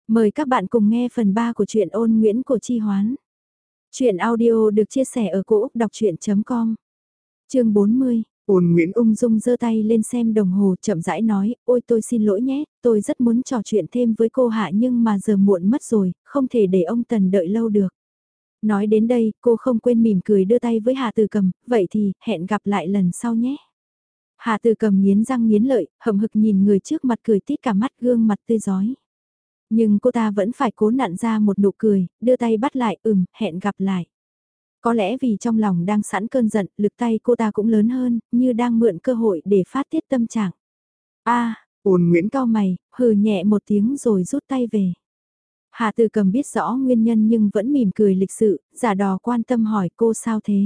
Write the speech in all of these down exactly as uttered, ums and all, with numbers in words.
Mời các bạn cùng nghe phần ba của truyện Ôn Nguyễn của Chi Hoán. Chuyện audio được chia sẻ ở cỗ đọc chuyện chấm com. Chương bốn mươi, Ôn Nguyễn ung dung giơ tay lên xem đồng hồ, chậm rãi nói, ôi tôi xin lỗi nhé, tôi rất muốn trò chuyện thêm với cô Hạ nhưng mà giờ muộn mất rồi, không thể để ông Tần đợi lâu được. Nói đến đây, cô không quên mỉm cười đưa tay với Hà Từ Cầm, vậy thì, hẹn gặp lại lần sau nhé. Hà Từ Cầm nghiến răng nghiến lợi, hậm hực nhìn người trước mặt cười tít cả mắt, gương mặt tươi rói. Nhưng cô ta vẫn phải cố nặn ra một nụ cười, đưa tay bắt lại, ừm, hẹn gặp lại. Có lẽ vì trong lòng đang sẵn cơn giận, lực tay cô ta cũng lớn hơn, như đang mượn cơ hội để phát tiết tâm trạng. A, Ôn Nguyễn cau mày, hừ nhẹ một tiếng rồi rút tay về. Hà Từ Cầm biết rõ nguyên nhân nhưng vẫn mỉm cười lịch sự, giả đò quan tâm hỏi cô sao thế.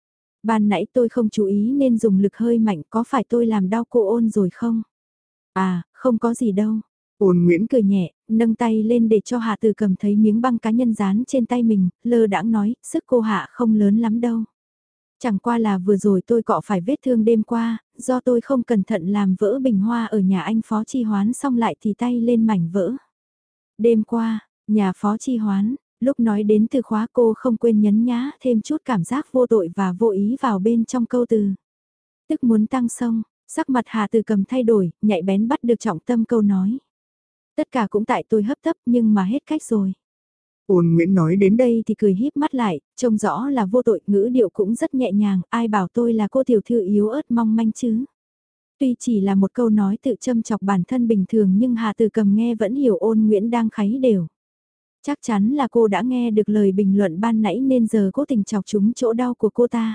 Ban nãy tôi không chú ý nên dùng lực hơi mạnh, có phải tôi làm đau cô Ôn rồi không? À, không có gì đâu. Ôn Nguyễn cười nhẹ, nâng tay lên để cho Hạ Từ Cầm thấy miếng băng cá nhân dán trên tay mình, lơ đãng nói, sức cô Hạ không lớn lắm đâu. Chẳng qua là vừa rồi tôi cọ phải vết thương đêm qua, do tôi không cẩn thận làm vỡ bình hoa ở nhà anh Phó Chi Hoán xong lại thì tay lên mảnh vỡ. Đêm qua, nhà Phó Chi Hoán, lúc nói đến từ khóa cô không quên nhấn nhá thêm chút cảm giác vô tội và vô ý vào bên trong câu từ. Tức muốn tăng sông, sắc mặt Hà Từ Cầm thay đổi, nhạy bén bắt được trọng tâm câu nói. Tất cả cũng tại tôi hấp tấp nhưng mà hết cách rồi. Ôn Nguyễn nói đến đây thì cười híp mắt lại, trông rõ là vô tội, ngữ điệu cũng rất nhẹ nhàng, ai bảo tôi là cô tiểu thư yếu ớt mong manh chứ. Tuy chỉ là một câu nói tự châm chọc bản thân bình thường nhưng Hà Từ Cầm nghe vẫn hiểu Ôn Nguyễn đang kháy đều. Chắc chắn là cô đã nghe được lời bình luận ban nãy nên giờ cố tình chọc trúng chỗ đau của cô ta.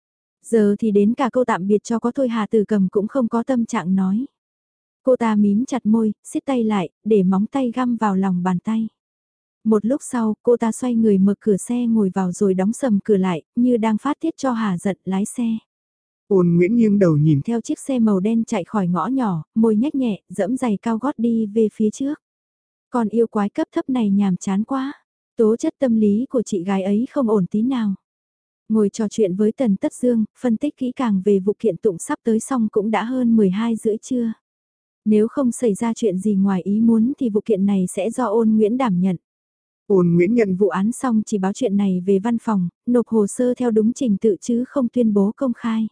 Giờ thì đến cả câu tạm biệt cho có thôi Hà Từ Cầm cũng không có tâm trạng nói. Cô ta mím chặt môi, siết tay lại, để móng tay găm vào lòng bàn tay. Một lúc sau, cô ta xoay người mở cửa xe ngồi vào rồi đóng sầm cửa lại, như đang phát tiết cho Hà giận lái xe. Ôn Nguyễn nghiêng đầu nhìn theo chiếc xe màu đen chạy khỏi ngõ nhỏ, môi nhếch nhẹ, dẫm giày cao gót đi về phía trước. Con yêu quái cấp thấp này nhàm chán quá. Tố chất tâm lý của chị gái ấy không ổn tí nào. Ngồi trò chuyện với Tần Tất Dương, phân tích kỹ càng về vụ kiện tụng sắp tới xong cũng đã hơn mười hai rưỡi trưa. Nếu không xảy ra chuyện gì ngoài ý muốn thì vụ kiện này sẽ do Ôn Nguyễn đảm nhận. Ôn Nguyễn nhận vụ án xong chỉ báo chuyện này về văn phòng, nộp hồ sơ theo đúng trình tự chứ không tuyên bố công khai.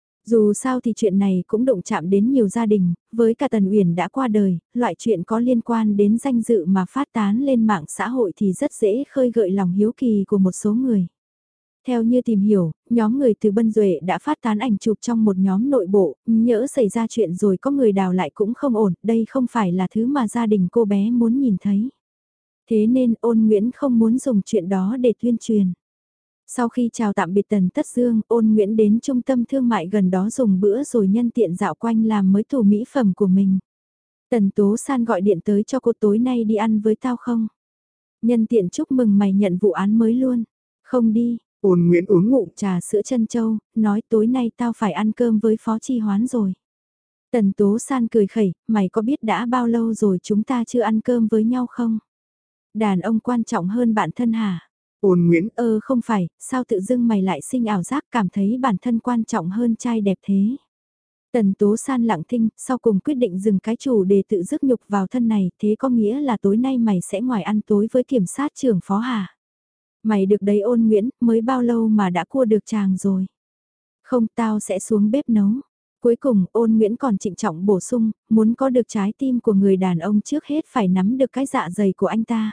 Dù sao thì chuyện này cũng động chạm đến nhiều gia đình, với cả Tần Uyển đã qua đời, loại chuyện có liên quan đến danh dự mà phát tán lên mạng xã hội thì rất dễ khơi gợi lòng hiếu kỳ của một số người. Theo như tìm hiểu, nhóm người từ Bân Duệ đã phát tán ảnh chụp trong một nhóm nội bộ, nhỡ xảy ra chuyện rồi có người đào lại cũng không ổn, đây không phải là thứ mà gia đình cô bé muốn nhìn thấy. Thế nên Ôn Nguyễn không muốn dùng chuyện đó để tuyên truyền. Sau khi chào tạm biệt Tần Tất Dương, Ôn Nguyễn đến trung tâm thương mại gần đó dùng bữa rồi nhân tiện dạo quanh làm mới tủ mỹ phẩm của mình. Tần Tố San gọi điện tới cho cô tối nay đi ăn với tao không? Nhân tiện chúc mừng mày nhận vụ án mới luôn. Không đi. Ôn Nguyễn uống ngụm trà sữa trân châu, nói tối nay tao phải ăn cơm với Phó Chi Hoán rồi. Tần Tố San cười khẩy, mày có biết đã bao lâu rồi chúng ta chưa ăn cơm với nhau không? Đàn ông quan trọng hơn bản thân hả? Ôn Nguyễn ơ không phải, sao tự dưng mày lại sinh ảo giác cảm thấy bản thân quan trọng hơn trai đẹp thế? Tần Tố San lặng thinh, sau cùng quyết định dừng cái chủ đề tự dứt nhục vào thân này, thế có nghĩa là tối nay mày sẽ ngoài ăn tối với kiểm sát trưởng Phó hả? Mày được đấy Ôn Nguyễn, mới bao lâu mà đã cua được chàng rồi. Không tao sẽ xuống bếp nấu. Cuối cùng Ôn Nguyễn còn trịnh trọng bổ sung, muốn có được trái tim của người đàn ông trước hết phải nắm được cái dạ dày của anh ta.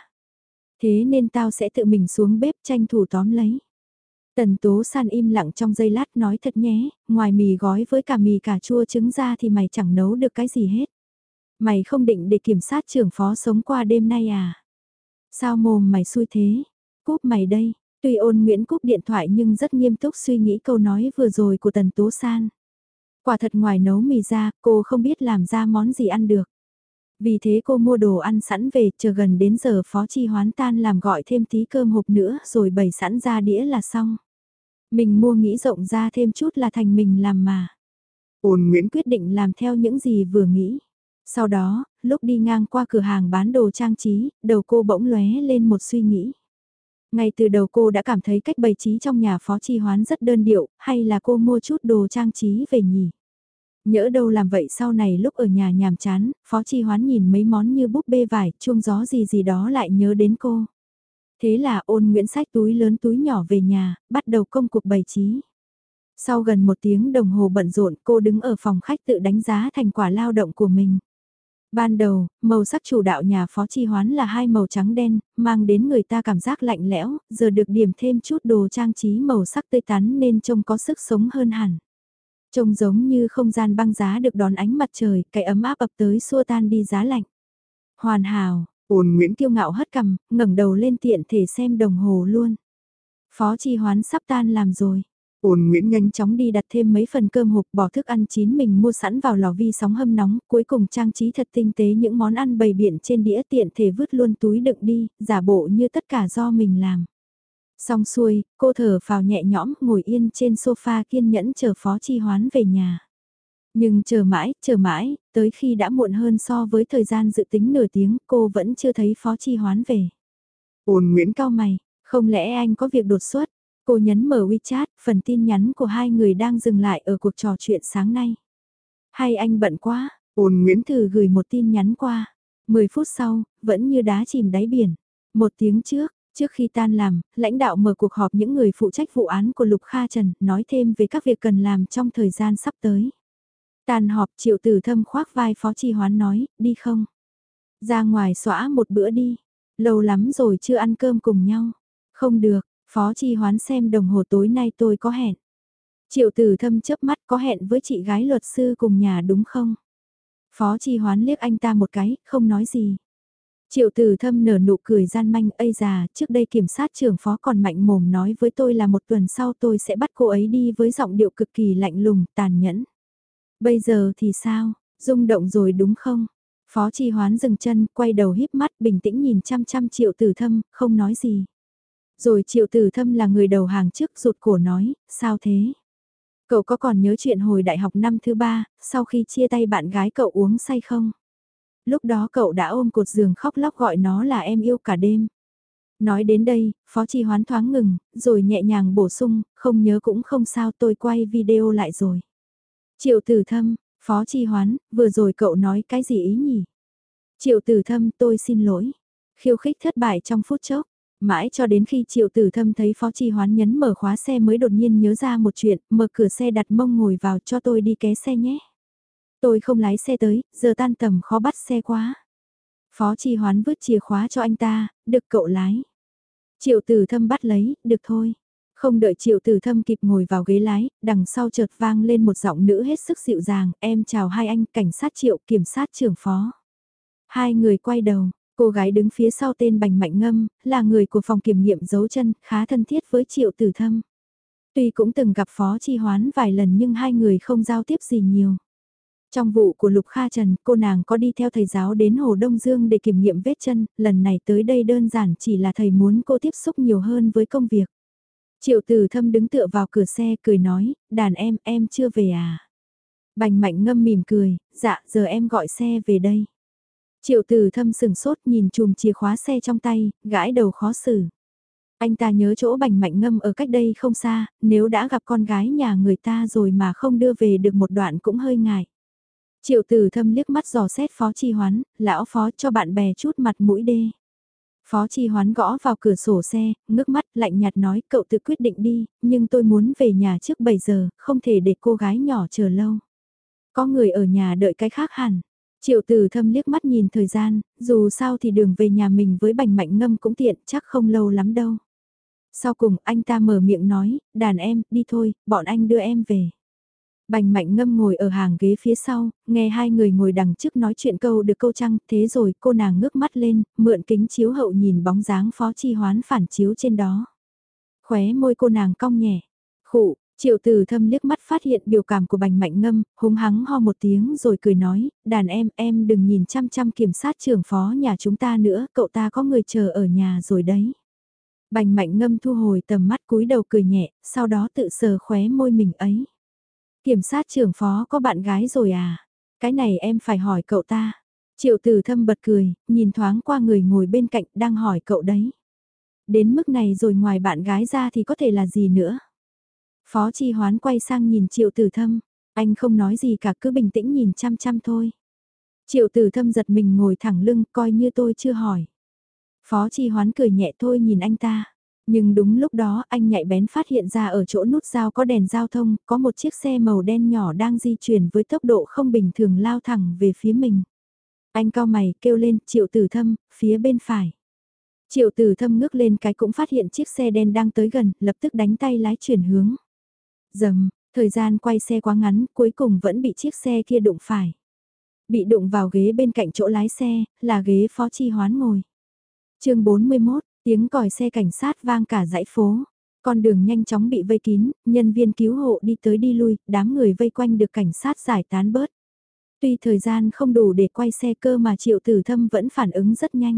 Thế nên tao sẽ tự mình xuống bếp tranh thủ tóm lấy. Tần Tố San im lặng trong giây lát nói thật nhé, ngoài mì gói với cả mì cà chua trứng ra thì mày chẳng nấu được cái gì hết. Mày không định để kiểm sát trưởng Phó sống qua đêm nay à? Sao mồm mày xui thế? Cúp mày đây, tuy Ôn Nguyễn cúp điện thoại nhưng rất nghiêm túc suy nghĩ câu nói vừa rồi của Tần Tố San. Quả thật ngoài nấu mì ra, cô không biết làm ra món gì ăn được. Vì thế cô mua đồ ăn sẵn về, chờ gần đến giờ Phó Chi Hoán tan làm gọi thêm tí cơm hộp nữa rồi bày sẵn ra đĩa là xong. Mình mua nghĩ rộng ra thêm chút là thành mình làm mà. Ôn Nguyễn quyết định làm theo những gì vừa nghĩ. Sau đó, lúc đi ngang qua cửa hàng bán đồ trang trí, đầu cô bỗng lóe lên một suy nghĩ. Ngay từ đầu cô đã cảm thấy cách bày trí trong nhà Phó Chi Hoán rất đơn điệu, hay là cô mua chút đồ trang trí về nhỉ? Nhỡ đâu làm vậy sau này lúc ở nhà nhàm chán, Phó Chi Hoán nhìn mấy món như búp bê vải, chuông gió gì gì đó lại nhớ đến cô. Thế là Ôn Nguyễn xách túi lớn túi nhỏ về nhà, bắt đầu công cuộc bày trí. Sau gần một tiếng đồng hồ bận rộn, cô đứng ở phòng khách tự đánh giá thành quả lao động của mình. Ban đầu, màu sắc chủ đạo nhà Phó Chi Hoán là hai màu trắng đen, mang đến người ta cảm giác lạnh lẽo, giờ được điểm thêm chút đồ trang trí màu sắc tươi tắn nên trông có sức sống hơn hẳn. Trông giống như không gian băng giá được đón ánh mặt trời, cái ấm áp ập tới xua tan đi giá lạnh. Hoàn hảo, Ôn Nguyễn kiêu ngạo hất cằm, ngẩng đầu lên tiện thể xem đồng hồ luôn. Phó Chi Hoán sắp tan làm rồi. Ôn Nguyễn nhanh chóng đi đặt thêm mấy phần cơm hộp, bỏ thức ăn chín mình mua sẵn vào lò vi sóng hâm nóng, cuối cùng trang trí thật tinh tế những món ăn bày biện trên đĩa, tiện thể vứt luôn túi đựng đi, giả bộ như tất cả do mình làm. Xong xuôi, cô thở phào nhẹ nhõm, ngồi yên trên sofa kiên nhẫn chờ Phó Chi Hoán về nhà. Nhưng chờ mãi, chờ mãi, tới khi đã muộn hơn so với thời gian dự tính nửa tiếng, cô vẫn chưa thấy Phó Chi Hoán về. Ôn Nguyễn cau mày, không lẽ anh có việc đột xuất? Cô nhấn mở WeChat, phần tin nhắn của hai người đang dừng lại ở cuộc trò chuyện sáng nay. Hay anh bận quá, Ôn Nguyễn thử gửi một tin nhắn qua. Mười phút sau, vẫn như đá chìm đáy biển. Một tiếng trước, trước khi tan làm, lãnh đạo mở cuộc họp những người phụ trách vụ án của Lục Kha Trần, nói thêm về các việc cần làm trong thời gian sắp tới. Tàn họp, Triệu Tử Thâm khoác vai Phó Chi Hoán nói, đi không? Ra ngoài xõa một bữa đi. Lâu lắm rồi chưa ăn cơm cùng nhau. Không được, Phó Chi Hoán xem đồng hồ, tối nay tôi có hẹn. Triệu Tử Thâm chớp mắt, có hẹn với chị gái luật sư cùng nhà đúng không? Phó Chi Hoán liếc anh ta một cái, không nói gì. Triệu Tử Thâm nở nụ cười gian manh, ây già, trước đây kiểm sát trưởng Phó còn mạnh mồm nói với tôi là một tuần sau tôi sẽ bắt cô ấy đi với giọng điệu cực kỳ lạnh lùng, tàn nhẫn. Bây giờ thì sao, rung động rồi đúng không? Phó Chi Hoán dừng chân, quay đầu híp mắt bình tĩnh nhìn chăm chăm Triệu Tử Thâm, không nói gì. Rồi Triệu Tử Thâm là người đầu hàng trước rụt cổ nói, sao thế? Cậu có còn nhớ chuyện hồi đại học năm thứ ba, sau khi chia tay bạn gái cậu uống say không? Lúc đó cậu đã ôm cột giường khóc lóc gọi nó là em yêu cả đêm. Nói đến đây, Phó Chi Hoán thoáng ngừng, rồi nhẹ nhàng bổ sung, không nhớ cũng không sao, tôi quay video lại rồi. Triệu Tử Thâm, Phó Chi Hoán, vừa rồi cậu nói cái gì ý nhỉ? Triệu Tử Thâm, tôi xin lỗi. Khiêu khích thất bại trong phút chốc. Mãi cho đến khi Triệu Tử Thâm thấy Phó Chi Hoán nhấn mở khóa xe mới đột nhiên nhớ ra một chuyện, mở cửa xe đặt mông ngồi vào, cho tôi đi ké xe nhé. Tôi không lái xe tới, giờ tan tầm khó bắt xe quá. Phó Chi Hoán vứt chìa khóa cho anh ta, được cậu lái. Triệu Tử Thâm bắt lấy, được thôi. Không đợi Triệu Tử Thâm kịp ngồi vào ghế lái, đằng sau chợt vang lên một giọng nữ hết sức dịu dàng, em chào hai anh, cảnh sát Triệu, kiểm sát trưởng Phó. Hai người quay đầu, cô gái đứng phía sau tên Bành Mạnh Ngâm, là người của phòng kiểm nghiệm dấu chân, khá thân thiết với Triệu Tử Thâm. Tuy cũng từng gặp Phó Chi Hoán vài lần nhưng hai người không giao tiếp gì nhiều. Trong vụ của Lục Kha Trần, cô nàng có đi theo thầy giáo đến Hồ Đông Dương để kiểm nghiệm vết chân, lần này tới đây đơn giản chỉ là thầy muốn cô tiếp xúc nhiều hơn với công việc. Triệu Tử Thâm đứng tựa vào cửa xe cười nói, đàn em, em chưa về à? Bành Mạnh Ngâm mỉm cười, dạ, giờ em gọi xe về đây. Triệu Tử Thâm sừng sốt nhìn chùm chìa khóa xe trong tay, gãi đầu khó xử. Anh ta nhớ chỗ Bành Mạnh Ngâm ở cách đây không xa, nếu đã gặp con gái nhà người ta rồi mà không đưa về được một đoạn cũng hơi ngại. Triệu Tử Thâm liếc mắt dò xét Phó Chi Hoán, lão Phó cho bạn bè chút mặt mũi đê. Phó Chi Hoán gõ vào cửa sổ xe, ngước mắt lạnh nhạt nói cậu tự quyết định đi, nhưng tôi muốn về nhà trước bảy giờ, không thể để cô gái nhỏ chờ lâu. Có người ở nhà đợi cái khác hẳn. Triệu Tử Thâm liếc mắt nhìn thời gian, dù sao thì đường về nhà mình với Bành Mạnh Ngâm cũng tiện, chắc không lâu lắm đâu. Sau cùng anh ta mở miệng nói, đàn em, đi thôi, bọn anh đưa em về. Bành Mạnh Ngâm ngồi ở hàng ghế phía sau, nghe hai người ngồi đằng trước nói chuyện câu được câu trăng, thế rồi cô nàng ngước mắt lên, mượn kính chiếu hậu nhìn bóng dáng Phó Chi Hoán phản chiếu trên đó. Khóe môi cô nàng cong nhẹ, khụ, Triệu Tử Thâm liếc mắt phát hiện biểu cảm của Bành Mạnh Ngâm, húng hắng ho một tiếng rồi cười nói, đàn em, em đừng nhìn chăm chăm kiểm sát trưởng Phó nhà chúng ta nữa, cậu ta có người chờ ở nhà rồi đấy. Bành Mạnh Ngâm thu hồi tầm mắt cúi đầu cười nhẹ, sau đó tự sờ khóe môi mình ấy. Kiểm sát trưởng Phó có bạn gái rồi à? Cái này em phải hỏi cậu ta. Triệu Tử Thâm bật cười, nhìn thoáng qua người ngồi bên cạnh đang hỏi cậu đấy. Đến mức này rồi ngoài bạn gái ra thì có thể là gì nữa? Phó Chi Hoán quay sang nhìn Triệu Tử Thâm. Anh không nói gì cả, cứ bình tĩnh nhìn chăm chăm thôi. Triệu Tử Thâm giật mình ngồi thẳng lưng, coi như tôi chưa hỏi. Phó Chi Hoán cười nhẹ thôi nhìn anh ta. Nhưng đúng lúc đó anh nhạy bén phát hiện ra ở chỗ nút giao có đèn giao thông, có một chiếc xe màu đen nhỏ đang di chuyển với tốc độ không bình thường lao thẳng về phía mình. Anh cau mày kêu lên Triệu Tử Thâm, phía bên phải. Triệu Tử Thâm ngước lên cái cũng phát hiện chiếc xe đen đang tới gần, lập tức đánh tay lái chuyển hướng. Dầm, thời gian quay xe quá ngắn, cuối cùng vẫn bị chiếc xe kia đụng phải. Bị đụng vào ghế bên cạnh chỗ lái xe, là ghế Phó Chi Hoán ngồi. chương bốn mươi mốt, tiếng còi xe cảnh sát vang cả dãy phố. Con đường nhanh chóng bị vây kín, nhân viên cứu hộ đi tới đi lui, đám người vây quanh được cảnh sát giải tán bớt. Tuy thời gian không đủ để quay xe cơ mà Triệu Tử Thâm vẫn phản ứng rất nhanh.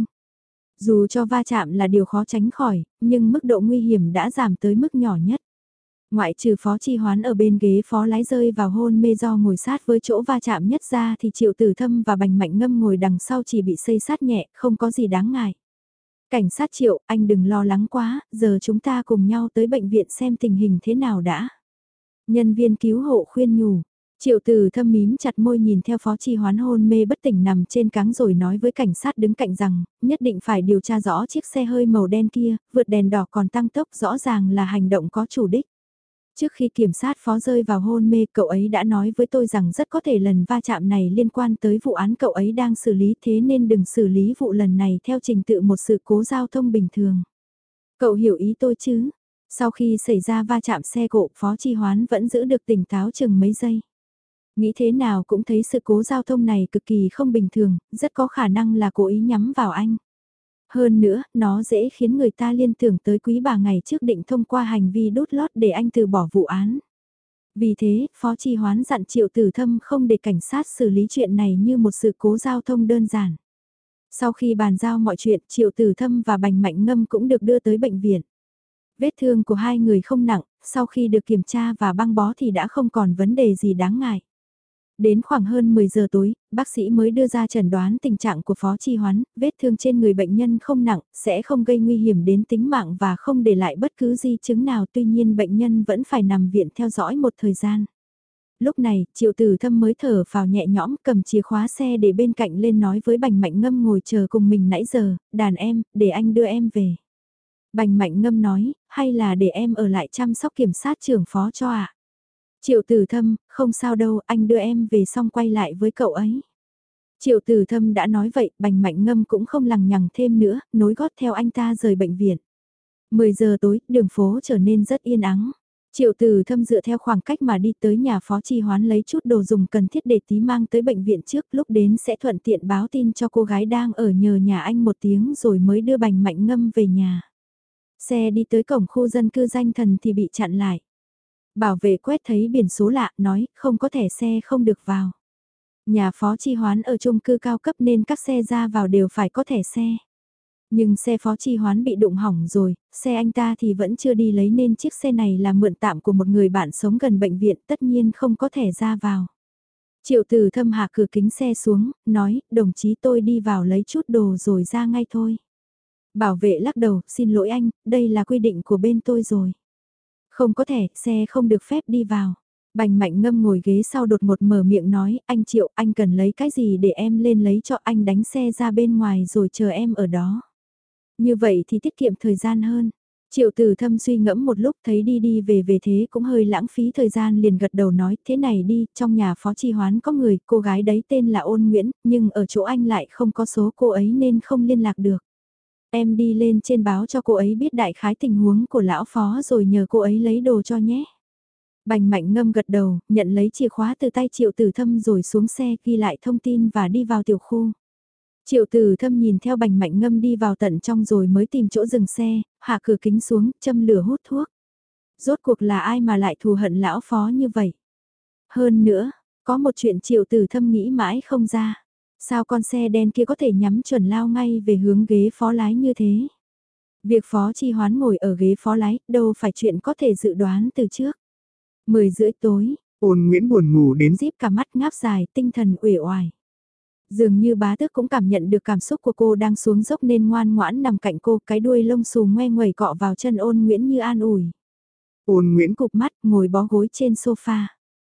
Dù cho va chạm là điều khó tránh khỏi, nhưng mức độ nguy hiểm đã giảm tới mức nhỏ nhất. Ngoại trừ Phó Chi Hoán ở bên ghế phó lái rơi vào hôn mê do ngồi sát với chỗ va chạm nhất ra thì Triệu Tử Thâm và Bành Mạnh Ngâm ngồi đằng sau chỉ bị xây sát nhẹ, không có gì đáng ngại. Cảnh sát Triệu, anh đừng lo lắng quá, giờ chúng ta cùng nhau tới bệnh viện xem tình hình thế nào đã. Nhân viên cứu hộ khuyên nhủ. Triệu Tử Thâm mím chặt môi nhìn theo Phó Chi Hoán hôn mê bất tỉnh nằm trên cáng rồi nói với cảnh sát đứng cạnh rằng, nhất định phải điều tra rõ chiếc xe hơi màu đen kia, vượt đèn đỏ còn tăng tốc rõ ràng là hành động có chủ đích. Trước khi kiểm sát Phó rơi vào hôn mê, cậu ấy đã nói với tôi rằng rất có thể lần va chạm này liên quan tới vụ án cậu ấy đang xử lý, thế nên đừng xử lý vụ lần này theo trình tự một sự cố giao thông bình thường. Cậu hiểu ý tôi chứ? Sau khi xảy ra va chạm xe cộ, Phó Chi Hoán vẫn giữ được tỉnh táo chừng mấy giây. Nghĩ thế nào cũng thấy sự cố giao thông này cực kỳ không bình thường, rất có khả năng là cố ý nhắm vào anh. Hơn nữa, nó dễ khiến người ta liên tưởng tới quý bà ngày trước định thông qua hành vi đốt lót để anh từ bỏ vụ án. Vì thế, Phó Chi Hoán dặn Triệu Tử Thâm không để cảnh sát xử lý chuyện này như một sự cố giao thông đơn giản. Sau khi bàn giao mọi chuyện, Triệu Tử Thâm và Bành Mạnh Ngâm cũng được đưa tới bệnh viện. Vết thương của hai người không nặng, sau khi được kiểm tra và băng bó thì đã không còn vấn đề gì đáng ngại. Đến khoảng hơn mười giờ tối, bác sĩ mới đưa ra chẩn đoán tình trạng của Phó Chi Hoán, vết thương trên người bệnh nhân không nặng, sẽ không gây nguy hiểm đến tính mạng và không để lại bất cứ di chứng nào, tuy nhiên bệnh nhân vẫn phải nằm viện theo dõi một thời gian. Lúc này, Triệu Tử Thâm mới thở phào nhẹ nhõm cầm chìa khóa xe để bên cạnh lên nói với Bành Mạnh Ngâm ngồi chờ cùng mình nãy giờ, đàn em, để anh đưa em về. Bành Mạnh Ngâm nói, hay là để em ở lại chăm sóc kiểm sát trưởng Phó cho ạ? À? Triệu Tử Thâm, không sao đâu, anh đưa em về xong quay lại với cậu ấy. Triệu Tử Thâm đã nói vậy, Bành Mạnh Ngâm cũng không lằng nhằng thêm nữa, nối gót theo anh ta rời bệnh viện. mười giờ tối, đường phố trở nên rất yên ắng. Triệu Tử Thâm dựa theo khoảng cách mà đi tới nhà Phó Chi Hoán lấy chút đồ dùng cần thiết để tí mang tới bệnh viện trước, lúc đến sẽ thuận tiện báo tin cho cô gái đang ở nhờ nhà anh một tiếng rồi mới đưa Bành Mạnh Ngâm về nhà. Xe đi tới cổng khu dân cư Danh Thần thì bị chặn lại. Bảo vệ quét thấy biển số lạ, nói không có thẻ xe không được vào. Nhà Phó Chi Hoán ở chung cư cao cấp nên các xe ra vào đều phải có thẻ xe. Nhưng xe Phó Chi Hoán bị đụng hỏng rồi, xe anh ta thì vẫn chưa đi lấy nên chiếc xe này là mượn tạm của một người bạn sống gần bệnh viện, tất nhiên không có thẻ ra vào. Triệu Tử Thâm hạ cửa kính xe xuống, nói, đồng chí tôi đi vào lấy chút đồ rồi ra ngay thôi. Bảo vệ lắc đầu, xin lỗi anh, đây là quy định của bên tôi rồi. Không có thẻ, xe không được phép đi vào. Bành Mạnh Ngâm ngồi ghế sau đột ngột mở miệng nói, anh Triệu, anh cần lấy cái gì để em lên lấy cho anh, đánh xe ra bên ngoài rồi chờ em ở đó. Như vậy thì tiết kiệm thời gian hơn. Triệu Tử Thâm suy ngẫm một lúc thấy đi đi về về thế cũng hơi lãng phí thời gian, liền gật đầu nói, thế này đi, trong nhà Phó Chi Hoán có người, cô gái đấy tên là Ôn Nguyễn, nhưng ở chỗ anh lại không có số cô ấy nên không liên lạc được. Em đi lên trên báo cho cô ấy biết đại khái tình huống của lão Phó rồi nhờ cô ấy lấy đồ cho nhé. Bành Mạnh Ngâm gật đầu, nhận lấy chìa khóa từ tay Triệu Tử Thâm rồi xuống xe ghi lại thông tin và đi vào tiểu khu. Triệu Tử Thâm nhìn theo Bành Mạnh Ngâm đi vào tận trong rồi mới tìm chỗ dừng xe, hạ cửa kính xuống, châm lửa hút thuốc. Rốt cuộc là ai mà lại thù hận lão Phó như vậy? Hơn nữa, có một chuyện Triệu Tử Thâm nghĩ mãi không ra. Sao con xe đen kia có thể nhắm chuẩn lao ngay về hướng ghế phó lái như thế? Việc Phó Chi Hoán ngồi ở ghế phó lái, đâu phải chuyện có thể dự đoán từ trước. Mười rưỡi tối, Ôn Nguyễn buồn ngủ đến díp cả mắt ngáp dài, tinh thần uể oải. Dường như bá tước cũng cảm nhận được cảm xúc của cô đang xuống dốc nên ngoan ngoãn nằm cạnh cô, cái đuôi lông xù ngoe nguẩy cọ vào chân Ôn Nguyễn như an ủi. Ôn Nguyễn cụp mắt, ngồi bó gối trên sofa.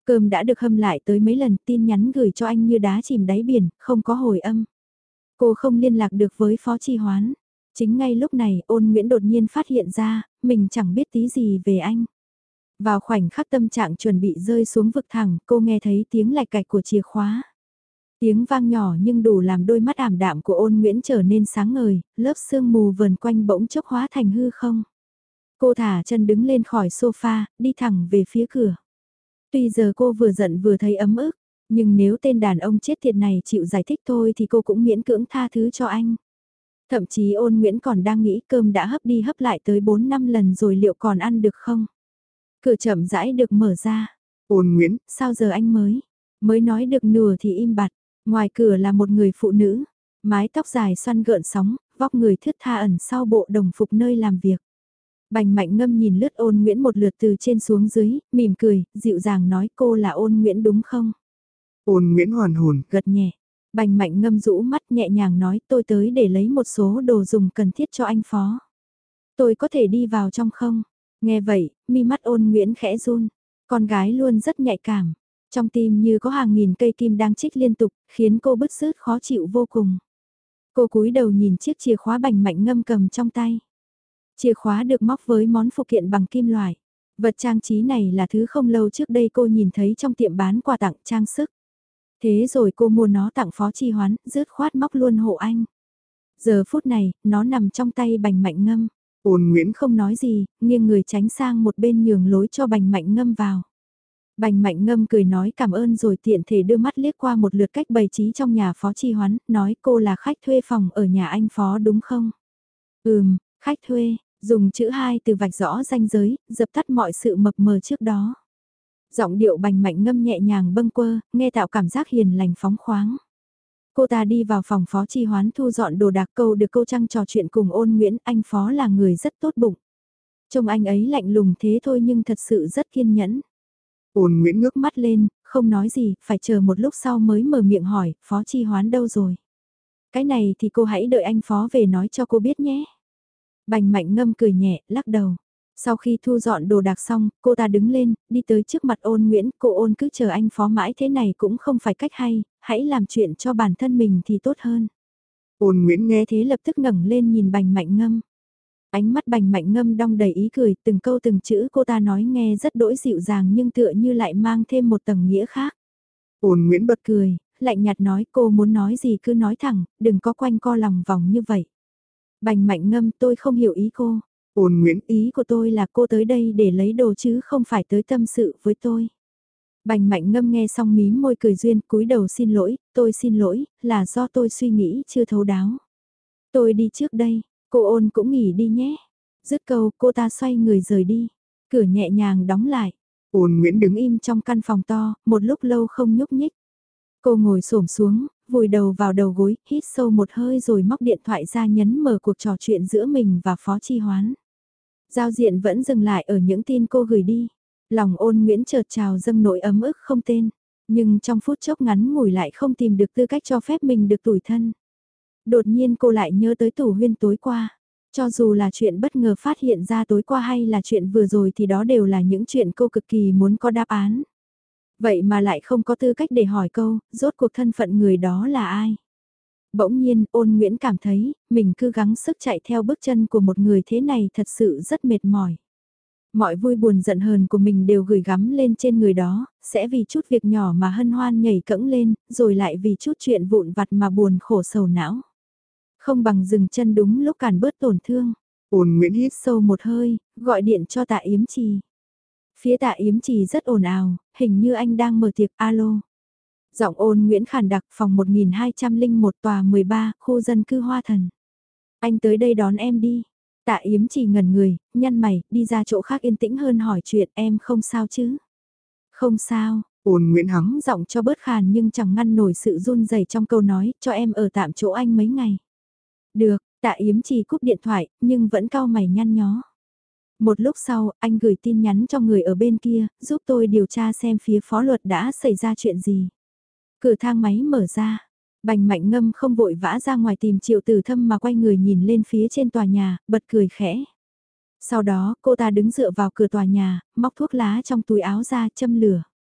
Cơm đã được hâm lại tới mấy lần, tin nhắn gửi cho anh như đá chìm đáy biển, không có hồi âm. Cô không liên lạc được với Phó Chi Hoán. Chính ngay lúc này, Ôn Nguyễn đột nhiên phát hiện ra, mình chẳng biết tí gì về anh. Vào khoảnh khắc tâm trạng chuẩn bị rơi xuống vực thẳng, cô nghe thấy tiếng lạch cạch của chìa khóa. Tiếng vang nhỏ nhưng đủ làm đôi mắt ảm đạm của Ôn Nguyễn trở nên sáng ngời, lớp sương mù vờn quanh bỗng chốc hóa thành hư không. Cô thả chân đứng lên khỏi sofa, đi thẳng về phía cửa. Tuy giờ cô vừa giận vừa thấy ấm ức, nhưng nếu tên đàn ông chết tiệt này chịu giải thích thôi thì cô cũng miễn cưỡng tha thứ cho anh. Thậm chí Ôn Nguyễn còn đang nghĩ cơm đã hấp đi hấp lại tới bốn năm lần rồi liệu còn ăn được không? Cửa chậm rãi được mở ra. Ôn Nguyễn, sao giờ anh mới? Mới nói được nửa thì im bặt. Ngoài cửa là một người phụ nữ, mái tóc dài xoăn gợn sóng, vóc người thướt tha ẩn sau bộ đồng phục nơi làm việc. Bành Mạnh Ngâm nhìn lướt Ôn Nguyễn một lượt từ trên xuống dưới, mỉm cười, dịu dàng nói cô là Ôn Nguyễn đúng không? Ôn Nguyễn hoàn hồn, gật nhẹ. Bành Mạnh Ngâm rũ mắt nhẹ nhàng nói tôi tới để lấy một số đồ dùng cần thiết cho anh Phó. Tôi có thể đi vào trong không? Nghe vậy, mi mắt Ôn Nguyễn khẽ run. Con gái luôn rất nhạy cảm. Trong tim như có hàng nghìn cây kim đang chích liên tục, khiến cô bứt rứt khó chịu vô cùng. Cô cúi đầu nhìn chiếc chìa khóa Bành Mạnh Ngâm cầm trong tay. Chìa khóa được móc với món phụ kiện bằng kim loại. Vật trang trí này là thứ không lâu trước đây cô nhìn thấy trong tiệm bán quà tặng trang sức. Thế rồi cô mua nó tặng Phó Chi Hoán, rứt khoát móc luôn hộ anh. Giờ phút này, nó nằm trong tay Bành Mạnh Ngâm. Ôn Nguyễn không nói gì, nghiêng người tránh sang một bên nhường lối cho Bành Mạnh Ngâm vào. Bành Mạnh Ngâm cười nói cảm ơn rồi tiện thể đưa mắt liếc qua một lượt cách bày trí trong nhà Phó Chi Hoán, nói cô là khách thuê phòng ở nhà anh Phó đúng không? Ừm, khách thuê, dùng chữ hai từ vạch rõ ranh giới, dập tắt mọi sự mập mờ trước đó. Giọng điệu Bành Mạnh Ngâm nhẹ nhàng bâng quơ, nghe tạo cảm giác hiền lành phóng khoáng. Cô ta đi vào phòng Phó Chi Hoán thu dọn đồ đạc câu được câu trăng trò chuyện cùng Ôn Nguyễn, anh Phó là người rất tốt bụng. Trông anh ấy lạnh lùng thế thôi nhưng thật sự rất kiên nhẫn. Ôn Nguyễn ngước mắt lên, không nói gì, phải chờ một lúc sau mới mở miệng hỏi, Phó Chi Hoán đâu rồi? Cái này thì cô hãy đợi anh Phó về nói cho cô biết nhé. Bành Mạnh Ngâm cười nhẹ, lắc đầu. Sau khi thu dọn đồ đạc xong, cô ta đứng lên, đi tới trước mặt Ôn Nguyễn, cô Ôn cứ chờ anh Phó mãi thế này cũng không phải cách hay, hãy làm chuyện cho bản thân mình thì tốt hơn. Ôn Nguyễn nghe thế lập tức ngẩng lên nhìn Bành Mạnh Ngâm. Ánh mắt Bành Mạnh Ngâm đong đầy ý cười, từng câu từng chữ cô ta nói nghe rất đỗi dịu dàng nhưng tựa như lại mang thêm một tầng nghĩa khác. Ôn Nguyễn bật cười, lạnh nhạt nói cô muốn nói gì cứ nói thẳng, đừng có quanh co lòng vòng như vậy. Bành Mạnh Ngâm tôi không hiểu ý cô. Ôn Nguyễn ý của tôi là cô tới đây để lấy đồ chứ không phải tới tâm sự với tôi. Bành Mạnh Ngâm nghe xong mím môi cười duyên cúi đầu xin lỗi, tôi xin lỗi, là do tôi suy nghĩ chưa thấu đáo. Tôi đi trước đây. Cô Ôn cũng nghỉ đi nhé. Dứt câu cô ta xoay người rời đi. Cửa nhẹ nhàng đóng lại. Ôn Nguyễn đứng im trong căn phòng to, một lúc lâu không nhúc nhích. Cô ngồi xổm xuống, vùi đầu vào đầu gối, hít sâu một hơi rồi móc điện thoại ra nhấn mở cuộc trò chuyện giữa mình và Phó Chi Hoán. Giao diện vẫn dừng lại ở những tin cô gửi đi. Lòng Ôn Nguyễn chợt trào dâng nỗi ấm ức không tên. Nhưng trong phút chốc ngắn ngủi lại không tìm được tư cách cho phép mình được tủi thân. Đột nhiên cô lại nhớ tới Tủ Huyên tối qua. Cho dù là chuyện bất ngờ phát hiện ra tối qua hay là chuyện vừa rồi thì đó đều là những chuyện cô cực kỳ muốn có đáp án. Vậy mà lại không có tư cách để hỏi câu, rốt cuộc thân phận người đó là ai? Bỗng nhiên, Ôn Nguyễn cảm thấy, mình cứ gắng sức chạy theo bước chân của một người thế này thật sự rất mệt mỏi. Mọi vui buồn giận hờn của mình đều gửi gắm lên trên người đó, sẽ vì chút việc nhỏ mà hân hoan nhảy cẫng lên, rồi lại vì chút chuyện vụn vặt mà buồn khổ sầu não. Không bằng dừng chân đúng lúc cản bớt tổn thương. Ôn Nguyễn hít sâu một hơi, gọi điện cho Tạ Yếm Trì. Phía Tạ Yếm Trì rất ồn ào, hình như anh đang mở tiệc alo. Giọng Ôn Nguyễn khàn đặc phòng một nghìn hai trăm lẻ một tòa mười ba, khu dân cư Hoa Thần. Anh tới đây đón em đi. Tạ Yếm Trì ngẩn người, nhăn mày, đi ra chỗ khác yên tĩnh hơn hỏi chuyện em không sao chứ. Không sao, Ôn Nguyễn hắng giọng cho bớt khàn nhưng chẳng ngăn nổi sự run rẩy trong câu nói, cho em ở tạm chỗ anh mấy ngày. Được, Tạ Yếm Trì cúp điện thoại, nhưng vẫn cau mày nhăn nhó. Một lúc sau, anh gửi tin nhắn cho người ở bên kia, giúp tôi điều tra xem phía phó luật đã xảy ra chuyện gì. Cửa thang máy mở ra, Bành Mạnh Ngâm không vội vã ra ngoài tìm Triệu Tử Thâm mà quay người nhìn lên phía trên tòa nhà, bật cười khẽ. Sau đó, cô ta đứng dựa vào cửa tòa nhà, móc thuốc lá trong túi áo ra châm lửa.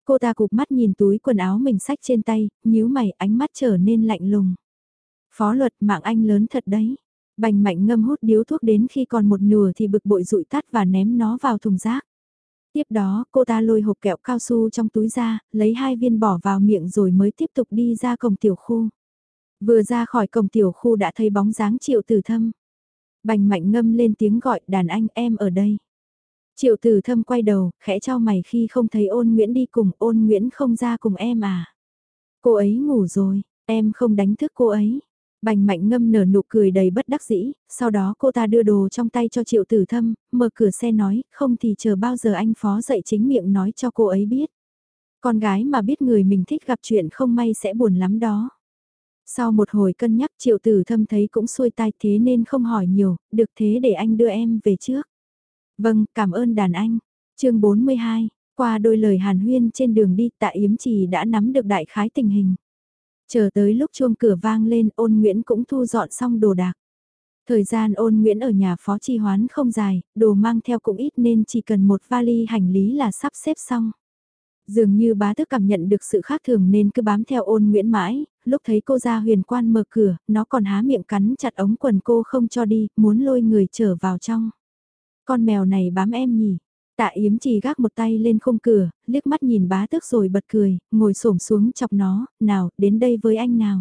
Cô ta cụp mắt nhìn túi quần áo mình xách trên tay, nhíu mày, ánh mắt trở nên lạnh lùng. Phó Luật, mạng anh lớn thật đấy. Bành Mạnh Ngâm hút điếu thuốc đến khi còn một nửa thì bực bội dụi tắt và ném nó vào thùng rác. Tiếp đó, cô ta lôi hộp kẹo cao su trong túi ra, lấy hai viên bỏ vào miệng rồi mới tiếp tục đi ra cổng tiểu khu. Vừa ra khỏi cổng tiểu khu đã thấy bóng dáng Triệu Tử Thâm. Bành Mạnh Ngâm lên tiếng gọi, đàn anh, em ở đây. Triệu Tử Thâm quay đầu, khẽ chau mày khi không thấy Ôn Nguyễn đi cùng, Ôn Nguyễn không ra cùng em à. Cô ấy ngủ rồi, em không đánh thức cô ấy. Bành Mạnh Ngâm nở nụ cười đầy bất đắc dĩ, sau đó cô ta đưa đồ trong tay cho Triệu Tử Thâm, mở cửa xe nói, không thì chờ bao giờ anh Phó dậy chính miệng nói cho cô ấy biết. Con gái mà biết người mình thích gặp chuyện không may sẽ buồn lắm đó. Sau một hồi cân nhắc Triệu Tử Thâm thấy cũng xuôi tai thế nên không hỏi nhiều, được thế để anh đưa em về trước. Vâng, cảm ơn đàn anh. chương bốn mươi hai, qua đôi lời hàn huyên trên đường đi Tạ Yếm Trì đã nắm được đại khái tình hình. Chờ tới lúc chuông cửa vang lên Ôn Nguyễn cũng thu dọn xong đồ đạc. Thời gian Ôn Nguyễn ở nhà Phó Chi Hoán không dài, đồ mang theo cũng ít nên chỉ cần một vali hành lý là sắp xếp xong. Dường như bá tước cảm nhận được sự khác thường nên cứ bám theo Ôn Nguyễn mãi, lúc thấy cô ra huyền quan mở cửa, nó còn há miệng cắn chặt ống quần cô không cho đi, muốn lôi người trở vào trong. Con mèo này bám em nhỉ? Tạ Yếm Trì gác một tay lên khung cửa, liếc mắt nhìn bá tước rồi bật cười, ngồi xổm xuống chọc nó, nào, đến đây với anh nào.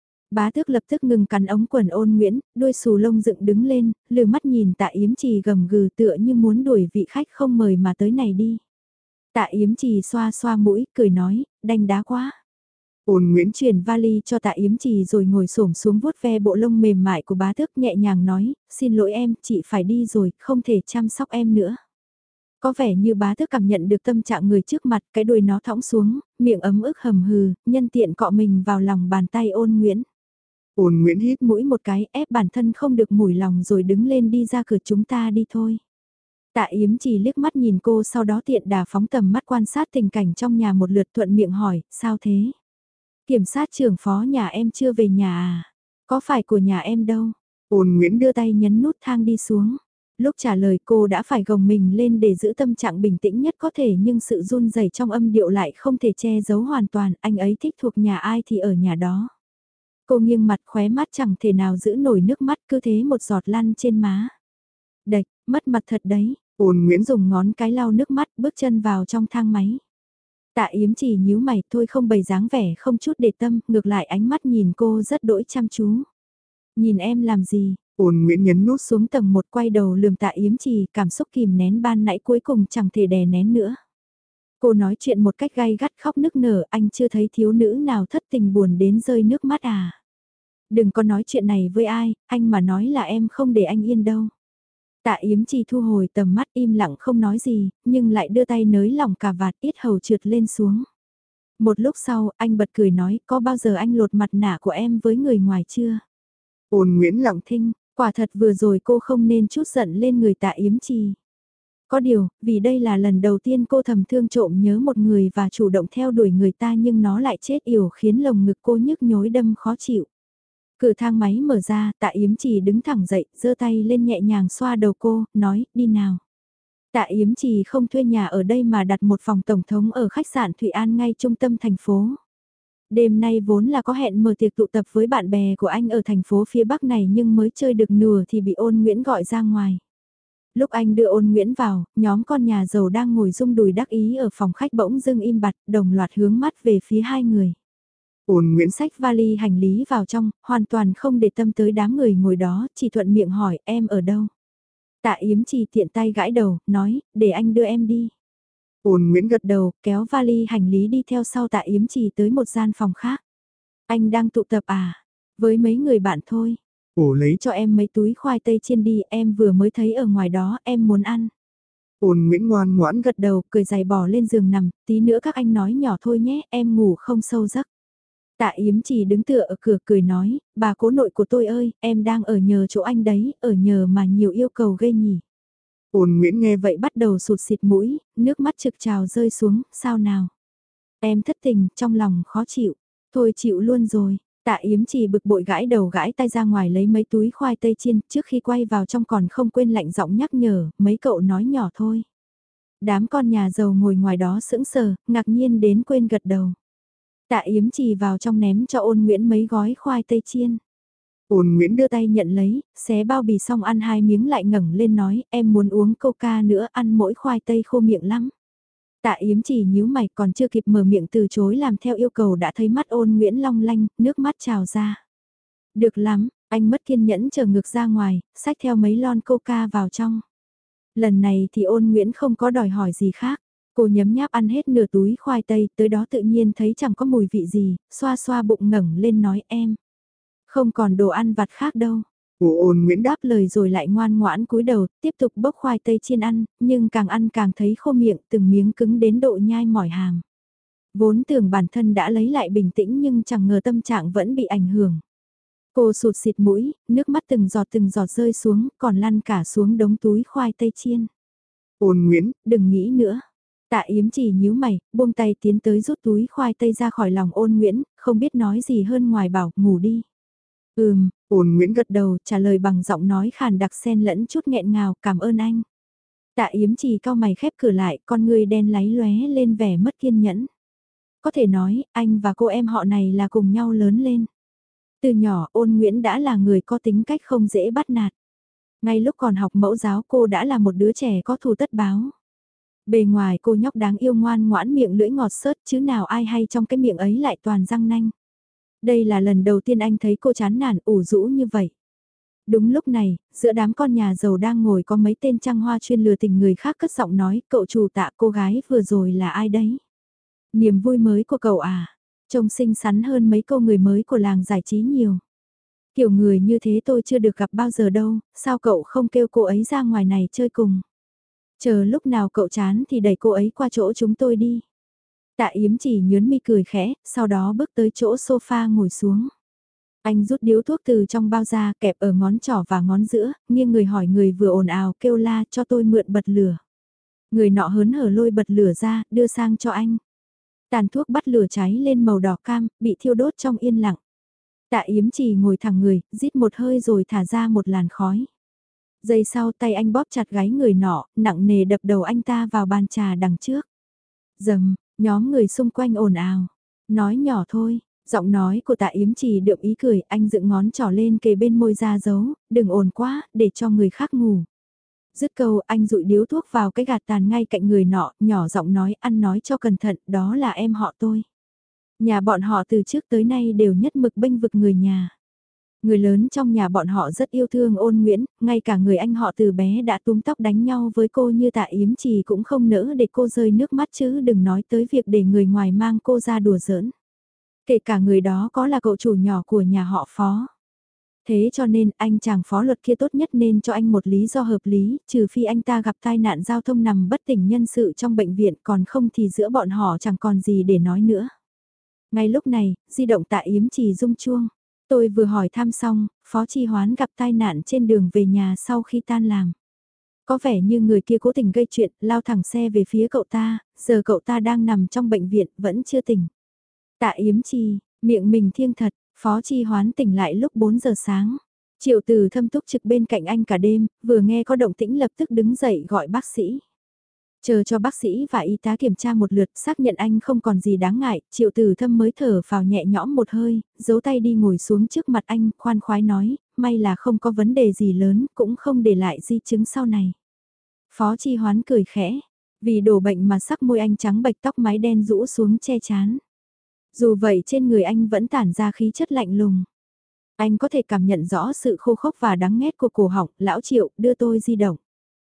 Bá tước lập tức ngừng cắn ống quần Ôn Nguyễn, đuôi xù lông dựng đứng lên, lừa mắt nhìn Tạ Yếm Trì gầm gừ tựa như muốn đuổi vị khách không mời mà tới này đi. Tạ Yếm Trì xoa xoa mũi, cười nói, đanh đá quá. Ôn Nguyễn chuyển vali cho Tạ Yếm Trì rồi ngồi xổm xuống vuốt ve bộ lông mềm mại của bá tước nhẹ nhàng nói, xin lỗi em, chị phải đi rồi, không thể chăm sóc em nữa. Có vẻ như bá tước cảm nhận được tâm trạng người trước mặt, cái đuôi nó thõng xuống, miệng ấm ức hầm hừ, nhân tiện cọ mình vào lòng bàn tay Ôn Nguyễn. Ôn Nguyễn hít mũi một cái, ép bản thân không được mủi lòng rồi đứng lên đi ra cửa, chúng ta đi thôi. Tạ Yếm Trì liếc mắt nhìn cô, sau đó tiện đà phóng tầm mắt quan sát tình cảnh trong nhà một lượt, thuận miệng hỏi, sao thế? Kiểm sát trưởng Phó nhà em chưa về nhà à? Có phải của nhà em đâu? Ôn Nguyễn đưa tay nhấn nút thang đi xuống. Lúc trả lời cô đã phải gồng mình lên để giữ tâm trạng bình tĩnh nhất có thể, nhưng sự run rẩy trong âm điệu lại không thể che giấu hoàn toàn, anh ấy thích thuộc nhà ai thì ở nhà đó. Cô nghiêng mặt, khóe mắt chẳng thể nào giữ nổi nước mắt, cứ thế một giọt lăn trên má. Đạch, mất mặt thật đấy. Ôn Nguyễn dùng ngón cái lau nước mắt, bước chân vào trong thang máy. Tạ Yếm Trì nhíu mày, thôi không bày dáng vẻ không chút để tâm, ngược lại ánh mắt nhìn cô rất đỗi chăm chú. Nhìn em làm gì? Ôn Nguyễn nhấn nút xuống tầng một, quay đầu lườm Tạ Yếm Trì, cảm xúc kìm nén ban nãy cuối cùng chẳng thể đè nén nữa. Cô nói chuyện một cách gay gắt, khóc nức nở, anh chưa thấy thiếu nữ nào thất tình buồn đến rơi nước mắt à? Đừng có nói chuyện này với ai, anh mà nói là em không để anh yên đâu. Tạ Yếm Trì thu hồi tầm mắt, im lặng không nói gì, nhưng lại đưa tay nới lỏng cà vạt, yết hầu trượt lên xuống. Một lúc sau, anh bật cười nói, có bao giờ anh lột mặt nạ của em với người ngoài chưa? Ôn Nguyễn lặng thinh, quả thật vừa rồi cô không nên chút giận lên người Tạ Yếm Trì. Có điều, vì đây là lần đầu tiên cô thầm thương trộm nhớ một người và chủ động theo đuổi người ta, nhưng nó lại chết yểu khiến lồng ngực cô nhức nhối đâm khó chịu. Cửa thang máy mở ra, Tạ Yếm Trì đứng thẳng dậy, giơ tay lên nhẹ nhàng xoa đầu cô, nói, đi nào. Tạ Yếm Trì không thuê nhà ở đây mà đặt một phòng tổng thống ở khách sạn Thụy An ngay trung tâm thành phố. Đêm nay vốn là có hẹn mở tiệc tụ tập với bạn bè của anh ở thành phố phía Bắc này, nhưng mới chơi được nửa thì bị Ôn Nguyễn gọi ra ngoài. Lúc anh đưa Ôn Nguyễn vào, nhóm con nhà giàu đang ngồi rung đùi đắc ý ở phòng khách bỗng dưng im bặt, đồng loạt hướng mắt về phía hai người. Ôn Nguyễn xách vali hành lý vào trong, hoàn toàn không để tâm tới đám người ngồi đó, chỉ thuận miệng hỏi em ở đâu. Tạ Yếm Trì tiện tay gãi đầu, nói, để anh đưa em đi. Ôn Nguyễn gật đầu, kéo vali hành lý đi theo sau Tạ Yếm Trì tới một gian phòng khác. Anh đang tụ tập à? Với mấy người bạn thôi. Ồ, lấy cho em mấy túi khoai tây chiên đi, em vừa mới thấy ở ngoài đó, em muốn ăn. Ôn Nguyễn ngoan ngoãn gật đầu, cười giày bỏ lên giường nằm, tí nữa các anh nói nhỏ thôi nhé, em ngủ không sâu giấc. Tạ Yếm Trì đứng tựa ở cửa cười nói, bà cố nội của tôi ơi, em đang ở nhờ chỗ anh đấy, ở nhờ mà nhiều yêu cầu ghê nhỉ. Ôn Nguyễn nghe vậy bắt đầu sụt xịt mũi, nước mắt trực trào rơi xuống, sao nào? Em thất tình, trong lòng khó chịu, thôi chịu luôn rồi. Tạ Yếm Trì bực bội gãi đầu gãi tay ra ngoài lấy mấy túi khoai tây chiên, trước khi quay vào trong còn không quên lạnh giọng nhắc nhở, mấy cậu nói nhỏ thôi. Đám con nhà giàu ngồi ngoài đó sững sờ, ngạc nhiên đến quên gật đầu. Tạ Yếm Trì vào trong ném cho Ôn Nguyễn mấy gói khoai tây chiên. Ôn Nguyễn đưa tay nhận lấy, xé bao bì xong ăn hai miếng lại ngẩng lên nói, em muốn uống coca nữa, ăn mỗi khoai tây khô miệng lắm. Tạ Yếm Trì nhíu mày, còn chưa kịp mở miệng từ chối làm theo yêu cầu đã thấy mắt Ôn Nguyễn long lanh, nước mắt trào ra. Được lắm, anh mất kiên nhẫn chờ ngược ra ngoài, xách theo mấy lon coca vào trong. Lần này thì Ôn Nguyễn không có đòi hỏi gì khác. Cô nhấm nháp ăn hết nửa túi khoai tây, tới đó tự nhiên thấy chẳng có mùi vị gì, xoa xoa bụng ngẩng lên nói em. Không còn đồ ăn vặt khác đâu. Cô Ôn Nguyễn đáp lời rồi lại ngoan ngoãn cúi đầu, tiếp tục bốc khoai tây chiên ăn, nhưng càng ăn càng thấy khô miệng, từng miếng cứng đến độ nhai mỏi hàm. Vốn tưởng bản thân đã lấy lại bình tĩnh nhưng chẳng ngờ tâm trạng vẫn bị ảnh hưởng. Cô sụt xịt mũi, nước mắt từng giọt từng giọt rơi xuống, còn lăn cả xuống đống túi khoai tây chiên. Ôn Nguyễn, đừng nghĩ nữa. Tạ Yếm Trì nhíu mày, buông tay tiến tới rút túi khoai tây ra khỏi lòng Ôn Nguyễn, không biết nói gì hơn ngoài bảo ngủ đi. Ừm, Ôn Nguyễn gật đầu trả lời bằng giọng nói khàn đặc xen lẫn chút nghẹn ngào, cảm ơn anh. Tạ Yếm Trì cau mày khép cửa lại, con người đen láy lóe lên vẻ mất kiên nhẫn. Có thể nói, anh và cô em họ này là cùng nhau lớn lên. Từ nhỏ Ôn Nguyễn đã là người có tính cách không dễ bắt nạt. Ngay lúc còn học mẫu giáo cô đã là một đứa trẻ có thù tất báo. Bề ngoài cô nhóc đáng yêu ngoan ngoãn miệng lưỡi ngọt xớt chứ nào ai hay trong cái miệng ấy lại toàn răng nanh. Đây là lần đầu tiên anh thấy cô chán nản ủ rũ như vậy. Đúng lúc này, giữa đám con nhà giàu đang ngồi có mấy tên trăng hoa chuyên lừa tình người khác cất giọng nói, cậu chủ Tạ cô gái vừa rồi là ai đấy? Niềm vui mới của cậu à? Trông xinh xắn hơn mấy cô người mới của làng giải trí nhiều. Kiểu người như thế tôi chưa được gặp bao giờ đâu, sao cậu không kêu cô ấy ra ngoài này chơi cùng? Chờ lúc nào cậu chán thì đẩy cô ấy qua chỗ chúng tôi đi. Tạ Yếm Trì nhớn mi cười khẽ, sau đó bước tới chỗ sofa ngồi xuống. Anh rút điếu thuốc từ trong bao ra, kẹp ở ngón trỏ và ngón giữa, nghiêng người hỏi người vừa ồn ào kêu la cho tôi mượn bật lửa. Người nọ hớn hở lôi bật lửa ra, đưa sang cho anh. Tàn thuốc bắt lửa cháy lên màu đỏ cam, bị thiêu đốt trong yên lặng. Tạ Yếm Trì ngồi thẳng người, rít một hơi rồi thả ra một làn khói. Giây sau tay anh bóp chặt gáy người nọ, nặng nề đập đầu anh ta vào bàn trà đằng trước. Dầm, nhóm người xung quanh ồn ào. Nói nhỏ thôi, giọng nói của Tạ Yếm Trì đượm ý cười, anh dựng ngón trỏ lên kề bên môi ra dấu, đừng ồn quá, để cho người khác ngủ. Dứt câu anh dụi điếu thuốc vào cái gạt tàn ngay cạnh người nọ, nhỏ giọng nói ăn nói cho cẩn thận, đó là em họ tôi. Nhà bọn họ từ trước tới nay đều nhất mực bênh vực người nhà. Người lớn trong nhà bọn họ rất yêu thương Ôn Nguyễn, ngay cả người anh họ từ bé đã túm tóc đánh nhau với cô như Tạ Yếm Trì cũng không nỡ để cô rơi nước mắt chứ đừng nói tới việc để người ngoài mang cô ra đùa giỡn. Kể cả người đó có là cậu chủ nhỏ của nhà họ Phó. Thế cho nên anh chàng phó luật kia tốt nhất nên cho anh một lý do hợp lý, trừ phi anh ta gặp tai nạn giao thông nằm bất tỉnh nhân sự trong bệnh viện còn không thì giữa bọn họ chẳng còn gì để nói nữa. Ngay lúc này, di động Tạ Yếm Trì rung chuông. Tôi vừa hỏi thăm xong, Phó Chi Hoán gặp tai nạn trên đường về nhà sau khi tan làm. Có vẻ như người kia cố tình gây chuyện, lao thẳng xe về phía cậu ta, giờ cậu ta đang nằm trong bệnh viện, vẫn chưa tỉnh. Tạ Yếm Trì, miệng mình thiêng thật, Phó Chi Hoán tỉnh lại lúc bốn giờ sáng. Triệu Từ Thâm túc trực bên cạnh anh cả đêm, vừa nghe có động tĩnh lập tức đứng dậy gọi bác sĩ. Chờ cho bác sĩ và y tá kiểm tra một lượt xác nhận anh không còn gì đáng ngại, Triệu Từ Thâm mới thở vào nhẹ nhõm một hơi, giấu tay đi ngồi xuống trước mặt anh, khoan khoái nói, may là không có vấn đề gì lớn, cũng không để lại di chứng sau này. Phó Chi Hoán cười khẽ, vì đổ bệnh mà sắc môi anh trắng bệch tóc mái đen rũ xuống che chán. Dù vậy trên người anh vẫn tản ra khí chất lạnh lùng. Anh có thể cảm nhận rõ sự khô khốc và đắng nghét của cổ họng, lão Triệu đưa tôi di động.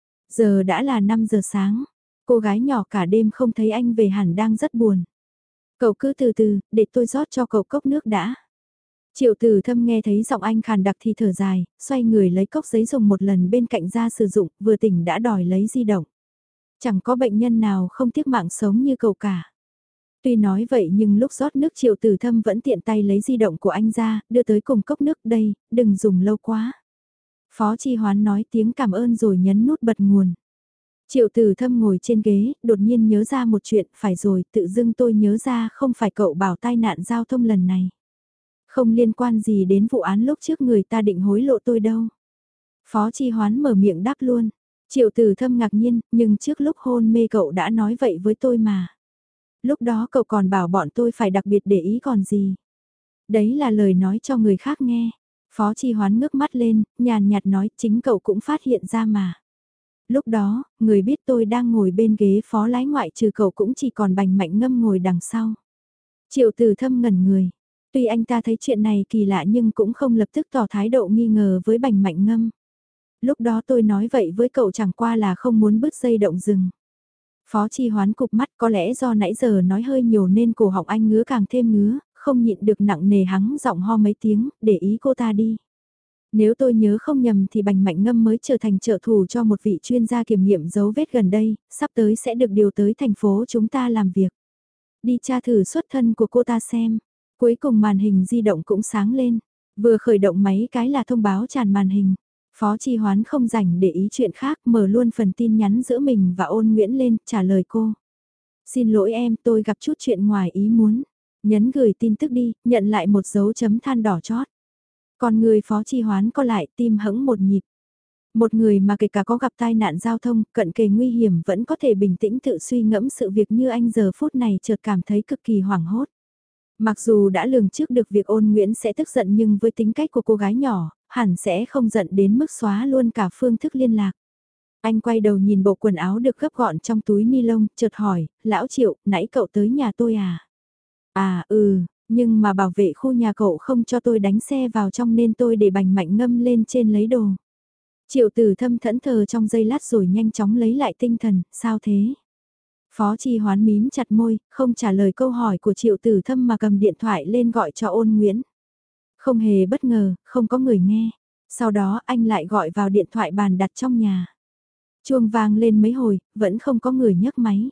Giờ đã là năm giờ sáng. Cô gái nhỏ cả đêm không thấy anh về hẳn đang rất buồn. Cậu cứ từ từ, để tôi rót cho cậu cốc nước đã. Triệu Từ Thâm nghe thấy giọng anh khàn đặc thì thở dài, xoay người lấy cốc giấy dùng một lần bên cạnh ra sử dụng, vừa tỉnh đã đòi lấy di động. Chẳng có bệnh nhân nào không tiếc mạng sống như cậu cả. Tuy nói vậy nhưng lúc rót nước Triệu Từ Thâm vẫn tiện tay lấy di động của anh ra, đưa tới cùng cốc nước đây, đừng dùng lâu quá. Phó Chi Hoán nói tiếng cảm ơn rồi nhấn nút bật nguồn. Triệu Từ Thâm ngồi trên ghế, đột nhiên nhớ ra một chuyện, phải rồi, tự dưng tôi nhớ ra không phải cậu bảo tai nạn giao thông lần này. Không liên quan gì đến vụ án lúc trước người ta định hối lộ tôi đâu. Phó Chi Hoán mở miệng đáp luôn. Triệu Tử Thâm ngạc nhiên, nhưng trước lúc hôn mê cậu đã nói vậy với tôi mà. Lúc đó cậu còn bảo bọn tôi phải đặc biệt để ý còn gì. Đấy là lời nói cho người khác nghe. Phó Chi Hoán ngước mắt lên, nhàn nhạt nói chính cậu cũng phát hiện ra mà. Lúc đó, người biết tôi đang ngồi bên ghế phó lái ngoại trừ cậu cũng chỉ còn Bành Mạnh Ngâm ngồi đằng sau. Triệu Tử Thâm ngẩn người. Tuy anh ta thấy chuyện này kỳ lạ nhưng cũng không lập tức tỏ thái độ nghi ngờ với Bành Mạnh Ngâm. Lúc đó tôi nói vậy với cậu chẳng qua là không muốn bứt dây động rừng. Phó Chi Hoán cụp mắt, có lẽ do nãy giờ nói hơi nhiều nên cổ họng anh ngứa càng thêm ngứa, không nhịn được nặng nề hắng giọng ho mấy tiếng, để ý cô ta đi. Nếu tôi nhớ không nhầm thì Bành Mạnh Ngâm mới trở thành trợ thủ cho một vị chuyên gia kiểm nghiệm dấu vết gần đây, sắp tới sẽ được điều tới thành phố chúng ta làm việc. Đi tra thử xuất thân của cô ta xem. Cuối cùng màn hình di động cũng sáng lên, vừa khởi động máy cái là thông báo tràn màn hình. Phó Chi Hoán không rảnh để ý chuyện khác, mở luôn phần tin nhắn giữa mình và Ôn Nguyễn lên, trả lời cô. Xin lỗi em, tôi gặp chút chuyện ngoài ý muốn. Nhấn gửi tin tức đi, nhận lại một dấu chấm than đỏ chót. Còn người Phó Chi Hoán có lại tim hững một nhịp. Một người mà kể cả có gặp tai nạn giao thông, cận kề nguy hiểm vẫn có thể bình tĩnh tự suy ngẫm sự việc như anh giờ phút này chợt cảm thấy cực kỳ hoảng hốt. Mặc dù đã lường trước được việc Ôn Nguyễn sẽ tức giận nhưng với tính cách của cô gái nhỏ, hẳn sẽ không giận đến mức xóa luôn cả phương thức liên lạc. Anh quay đầu nhìn bộ quần áo được gấp gọn trong túi ni lông, chợt hỏi, lão Triệu, nãy cậu tới nhà tôi à? À, ừ, nhưng mà bảo vệ khu nhà cậu không cho tôi đánh xe vào trong nên tôi để Bành Mạnh Ngâm lên trên lấy đồ. Triệu Tử Thâm thẫn thờ trong giây lát rồi nhanh chóng lấy lại tinh thần, sao thế? Phó Chi Hoán mím chặt môi, không trả lời câu hỏi của Triệu Tử Thâm mà cầm điện thoại lên gọi cho Ôn Nguyễn. Không hề bất ngờ, không có người nghe. Sau đó anh lại gọi vào điện thoại bàn đặt trong nhà. Chuông vang lên mấy hồi, vẫn không có người nhấc máy.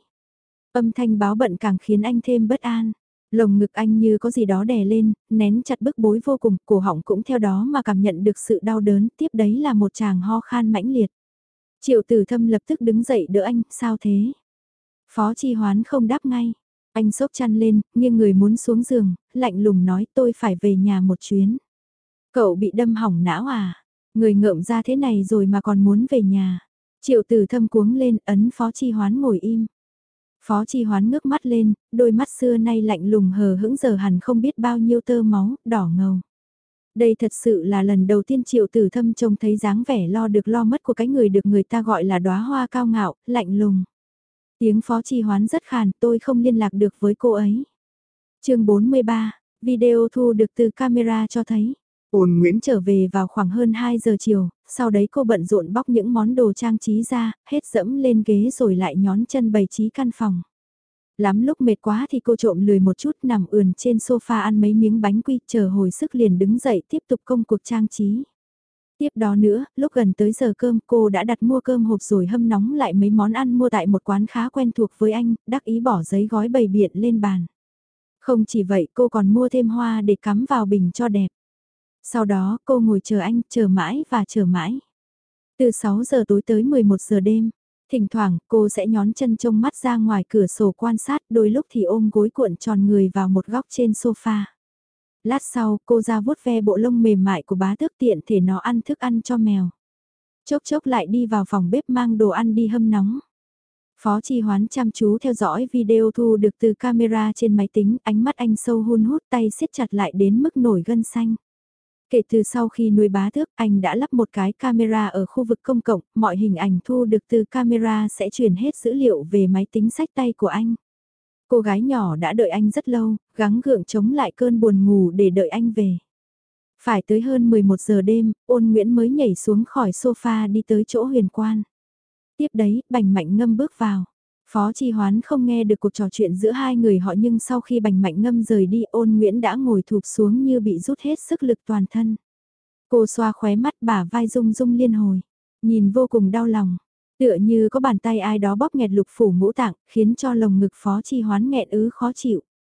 Âm thanh báo bận càng khiến anh thêm bất an. Lồng ngực anh như có gì đó đè lên, nén chặt bức bối vô cùng, cổ họng cũng theo đó mà cảm nhận được sự đau đớn, tiếp đấy là một tràng ho khan mãnh liệt. Triệu Tử Thâm lập tức đứng dậy đỡ anh, sao thế? Phó Chi Hoán không đáp ngay. Anh xốc chăn lên, nghiêng người muốn xuống giường, lạnh lùng nói tôi phải về nhà một chuyến. Cậu bị đâm hỏng não à? Người ngợm ra thế này rồi mà còn muốn về nhà. Triệu Tử Thâm cuống lên, ấn Phó Chi Hoán ngồi im. Phó Chi Hoán ngước mắt lên, đôi mắt xưa nay lạnh lùng hờ hững giờ hẳn không biết bao nhiêu tơ máu, đỏ ngầu. Đây thật sự là lần đầu tiên Triệu Tử Thâm trông thấy dáng vẻ lo được lo mất của cái người được người ta gọi là đóa hoa cao ngạo, lạnh lùng. Tiếng Phó Chi Hoán rất khàn, tôi không liên lạc được với cô ấy. chương bốn mươi ba, video thu được từ camera cho thấy. Ôn Nguyễn trở về vào khoảng hơn hai giờ chiều, sau đấy cô bận rộn bóc những món đồ trang trí ra, hết dẫm lên ghế rồi lại nhón chân bày trí căn phòng. Lắm lúc mệt quá thì cô trộm lười một chút nằm ườn trên sofa ăn mấy miếng bánh quy, chờ hồi sức liền đứng dậy tiếp tục công cuộc trang trí. Tiếp đó nữa, lúc gần tới giờ cơm cô đã đặt mua cơm hộp rồi hâm nóng lại mấy món ăn mua tại một quán khá quen thuộc với anh, đắc ý bỏ giấy gói bày biện lên bàn. Không chỉ vậy cô còn mua thêm hoa để cắm vào bình cho đẹp. Sau đó cô ngồi chờ anh, chờ mãi và chờ mãi. Từ sáu giờ tối tới mười một giờ đêm, thỉnh thoảng cô sẽ nhón chân trông mắt ra ngoài cửa sổ quan sát, đôi lúc thì ôm gối cuộn tròn người vào một góc trên sofa. Lát sau cô ra vuốt ve bộ lông mềm mại của bá tước tiện thể nó ăn thức ăn cho mèo. Chốc chốc lại đi vào phòng bếp mang đồ ăn đi hâm nóng. Phó Chi Hoán chăm chú theo dõi video thu được từ camera trên máy tính, ánh mắt anh sâu hun hút, tay siết chặt lại đến mức nổi gân xanh. Kể từ sau khi nuôi bá tước, anh đã lắp một cái camera ở khu vực công cộng, mọi hình ảnh thu được từ camera sẽ truyền hết dữ liệu về máy tính xách tay của anh. Cô gái nhỏ đã đợi anh rất lâu, gắng gượng chống lại cơn buồn ngủ để đợi anh về. Phải tới hơn mười một giờ đêm, Ôn Nguyễn mới nhảy xuống khỏi sofa đi tới chỗ Huyền Quan. Tiếp đấy, Bành Mạnh Ngâm bước vào. Phó Chi Hoán không nghe được cuộc trò chuyện giữa hai người họ nhưng sau khi Bành Mạnh Ngâm rời đi Ôn Nguyễn đã ngồi thụp xuống như bị rút hết sức lực toàn thân. Cô xoa khóe mắt bả vai rung rung liên hồi, nhìn vô cùng đau lòng, tựa như có bàn tay ai đó bóp nghẹt lục phủ ngũ tạng, khiến cho lồng ngực Phó Chi Hoán nghẹn ứ khó chịu.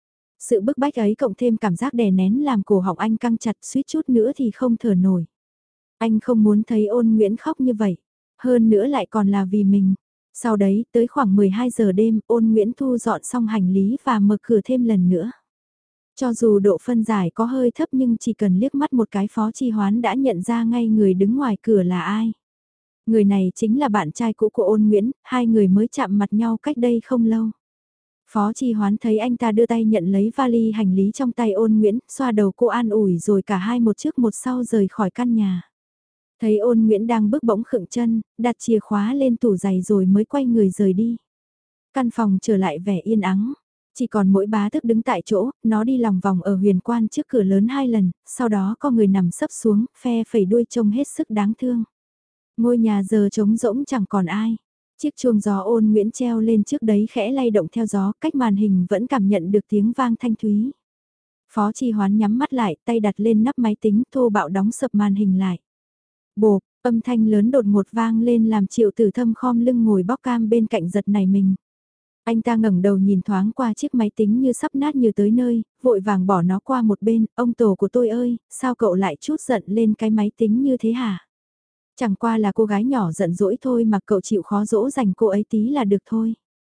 Sự bức bách ấy cộng thêm cảm giác đè nén làm cổ họng anh căng chặt suýt chút nữa thì không thở nổi. Anh không muốn thấy Ôn Nguyễn khóc như vậy, hơn nữa lại còn là vì mình. Sau đấy, tới khoảng mười hai giờ đêm, Ôn Nguyễn thu dọn xong hành lý và mở cửa thêm lần nữa. Cho dù độ phân giải có hơi thấp nhưng chỉ cần liếc mắt một cái Phó Chi Hoán đã nhận ra ngay người đứng ngoài cửa là ai. Người này chính là bạn trai cũ của Ôn Nguyễn, hai người mới chạm mặt nhau cách đây không lâu. Phó Chi Hoán thấy anh ta đưa tay nhận lấy vali hành lý trong tay Ôn Nguyễn, xoa đầu cô an ủi rồi cả hai một trước một sau rời khỏi căn nhà. Thấy Ôn Nguyễn đang bước bỗng khựng chân, đặt chìa khóa lên tủ giày rồi mới quay người rời đi. Căn phòng trở lại vẻ yên ắng. Chỉ còn mỗi bá thức đứng tại chỗ, nó đi lòng vòng ở huyền quan trước cửa lớn hai lần, sau đó có người nằm sấp xuống, phe phẩy đuôi trông hết sức đáng thương. Ngôi nhà giờ trống rỗng chẳng còn ai. Chiếc chuông gió Ôn Nguyễn treo lên trước đấy khẽ lay động theo gió, cách màn hình vẫn cảm nhận được tiếng vang thanh thúy. Phó Chi Hoán nhắm mắt lại, tay đặt lên nắp máy tính, thô bạo đóng sập màn hình lại. Bộp, âm thanh lớn đột ngột vang lên làm Triệu Tử Thâm khom lưng ngồi bóc cam bên cạnh giật nảy mình. Anh ta ngẩng đầu nhìn thoáng qua chiếc máy tính như sắp nát như tới nơi, vội vàng bỏ nó qua một bên, ông tổ của tôi ơi, sao cậu lại chút giận lên cái máy tính như thế hả? Chẳng qua là cô gái nhỏ giận dỗi thôi mà cậu chịu khó dỗ dành cô ấy tí là được thôi.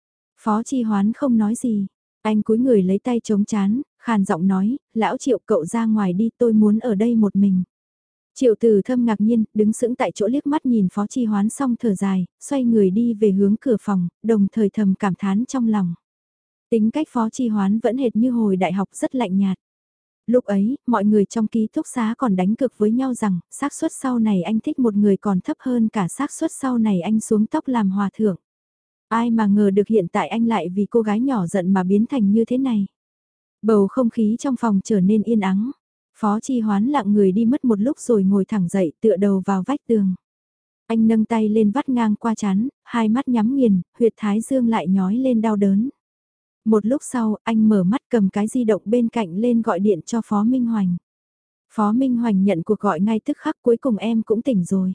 Phó Chi Hoán không nói gì, anh cúi người lấy tay chống chán, khàn giọng nói, lão Triệu cậu ra ngoài đi tôi muốn ở đây một mình. Triệu Tử Thâm ngạc nhiên, đứng sững tại chỗ liếc mắt nhìn Phó Chi Hoán xong thở dài, xoay người đi về hướng cửa phòng, đồng thời thầm cảm thán trong lòng. Tính cách Phó Chi Hoán vẫn hệt như hồi đại học rất lạnh nhạt. Lúc ấy, mọi người trong ký túc xá còn đánh cược với nhau rằng, xác suất sau này anh thích một người còn thấp hơn cả xác suất sau này anh xuống tóc làm hòa thượng. Ai mà ngờ được hiện tại anh lại vì cô gái nhỏ giận mà biến thành như thế này. Bầu không khí trong phòng trở nên yên ắng. Phó Chi Hoán lặng người đi mất một lúc rồi ngồi thẳng dậy tựa đầu vào vách tường. Anh nâng tay lên vắt ngang qua trán, hai mắt nhắm nghiền, huyệt thái dương lại nhói lên đau đớn. Một lúc sau, anh mở mắt cầm cái di động bên cạnh lên gọi điện cho Phó Minh Hoành. Phó Minh Hoành nhận cuộc gọi ngay tức khắc, cuối cùng em cũng tỉnh rồi.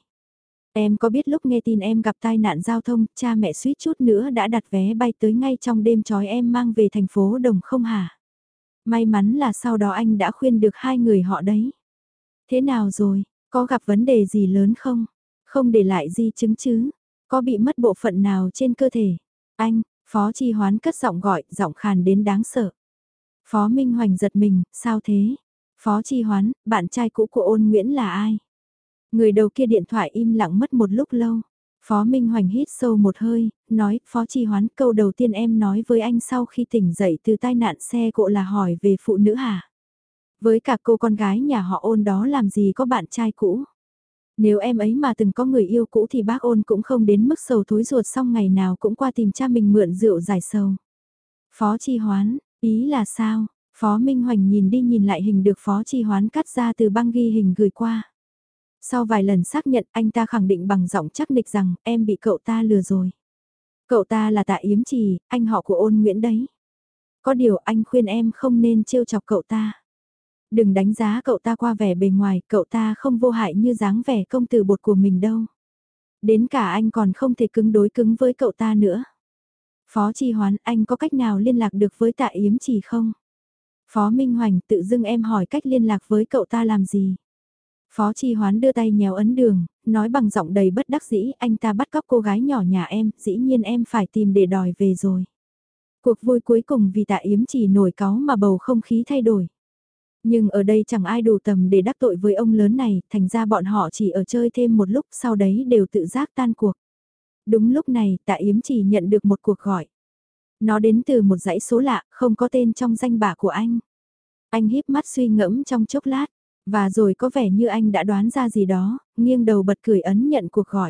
Em có biết lúc nghe tin em gặp tai nạn giao thông, cha mẹ suýt chút nữa đã đặt vé bay tới ngay trong đêm trói em mang về thành phố Đồng không hả? May mắn là sau đó anh đã khuyên được hai người họ đấy. Thế nào rồi, có gặp vấn đề gì lớn không? Không để lại di chứng chứ? Có bị mất bộ phận nào trên cơ thể? Anh, Phó Chi Hoán cất giọng gọi, giọng khàn đến đáng sợ. Phó Minh Hoành giật mình, sao thế? Phó Chi Hoán, bạn trai cũ của Ôn Nguyễn là ai? Người đầu kia điện thoại im lặng mất một lúc lâu. Phó Minh Hoành hít sâu một hơi, nói, Phó Chi Hoán, câu đầu tiên em nói với anh sau khi tỉnh dậy từ tai nạn xe cộ là hỏi về phụ nữ hả? Với cả cô con gái nhà họ Ôn đó làm gì có bạn trai cũ? Nếu em ấy mà từng có người yêu cũ thì bác Ôn cũng không đến mức sầu thối ruột xong ngày nào cũng qua tìm cha mình mượn rượu giải sầu. Phó Chi Hoán, ý là sao? Phó Minh Hoành nhìn đi nhìn lại hình được Phó Chi Hoán cắt ra từ băng ghi hình gửi qua. Sau vài lần xác nhận anh ta khẳng định bằng giọng chắc nịch rằng em bị cậu ta lừa rồi. Cậu ta là Tạ Yếm Trì, anh họ của Ôn Nguyễn đấy. Có điều anh khuyên em không nên trêu chọc cậu ta. Đừng đánh giá cậu ta qua vẻ bề ngoài, cậu ta không vô hại như dáng vẻ công tử bột của mình đâu. Đến cả anh còn không thể cứng đối cứng với cậu ta nữa. Phó Chi Hoán, anh có cách nào liên lạc được với Tạ Yếm Trì không? Phó Minh Hoành, tự dưng em hỏi cách liên lạc với cậu ta làm gì? Phó Chi Hoán đưa tay nhéo ấn đường, nói bằng giọng đầy bất đắc dĩ, anh ta bắt cóc cô gái nhỏ nhà em, dĩ nhiên em phải tìm để đòi về rồi. Cuộc vui cuối cùng vì Tạ Yếm Trì nổi cáu mà bầu không khí thay đổi. Nhưng ở đây chẳng ai đủ tầm để đắc tội với ông lớn này, thành ra bọn họ chỉ ở chơi thêm một lúc sau đấy đều tự giác tan cuộc. Đúng lúc này, Tạ Yếm Trì nhận được một cuộc gọi. Nó đến từ một dãy số lạ, không có tên trong danh bạ của anh. Anh híp mắt suy ngẫm trong chốc lát, và rồi có vẻ như anh đã đoán ra gì đó, nghiêng đầu bật cười ấn nhận cuộc gọi.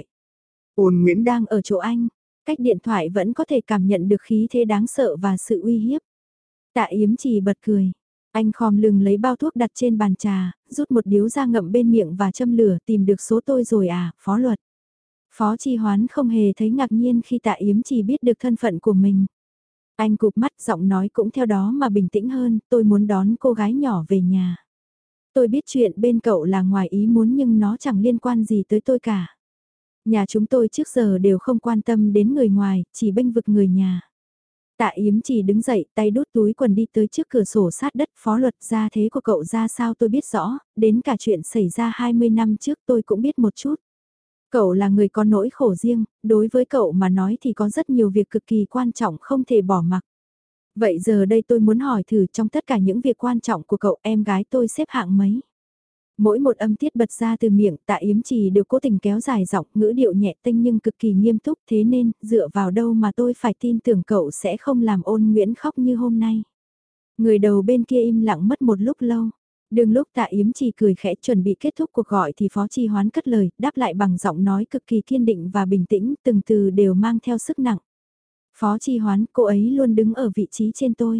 Ôn Nguyễn đang ở chỗ anh, cách điện thoại vẫn có thể cảm nhận được khí thế đáng sợ và sự uy hiếp. Tạ Yếm Trì bật cười. Anh khom lưng lấy bao thuốc đặt trên bàn trà, rút một điếu ra ngậm bên miệng và châm lửa, tìm được số tôi rồi à, Phó Luật. Phó Chi Hoán không hề thấy ngạc nhiên khi Tạ Yếm Trì biết được thân phận của mình. Anh cụp mắt, giọng nói cũng theo đó mà bình tĩnh hơn, tôi muốn đón cô gái nhỏ về nhà. Tôi biết chuyện bên cậu là ngoài ý muốn nhưng nó chẳng liên quan gì tới tôi cả. Nhà chúng tôi trước giờ đều không quan tâm đến người ngoài, chỉ bênh vực người nhà. Tạ Yếm Trì đứng dậy, tay đút túi quần đi tới trước cửa sổ sát đất. Phó Luật, gia thế của cậu ra sao tôi biết rõ, đến cả chuyện xảy ra hai mươi năm trước tôi cũng biết một chút. Cậu là người có nỗi khổ riêng, đối với cậu mà nói thì có rất nhiều việc cực kỳ quan trọng không thể bỏ mặc. Vậy giờ đây tôi muốn hỏi thử trong tất cả những việc quan trọng của cậu, em gái tôi xếp hạng mấy? Mỗi một âm tiết bật ra từ miệng Tạ Yếm Trì đều cố tình kéo dài giọng, ngữ điệu nhẹ tênh nhưng cực kỳ nghiêm túc, thế nên, dựa vào đâu mà tôi phải tin tưởng cậu sẽ không làm Ôn Nguyễn khóc như hôm nay. Người đầu bên kia im lặng mất một lúc lâu. Đừng lúc Tạ Yếm Trì cười khẽ chuẩn bị kết thúc cuộc gọi thì Phó Chi Hoán cất lời, đáp lại bằng giọng nói cực kỳ kiên định và bình tĩnh, từng từ đều mang theo sức nặng. Phó Chi Hoán, cô ấy luôn đứng ở vị trí trên tôi.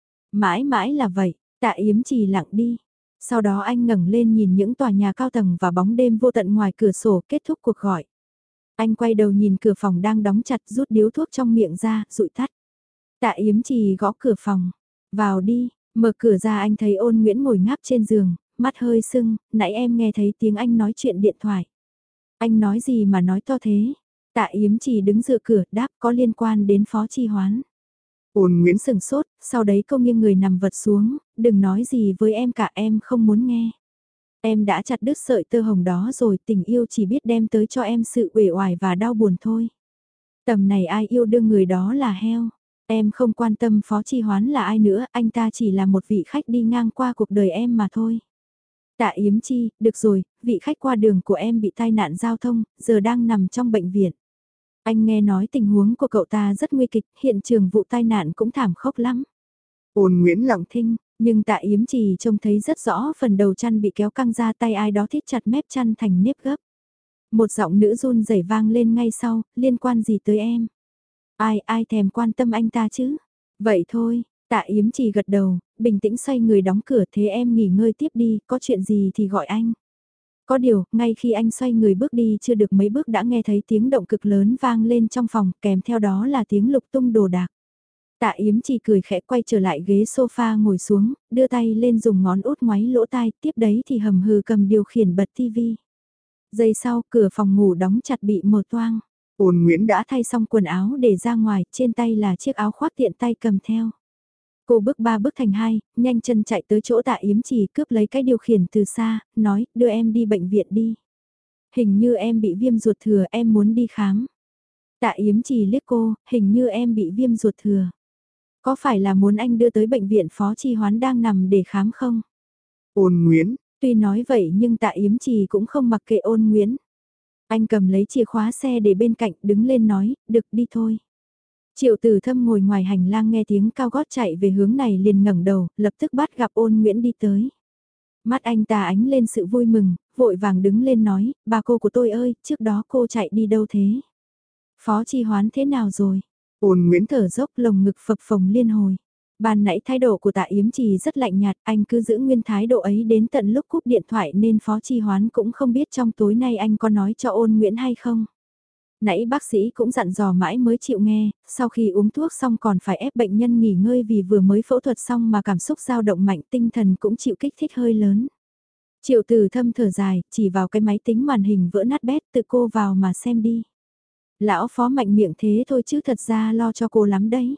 Mãi mãi là vậy, Tạ Yếm Trì lặng đi. Sau đó anh ngẩng lên nhìn những tòa nhà cao tầng và bóng đêm vô tận ngoài cửa sổ, kết thúc cuộc gọi. Anh quay đầu nhìn cửa phòng đang đóng chặt, rút điếu thuốc trong miệng ra, dụi tắt. Tạ Yếm Trì gõ cửa phòng. Vào đi, mở cửa ra anh thấy Ôn Nguyễn ngồi ngáp trên giường, mắt hơi sưng, nãy em nghe thấy tiếng anh nói chuyện điện thoại. Anh nói gì mà nói to thế? Tạ Yếm Trì đứng dựa cửa, đáp có liên quan đến Phó Chi Hoán. Ôn Nguyễn sừng sốt, sau đấy cô nghiêng người nằm vật xuống, đừng nói gì với em cả, em không muốn nghe. Em đã chặt đứt sợi tơ hồng đó rồi, tình yêu chỉ biết đem tới cho em sự uể oải và đau buồn thôi. Tầm này ai yêu đương người đó là heo. Em không quan tâm Phó Chi Hoán là ai nữa, anh ta chỉ là một vị khách đi ngang qua cuộc đời em mà thôi. Tạ Yếm Chi, được rồi, vị khách qua đường của em bị tai nạn giao thông, giờ đang nằm trong bệnh viện. Anh nghe nói tình huống của cậu ta rất nguy kịch, hiện trường vụ tai nạn cũng thảm khốc lắm. Ôn Nguyễn lặng thinh, nhưng Tạ Yếm Trì trông thấy rất rõ phần đầu chăn bị kéo căng ra, tay ai đó thít chặt mép chăn thành nếp gấp. Một giọng nữ run rẩy vang lên ngay sau, liên quan gì tới em? Ai ai thèm quan tâm anh ta chứ? Vậy thôi, Tạ Yếm Trì gật đầu, bình tĩnh xoay người đóng cửa, thế em nghỉ ngơi tiếp đi, có chuyện gì thì gọi anh. Có điều, ngay khi anh xoay người bước đi chưa được mấy bước đã nghe thấy tiếng động cực lớn vang lên trong phòng, kèm theo đó là tiếng lục tung đồ đạc. Tạ Yếm Trì cười khẽ quay trở lại ghế sofa ngồi xuống, đưa tay lên dùng ngón út ngoáy lỗ tai, tiếp đấy thì hầm hừ cầm điều khiển bật tivi. Giây sau, cửa phòng ngủ đóng chặt bị mở toang. Ôn Nguyễn đã thay xong quần áo để ra ngoài, trên tay là chiếc áo khoác tiện tay cầm theo. Cô bước ba bước thành hai, nhanh chân chạy tới chỗ Tạ Yếm Trì cướp lấy cái điều khiển từ xa, nói, đưa em đi bệnh viện đi. Hình như em bị viêm ruột thừa, em muốn đi khám. Tạ Yếm Trì liếc cô, hình như em bị viêm ruột thừa. Có phải là muốn anh đưa tới bệnh viện Phó Chi Hoán đang nằm để khám không? Ôn Nguyễn, tuy nói vậy nhưng Tạ Yếm Trì cũng không mặc kệ Ôn Nguyễn. Anh cầm lấy chìa khóa xe để bên cạnh, đứng lên nói, được đi thôi. Triệu Tử Thâm ngồi ngoài hành lang nghe tiếng cao gót chạy về hướng này liền ngẩng đầu, lập tức bắt gặp Ôn Nguyễn đi tới. Mắt anh ta ánh lên sự vui mừng, vội vàng đứng lên nói, bà cô của tôi ơi, trước đó cô chạy đi đâu thế? Phó Chi Hoán thế nào rồi? Ôn Nguyễn thở dốc, lồng ngực phập phồng liên hồi. Ban nãy thái độ của Tạ Yếm Trì rất lạnh nhạt, anh cứ giữ nguyên thái độ ấy đến tận lúc cúp điện thoại nên Phó Chi Hoán cũng không biết trong tối nay anh có nói cho Ôn Nguyễn hay không. Nãy bác sĩ cũng dặn dò mãi mới chịu nghe, sau khi uống thuốc xong còn phải ép bệnh nhân nghỉ ngơi vì vừa mới phẫu thuật xong mà cảm xúc dao động mạnh, tinh thần cũng chịu kích thích hơi lớn. Triệu Tử Thâm thở dài, chỉ vào cái máy tính màn hình vỡ nát bét, tự cô vào mà xem đi. Lão Phó mạnh miệng thế thôi chứ thật ra lo cho cô lắm đấy.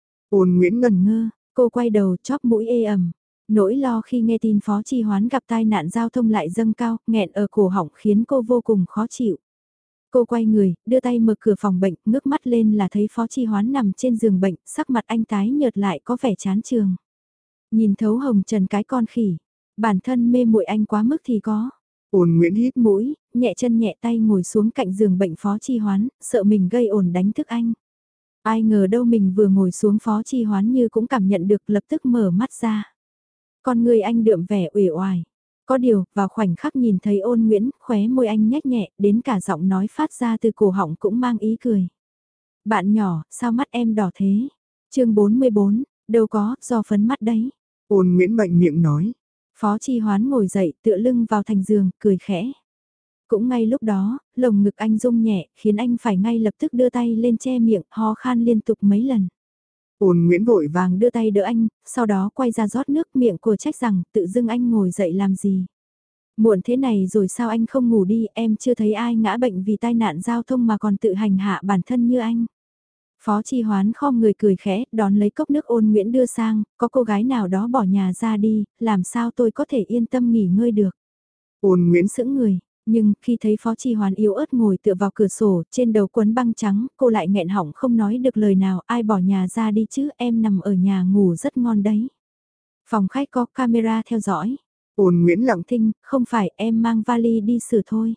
Ôn Nguyễn ngẩn ngơ, cô quay đầu chóp mũi ê ẩm. Nỗi lo khi nghe tin Phó Chi Hoán gặp tai nạn giao thông lại dâng cao, nghẹn ở cổ họng khiến cô vô cùng khó chịu. Cô quay người, đưa tay mở cửa phòng bệnh, ngước mắt lên là thấy Phó Chi Hoán nằm trên giường bệnh, sắc mặt anh tái nhợt lại có vẻ chán trường. Nhìn thấu hồng trần cái con khỉ, bản thân mê muội anh quá mức thì có. Ôn Nguyễn hít mũi, nhẹ chân nhẹ tay ngồi xuống cạnh giường bệnh Phó Chi Hoán, sợ mình gây ồn đánh thức anh. Ai ngờ đâu mình vừa ngồi xuống Phó Chi Hoán như cũng cảm nhận được, lập tức mở mắt ra. Con người anh đượm vẻ uể oải. Có điều, vào khoảnh khắc nhìn thấy Ôn Nguyễn, khóe môi anh nhếch nhẹ, đến cả giọng nói phát ra từ cổ họng cũng mang ý cười. Bạn nhỏ, sao mắt em đỏ thế? chương bốn mươi bốn, đâu có, do phấn mắt đấy. Ôn Nguyễn mạnh miệng nói. Phó Chi Hoán ngồi dậy, tựa lưng vào thành giường, cười khẽ. Cũng ngay lúc đó, lồng ngực anh rung nhẹ, khiến anh phải ngay lập tức đưa tay lên che miệng, ho khan liên tục mấy lần. Ôn Nguyễn vội vàng đưa tay đỡ anh, sau đó quay ra rót nước, miệng của trách rằng tự dưng anh ngồi dậy làm gì. Muộn thế này rồi sao anh không ngủ đi, em chưa thấy ai ngã bệnh vì tai nạn giao thông mà còn tự hành hạ bản thân như anh. Phó Chi Hoán khom người cười khẽ, đón lấy cốc nước Ôn Nguyễn đưa sang, có cô gái nào đó bỏ nhà ra đi, làm sao tôi có thể yên tâm nghỉ ngơi được. Ôn Nguyễn sững người. Nhưng khi thấy Phó Chi Hoán yếu ớt ngồi tựa vào cửa sổ, trên đầu quấn băng trắng, cô lại nghẹn họng không nói được lời nào, ai bỏ nhà ra đi chứ, em nằm ở nhà ngủ rất ngon đấy. Phòng khách có camera theo dõi. Ôn Nguyễn lặng thinh, không phải em mang vali đi xử thôi.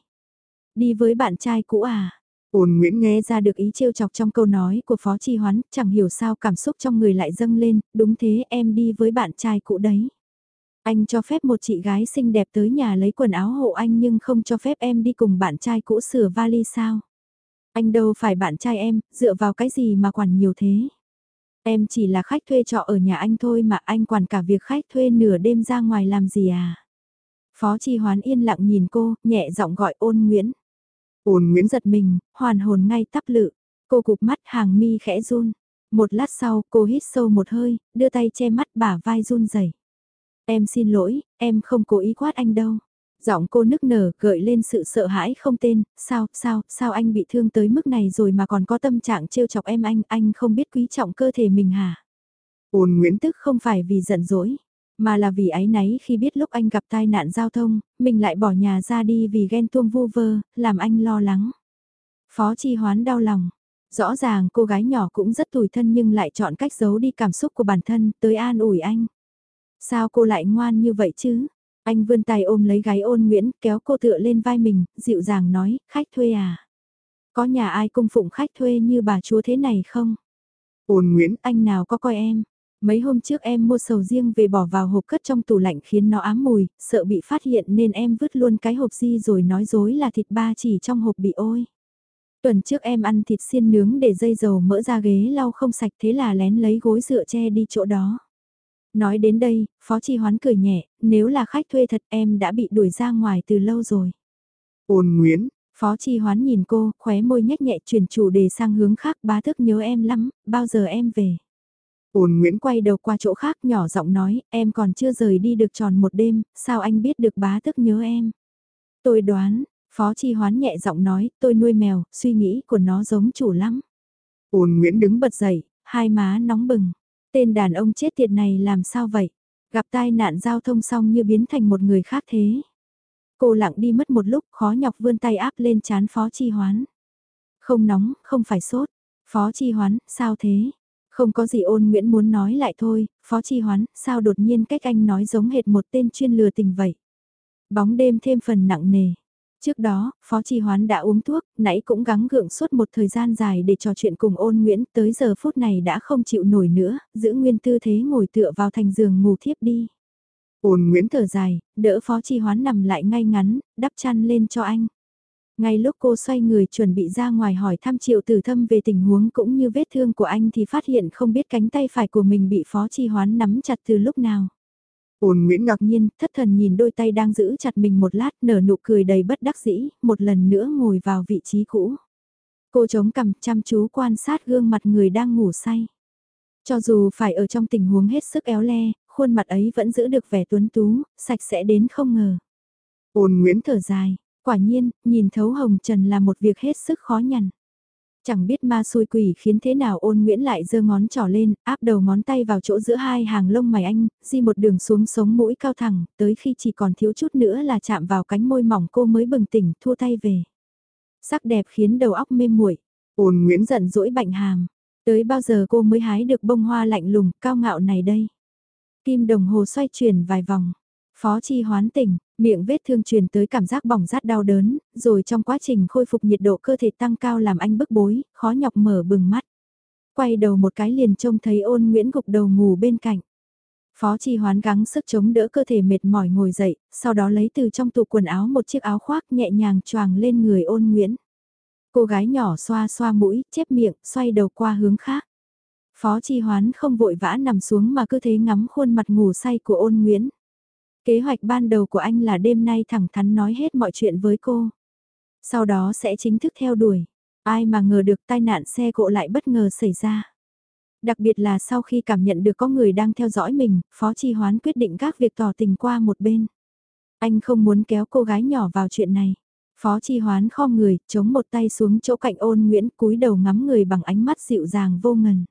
Đi với bạn trai cũ à? Ôn Nguyễn Nghe ra được ý trêu chọc trong câu nói của Phó Chi Hoán, chẳng hiểu sao cảm xúc trong người lại dâng lên, đúng thế em đi với bạn trai cũ đấy. Anh cho phép một chị gái xinh đẹp tới nhà lấy quần áo hộ anh nhưng không cho phép em đi cùng bạn trai cũ sửa vali sao? Anh đâu phải bạn trai em, dựa vào cái gì mà quản nhiều thế? Em chỉ là khách thuê trọ ở nhà anh thôi mà anh quản cả việc khách thuê nửa đêm ra ngoài làm gì à? Phó Chi Hoán yên lặng nhìn cô, nhẹ giọng gọi Ôn Nguyễn. Ôn Nguyễn Giật mình, hoàn hồn ngay tắp lự. Cô cụp mắt hàng mi khẽ run. Một lát sau, cô hít sâu một hơi, đưa tay che mắt bả vai run rẩy. Em xin lỗi, em không cố ý quát anh đâu. Giọng cô nức nở gợi lên sự sợ hãi không tên, sao, sao, sao anh bị thương tới mức này rồi mà còn có tâm trạng trêu chọc em anh, anh không biết quý trọng cơ thể mình hả? Ôn Nguyễn Tức không phải vì giận dỗi, mà là vì áy náy khi biết lúc anh gặp tai nạn giao thông, mình lại bỏ nhà ra đi vì ghen tuông vu vơ, làm anh lo lắng. Phó Chi Hoán đau lòng. Rõ ràng cô gái nhỏ cũng rất tủi thân nhưng lại chọn cách giấu đi cảm xúc của bản thân tới an ủi anh. Sao cô lại ngoan như vậy chứ? Anh vươn tay ôm lấy gáy Ôn Nguyễn, kéo cô tựa lên vai mình, dịu dàng nói, khách thuê à? Có nhà ai cung phụng khách thuê như bà chúa thế này không? Ôn Nguyễn, anh nào có coi em? Mấy hôm trước em mua sầu riêng về bỏ vào hộp cất trong tủ lạnh khiến nó ám mùi, sợ bị phát hiện nên em vứt luôn cái hộp di rồi nói dối là thịt ba chỉ trong hộp bị ôi. Tuần trước em ăn thịt xiên nướng để dây dầu mỡ ra ghế lau không sạch thế là lén lấy gối dựa che đi chỗ đó. Nói đến đây, Phó Chi Hoán cười nhẹ, nếu là khách thuê thật em đã bị đuổi ra ngoài từ lâu rồi. Ôn Nguyễn, Phó Chi Hoán nhìn cô, khóe môi nhếch nhẹ chuyển chủ đề sang hướng khác, bá thức nhớ em lắm, bao giờ em về. Ôn Nguyễn Quay đầu qua chỗ khác nhỏ giọng nói, em còn chưa rời đi được tròn một đêm, sao anh biết được bá thức nhớ em. Tôi đoán, Phó Chi Hoán nhẹ giọng nói, tôi nuôi mèo, suy nghĩ của nó giống chủ lắm. Ôn Nguyễn đứng Bật dậy, hai má nóng bừng. Tên đàn ông chết tiệt này làm sao vậy? Gặp tai nạn giao thông xong như biến thành một người khác thế. Cô lặng đi mất một lúc, khó nhọc vươn tay áp lên trán Phó Chi Hoán. Không nóng, không phải sốt. Phó Chi Hoán, sao thế? Không có gì. Ôn Nguyễn muốn nói lại thôi, Phó Chi Hoán, sao đột nhiên cách anh nói giống hệt một tên chuyên lừa tình vậy? Bóng đêm thêm phần nặng nề. Trước đó, Phó Chi Hoán đã uống thuốc, nãy cũng gắng gượng suốt một thời gian dài để trò chuyện cùng Ôn Nguyễn, tới giờ phút này đã không chịu nổi nữa, giữ nguyên tư thế ngồi tựa vào thành giường ngủ thiếp đi. Ôn Nguyễn Thở dài, đỡ Phó Chi Hoán nằm lại ngay ngắn, đắp chăn lên cho anh. Ngay lúc cô xoay người chuẩn bị ra ngoài hỏi thăm Triệu Tử Thâm về tình huống cũng như vết thương của anh thì phát hiện không biết cánh tay phải của mình bị Phó Chi Hoán nắm chặt từ lúc nào. Ôn Nguyễn ngạc nhiên, thất thần nhìn đôi tay đang giữ chặt mình một lát, nở nụ cười đầy bất đắc dĩ, một lần nữa ngồi vào vị trí cũ. Cô chống cằm chăm chú quan sát gương mặt người đang ngủ say. Cho dù phải ở trong tình huống hết sức éo le, khuôn mặt ấy vẫn giữ được vẻ tuấn tú, sạch sẽ đến không ngờ. Ôn Nguyễn thở dài, quả nhiên, nhìn thấu hồng trần là một việc hết sức khó nhằn. Chẳng biết ma xui quỷ khiến thế nào Ôn Nguyễn lại giơ ngón trỏ lên, áp đầu ngón tay vào chỗ giữa hai hàng lông mày anh, di một đường xuống sống mũi cao thẳng, tới khi chỉ còn thiếu chút nữa là chạm vào cánh môi mỏng cô mới bừng tỉnh thua tay về. Sắc đẹp khiến đầu óc mê muội. Ôn Nguyễn giận dỗi bạnh hàm. Tới bao giờ cô mới hái được bông hoa lạnh lùng, cao ngạo này đây? Kim đồng hồ xoay chuyển vài vòng. Phó Chi Hoán tỉnh, miệng vết thương truyền tới cảm giác bỏng rát đau đớn, rồi trong quá trình khôi phục nhiệt độ cơ thể tăng cao làm anh bức bối, khó nhọc mở bừng mắt. Quay đầu một cái liền trông thấy Ôn Nguyễn gục đầu ngủ bên cạnh. Phó Chi Hoán gắng sức chống đỡ cơ thể mệt mỏi ngồi dậy, sau đó lấy từ trong tủ quần áo một chiếc áo khoác nhẹ nhàng choàng lên người Ôn Nguyễn. Cô gái nhỏ xoa xoa mũi, chép miệng, xoay đầu qua hướng khác. Phó Chi Hoán không vội vã nằm xuống mà cứ thế ngắm khuôn mặt ngủ say của Ôn Nguyễn. Kế hoạch ban đầu của anh là đêm nay thẳng thắn nói hết mọi chuyện với cô. Sau đó sẽ chính thức theo đuổi. Ai mà ngờ được tai nạn xe cộ lại bất ngờ xảy ra. Đặc biệt là sau khi cảm nhận được có người đang theo dõi mình, Phó Chi Hoán quyết định gác việc tỏ tình qua một bên. Anh không muốn kéo cô gái nhỏ vào chuyện này. Phó Chi Hoán khom người, chống một tay xuống chỗ cạnh Ôn Nguyễn, cúi đầu ngắm người bằng ánh mắt dịu dàng vô ngần.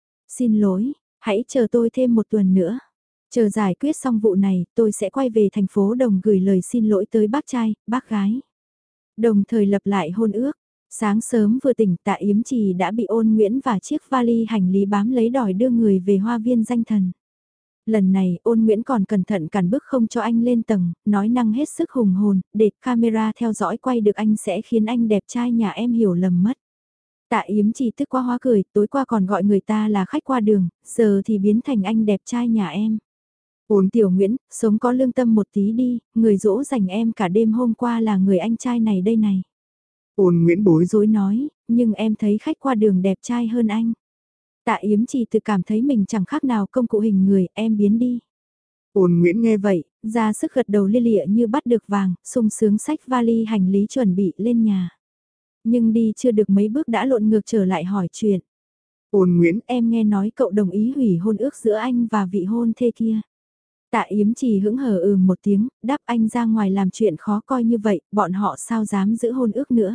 Xin lỗi, hãy chờ tôi thêm một tuần nữa. Chờ giải quyết xong vụ này, tôi sẽ quay về thành phố Đồng gửi lời xin lỗi tới bác trai, bác gái. Đồng thời lập lại hôn ước. Sáng sớm vừa tỉnh Tạ Yếm Trì đã bị Ôn Nguyễn và chiếc vali hành lý bám lấy đòi đưa người về hoa viên danh thần. Lần này Ôn Nguyễn còn cẩn thận cản bước không cho anh lên tầng, nói năng hết sức hùng hồn, để camera theo dõi quay được anh sẽ khiến anh đẹp trai nhà em hiểu lầm mất. Tạ Yếm chỉ tức quá hóa cười, tối qua còn gọi người ta là khách qua đường, giờ thì biến thành anh đẹp trai nhà em. Ôn Tiểu Nguyễn, sống có lương tâm một tí đi, người dỗ dành em cả đêm hôm qua là người anh trai này đây này. Ôn Nguyễn bối Dối nói, nhưng em thấy khách qua đường đẹp trai hơn anh. Tạ Yếm chỉ tự cảm thấy mình chẳng khác nào công cụ hình người, em biến đi. Ôn Nguyễn nghe Vậy, ra sức gật đầu lia lịa như bắt được vàng, sung sướng xách vali hành lý chuẩn bị lên nhà. Nhưng đi chưa được mấy bước đã lộn ngược trở lại hỏi chuyện. Ôn Nguyễn, em nghe nói cậu đồng ý hủy hôn ước giữa anh và vị hôn thê kia. Tạ Yếm chỉ hững hờ ừ một tiếng, đáp anh ra ngoài làm chuyện khó coi như vậy, bọn họ sao dám giữ hôn ước nữa.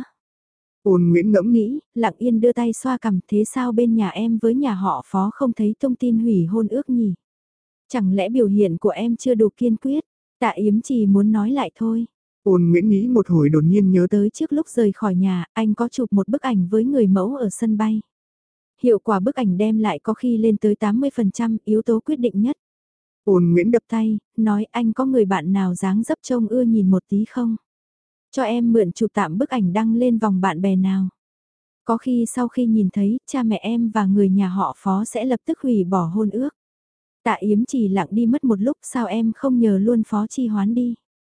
Ôn Nguyễn ngẫm Nghĩ, lặng yên đưa tay xoa cằm, thế sao bên nhà em với nhà họ Phó không thấy thông tin hủy hôn ước nhỉ? Chẳng lẽ biểu hiện của em chưa đủ kiên quyết? Tạ Yếm chỉ muốn nói lại thôi. Ôn Nguyễn nghĩ một hồi đột nhiên nhớ Tới trước lúc rời khỏi nhà, anh có chụp một bức ảnh với người mẫu ở sân bay. Hiệu quả bức ảnh đem lại có khi lên tới tám mươi phần trăm, yếu tố quyết định nhất. Ôn Nguyễn đập Tay, nói anh có người bạn nào dáng dấp trông ưa nhìn một tí không? Cho em mượn chụp tạm bức ảnh đăng lên vòng bạn bè nào. Có khi sau khi nhìn thấy, cha mẹ em và người nhà họ Phó sẽ lập tức hủy bỏ hôn ước. Tạ Yếm chỉ lặng đi mất một lúc, sao em không nhờ luôn Phó Chi Hoán đi.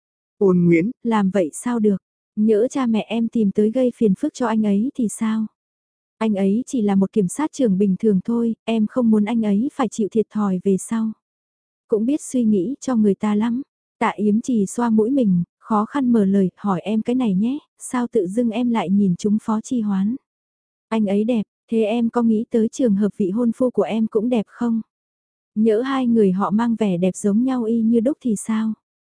Ôn Nguyễn, làm vậy sao được, nhỡ cha mẹ em tìm tới gây phiền phức cho anh ấy thì sao? Anh ấy chỉ là một kiểm sát trưởng bình thường thôi, em không muốn anh ấy phải chịu thiệt thòi về sau. Cũng biết suy nghĩ cho người ta lắm. Tạ Yếm chỉ xoa mũi mình, khó khăn mở lời, hỏi em cái này nhé, sao tự dưng em lại nhìn chúng Phó Chi Hoán? Anh ấy đẹp, thế em có nghĩ tới trường hợp vị hôn phu của em cũng đẹp không? Nhỡ hai người họ mang vẻ đẹp giống nhau y như đúc thì sao?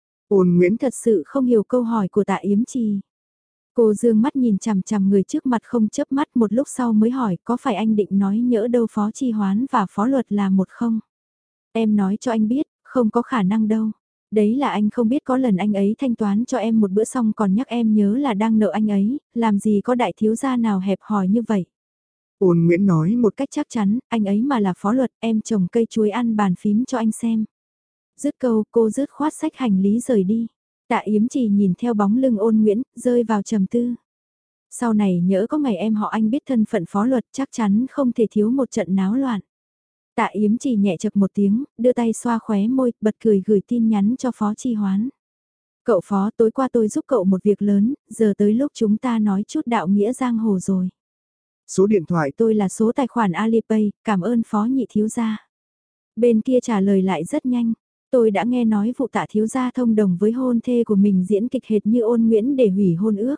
Ôn Nguyễn Thật sự không hiểu câu hỏi của Tạ Yếm Trì. Cô dương mắt nhìn chằm chằm người trước mặt không chớp mắt, một lúc sau mới hỏi có phải anh định nói nhỡ đâu Phó Chi Hoán và Phó Luật là một không? Em nói cho anh biết, không có khả năng đâu. Đấy là anh không biết có lần anh ấy thanh toán cho em một bữa xong còn nhắc em nhớ là đang nợ anh ấy, làm gì có đại thiếu gia nào hẹp hòi như vậy. Ôn Nguyễn nói một Một cách chắc chắn, anh ấy mà là Phó Luật, em trồng cây chuối ăn bàn phím cho anh xem. Dứt câu, cô rứt khoát xách hành lý rời đi. Tạ Yếm chỉ nhìn theo bóng lưng Ôn Nguyễn, rơi vào trầm tư. Sau này nhỡ có ngày em họ anh biết thân phận Phó Luật chắc chắn không thể thiếu một trận náo loạn. Tạ Yếm chỉ nhẹ chật một tiếng, đưa tay xoa khóe môi, bật cười gửi tin nhắn cho Phó Chi Hoán. Cậu Phó, tối qua tôi giúp cậu một việc lớn, giờ tới lúc chúng ta nói chút đạo nghĩa giang hồ rồi. Số điện thoại Tôi là số tài khoản Alipay, cảm ơn Phó Nhị Thiếu Gia. Bên kia trả lời lại rất nhanh. Tôi đã nghe nói vụ Tạ Thiếu Gia thông đồng với hôn thê của mình diễn kịch hệt như Ôn Nguyễn để hủy hôn ước.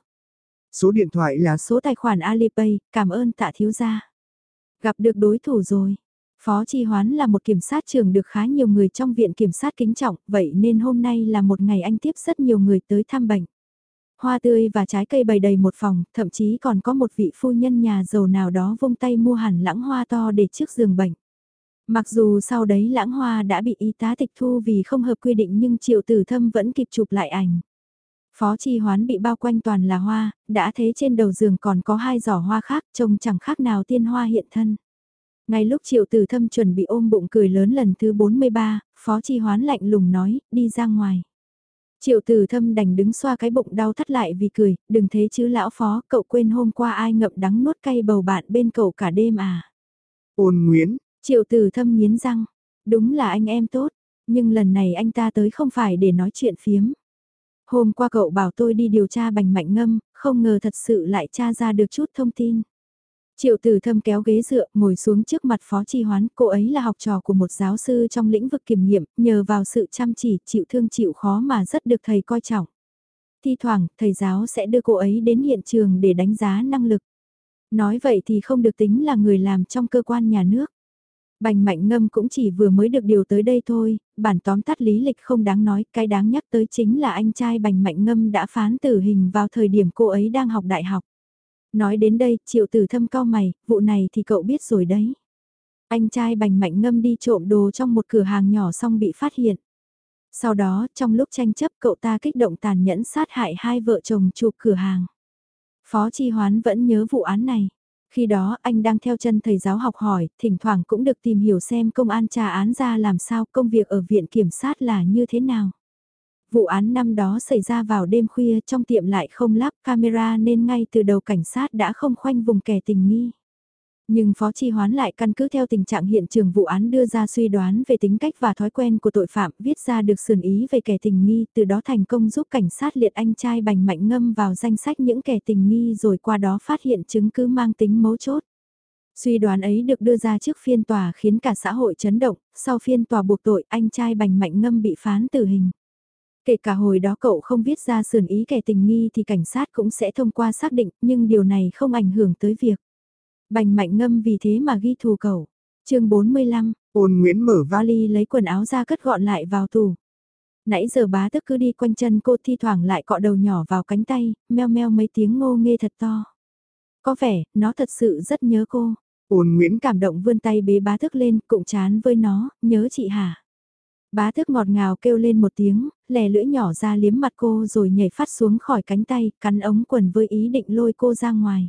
Số điện thoại là Số tài khoản Alipay, cảm ơn Tạ Thiếu Gia. Gặp được đối thủ rồi. Phó Chi Hoán là một kiểm sát trưởng được khá nhiều người trong viện kiểm sát kính trọng, vậy nên hôm nay là một ngày anh tiếp rất nhiều người tới thăm bệnh. Hoa tươi và trái cây bày đầy một phòng, thậm chí còn có một vị phu nhân nhà giàu nào đó vung tay mua hẳn lãng hoa to để trước giường bệnh. Mặc dù sau đấy lãng hoa đã bị y tá tịch thu vì không hợp quy định nhưng Triệu Tử Thâm vẫn kịp chụp lại ảnh. Phó Chi Hoán bị bao quanh toàn là hoa, đã thế trên đầu giường còn có hai giỏ hoa khác trông chẳng khác nào tiên hoa hiện thân. Ngay lúc Triệu Tử Thâm chuẩn bị ôm bụng cười lớn lần thứ bốn mươi ba, Phó Chi Hoán lạnh lùng nói, đi ra ngoài. Triệu Tử Thâm đành đứng xoa cái bụng đau thắt lại vì cười, đừng thế chứ lão Phó, cậu quên hôm qua ai ngậm đắng nuốt cay bầu bạn bên cậu cả đêm à. Ôn Nguyễn, Triệu Tử Thâm nghiến răng, đúng là anh em tốt, nhưng lần này anh ta tới không phải để nói chuyện phiếm. Hôm qua cậu bảo tôi đi điều tra Bành Mạnh Ngâm, không ngờ thật sự lại tra ra được chút thông tin. Triệu Tử Thâm kéo ghế dựa, ngồi xuống trước mặt Phó Chi Hoán, cô ấy là học trò của một giáo sư trong lĩnh vực kiểm nghiệm, nhờ vào sự chăm chỉ, chịu thương chịu khó mà rất được thầy coi trọng. Thi thoảng, thầy giáo sẽ đưa cô ấy đến hiện trường để đánh giá năng lực. Nói vậy thì không được tính là người làm trong cơ quan nhà nước. Bành Mạnh Ngâm cũng chỉ vừa mới được điều tới đây thôi, bản tóm tắt lý lịch không đáng nói, cái đáng nhắc tới chính là anh trai Bành Mạnh Ngâm đã phán tử hình vào thời điểm cô ấy đang học đại học. Nói đến đây, Triệu Tử Thâm cau mày, vụ này thì cậu biết rồi đấy. Anh trai Bành Mạnh Ngâm đi trộm đồ trong một cửa hàng nhỏ xong bị phát hiện. Sau đó, trong lúc tranh chấp cậu ta kích động tàn nhẫn sát hại hai vợ chồng chụp cửa hàng. Phó Chi Hoán vẫn nhớ vụ án này. Khi đó anh đang theo chân thầy giáo học hỏi, thỉnh thoảng cũng được tìm hiểu xem công an tra án ra làm sao, công việc ở viện kiểm sát là như thế nào. Vụ án năm đó xảy ra vào đêm khuya, trong tiệm lại không lắp camera nên ngay từ đầu cảnh sát đã không khoanh vùng kẻ tình nghi. Nhưng Phó Chi Hoán lại căn cứ theo tình trạng hiện trường vụ án đưa ra suy đoán về tính cách và thói quen của tội phạm, viết ra được sườn ý về kẻ tình nghi, từ đó thành công giúp cảnh sát liệt anh trai Bành Mạnh Ngâm vào danh sách những kẻ tình nghi, rồi qua đó phát hiện chứng cứ mang tính mấu chốt. Suy đoán ấy được đưa ra trước phiên tòa khiến cả xã hội chấn động, sau phiên tòa buộc tội anh trai Bành Mạnh Ngâm bị phán tử hình. Kể cả hồi đó cậu không viết ra sườn ý kẻ tình nghi thì cảnh sát cũng sẽ thông qua xác định, nhưng điều này không ảnh hưởng tới việc Bành Mạnh Ngâm vì thế mà ghi thù cậu. Chương bốn mươi lăm, Ôn Nguyễn mở vali lấy quần áo ra cất gọn lại vào tủ. Nãy giờ bá tức cứ đi quanh chân cô, thi thoảng lại cọ đầu nhỏ vào cánh tay, meo meo mấy tiếng ngô nghê thật to. Có vẻ, nó thật sự rất nhớ cô. Ôn Nguyễn Cảm động vươn tay bế bá thức lên, cụng chán với nó, nhớ chị hả? Bá thức ngọt ngào kêu lên một tiếng, lè lưỡi nhỏ ra liếm mặt cô rồi nhảy phát xuống khỏi cánh tay, cắn ống quần với ý định lôi cô ra ngoài.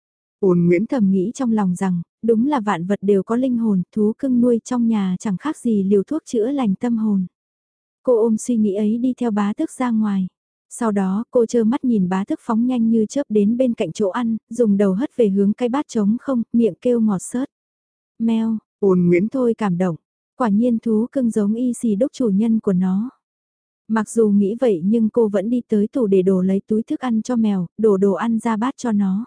Ôn Nguyễn Thầm nghĩ trong lòng rằng, đúng là vạn vật đều có linh hồn, thú cưng nuôi trong nhà chẳng khác gì liều thuốc chữa lành tâm hồn. Cô ôm suy nghĩ ấy đi theo bá thức ra ngoài. Sau đó cô trơ mắt nhìn bá thức phóng nhanh như chớp đến bên cạnh chỗ ăn, dùng đầu hất về hướng cái bát trống không, miệng kêu ngọt xớt. Mèo, Ôn Nguyễn thôi cảm động. Quả nhiên thú cưng giống y xì đúc chủ nhân của nó. Mặc dù nghĩ vậy nhưng cô vẫn đi tới tủ để đổ lấy túi thức ăn cho mèo, đổ đồ ăn ra bát cho nó.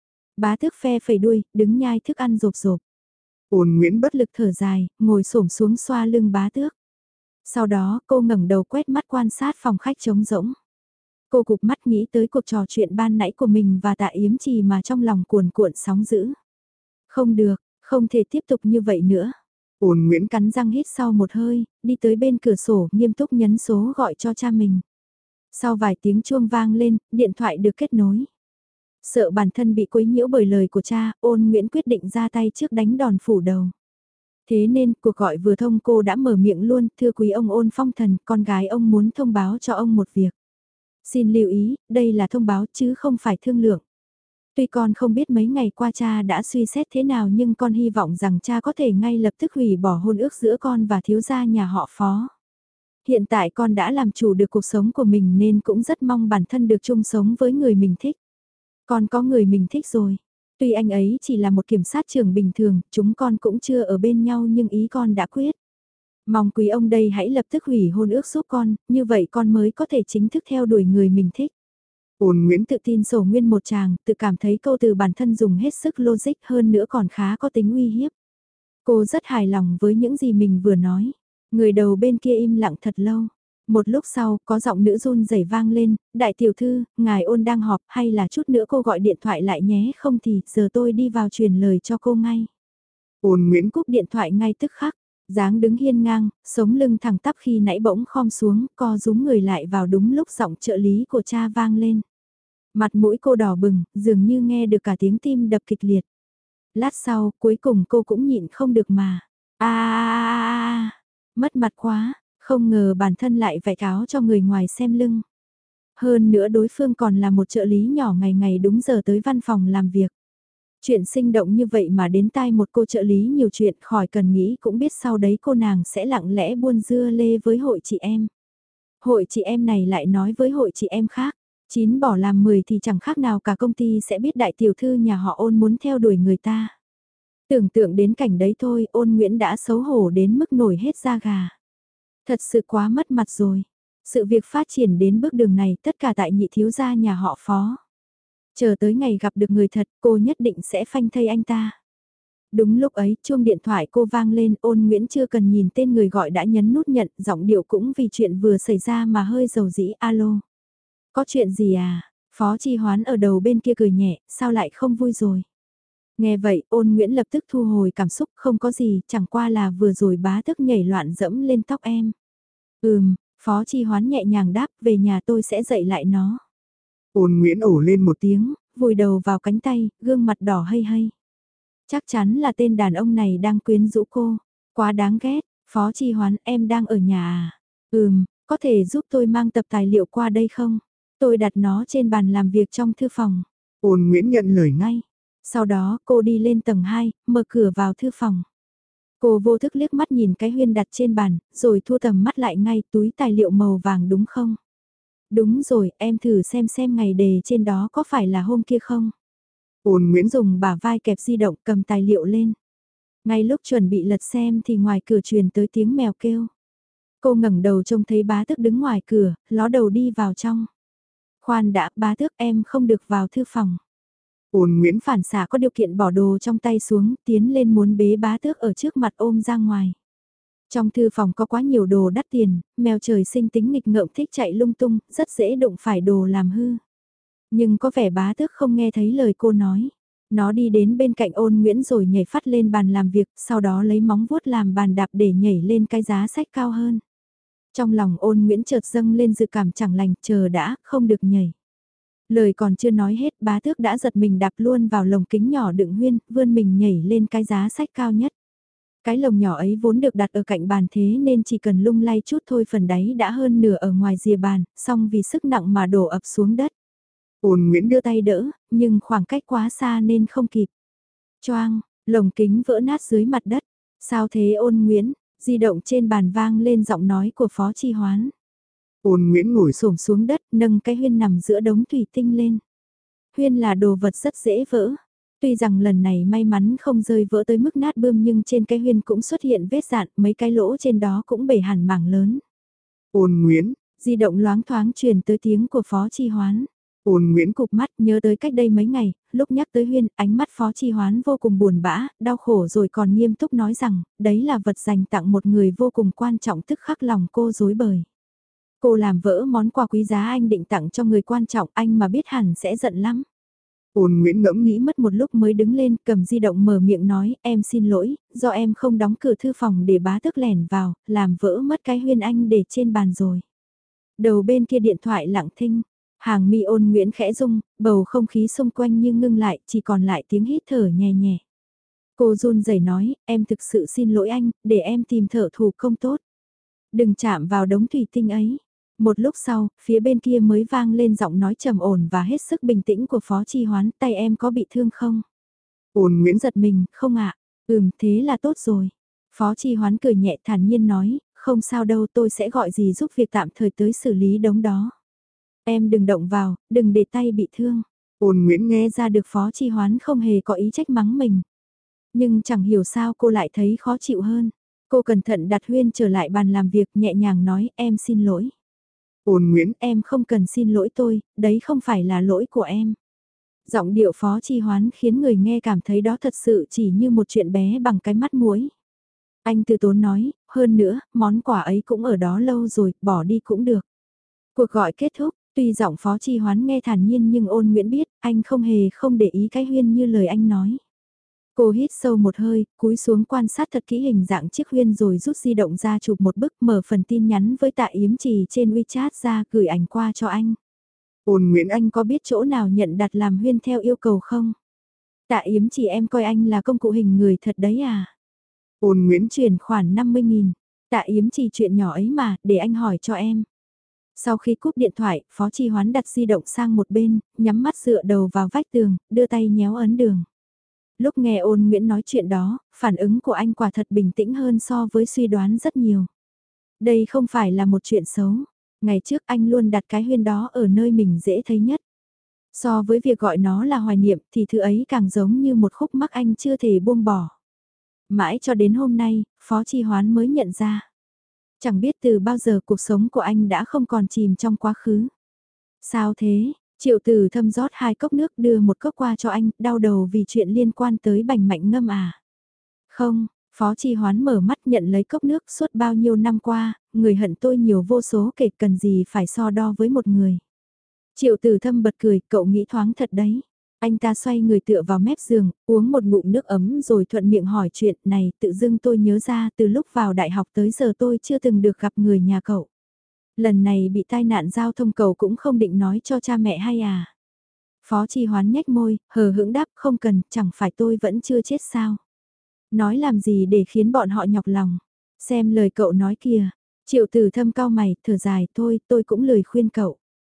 Bá thức phe phẩy đuôi, đứng nhai thức ăn rộp rộp. Ôn Nguyễn Bất lực thở dài, ngồi xổm xuống xoa lưng bá tước. Sau đó cô ngẩng đầu quét mắt quan sát phòng khách trống rỗng. Cô cụp mắt nghĩ tới cuộc trò chuyện ban nãy của mình và Tạ Yếm Trì mà trong lòng cuồn cuộn sóng dữ. Không được, không thể tiếp tục như vậy nữa. Ôn Nguyễn Cắn răng hít sau một hơi, đi tới bên cửa sổ nghiêm túc nhấn số gọi cho cha mình. Sau vài tiếng chuông vang lên, điện thoại được kết nối. Sợ bản thân bị quấy nhiễu bởi lời của cha, Ôn Nguyễn quyết định ra tay trước đánh đòn phủ đầu. Thế nên cuộc gọi vừa thông cô đã mở miệng luôn, thưa quý ông Ôn Phong Thần, con gái ông muốn thông báo cho ông một việc. Xin lưu ý, đây là thông báo chứ không phải thương lượng. Tuy con không biết mấy ngày qua cha đã suy xét thế nào nhưng con hy vọng rằng cha có thể ngay lập tức hủy bỏ hôn ước giữa con và thiếu gia nhà họ Phó. Hiện tại con đã làm chủ được cuộc sống của mình nên cũng rất mong bản thân được chung sống với người mình thích. Con có người mình thích rồi. Tuy anh ấy chỉ là một kiểm sát trưởng bình thường, chúng con cũng chưa ở bên nhau nhưng ý con đã quyết. Mong quý ông đây hãy lập tức hủy hôn ước giúp con, như vậy con mới có thể chính thức theo đuổi người mình thích. Ôn Nguyễn Tự tin sổ nguyên một chàng, tự cảm thấy câu từ bản thân dùng hết sức logic hơn nữa còn khá có tính uy hiếp. Cô rất hài lòng với những gì mình vừa nói. Người đầu bên kia im lặng thật lâu. Một lúc sau, có giọng nữ run rẩy vang lên, đại tiểu thư, ngài Ôn đang họp hay là chút nữa cô gọi điện thoại lại nhé, không thì giờ tôi đi vào truyền lời cho cô ngay. Ôn Nguyễn Cúp điện thoại ngay tức khắc, dáng đứng hiên ngang, sống lưng thẳng tắp khi nãy bỗng khom xuống, co rúm người lại vào đúng lúc giọng trợ lý của cha vang lên. Mặt mũi cô đỏ bừng, dường như nghe được cả tiếng tim đập kịch liệt. Lát sau, cuối cùng cô cũng nhịn không được mà. À, mất mặt quá, không ngờ bản thân lại vạch áo cho người ngoài xem lưng. Hơn nữa đối phương còn là một trợ lý nhỏ ngày ngày đúng giờ tới văn phòng làm việc. Chuyện sinh động như vậy mà đến tai một cô trợ lý nhiều chuyện khỏi cần nghĩ cũng biết sau đấy cô nàng sẽ lặng lẽ buôn dưa lê với hội chị em. Hội chị em này lại nói với hội chị em khác. Chín bỏ làm mười thì chẳng khác nào cả công ty sẽ biết đại tiểu thư nhà họ Ôn muốn theo đuổi người ta. Tưởng tượng đến cảnh đấy thôi, Ôn Nguyễn đã xấu hổ đến mức nổi hết da gà. Thật sự quá mất mặt rồi. Sự việc phát triển đến bước đường này tất cả tại nhị thiếu gia nhà họ Phó. Chờ tới ngày gặp được người thật, cô nhất định sẽ phanh thây anh ta. Đúng lúc ấy, chuông điện thoại cô vang lên, Ôn Nguyễn chưa cần nhìn tên người gọi đã nhấn nút nhận, giọng điệu cũng vì chuyện vừa xảy ra mà hơi dầu dĩ. Alo. Có chuyện gì à? Phó Chi Hoán ở đầu bên kia cười nhẹ, sao lại không vui rồi? Nghe vậy, Ôn Nguyễn lập tức thu hồi cảm xúc, không có gì, chẳng qua là vừa rồi bá tức nhảy loạn dẫm lên tóc em. Ừm, Phó Chi Hoán nhẹ nhàng đáp, về nhà tôi sẽ dạy lại nó. Ôn Nguyễn ổ lên một Tiếng, vùi đầu vào cánh tay, gương mặt đỏ hây hây. Chắc chắn là tên đàn ông này đang quyến rũ cô. Quá đáng ghét, Phó Chi Hoán em đang ở nhà à? Ừm, có thể giúp tôi mang tập tài liệu qua đây không? Tôi đặt nó trên bàn làm việc trong thư phòng. Ôn Nguyễn nhận lời ngay. Sau đó cô đi lên tầng hai, mở cửa vào thư phòng. Cô vô thức liếc mắt nhìn cái huyên đặt trên bàn, rồi thu tầm mắt lại ngay túi tài liệu màu vàng đúng không? Đúng rồi, em thử xem xem ngày đề trên đó có phải là hôm kia không? Ôn Nguyễn Dùng bả vai kẹp di động cầm tài liệu lên. Ngay lúc chuẩn bị lật xem thì ngoài cửa truyền tới tiếng mèo kêu. Cô ngẩng đầu trông thấy bá tước đứng ngoài cửa, ló đầu đi vào trong. Khoan đã, bá tước em không được vào thư phòng. Ôn Nguyễn Phản xạ có điều kiện bỏ đồ trong tay xuống, tiến lên muốn bế bá tước ở trước mặt ôm ra ngoài. Trong thư phòng có quá nhiều đồ đắt tiền, mèo trời sinh tính nghịch ngợm thích chạy lung tung, rất dễ đụng phải đồ làm hư. Nhưng có vẻ bá tước không nghe thấy lời cô nói. Nó đi đến bên cạnh ôn Nguyễn rồi nhảy phát lên bàn làm việc, sau đó lấy móng vuốt làm bàn đạp để nhảy lên cái giá sách cao hơn. Trong lòng ôn Nguyễn chợt dâng lên dự cảm chẳng lành, chờ đã, không được nhảy. Lời còn chưa nói hết, bá tước đã giật mình đạp luôn vào lồng kính nhỏ đựng huyên, vươn mình nhảy lên cái giá sách cao nhất. Cái lồng nhỏ ấy vốn được đặt ở cạnh bàn thế nên chỉ cần lung lay chút thôi phần đáy đã hơn nửa ở ngoài rìa bàn, xong vì sức nặng mà đổ ập xuống đất. Ôn Nguyễn Đưa tay đỡ, nhưng khoảng cách quá xa nên không kịp. Choang, lồng kính vỡ nát dưới mặt đất. Sao thế ôn Nguyễn? Di động trên bàn vang lên giọng nói của Phó Chi Hoán. Ôn Nguyễn ngồi Xổm xuống đất, nâng cái huyên nằm giữa đống thủy tinh lên. Huyên là đồ vật rất dễ vỡ. Tuy rằng lần này may mắn không rơi vỡ tới mức nát bươm nhưng trên cái huyên cũng xuất hiện vết dạn, mấy cái lỗ trên đó cũng bể hẳn mảng lớn. Ôn Nguyễn. Di động loáng thoáng truyền tới tiếng của Phó Chi Hoán. Ôn Nguyễn Cụp mắt nhớ tới cách đây mấy ngày, lúc nhắc tới huyên, ánh mắt Phó Chi Hoán vô cùng buồn bã, đau khổ rồi còn nghiêm túc nói rằng, đấy là vật dành tặng một người vô cùng quan trọng tức khắc lòng cô rối bời. Cô làm vỡ món quà quý giá anh định tặng cho người quan trọng anh mà biết hẳn sẽ giận lắm. Ôn Nguyễn ngẫm Nghĩ mất một lúc mới đứng lên cầm di động mở miệng nói em xin lỗi, do em không đóng cửa thư phòng để bá tước lẻn vào, làm vỡ mất cái huyên anh để trên bàn rồi. Đầu bên kia điện thoại lặng thinh, hàng mi ôn Nguyễn khẽ rung, bầu không khí xung quanh như ngưng lại, chỉ còn lại tiếng hít thở nhẹ nhẹ. Cô run rẩy nói, em thực sự xin lỗi anh, để em tìm thợ thủ công tốt. Đừng chạm vào đống thủy tinh ấy. Một lúc sau, phía bên kia mới vang lên giọng nói trầm ổn và hết sức bình tĩnh của Phó Chi Hoán, tay em có bị thương không? Ôn Nguyễn Giật mình, không ạ, ừm thế là tốt rồi. Phó Chi Hoán cười nhẹ thản nhiên nói, không sao đâu tôi sẽ gọi gì giúp việc tạm thời tới xử lý đống đó. Em đừng động vào, đừng để tay bị thương. Ôn Nguyễn Nghe ra được Phó Chi Hoán không hề có ý trách mắng mình. Nhưng chẳng hiểu sao cô lại thấy khó chịu hơn. Cô cẩn thận đặt huyên trở lại bàn làm việc nhẹ nhàng nói em xin lỗi. Ôn Nguyễn, em không cần xin lỗi tôi, đấy không phải là lỗi của em. Giọng điệu Phó Chi Hoán khiến người nghe cảm thấy đó thật sự chỉ như một chuyện bé bằng cái mắt muối. Anh từ tốn nói, hơn nữa, món quà ấy cũng ở đó lâu rồi, bỏ đi cũng được. Cuộc gọi kết thúc, tuy giọng Phó Chi Hoán nghe thản nhiên nhưng ôn Nguyễn biết, anh không hề không để ý cái huyên như lời anh nói. Cô hít sâu một hơi, cúi xuống quan sát thật kỹ hình dạng chiếc huyên rồi rút di động ra chụp một bức mở phần tin nhắn với Tạ Yếm Trì trên WeChat ra gửi ảnh qua cho anh. Ôn Nguyễn Anh có biết chỗ nào nhận đặt làm huyên theo yêu cầu không? Tạ Yếm Trì em coi anh là công cụ hình người thật đấy à? Ôn Nguyễn Chuyển khoản năm mươi nghìn. Tạ Yếm Trì chuyện nhỏ ấy mà, để anh hỏi cho em. Sau khi cúp điện thoại, Phó Chi Hoán đặt di động sang một bên, nhắm mắt dựa đầu vào vách tường, đưa tay nhéo ấn đường. Lúc nghe ôn Nguyễn nói chuyện đó, phản ứng của anh quả thật bình tĩnh hơn so với suy đoán rất nhiều. Đây không phải là một chuyện xấu. Ngày trước anh luôn đặt cái huyên đó ở nơi mình dễ thấy nhất. So với việc gọi nó là hoài niệm thì thứ ấy càng giống như một khúc mắc anh chưa thể buông bỏ. Mãi cho đến hôm nay, Phó Chi Hoán mới nhận ra. Chẳng biết từ bao giờ cuộc sống của anh đã không còn chìm trong quá khứ. Sao thế? Triệu Từ thâm rót hai cốc nước đưa một cốc qua cho anh, đau đầu vì chuyện liên quan tới bành mạnh ngâm à. Không, Phó Chi Hoán mở mắt nhận lấy cốc nước suốt bao nhiêu năm qua, người hận tôi nhiều vô số kể cần gì phải so đo với một người. Triệu Từ thâm bật cười, cậu nghĩ thoáng thật đấy. Anh ta xoay người tựa vào mép giường, uống một ngụm nước ấm rồi thuận miệng hỏi chuyện này, tự dưng tôi nhớ ra từ lúc vào đại học tới giờ tôi chưa từng được gặp người nhà cậu. Lần này bị tai nạn giao thông cậu cũng không định nói cho cha mẹ hay à? Phó Chi Hoán nhếch môi, hờ hững đáp không cần, chẳng phải tôi vẫn chưa chết sao? Nói làm gì để khiến bọn họ nhọc lòng? Xem lời cậu nói kìa. Triệu Tử thâm cao mày, thở dài thôi, tôi cũng lười khuyên cậu.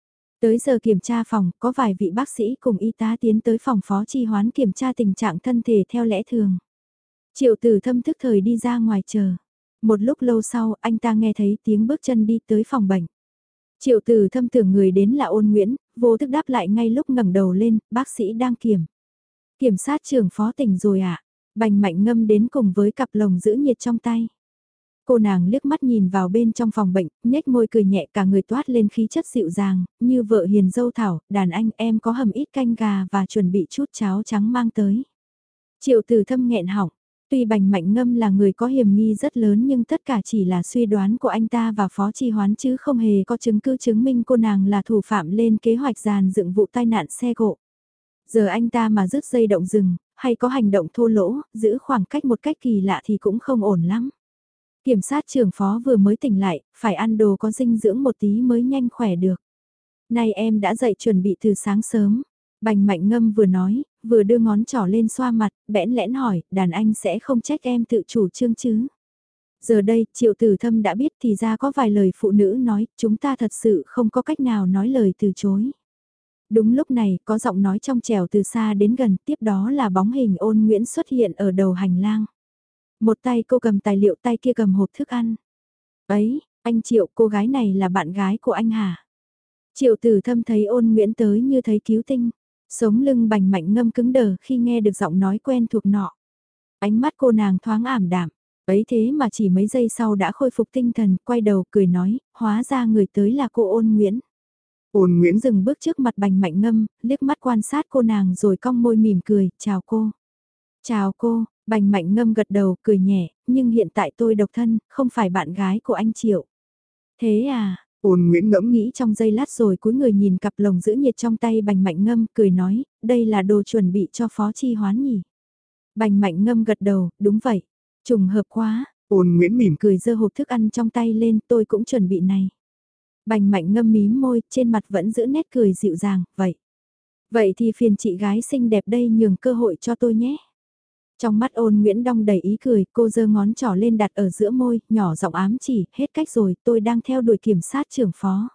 Tới giờ kiểm tra phòng, có vài vị bác sĩ cùng y tá tiến tới phòng Phó Chi Hoán kiểm tra tình trạng thân thể theo lẽ thường. Triệu Tử Thâm thức thời đi ra ngoài chờ. Một lúc lâu sau, anh ta nghe thấy tiếng bước chân đi tới phòng bệnh. Triệu Tử Thâm tưởng người đến là Ôn Nguyễn, vô thức đáp lại ngay lúc ngẩng đầu lên, bác sĩ đang kiểm. Kiểm sát trưởng Phó tỉnh rồi ạ. À? Bành Mạnh Ngâm đến cùng với cặp lồng giữ nhiệt trong tay. Cô nàng liếc mắt nhìn vào bên trong phòng bệnh, nhếch môi cười nhẹ, cả người toát lên khí chất dịu dàng, như vợ hiền dâu thảo, đàn anh em có hầm ít canh gà và chuẩn bị chút cháo trắng mang tới. Triệu Tử Thâm nghẹn họng, tuy Bành Mạnh Ngâm là người có hiểm nghi rất lớn nhưng tất cả chỉ là suy đoán của anh ta và Phó Chi Hoán chứ không hề có chứng cứ chứng minh cô nàng là thủ phạm lên kế hoạch dàn dựng vụ tai nạn xe cộ. Giờ anh ta mà rứt dây động rừng, hay có hành động thô lỗ, giữ khoảng cách một cách kỳ lạ thì cũng không ổn lắm. Kiểm sát trưởng Phó vừa mới tỉnh lại, phải ăn đồ có dinh dưỡng một tí mới nhanh khỏe được. Nay em đã dậy chuẩn bị từ sáng sớm. Bành Mạnh Ngâm vừa nói, vừa đưa ngón trỏ lên xoa mặt, bẽn lẽn hỏi, đàn anh sẽ không trách em tự chủ trương chứ. Giờ đây, Triệu Tử Thâm đã biết thì ra có vài lời phụ nữ nói, chúng ta thật sự không có cách nào nói lời từ chối. Đúng lúc này, có giọng nói trong trẻo từ xa đến gần, tiếp đó là bóng hình Ôn Nguyễn xuất hiện ở đầu hành lang. Một tay cô cầm tài liệu, tay kia cầm hộp thức ăn. Ấy, anh Triệu, cô gái này là bạn gái của anh hả? Triệu Tử Thâm thấy Ôn Nguyễn tới như thấy cứu tinh. Sống lưng Bành Mạnh Ngâm cứng đờ khi nghe được giọng nói quen thuộc nọ. Ánh mắt cô nàng thoáng ảm đạm. Ấy thế mà chỉ mấy giây sau đã khôi phục tinh thần, quay đầu cười nói, hóa ra người tới là cô Ôn Nguyễn. Ôn Nguyễn dừng bước trước mặt Bành Mạnh Ngâm, liếc mắt quan sát cô nàng rồi cong môi mỉm cười, chào cô. Chào cô, Bành Mạnh Ngâm gật đầu cười nhẹ, nhưng hiện tại tôi độc thân, không phải bạn gái của anh Triệu. Thế à, Ôn Nguyễn ngẫm nghĩ trong giây lát rồi cúi người nhìn cặp lồng giữ nhiệt trong tay Bành Mạnh Ngâm, cười nói, đây là đồ chuẩn bị cho Phó Chi Hoán nhỉ. Bành Mạnh Ngâm gật đầu, đúng vậy. Trùng hợp quá, Ôn Nguyễn mỉm cười giơ hộp thức ăn trong tay lên, tôi cũng chuẩn bị này. Bành Mạnh Ngâm mím môi, trên mặt vẫn giữ nét cười dịu dàng, vậy. Vậy thì phiền chị gái xinh đẹp đây nhường cơ hội cho tôi nhé. Trong mắt Ôn Nguyễn đong đầy ý cười, cô giơ ngón trỏ lên đặt ở giữa môi, nhỏ giọng ám chỉ, hết cách rồi, tôi đang theo đuổi kiểm sát trưởng Phó.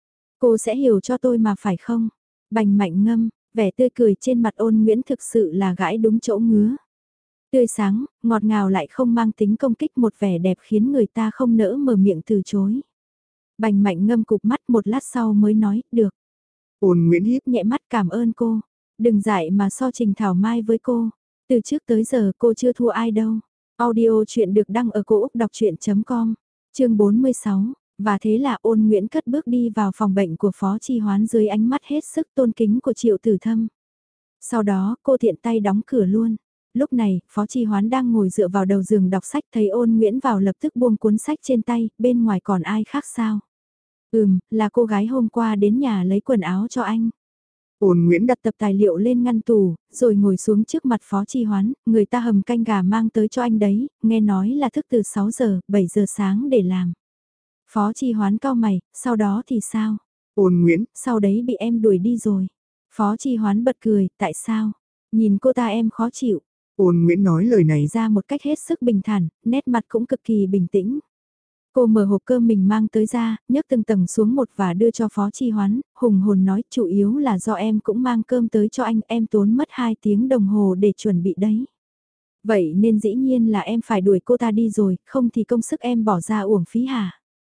Cô sẽ hiểu cho tôi mà phải không? Bành Mạnh Ngâm, vẻ tươi cười trên mặt Ôn Nguyễn thực sự là gãi đúng chỗ ngứa. Tươi sáng, ngọt ngào lại không mang tính công kích, một vẻ đẹp khiến người ta không nỡ mở miệng từ chối. Bành Mạnh Ngâm cụp mắt một lát sau mới nói, được. Ôn Nguyễn híp nhẹ mắt, cảm ơn cô. Đừng dại mà so trình thảo mai với cô. Từ trước tới giờ cô chưa thua ai đâu. Audio chuyện được đăng ở cổ úc đọc chuyện com. Chương bốn mươi sáu. Và thế là Ôn Nguyễn cất bước đi vào phòng bệnh của Phó Chi Hoán dưới ánh mắt hết sức tôn kính của Triệu Tử Thâm. Sau đó cô tiện tay đóng cửa luôn. Lúc này, Phó Chi Hoán đang ngồi dựa vào đầu giường đọc sách, thấy Ôn Nguyễn vào lập tức buông cuốn sách trên tay, bên ngoài còn ai khác sao? Ừm, là cô gái hôm qua đến nhà lấy quần áo cho anh. Ôn Nguyễn đặt tập tài liệu lên ngăn tủ, rồi ngồi xuống trước mặt Phó Chi Hoán, người ta hầm canh gà mang tới cho anh đấy, nghe nói là thức từ sáu giờ, bảy giờ sáng để làm. Phó Chi Hoán cau mày, sau đó thì sao? Ôn Nguyễn, sau đấy bị em đuổi đi rồi. Phó Chi Hoán bật cười, tại sao? Nhìn cô ta em khó chịu. Ôn Nguyễn nói lời này ra một cách hết sức bình thản, nét mặt cũng cực kỳ bình tĩnh. Cô mở hộp cơm mình mang tới ra, nhấc từng tầng xuống một và đưa cho Phó Chi Hoán, hùng hồn nói chủ yếu là do em cũng mang cơm tới cho anh, em tốn mất hai tiếng đồng hồ để chuẩn bị đấy. Vậy nên dĩ nhiên là em phải đuổi cô ta đi rồi, không thì công sức em bỏ ra uổng phí hả?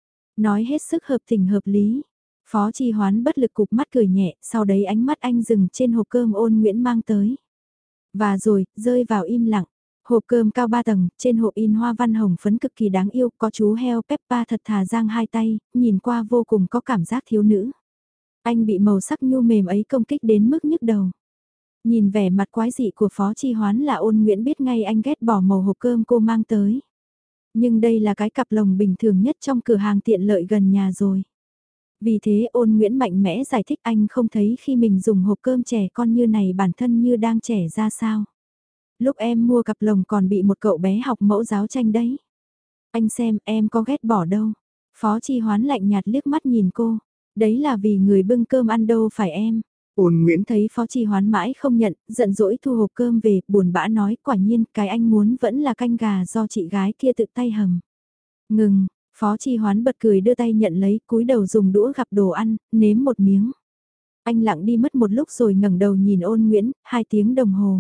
Nói hết sức hợp tình hợp lý. Phó Chi Hoán bất lực cụp mắt cười nhẹ, sau đấy ánh mắt anh dừng trên hộp cơm Ôn Nguyễn mang tới. Và rồi, rơi vào im lặng. Hộp cơm cao ba tầng, trên hộp in hoa văn hồng phấn cực kỳ đáng yêu, có chú heo Peppa thật thà giang hai tay, nhìn qua vô cùng có cảm giác thiếu nữ. Anh bị màu sắc nhu mềm ấy công kích đến mức nhức đầu. Nhìn vẻ mặt quái dị của Phó Chi Hoán là Ôn Nguyễn biết ngay anh ghét bỏ màu hộp cơm cô mang tới. Nhưng đây là cái cặp lồng bình thường nhất trong cửa hàng tiện lợi gần nhà rồi. Vì thế Ôn Nguyễn mạnh mẽ giải thích anh không thấy khi mình dùng hộp cơm trẻ con như này bản thân như đang trẻ ra sao. Lúc em mua cặp lồng còn bị một cậu bé học mẫu giáo tranh đấy. Anh xem em có ghét bỏ đâu. Phó Chi Hoán lạnh nhạt liếc mắt nhìn cô. Đấy là vì người bưng cơm ăn đâu phải em. Ôn Nguyễn thấy Phó Chi Hoán mãi không nhận, giận dỗi thu hộp cơm về, buồn bã nói quả nhiên cái anh muốn vẫn là canh gà do chị gái kia tự tay hầm. Ngừng, Phó Chi Hoán bật cười đưa tay nhận lấy, cúi đầu dùng đũa gặp đồ ăn, nếm một miếng. Anh lặng đi mất một lúc rồi ngẩng đầu nhìn Ôn Nguyễn, hai tiếng đồng hồ.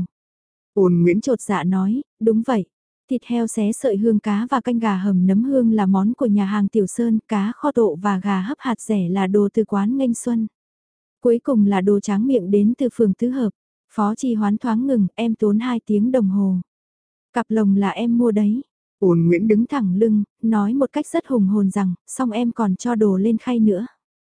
Ôn Nguyễn Chột dạ nói, đúng vậy. Thịt heo xé sợi hương cá và canh gà hầm nấm hương là món của nhà hàng Tiểu Sơn, cá kho tộ và gà hấp hạt rẻ là đồ từ quán Nghênh Xuân. Cuối cùng là đồ tráng miệng đến từ phường Tứ Hợp. Phó Chi Hoán thoáng ngừng, em tốn hai tiếng đồng hồ. Cặp lồng là em mua đấy. Ôn Nguyễn Đứng thẳng lưng, nói một cách rất hùng hồn rằng, xong em còn cho đồ lên khay nữa.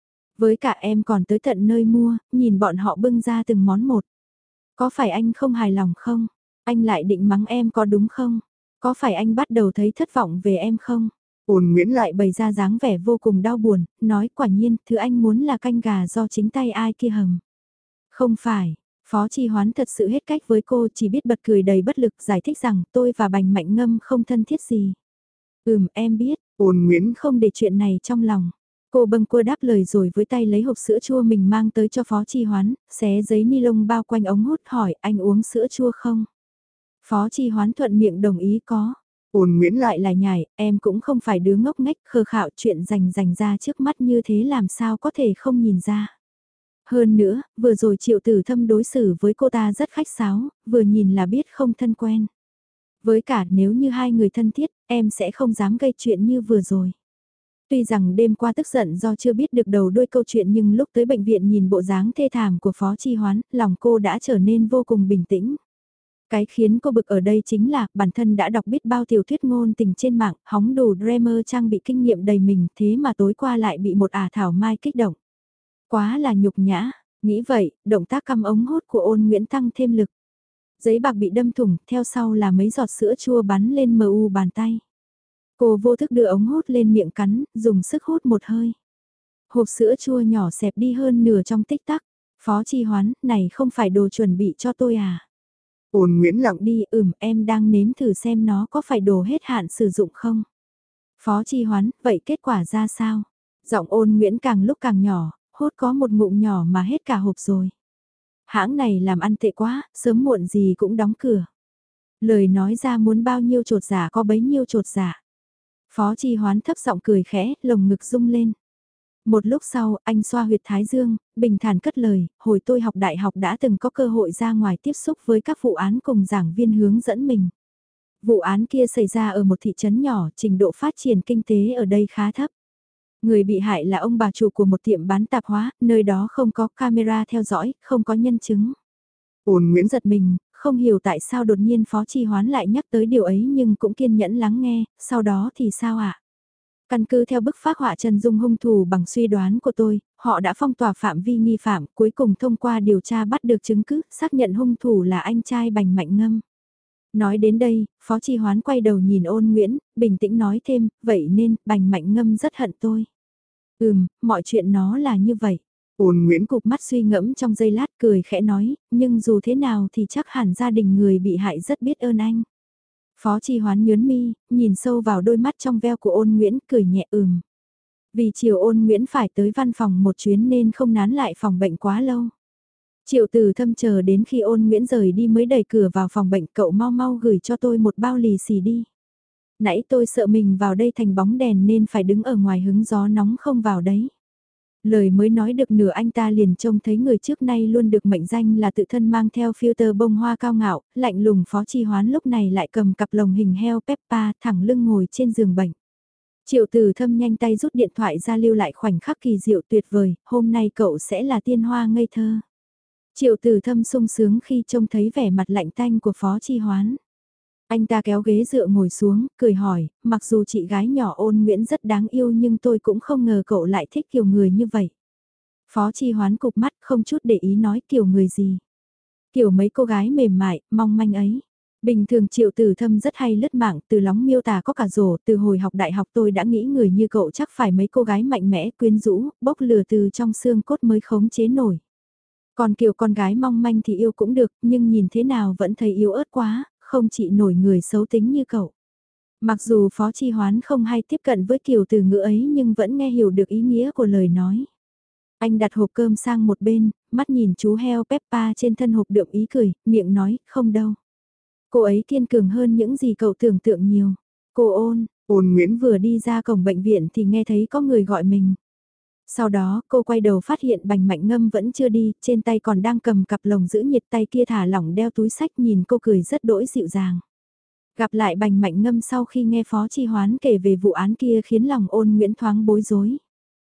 Với cả em còn tới tận nơi mua, nhìn bọn họ bưng ra từng món một. Có phải anh không hài lòng không? Anh lại định mắng em có đúng không? Có phải anh bắt đầu thấy thất vọng về em không? Ôn Nguyễn Lại bày ra dáng vẻ vô cùng đau buồn, nói quả nhiên, thứ anh muốn là canh gà do chính tay ai kia hầm. Không phải, Phó Chi Hoán thật sự hết cách với cô, chỉ biết bật cười đầy bất lực giải thích rằng tôi và Bành Mạnh Ngâm không thân thiết gì. Ừm, em biết, Ôn Nguyễn không để chuyện này trong lòng. Cô bâng quơ đáp lời rồi với tay lấy hộp sữa chua mình mang tới cho Phó Chi Hoán, xé giấy ni lông bao quanh ống hút hỏi anh uống sữa chua không? Phó Chi Hoán thuận miệng đồng ý có. Ôn Nguyễn Lại là nhảy, em cũng không phải đứa ngốc nghếch khờ khạo chuyện rành rành ra trước mắt như thế làm sao có thể không nhìn ra. Hơn nữa, vừa rồi Triệu Tử Thâm đối xử với cô ta rất khách sáo, vừa nhìn là biết không thân quen. Với cả nếu như hai người thân thiết, em sẽ không dám gây chuyện như vừa rồi. Tuy rằng đêm qua tức giận do chưa biết được đầu đuôi câu chuyện nhưng lúc tới bệnh viện nhìn bộ dáng thê thảm của Phó Chi Hoán, lòng cô đã trở nên vô cùng bình tĩnh. Cái khiến cô bực ở đây chính là bản thân đã đọc biết bao tiểu thuyết ngôn tình trên mạng, hóng đủ Dreamer trang bị kinh nghiệm đầy mình thế mà tối qua lại bị một ả thảo mai kích động. Quá là nhục nhã, nghĩ vậy, động tác căm ống hút của Ôn Nguyễn tăng thêm lực. Giấy bạc bị đâm thủng, theo sau là mấy giọt sữa chua bắn lên mờ u bàn tay. Cô vô thức đưa ống hút lên miệng cắn, dùng sức hút một hơi. Hộp sữa chua nhỏ xẹp đi hơn nửa trong tích tắc. Phó Chi Hoán, này không phải đồ chuẩn bị cho tôi à? Ôn Nguyễn lặng Đi, ừm, em đang nếm thử xem nó có phải đồ hết hạn sử dụng không? Phó Chi Hoán, vậy kết quả ra sao? Giọng Ôn Nguyễn càng lúc càng nhỏ, hút có một ngụm nhỏ mà hết cả hộp rồi. Hãng này làm ăn tệ quá, sớm muộn gì cũng đóng cửa. Lời nói ra muốn bao nhiêu trột giả dạ có bấy nhiêu trột giả. Dạ. Phó Chi Hoán thấp giọng cười khẽ, lồng ngực rung lên. Một lúc sau, anh xoa huyệt thái dương, bình thản cất lời, hồi tôi học đại học đã từng có cơ hội ra ngoài tiếp xúc với các vụ án cùng giảng viên hướng dẫn mình. Vụ án kia xảy ra ở một thị trấn nhỏ, trình độ phát triển kinh tế ở đây khá thấp. Người bị hại là ông bà chủ của một tiệm bán tạp hóa, nơi đó không có camera theo dõi, không có nhân chứng. Ôn Nguyễn Giật mình, không hiểu tại sao đột nhiên Phó Chi Hoán lại nhắc tới điều ấy nhưng cũng kiên nhẫn lắng nghe, sau đó thì sao ạ? À? Căn cứ theo bức phác họa chân dung hung thủ bằng suy đoán của tôi, họ đã phong tỏa phạm vi nghi phạm, cuối cùng thông qua điều tra bắt được chứng cứ, xác nhận hung thủ là anh trai Bành Mạnh Ngâm. Nói đến đây, Phó Chi Hoán quay đầu nhìn Ôn Nguyễn, bình tĩnh nói thêm, vậy nên, Bành Mạnh Ngâm rất hận tôi. Ừm, mọi chuyện nó là như vậy. Ôn Nguyễn Cụp mắt suy ngẫm trong giây lát cười khẽ nói, nhưng dù thế nào thì chắc hẳn gia đình người bị hại rất biết ơn anh. Phó Chi Hoán nhớn mi, nhìn sâu vào đôi mắt trong veo của Ôn Nguyễn, cười nhẹ ừm. Vì chiều Ôn Nguyễn phải tới văn phòng một chuyến nên không nán lại phòng bệnh quá lâu. Triệu Từ Thâm chờ đến khi Ôn Nguyễn rời đi mới đẩy cửa vào phòng bệnh, cậu mau mau gửi cho tôi một bao lì xì đi. Nãy tôi sợ mình vào đây thành bóng đèn nên phải đứng ở ngoài hứng gió nóng không vào đấy. Lời mới nói được nửa anh ta liền trông thấy người trước nay luôn được mệnh danh là tự thân mang theo filter bông hoa cao ngạo, lạnh lùng. Phó Chi Hoán lúc này lại cầm cặp lồng hình heo Peppa thẳng lưng ngồi trên giường bệnh. Triệu Từ Thâm nhanh tay rút điện thoại ra lưu lại khoảnh khắc kỳ diệu tuyệt vời, hôm nay cậu sẽ là tiên hoa ngây thơ. Triệu Từ Thâm sung sướng khi trông thấy vẻ mặt lạnh tanh của Phó Chi Hoán. Anh ta kéo ghế dựa ngồi xuống, cười hỏi, mặc dù chị gái nhỏ Ôn Nguyễn rất đáng yêu nhưng tôi cũng không ngờ cậu lại thích kiểu người như vậy. Phó Chi Hoán cụp mắt không chút để ý nói kiểu người gì. Kiểu mấy cô gái mềm mại, mong manh ấy. Bình thường Triệu Tử Thâm rất hay lướt mạng, từ lóng miêu tả có cả rổ, từ hồi học đại học tôi đã nghĩ người như cậu chắc phải mấy cô gái mạnh mẽ, quyến rũ, bốc lửa từ trong xương cốt mới khống chế nổi. Còn kiểu con gái mong manh thì yêu cũng được, nhưng nhìn thế nào vẫn thấy yếu ớt quá, không chỉ nổi người xấu tính như cậu. Mặc dù Phó Chi Hoán không hay tiếp cận với kiểu từ ngữ ấy nhưng vẫn nghe hiểu được ý nghĩa của lời nói. Anh đặt hộp cơm sang một bên, mắt nhìn chú heo Peppa trên thân hộp đượm ý cười, miệng nói, không đâu. Cô ấy kiên cường hơn những gì cậu tưởng tượng nhiều. Cô Ôn, Ôn Nguyễn vừa đi ra cổng bệnh viện thì nghe thấy có người gọi mình. Sau đó cô quay đầu phát hiện Bành Mạnh Ngâm vẫn chưa đi, trên tay còn đang cầm cặp lồng giữ nhiệt, tay kia thả lỏng đeo túi sách, nhìn cô cười rất đỗi dịu dàng. Gặp lại Bành Mạnh Ngâm sau khi nghe Phó Chi Hoán kể về vụ án kia khiến lòng Ôn Nguyễn thoáng bối rối.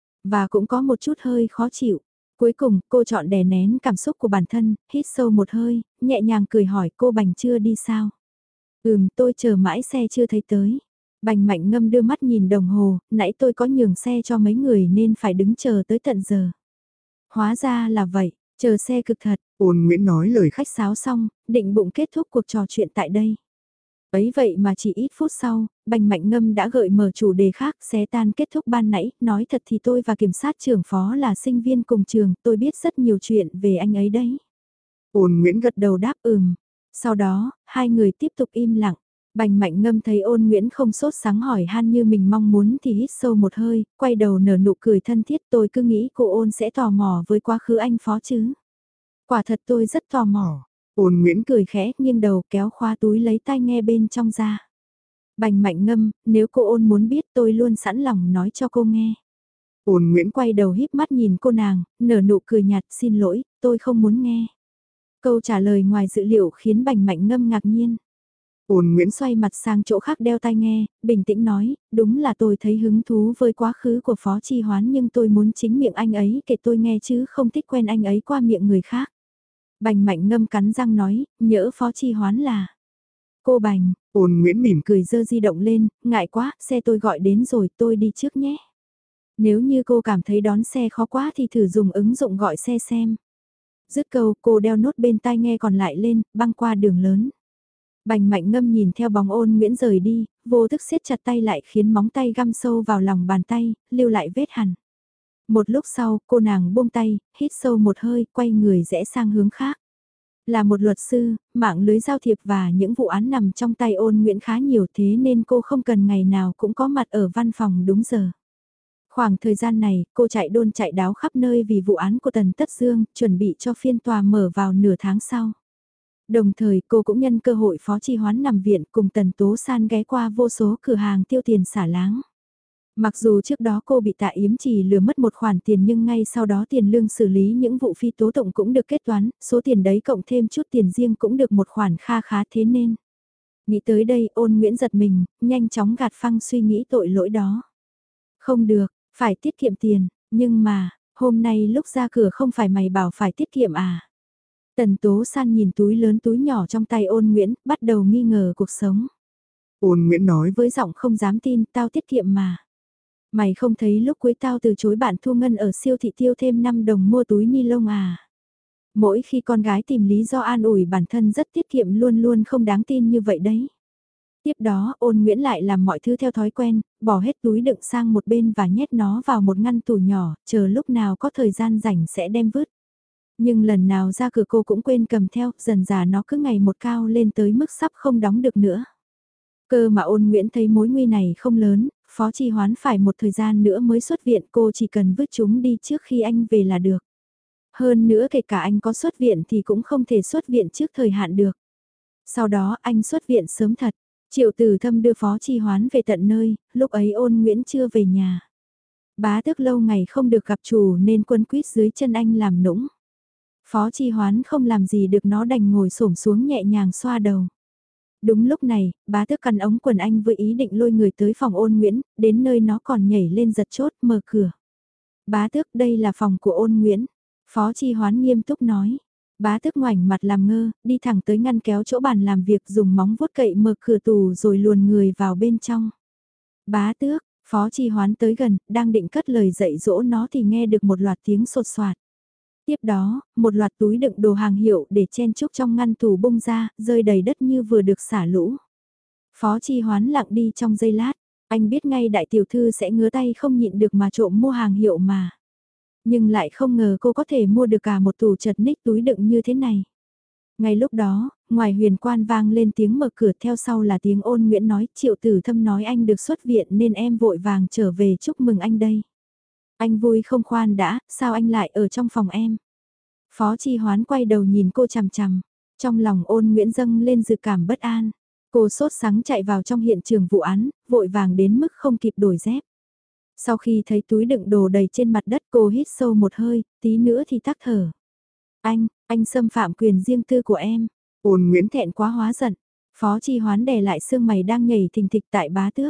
Và cũng có một chút hơi khó chịu. Cuối cùng cô chọn đè nén cảm xúc của bản thân, hít sâu một hơi, nhẹ nhàng cười hỏi cô Bành chưa đi sao? Ừm, tôi chờ mãi xe chưa thấy tới. Bành Mạnh Ngâm đưa mắt nhìn đồng hồ, nãy tôi có nhường xe cho mấy người nên phải đứng chờ tới tận giờ. Hóa ra là vậy, chờ xe cực thật. Ôn Nguyễn nói lời Khách sáo xong, định bụng kết thúc cuộc trò chuyện tại đây. Ấy vậy mà chỉ ít phút sau, Bành Mạnh Ngâm đã gợi mở chủ đề khác, xé tan kết thúc ban nãy, nói thật thì tôi và kiểm sát trưởng phó là sinh viên cùng trường, tôi biết rất nhiều chuyện về anh ấy đấy. Ôn Nguyễn Gật đầu đáp ừm. Sau đó, hai người tiếp tục im lặng. Bành Mạnh Ngâm thấy Ôn Nguyễn không sốt sáng hỏi han như mình mong muốn thì hít sâu một hơi, quay đầu nở nụ cười thân thiết, tôi cứ nghĩ cô Ôn sẽ tò mò với quá khứ anh phó chứ. Quả thật tôi rất tò mò. Ôn Nguyễn Cười khẽ, nghiêng đầu kéo khóa túi lấy tai nghe bên trong ra. Bành Mạnh Ngâm, nếu cô Ôn muốn biết tôi luôn sẵn lòng nói cho cô nghe. Ôn Nguyễn Quay đầu híp mắt nhìn cô nàng, nở nụ cười nhạt, xin lỗi, tôi không muốn nghe. Câu trả lời ngoài dự liệu khiến Bành Mạnh Ngâm ngạc nhiên. Ôn Nguyễn Xoay mặt sang chỗ khác đeo tai nghe, bình tĩnh nói, đúng là tôi thấy hứng thú với quá khứ của Phó Chi Hoán nhưng tôi muốn chính miệng anh ấy kể tôi nghe chứ không thích quen anh ấy qua miệng người khác. Bành Mạnh Ngâm cắn răng nói, nhỡ Phó Chi Hoán là... Cô Bành, Ôn Nguyễn mỉm cười giơ di động lên, ngại quá, xe tôi gọi đến rồi tôi đi trước nhé. Nếu như cô cảm thấy đón xe khó quá thì thử dùng ứng dụng gọi xe xem. Dứt câu cô đeo nốt bên tai nghe còn lại lên, băng qua đường lớn. Bành Mạnh Ngâm nhìn theo bóng Ôn Nguyễn rời đi, vô thức siết chặt tay lại khiến móng tay găm sâu vào lòng bàn tay, lưu lại vết hằn. Một lúc sau, cô nàng buông tay, hít sâu một hơi, quay người rẽ sang hướng khác. Là một luật sư, mạng lưới giao thiệp và những vụ án nằm trong tay Ôn Nguyễn khá nhiều thế nên cô không cần ngày nào cũng có mặt ở văn phòng đúng giờ. Khoảng thời gian này, cô chạy đôn chạy đáo khắp nơi vì vụ án của Tần Tất Dương, chuẩn bị cho phiên tòa mở vào nửa tháng sau. Đồng thời cô cũng nhân cơ hội Phó Chi Hoán nằm viện cùng Tần Tố San ghé qua vô số cửa hàng tiêu tiền xả láng. Mặc dù trước đó cô bị Tạ Yếm Trì lừa mất một khoản tiền nhưng ngay sau đó tiền lương xử lý những vụ phi tố tụng cũng được kết toán, số tiền đấy cộng thêm chút tiền riêng cũng được một khoản kha khá thế nên. Nghĩ tới đây Ôn Nguyễn giật mình, nhanh chóng gạt phăng suy nghĩ tội lỗi đó. Không được, phải tiết kiệm tiền, nhưng mà, hôm nay lúc ra cửa không phải mày bảo phải tiết kiệm à? Tần Tố San nhìn túi lớn túi nhỏ trong tay Ôn Nguyễn, bắt đầu nghi ngờ cuộc sống. Ôn Nguyễn nói Với giọng không dám tin, tao tiết kiệm mà. Mày không thấy lúc cuối tao từ chối bạn Thu Ngân ở siêu thị tiêu thêm năm đồng mua túi ni lông à? Mỗi khi con gái tìm lý do an ủi bản thân rất tiết kiệm luôn luôn không đáng tin như vậy đấy. Tiếp đó Ôn Nguyễn lại làm mọi thứ theo thói quen, bỏ hết túi đựng sang một bên và nhét nó vào một ngăn tủ nhỏ, chờ lúc nào có thời gian rảnh sẽ đem vứt. Nhưng lần nào ra cửa cô cũng quên cầm theo, dần dà nó cứ ngày một cao lên tới mức sắp không đóng được nữa. Cơ mà Ôn Nguyễn thấy mối nguy này không lớn, Phó Chi Hoán phải một thời gian nữa mới xuất viện, cô chỉ cần vứt chúng đi trước khi anh về là được. Hơn nữa kể cả anh có xuất viện thì cũng không thể xuất viện trước thời hạn được. Sau đó anh xuất viện sớm thật, Triệu Tử Thâm đưa Phó Chi Hoán về tận nơi, lúc ấy Ôn Nguyễn chưa về nhà. Bá tước lâu ngày không được gặp chủ nên quân quýt dưới chân anh làm nũng. Phó Chi Hoán không làm gì được nó đành ngồi xổm xuống nhẹ nhàng xoa đầu. Đúng lúc này, bá tước căn ống quần anh với ý định lôi người tới phòng Ôn Nguyễn, đến nơi nó còn nhảy lên giật chốt mở cửa. Bá tước đây là phòng của Ôn Nguyễn. Phó Chi Hoán nghiêm túc nói. Bá tước ngoảnh mặt làm ngơ, đi thẳng tới ngăn kéo chỗ bàn làm việc dùng móng vuốt cậy mở cửa tủ rồi luồn người vào bên trong. Bá tước, Phó Chi Hoán tới gần, đang định cất lời dạy dỗ nó thì nghe được một loạt tiếng sột soạt. Tiếp đó, một loạt túi đựng đồ hàng hiệu để chen chúc trong ngăn tủ bung ra, rơi đầy đất như vừa được xả lũ. Phó Chi Hoán lặng đi trong giây lát, anh biết ngay đại tiểu thư sẽ ngứa tay không nhịn được mà trộm mua hàng hiệu mà. Nhưng lại không ngờ cô có thể mua được cả một tủ chật ních túi đựng như thế này. Ngay lúc đó, ngoài huyền quan vang lên tiếng mở cửa theo sau là tiếng Ôn Nguyễn nói Triệu Tử Thâm nói anh được xuất viện nên em vội vàng trở về chúc mừng anh đây. Anh vui không khoan đã, sao anh lại ở trong phòng em? Phó Chi Hoán quay đầu nhìn cô chằm chằm, trong lòng Ôn Nguyễn dâng lên dự cảm bất an. Cô sốt sắng chạy vào trong hiện trường vụ án, vội vàng đến mức không kịp đổi dép. Sau khi thấy túi đựng đồ đầy trên mặt đất cô hít sâu một hơi, tí nữa thì tắc thở. Anh, anh xâm phạm quyền riêng tư của em. Ôn Nguyễn Thẹn quá hóa giận. Phó Chi Hoán đè lại xương mày đang nhảy thình thịch tại bá tước.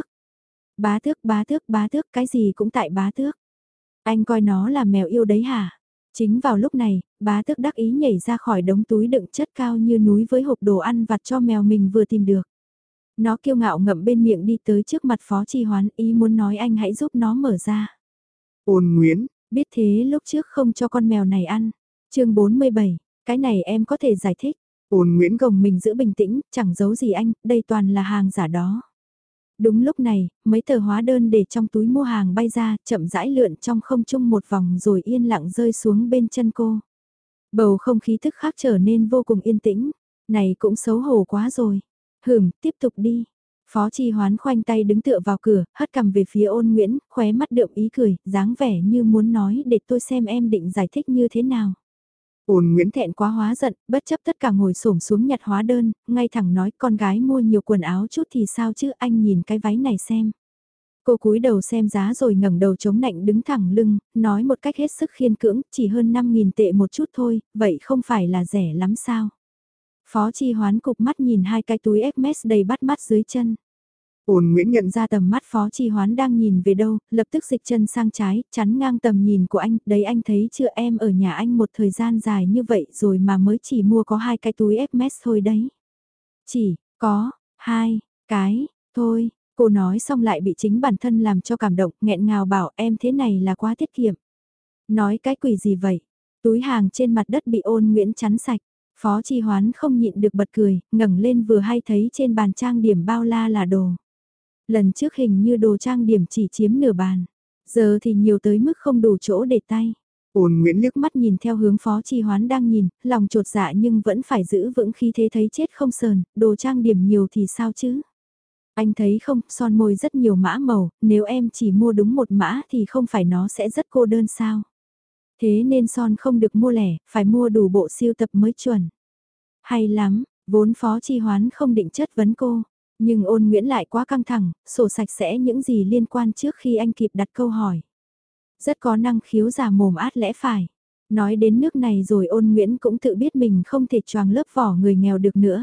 Bá tước, bá tước, bá tước, cái gì cũng tại bá tước. Anh coi nó là mèo yêu đấy hả? Chính vào lúc này, bá tước đắc ý nhảy ra khỏi đống túi đựng chất cao như núi với hộp đồ ăn vặt cho mèo mình vừa tìm được. Nó kiêu ngạo ngậm bên miệng đi tới trước mặt Phó Chi Hoán, ý muốn nói anh hãy giúp nó mở ra. Ôn Nguyễn, Biết thế lúc trước không cho con mèo này ăn. Chương bốn mươi bảy, cái này em có thể giải thích. Ôn Nguyễn Gồng mình giữ bình tĩnh, chẳng giấu gì anh, đây toàn là hàng giả đó. Đúng lúc này, mấy tờ hóa đơn để trong túi mua hàng bay ra, chậm rãi lượn trong không trung một vòng rồi yên lặng rơi xuống bên chân cô. Bầu không khí tức khắc trở nên vô cùng yên tĩnh. Này cũng xấu hổ quá rồi. Hửm, tiếp tục đi. Phó Chi Hoán khoanh tay đứng tựa vào cửa, hất cằm về phía Ôn Nguyễn, khóe mắt đượm ý cười, dáng vẻ như muốn nói để tôi xem em định giải thích như thế nào. Ôn Nguyễn Thẹn quá hóa giận, bất chấp tất cả ngồi xổm xuống nhặt hóa đơn, ngay thẳng nói con gái mua nhiều quần áo chút thì sao chứ, anh nhìn cái váy này xem. Cô cúi đầu xem giá rồi ngẩng đầu chống nạnh đứng thẳng lưng, nói một cách hết sức khiên cưỡng, chỉ hơn năm nghìn tệ một chút thôi, vậy không phải là rẻ lắm sao? Phó Chi Hoán cục mắt nhìn hai cái túi Hermes đầy bắt mắt dưới chân. Ôn Nguyễn nhận Nhận ra tầm mắt Phó Chi Hoán đang nhìn về đâu, lập tức dịch chân sang trái, chắn ngang tầm nhìn của anh, đấy anh thấy chưa, em ở nhà anh một thời gian dài như vậy rồi mà mới chỉ mua có hai cái túi Hermes thôi đấy. Chỉ, có, hai, cái, thôi, cô nói xong lại bị chính bản thân làm cho cảm động, nghẹn ngào bảo em thế này là quá tiết kiệm. Nói cái quỷ gì vậy? Túi hàng trên mặt đất bị Ôn Nguyễn chắn sạch. Phó Chi Hoán không nhịn được bật cười, ngẩng lên vừa hay thấy trên bàn trang điểm bao la là đồ. Lần trước hình như đồ trang điểm chỉ chiếm nửa bàn, giờ thì nhiều tới mức không đủ chỗ để tay. Ôn Nguyễn liếc Mắt nhìn theo hướng Phó Chi Hoán đang nhìn, lòng trột dạ nhưng vẫn phải giữ vững khí thế thấy chết không sờn, đồ trang điểm nhiều thì sao chứ? Anh thấy không, son môi rất nhiều mã màu, nếu em chỉ mua đúng một mã thì không phải nó sẽ rất cô đơn sao? Thế nên son không được mua lẻ, phải mua đủ bộ siêu tập mới chuẩn. Hay lắm, vốn Phó Chi Hoán không định chất vấn cô, nhưng Ôn Nguyễn lại quá căng thẳng, sổ sạch sẽ những gì liên quan trước khi anh kịp đặt câu hỏi. Rất có năng khiếu giả mồm át lẽ phải. Nói đến nước này rồi Ôn Nguyễn cũng tự biết mình không thể choàng lớp vỏ người nghèo được nữa.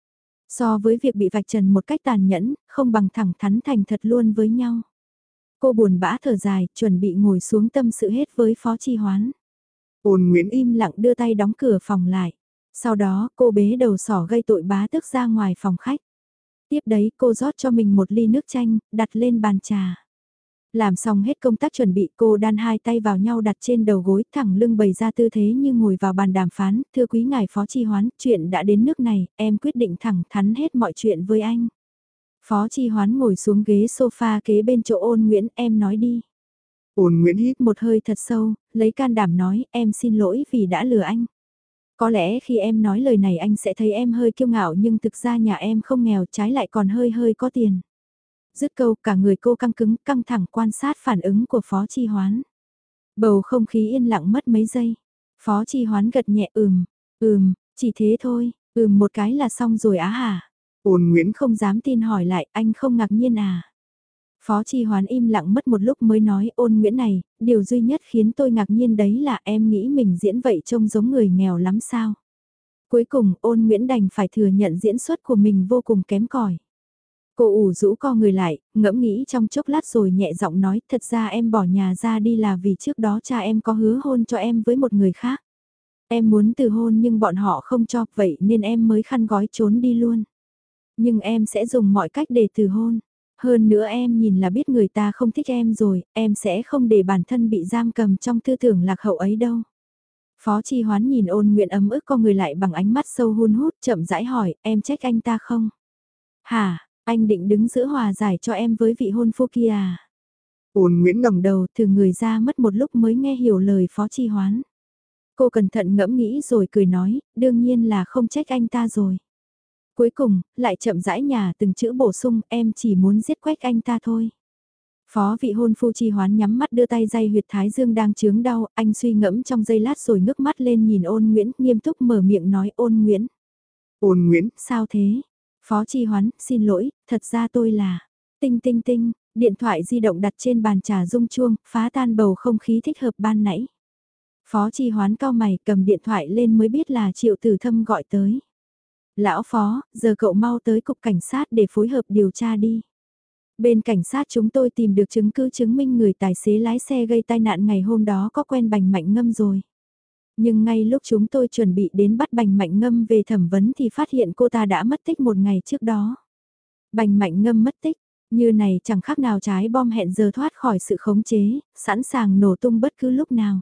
So với việc bị vạch trần một cách tàn nhẫn, không bằng thẳng thắn thành thật luôn với nhau. Cô buồn bã thở dài, chuẩn bị ngồi xuống tâm sự hết với Phó Chi Hoán. Ôn Nguyễn Im lặng đưa tay đóng cửa phòng lại. Sau đó cô bế đầu sỏ gây tội bá tước ra ngoài phòng khách. Tiếp đấy cô rót cho mình một ly nước chanh, đặt lên bàn trà. Làm xong hết công tác chuẩn bị cô đan hai tay vào nhau đặt trên đầu gối thẳng lưng bày ra tư thế như ngồi vào bàn đàm phán. Thưa quý ngài Phó Chi Hoán, chuyện đã đến nước này, em quyết định thẳng thắn hết mọi chuyện với anh. Phó Chi Hoán ngồi xuống ghế sofa kế bên chỗ Ôn Nguyễn, em nói đi. Ôn Nguyễn hít Một hơi thật sâu, lấy can đảm nói, em xin lỗi vì đã lừa anh. Có lẽ khi em nói lời này anh sẽ thấy em hơi kiêu ngạo nhưng thực ra nhà em không nghèo, trái lại còn hơi hơi có tiền. Dứt câu cả người cô căng cứng, căng thẳng quan sát phản ứng của Phó Chi Hoán. Bầu không khí yên lặng mất mấy giây. Phó Chi Hoán gật nhẹ ừm, ừm, chỉ thế thôi, ừm một cái là xong rồi á hả? Ôn Nguyễn Không dám tin hỏi lại, anh không ngạc nhiên à? Phó Chi Hoán im lặng mất một lúc mới nói, Ôn Nguyễn này, điều duy nhất khiến tôi ngạc nhiên đấy là em nghĩ mình diễn vậy trông giống người nghèo lắm sao? Cuối cùng Ôn Nguyễn đành phải thừa nhận diễn xuất của mình vô cùng kém cỏi. Cô ủ rũ co người lại, ngẫm nghĩ trong chốc lát rồi nhẹ giọng nói, thật ra em bỏ nhà ra đi là vì trước đó cha em có hứa hôn cho em với một người khác. Em muốn từ hôn nhưng bọn họ không cho, vậy nên em mới khăn gói trốn đi luôn. Nhưng em sẽ dùng mọi cách để từ hôn. Hơn nữa em nhìn là biết người ta không thích em rồi, em sẽ không để bản thân bị giam cầm trong tư tưởng lạc hậu ấy đâu. Phó Chi Hoán nhìn Ôn Nguyễn ấm ức co người lại bằng ánh mắt sâu hun hút, chậm rãi hỏi, em trách anh ta không? Hả, anh định đứng giữa hòa giải cho em với vị hôn phu kia à? Ôn Nguyễn Ngẩng đầu thử người ra mất một lúc mới nghe hiểu lời Phó Chi Hoán. Cô cẩn thận ngẫm nghĩ rồi cười nói, đương nhiên là không trách anh ta rồi. Cuối cùng, lại chậm rãi nhả từng chữ bổ sung, em chỉ muốn giết quách anh ta thôi. Phó vị hôn phu Chi Hoán nhắm mắt đưa tay day huyệt thái dương đang chướng đau, anh suy ngẫm trong giây lát rồi ngước mắt lên nhìn Ôn Nguyễn, nghiêm túc mở miệng nói, Ôn Nguyễn. Ôn Nguyễn, sao thế? Phó Chi Hoán, xin lỗi, thật ra tôi là... Tinh tinh tinh, Điện thoại di động đặt trên bàn trà rung chuông, phá tan bầu không khí thích hợp ban nãy. Phó Chi Hoán cau mày cầm điện thoại lên mới biết là Triệu Tử Thâm gọi tới. Lão Phó, giờ cậu mau tới cục cảnh sát để phối hợp điều tra đi. Bên cảnh sát chúng tôi tìm được chứng cứ chứng minh người tài xế lái xe gây tai nạn ngày hôm đó có quen Bành Mạnh Ngâm rồi. Nhưng ngay lúc chúng tôi chuẩn bị đến bắt Bành Mạnh Ngâm về thẩm vấn thì phát hiện cô ta đã mất tích một ngày trước đó. Bành Mạnh Ngâm mất tích, như này chẳng khác nào trái bom hẹn giờ thoát khỏi sự khống chế, sẵn sàng nổ tung bất cứ lúc nào.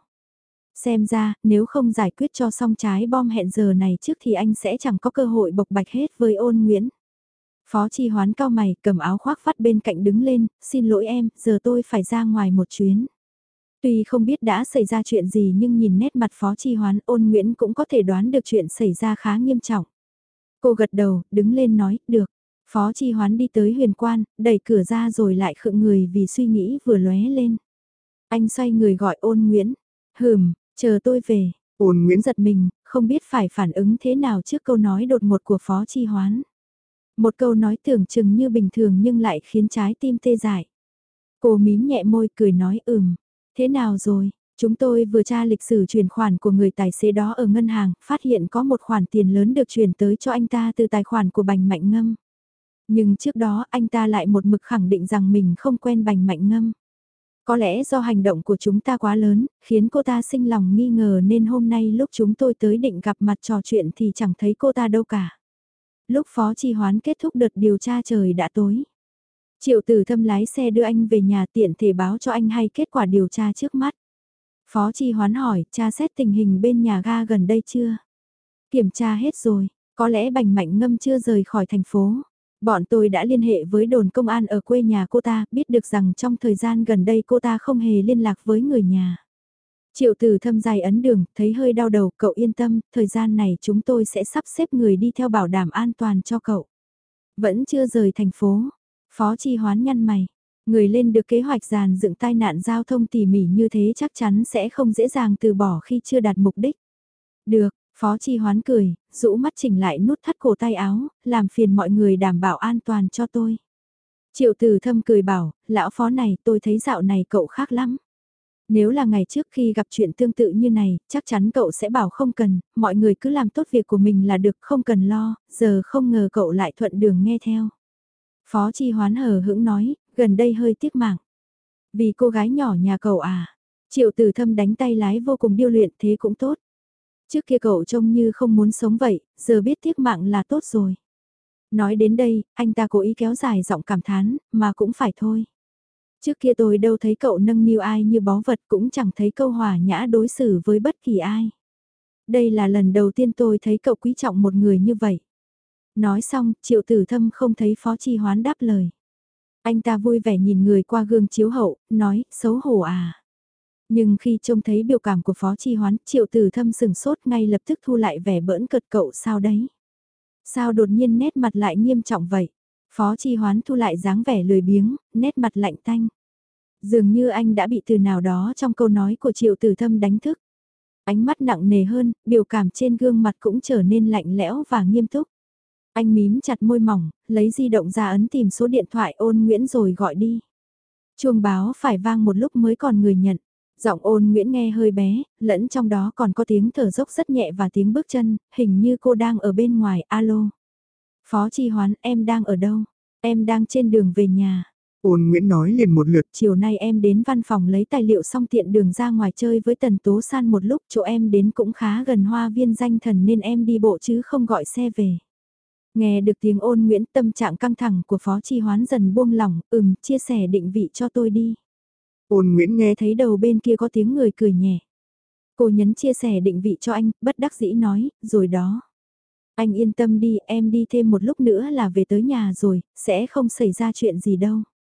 Xem ra, nếu không giải quyết cho xong trái bom hẹn giờ này trước thì anh sẽ chẳng có cơ hội bộc bạch hết với Ôn Nguyễn. Phó Chi Hoán cao mày, cầm áo khoác vắt bên cạnh đứng lên, xin lỗi em, giờ tôi phải ra ngoài một chuyến. Tuy không biết đã xảy ra chuyện gì nhưng nhìn nét mặt Phó Chi Hoán, Ôn Nguyễn cũng có thể đoán được chuyện xảy ra khá nghiêm trọng. Cô gật đầu, đứng lên nói, được. Phó Chi Hoán đi tới huyền quan, đẩy cửa ra rồi lại khựng người vì suy nghĩ vừa lóe lên. Anh xoay người gọi Ôn Nguyễn, hừm, chờ tôi về. Ôn Nguyễn giật mình, không biết phải phản ứng thế nào trước câu nói đột ngột của Phó Chi Hoán. Một câu nói tưởng chừng như bình thường nhưng lại khiến trái tim tê dại. Cô mím nhẹ môi cười nói ừm, thế nào rồi, chúng tôi vừa tra lịch sử chuyển khoản của người tài xế đó ở ngân hàng, phát hiện có một khoản tiền lớn được chuyển tới cho anh ta từ tài khoản của Bành Mạnh Ngâm. Nhưng trước đó anh ta lại một mực khẳng định rằng mình không quen Bành Mạnh Ngâm. Có lẽ do hành động của chúng ta quá lớn, khiến cô ta sinh lòng nghi ngờ nên hôm nay lúc chúng tôi tới định gặp mặt trò chuyện thì chẳng thấy cô ta đâu cả. Lúc Phó Chi Hoán kết thúc đợt điều tra trời đã tối. Triệu Tử Thâm lái xe đưa anh về nhà tiện thể báo cho anh hay kết quả điều tra trước mắt. Phó Chi Hoán hỏi, tra xét tình hình bên nhà ga gần đây chưa? Kiểm tra hết rồi, có lẽ Bành Mạnh Ngâm chưa rời khỏi thành phố. Bọn tôi đã liên hệ với đồn công an ở quê nhà cô ta, biết được rằng trong thời gian gần đây cô ta không hề liên lạc với người nhà. Triệu Tử Thâm dài ấn đường, thấy hơi đau đầu, cậu yên tâm, thời gian này chúng tôi sẽ sắp xếp người đi theo bảo đảm an toàn cho cậu. Vẫn chưa rời thành phố, Phó Chi Hoán nhăn mày, người lên được kế hoạch dàn dựng tai nạn giao thông tỉ mỉ như thế chắc chắn sẽ không dễ dàng từ bỏ khi chưa đạt mục đích. Được, Phó Chi Hoán cười, rũ mắt chỉnh lại nút thắt cổ tay áo, làm phiền mọi người đảm bảo an toàn cho tôi. Triệu Tử Thâm cười bảo, lão Phó này tôi thấy dạo này cậu khác lắm. Nếu là ngày trước khi gặp chuyện tương tự như này, chắc chắn cậu sẽ bảo không cần, mọi người cứ làm tốt việc của mình là được, không cần lo, giờ không ngờ cậu lại thuận đường nghe theo. Phó Chi Hoán hờ hững nói, gần đây hơi tiếc mạng. Vì cô gái nhỏ nhà cậu à, Triệu Tử Thâm đánh tay lái vô cùng điêu luyện thế cũng tốt. Trước kia cậu trông như không muốn sống vậy, giờ biết tiếc mạng là tốt rồi. Nói đến đây, anh ta cố ý kéo dài giọng cảm thán, mà cũng phải thôi. Trước kia tôi đâu thấy cậu nâng niu ai như báu vật cũng chẳng thấy câu hòa nhã đối xử với bất kỳ ai. Đây là lần đầu tiên tôi thấy cậu quý trọng một người như vậy. Nói xong, Triệu Tử Thâm không thấy Phó Chi Hoán đáp lời. Anh ta vui vẻ nhìn người qua gương chiếu hậu, nói, xấu hổ à. Nhưng khi trông thấy biểu cảm của Phó Chi Hoán, Triệu Tử Thâm sừng sốt ngay lập tức thu lại vẻ bỡn cợt cậu sao đấy. Sao đột nhiên nét mặt lại nghiêm trọng vậy? Phó Chi Hoán thu lại dáng vẻ lười biếng, nét mặt lạnh tanh. Dường như anh đã bị từ nào đó trong câu nói của Triệu Tử Thâm đánh thức. Ánh mắt nặng nề hơn, biểu cảm trên gương mặt cũng trở nên lạnh lẽo và nghiêm túc. Anh mím chặt môi mỏng, lấy di động ra ấn tìm số điện thoại Ôn Nguyễn rồi gọi đi. Chuông báo phải vang một lúc mới còn người nhận. Giọng Ôn Nguyễn nghe hơi bé, lẫn trong đó còn có tiếng thở dốc rất nhẹ và tiếng bước chân, hình như cô đang ở bên ngoài, alo. Phó Chi Hoán, em đang ở đâu? Em đang trên đường về nhà. Ôn Nguyễn nói liền một lượt. Chiều nay em đến văn phòng lấy tài liệu xong tiện đường ra ngoài chơi với Tần Tố San một lúc, chỗ em đến cũng khá gần Hoa Viên Danh Thần nên em đi bộ chứ không gọi xe về. Nghe được tiếng Ôn Nguyễn, tâm trạng căng thẳng của Phó Chi Hoán dần buông lỏng, ừm, chia sẻ định vị cho tôi đi. Ôn Nguyễn nghe Thấy đầu bên kia có tiếng người cười nhẹ. Cô nhấn chia sẻ định vị cho anh, bất đắc dĩ nói, rồi đó. Anh yên tâm đi, em đi thêm một lúc nữa là về tới nhà rồi, sẽ không xảy ra chuyện gì đâu.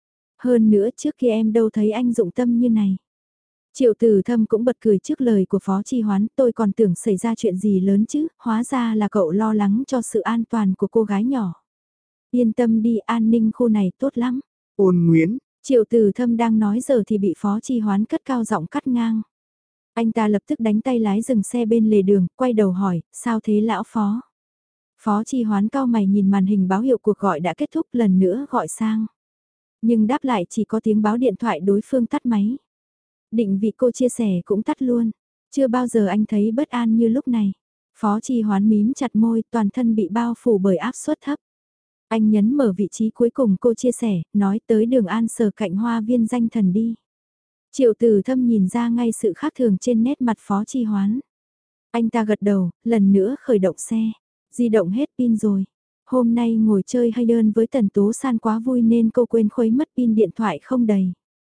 Hơn nữa trước kia em đâu thấy anh dụng tâm như này. Triệu Tử Thâm cũng bật cười trước lời của Phó Chi Hoán, tôi còn tưởng xảy ra chuyện gì lớn chứ, hóa ra là cậu lo lắng cho sự an toàn của cô gái nhỏ. Yên tâm đi, an ninh khu này tốt lắm. Ôn Nguyễn, Triệu Tử Thâm đang nói giờ thì bị Phó Chi Hoán cất cao giọng cắt ngang. Anh ta lập tức đánh tay lái dừng xe bên lề đường, quay đầu hỏi, sao thế lão Phó? Phó Chi Hoán cao mày nhìn màn hình báo hiệu cuộc gọi đã kết thúc lần nữa gọi sang. Nhưng đáp lại chỉ có tiếng báo điện thoại đối phương tắt máy. Định vị cô chia sẻ cũng tắt luôn. Chưa bao giờ anh thấy bất an như lúc này. Phó Chi Hoán mím chặt môi, toàn thân bị bao phủ bởi áp suất thấp. Anh nhấn mở vị trí cuối cùng cô chia sẻ, nói tới đường An Sở cạnh hoa viên danh thần đi. Triệu Tử Thâm nhìn ra ngay sự khác thường trên nét mặt Phó Chi Hoán. Anh ta gật đầu, lần nữa khởi động xe. Di động hết pin rồi. Hôm nay ngồi chơi hay đơn với Tần Tố San quá vui nên cô quên khuấy mất pin điện thoại không đầy.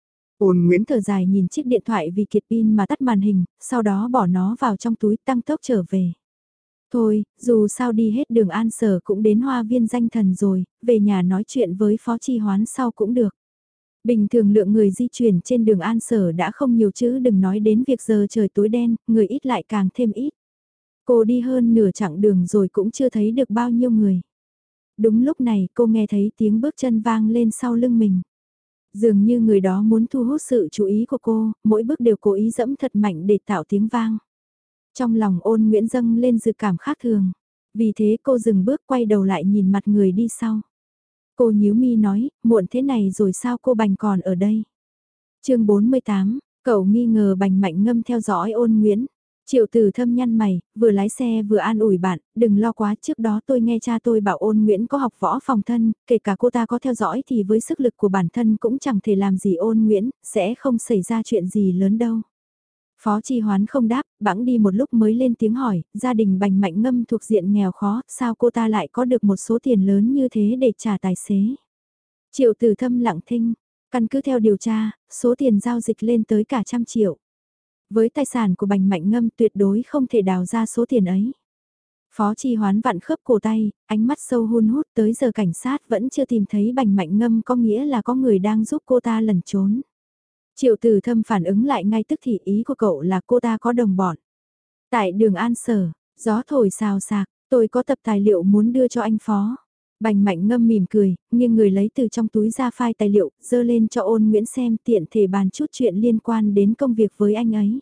Ôn Nguyễn thở dài nhìn chiếc điện thoại vì kiệt pin mà tắt màn hình, sau đó bỏ nó vào trong túi tăng tốc trở về. Thôi, dù sao đi hết đường An Sở cũng đến hoa viên danh thần rồi, về nhà nói chuyện với Phó Chi Hoán sau cũng được. Bình thường lượng người di chuyển trên đường An Sở đã không nhiều chứ đừng nói đến việc giờ trời tối đen, người ít lại càng thêm ít. Cô đi hơn nửa chặng đường rồi cũng chưa thấy được bao nhiêu người. Đúng lúc này cô nghe thấy tiếng bước chân vang lên sau lưng mình. Dường như người đó muốn thu hút sự chú ý của cô, mỗi bước đều cố ý dẫm thật mạnh để tạo tiếng vang. Trong lòng Ôn Nguyễn dâng lên dự cảm khác thường. Vì thế cô dừng bước quay đầu lại nhìn mặt người đi sau. Cô nhíu mi nói, muộn thế này rồi sao cô Bành còn ở đây? chương bốn mươi tám, cậu nghi ngờ Bành Mạnh Ngâm theo dõi Ôn Nguyễn. Triệu Tử Thâm nhăn mày, vừa lái xe vừa an ủi bạn, đừng lo quá, trước đó tôi nghe cha tôi bảo Ôn Nguyễn có học võ phòng thân, kể cả cô ta có theo dõi thì với sức lực của bản thân cũng chẳng thể làm gì Ôn Nguyễn, sẽ không xảy ra chuyện gì lớn đâu. Phó Chi Hoán không đáp, bẵng đi một lúc mới lên tiếng hỏi, gia đình Bành Mạnh Ngâm thuộc diện nghèo khó, sao cô ta lại có được một số tiền lớn như thế để trả tài xế? Triệu Tử Thâm lặng thinh, căn cứ theo điều tra, số tiền giao dịch lên tới cả trăm triệu. Với tài sản của Bành Mạnh Ngâm tuyệt đối không thể đào ra số tiền ấy. Phó Chi Hoán vặn khớp cổ tay, ánh mắt sâu hun hút, tới giờ cảnh sát vẫn chưa tìm thấy Bành Mạnh Ngâm, có nghĩa là có người đang giúp cô ta lẩn trốn. Triệu Tử Thâm phản ứng lại ngay tức thì, ý của cậu là cô ta có đồng bọn. Tại đường An Sở, gió thổi xào xạc, tôi có tập tài liệu muốn đưa cho anh Phó. Bành Mạnh Ngâm mỉm cười, nghiêng người lấy từ trong túi ra file tài liệu, dơ lên cho Ôn Nguyễn xem, tiện thể bàn chút chuyện liên quan đến công việc với anh ấy.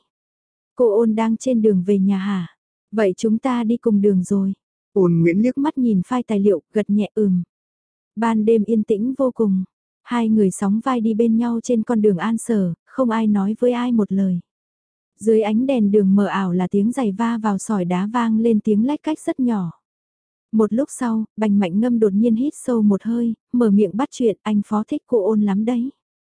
Cô Ôn đang trên đường về nhà hả? Vậy chúng ta đi cùng đường rồi. Ôn Nguyễn liếc mắt nhìn file tài liệu, gật nhẹ ừm. Ban đêm yên tĩnh vô cùng. Hai người sóng vai đi bên nhau trên con đường An Sở, không ai nói với ai một lời. Dưới ánh đèn đường mờ ảo là tiếng giày va vào sỏi đá vang lên tiếng lách cách rất nhỏ. Một lúc sau, Bành Mạnh Ngâm đột nhiên hít sâu một hơi, mở miệng bắt chuyện, anh Phó thích cô Ôn lắm đấy.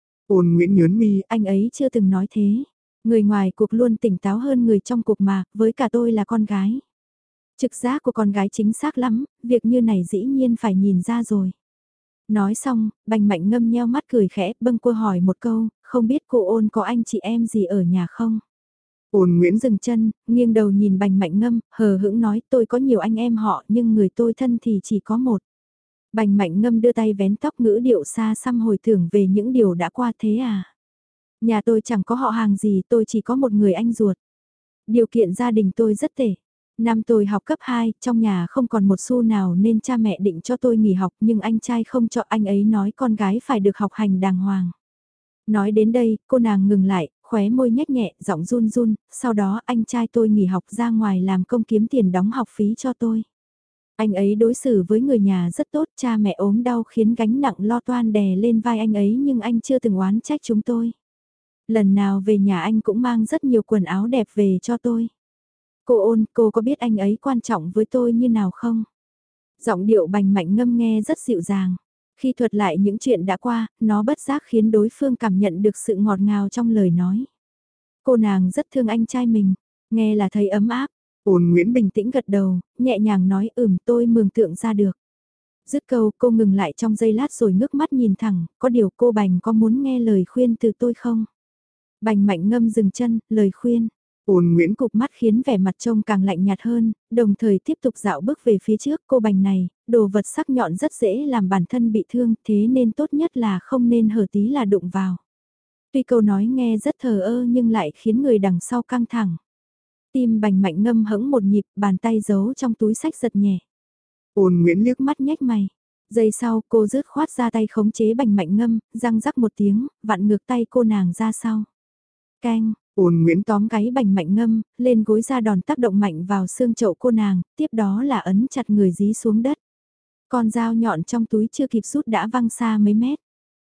Ôn Nguyễn nhớn mi, anh ấy chưa từng nói thế. Người ngoài cuộc luôn tỉnh táo hơn người trong cuộc mà, với cả tôi là con gái. Trực giác của con gái chính xác lắm, việc như này dĩ nhiên phải nhìn ra rồi. Nói xong, Bành Mạnh Ngâm nheo mắt cười khẽ, bâng quơ hỏi một câu, không biết cô Ôn có anh chị em gì ở nhà không? Ôn Nguyễn dừng chân, nghiêng đầu nhìn Bành Mạnh Ngâm, hờ hững nói tôi có nhiều anh em họ nhưng người tôi thân thì chỉ có một. Bành Mạnh Ngâm đưa tay vén tóc, ngữ điệu xa xăm hồi tưởng về những điều đã qua. Thế à? Nhà tôi chẳng có họ hàng gì, tôi chỉ có một người anh ruột. Điều kiện gia đình tôi rất tệ. Năm tôi học cấp hai, trong nhà không còn một xu nào nên cha mẹ định cho tôi nghỉ học nhưng anh trai không cho, anh ấy nói con gái phải được học hành đàng hoàng. Nói đến đây, cô nàng ngừng lại, khóe môi nhếch nhẹ, giọng run run, sau đó anh trai tôi nghỉ học ra ngoài làm công kiếm tiền đóng học phí cho tôi. Anh ấy đối xử với người nhà rất tốt, cha mẹ ốm đau khiến gánh nặng lo toan đè lên vai anh ấy nhưng anh chưa từng oán trách chúng tôi. Lần nào về nhà anh cũng mang rất nhiều quần áo đẹp về cho tôi. Cô Ôn, cô có biết anh ấy quan trọng với tôi như nào không? Giọng điệu Bành Mạnh Ngâm nghe rất dịu dàng. Khi thuật lại những chuyện đã qua, nó bất giác khiến đối phương cảm nhận được sự ngọt ngào trong lời nói. Cô nàng rất thương anh trai mình, nghe là thấy ấm áp. Ôn Nguyễn bình tĩnh gật đầu, nhẹ nhàng nói ừm tôi mường tượng ra được. Dứt câu cô ngừng lại trong giây lát rồi ngước mắt nhìn thẳng, có điều cô Bành có muốn nghe lời khuyên từ tôi không? Bành Mạnh Ngâm dừng chân, lời khuyên. Ôn Nguyễn cụp mắt khiến vẻ mặt trông càng lạnh nhạt hơn, đồng thời tiếp tục dạo bước về phía trước. Cô Bành này, đồ vật sắc nhọn rất dễ làm bản thân bị thương, thế nên tốt nhất là không nên hở tí là đụng vào. Tuy câu nói nghe rất thờ ơ nhưng lại khiến người đằng sau căng thẳng. Tim Bành Mạnh Ngâm hững một nhịp, bàn tay giấu trong túi sách giật nhẹ. Ôn Nguyễn liếc mắt nhếch mày. Giây sau cô rứt khoát ra tay khống chế Bành Mạnh Ngâm, răng rắc một tiếng, vặn ngược tay cô nàng ra sau. Canh. Ôn Nguyễn tóm gáy Bành Mạnh Ngâm, lên gối ra đòn tác động mạnh vào xương chậu cô nàng, tiếp đó là ấn chặt người dí xuống đất. Con dao nhọn trong túi chưa kịp rút đã văng xa mấy mét.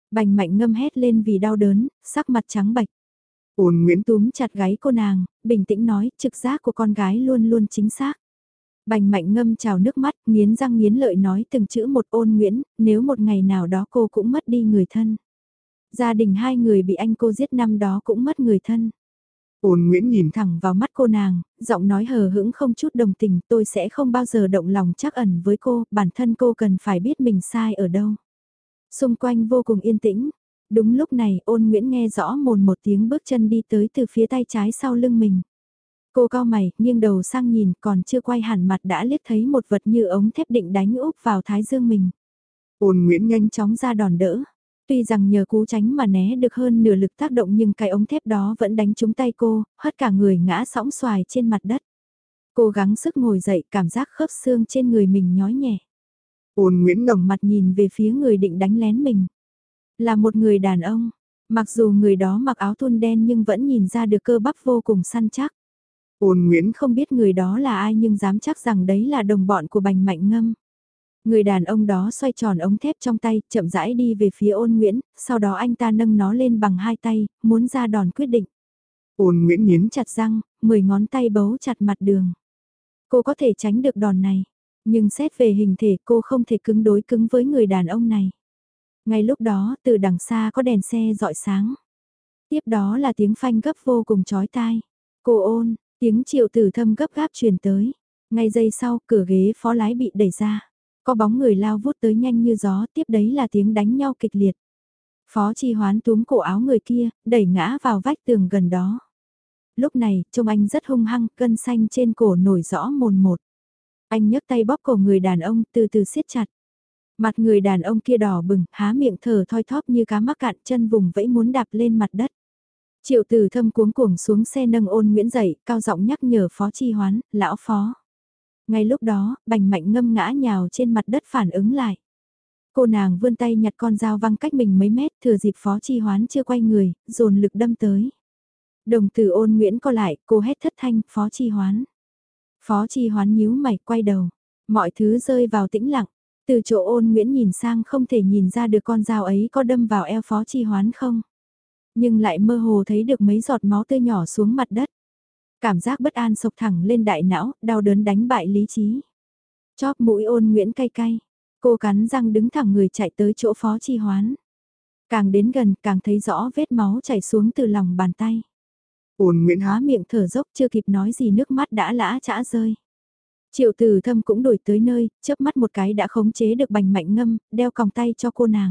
Bành Mạnh Ngâm hét lên vì đau đớn, sắc mặt trắng bệch. Ôn Nguyễn Túm chặt gáy cô nàng, bình tĩnh nói, trực giác của con gái luôn luôn chính xác. Bành Mạnh Ngâm trào nước mắt, nghiến răng nghiến lợi nói từng chữ một. Ôn Nguyễn, nếu một ngày nào đó cô cũng mất đi người thân. Gia đình hai người bị anh cô giết năm đó cũng mất người thân. Ôn Nguyễn nhìn Thẳng vào mắt cô nàng, giọng nói hờ hững không chút đồng tình, tôi sẽ không bao giờ động lòng trắc ẩn với cô, bản thân cô cần phải biết mình sai ở đâu. Xung quanh vô cùng yên tĩnh. Đúng lúc này, Ôn Nguyễn nghe rõ mồn một tiếng bước chân đi tới từ phía tay trái sau lưng mình. Cô cau mày, nghiêng đầu sang nhìn, còn chưa quay hẳn mặt đã liếc thấy một vật như ống thép định đánh úp vào thái dương mình. Ôn Nguyễn nhanh Chóng ra đòn đỡ. Tuy rằng nhờ cú tránh mà né được hơn nửa lực tác động nhưng cái ống thép đó vẫn đánh trúng tay cô, hất cả người ngã sõng xoài trên mặt đất. Cô gắng sức ngồi dậy, cảm giác khớp xương trên người mình nhói nhẹ. Ôn Nguyễn ngẩng Mặt nhìn về phía người định đánh lén mình. Là một người đàn ông. Mặc dù người đó mặc áo thun đen nhưng vẫn nhìn ra được cơ bắp vô cùng săn chắc. Ôn Nguyễn Không biết người đó là ai nhưng dám chắc rằng đấy là đồng bọn của Bành Mạnh Ngâm. Người đàn ông đó xoay tròn ống thép trong tay, chậm rãi đi về phía Ôn Nguyễn, sau đó anh ta nâng nó lên bằng hai tay, muốn ra đòn quyết định. Ôn Nguyễn nghiến Chặt răng, mười ngón tay bấu chặt mặt đường. Cô có thể tránh được đòn này, nhưng xét về hình thể cô không thể cứng đối cứng với người đàn ông này. Ngay lúc đó, từ đằng xa có đèn xe rọi sáng. Tiếp đó là tiếng phanh gấp vô cùng chói tai. Cô Ôn, tiếng Triệu Tử Thâm gấp gáp truyền tới. Ngay giây sau, cửa ghế phó lái bị đẩy ra. Có bóng người lao vút tới nhanh như gió, tiếp đấy là tiếng đánh nhau kịch liệt. Phó Chi Hoán túm cổ áo người kia, đẩy ngã vào vách tường gần đó. Lúc này, trông anh rất hung hăng, gân xanh trên cổ nổi rõ mồn một. Anh nhấc tay bóp cổ người đàn ông, từ từ siết chặt. Mặt người đàn ông kia đỏ bừng, há miệng thở thoi thóp như cá mắc cạn, chân vùng vẫy muốn đạp lên mặt đất. Triệu Tử Thâm cuống cuồng xuống xe nâng Ôn Nguyễn dậy, cao giọng nhắc nhở Phó Chi Hoán, lão Phó. Ngay lúc đó, Bành Mạnh Ngâm ngã nhào trên mặt đất phản ứng lại. Cô nàng vươn tay nhặt con dao văng cách mình mấy mét, thừa dịp Phó Chi Hoán chưa quay người, dồn lực đâm tới. Đồng tử Ôn Nguyễn co lại, cô hét thất thanh, Phó Chi Hoán. Phó Chi Hoán nhíu mày, quay đầu. Mọi thứ rơi vào tĩnh lặng. Từ chỗ Ôn Nguyễn nhìn sang không thể nhìn ra được con dao ấy có đâm vào eo Phó Chi Hoán không. Nhưng lại mơ hồ thấy được mấy giọt máu tươi nhỏ xuống mặt đất. Cảm giác bất an sộc thẳng lên đại não, đau đớn đánh bại lý trí. Chóp mũi Ôn Nguyễn cay cay. Cô cắn răng đứng thẳng người chạy tới chỗ Phó Chi Hoán. Càng đến gần càng thấy rõ vết máu chảy xuống từ lòng bàn tay. Ôn Nguyễn Há miệng thở dốc chưa kịp nói gì nước mắt đã lã chã rơi. Triệu Tử Thâm cũng đổi tới nơi, chớp mắt một cái đã khống chế được Bành Mạnh Ngâm, đeo còng tay cho cô nàng.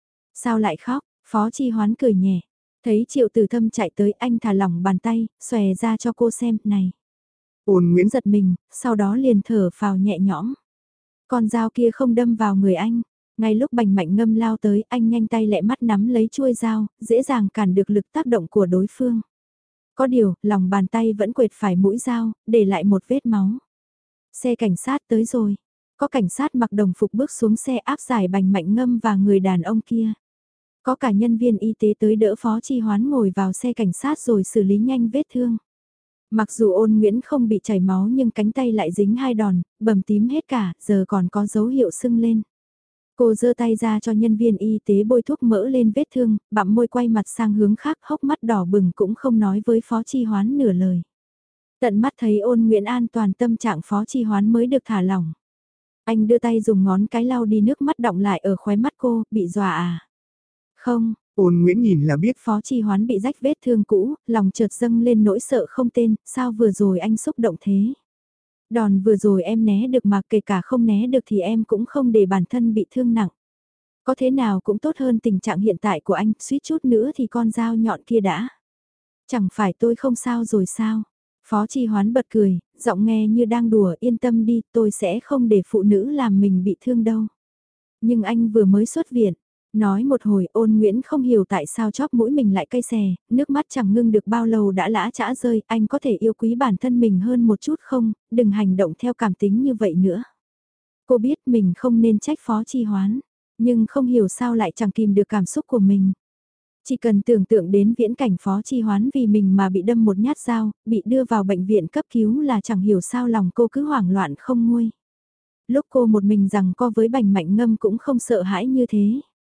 Sao lại khóc? Phó Chi Hoán cười nhẹ. Thấy Triệu Tử Thâm chạy tới anh thả lỏng bàn tay, xòe ra cho cô xem, này. Ôn Nguyễn Giật mình, sau đó liền thở phào nhẹ nhõm. Con dao kia không đâm vào người anh. Ngay lúc Bành Mạnh Ngâm lao tới, anh nhanh tay lẹ mắt nắm lấy chuôi dao, dễ dàng cản được lực tác động của đối phương. Có điều, lòng bàn tay vẫn quệt phải mũi dao, để lại một vết máu. Xe cảnh sát tới rồi. Có cảnh sát mặc đồng phục bước xuống xe áp giải Bành Mạnh Ngâm và người đàn ông kia. Có cả nhân viên y tế tới đỡ Phó Chi Hoán ngồi vào xe cảnh sát rồi xử lý nhanh vết thương. Mặc dù Ôn Nguyễn không bị chảy máu nhưng cánh tay lại dính hai đòn, bầm tím hết cả, giờ còn có dấu hiệu sưng lên. Cô giơ tay ra cho nhân viên y tế bôi thuốc mỡ lên vết thương, bặm môi quay mặt sang hướng khác, hốc mắt đỏ bừng cũng không nói với Phó Chi Hoán nửa lời. Tận mắt thấy Ôn Nguyễn an toàn, tâm trạng Phó Chi Hoán mới được thả lỏng. Anh đưa tay dùng ngón cái lau đi nước mắt đọng lại ở khóe mắt cô, bị dọa à? Không. Ôn Nguyễn nhìn là biết. Phó Chi Hoán bị rách vết thương cũ, lòng chợt dâng lên nỗi sợ không tên, sao vừa rồi anh xúc động thế? Đòn vừa rồi em né được mà kể cả không né được thì em cũng không để bản thân bị thương nặng. Có thế nào cũng tốt hơn tình trạng hiện tại của anh, suýt chút nữa thì con dao nhọn kia đã. Chẳng phải tôi không sao rồi sao? Phó Chi Hoán bật cười, giọng nghe như đang đùa, yên tâm đi, tôi sẽ không để phụ nữ làm mình bị thương đâu. Nhưng anh vừa mới xuất viện, nói một hồi Ôn Nguyễn không hiểu tại sao chóp mũi mình lại cay xè, nước mắt chẳng ngưng được bao lâu đã lã chã rơi, anh có thể yêu quý bản thân mình hơn một chút không, đừng hành động theo cảm tính như vậy nữa. Cô biết mình không nên trách Phó Chi Hoán, nhưng không hiểu sao lại chẳng kìm được cảm xúc của mình. Chỉ cần tưởng tượng đến viễn cảnh Phó Chi Hoán vì mình mà bị đâm một nhát dao, bị đưa vào bệnh viện cấp cứu là chẳng hiểu sao lòng cô cứ hoảng loạn không nguôi. Lúc cô một mình rằng co với Bành Mạnh Ngâm cũng không sợ hãi như thế.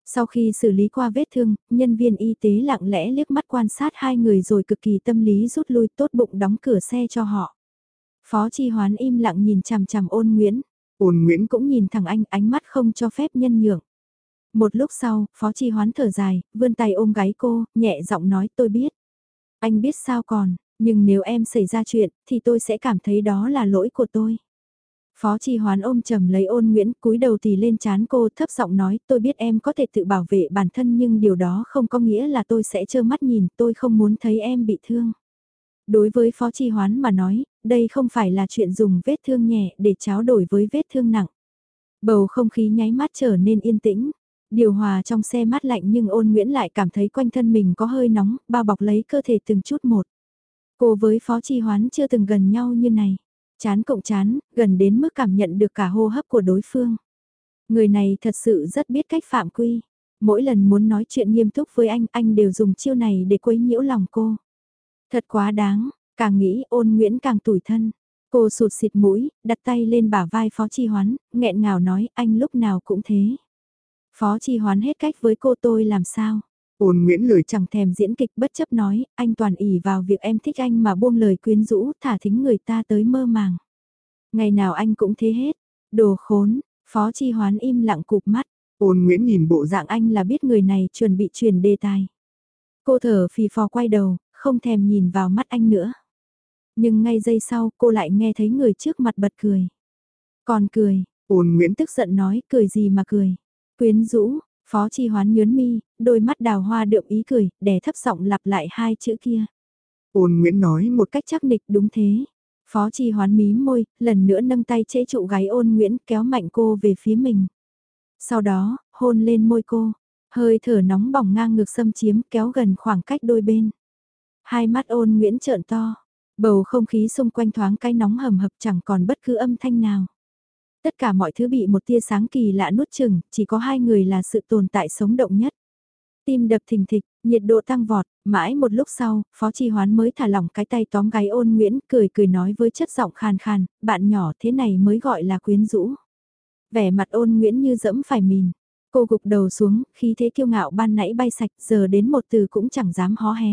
Sau khi xử lý qua vết thương, nhân viên y tế lặng lẽ liếc mắt quan sát hai người rồi cực kỳ tâm lý rút lui, tốt bụng đóng cửa xe cho họ. Phó Chi Hoán im lặng nhìn chằm chằm Ôn Nguyễn. Ôn Nguyễn Cũng nhìn thẳng anh, ánh mắt không cho phép nhân nhượng. Một lúc sau, Phó Chi Hoán thở dài, vươn tay ôm gáy cô, nhẹ giọng nói tôi biết. Anh biết sao còn, nhưng nếu em xảy ra chuyện, thì tôi sẽ cảm thấy đó là lỗi của tôi. Phó Chi Hoán ôm chầm lấy Ôn Nguyễn, cúi đầu tì lên trán cô, thấp giọng nói, tôi biết em có thể tự bảo vệ bản thân nhưng điều đó không có nghĩa là tôi sẽ trơ mắt nhìn, tôi không muốn thấy em bị thương. Đối với Phó Chi Hoán mà nói, đây không phải là chuyện dùng vết thương nhẹ để tráo đổi với vết thương nặng. Bầu không khí nháy mắt trở nên yên tĩnh. Điều hòa trong xe mát lạnh nhưng Ôn Nguyễn lại cảm thấy quanh thân mình có hơi nóng, bao bọc lấy cơ thể từng chút một. Cô với Phó Chi Hoán chưa từng gần nhau như này. Chán cộng chán, gần đến mức cảm nhận được cả hô hấp của đối phương. Người này thật sự rất biết cách phạm quy. Mỗi lần muốn nói chuyện nghiêm túc với anh, anh đều dùng chiêu này để quấy nhiễu lòng cô. Thật quá đáng, càng nghĩ Ôn Nguyễn càng tủi thân. Cô sụt xịt mũi, đặt tay lên bả vai Phó Chi Hoán, nghẹn ngào nói anh lúc nào cũng thế. Phó Chi Hoán hết cách với cô tôi làm sao? Ôn Nguyễn lười Chẳng thèm diễn kịch bất chấp nói, anh toàn ỷ vào việc em thích anh mà buông lời quyến rũ, thả thính người ta tới mơ màng. Ngày nào anh cũng thế hết, đồ khốn, Phó Chi Hoán im lặng cụp mắt. Ôn Nguyễn nhìn bộ Dạng anh là biết người này chuẩn bị truyền đề tài. Cô thở phì phò quay đầu, không thèm nhìn vào mắt anh nữa. Nhưng ngay giây sau cô lại nghe thấy người trước mặt bật cười. Còn cười, Ôn Nguyễn tức giận nói cười gì mà cười. Quyến rũ, Phó Chi Hoán nhớn mi, đôi mắt đào hoa đượm ý cười, đè thấp giọng lặp lại hai chữ kia. Ôn Nguyễn nói một Một cách chắc nịch đúng thế. Phó Chi Hoán mím môi, lần nữa nâng tay chế trụ gáy Ôn Nguyễn kéo mạnh cô về phía mình. Sau đó, hôn lên môi cô, hơi thở nóng bỏng ngang ngược xâm chiếm kéo gần khoảng cách đôi bên. Hai mắt Ôn Nguyễn trợn to, bầu không khí xung quanh thoáng cái nóng hầm hập chẳng còn bất cứ âm thanh nào. Tất cả mọi thứ bị một tia sáng kỳ lạ nuốt chửng, chỉ có hai người là sự tồn tại sống động nhất. Tim đập thình thịch, nhiệt độ tăng vọt, mãi một lúc sau, Phó Chi Hoán mới thả lỏng cái tay tóm gáy Ôn Nguyễn, cười cười nói với chất giọng khàn khàn, bạn nhỏ thế này mới gọi là quyến rũ. Vẻ mặt Ôn Nguyễn như dẫm phải mìn. Cô gục đầu xuống, khí thế kiêu ngạo ban nãy bay sạch, giờ đến một từ cũng chẳng dám hó hé.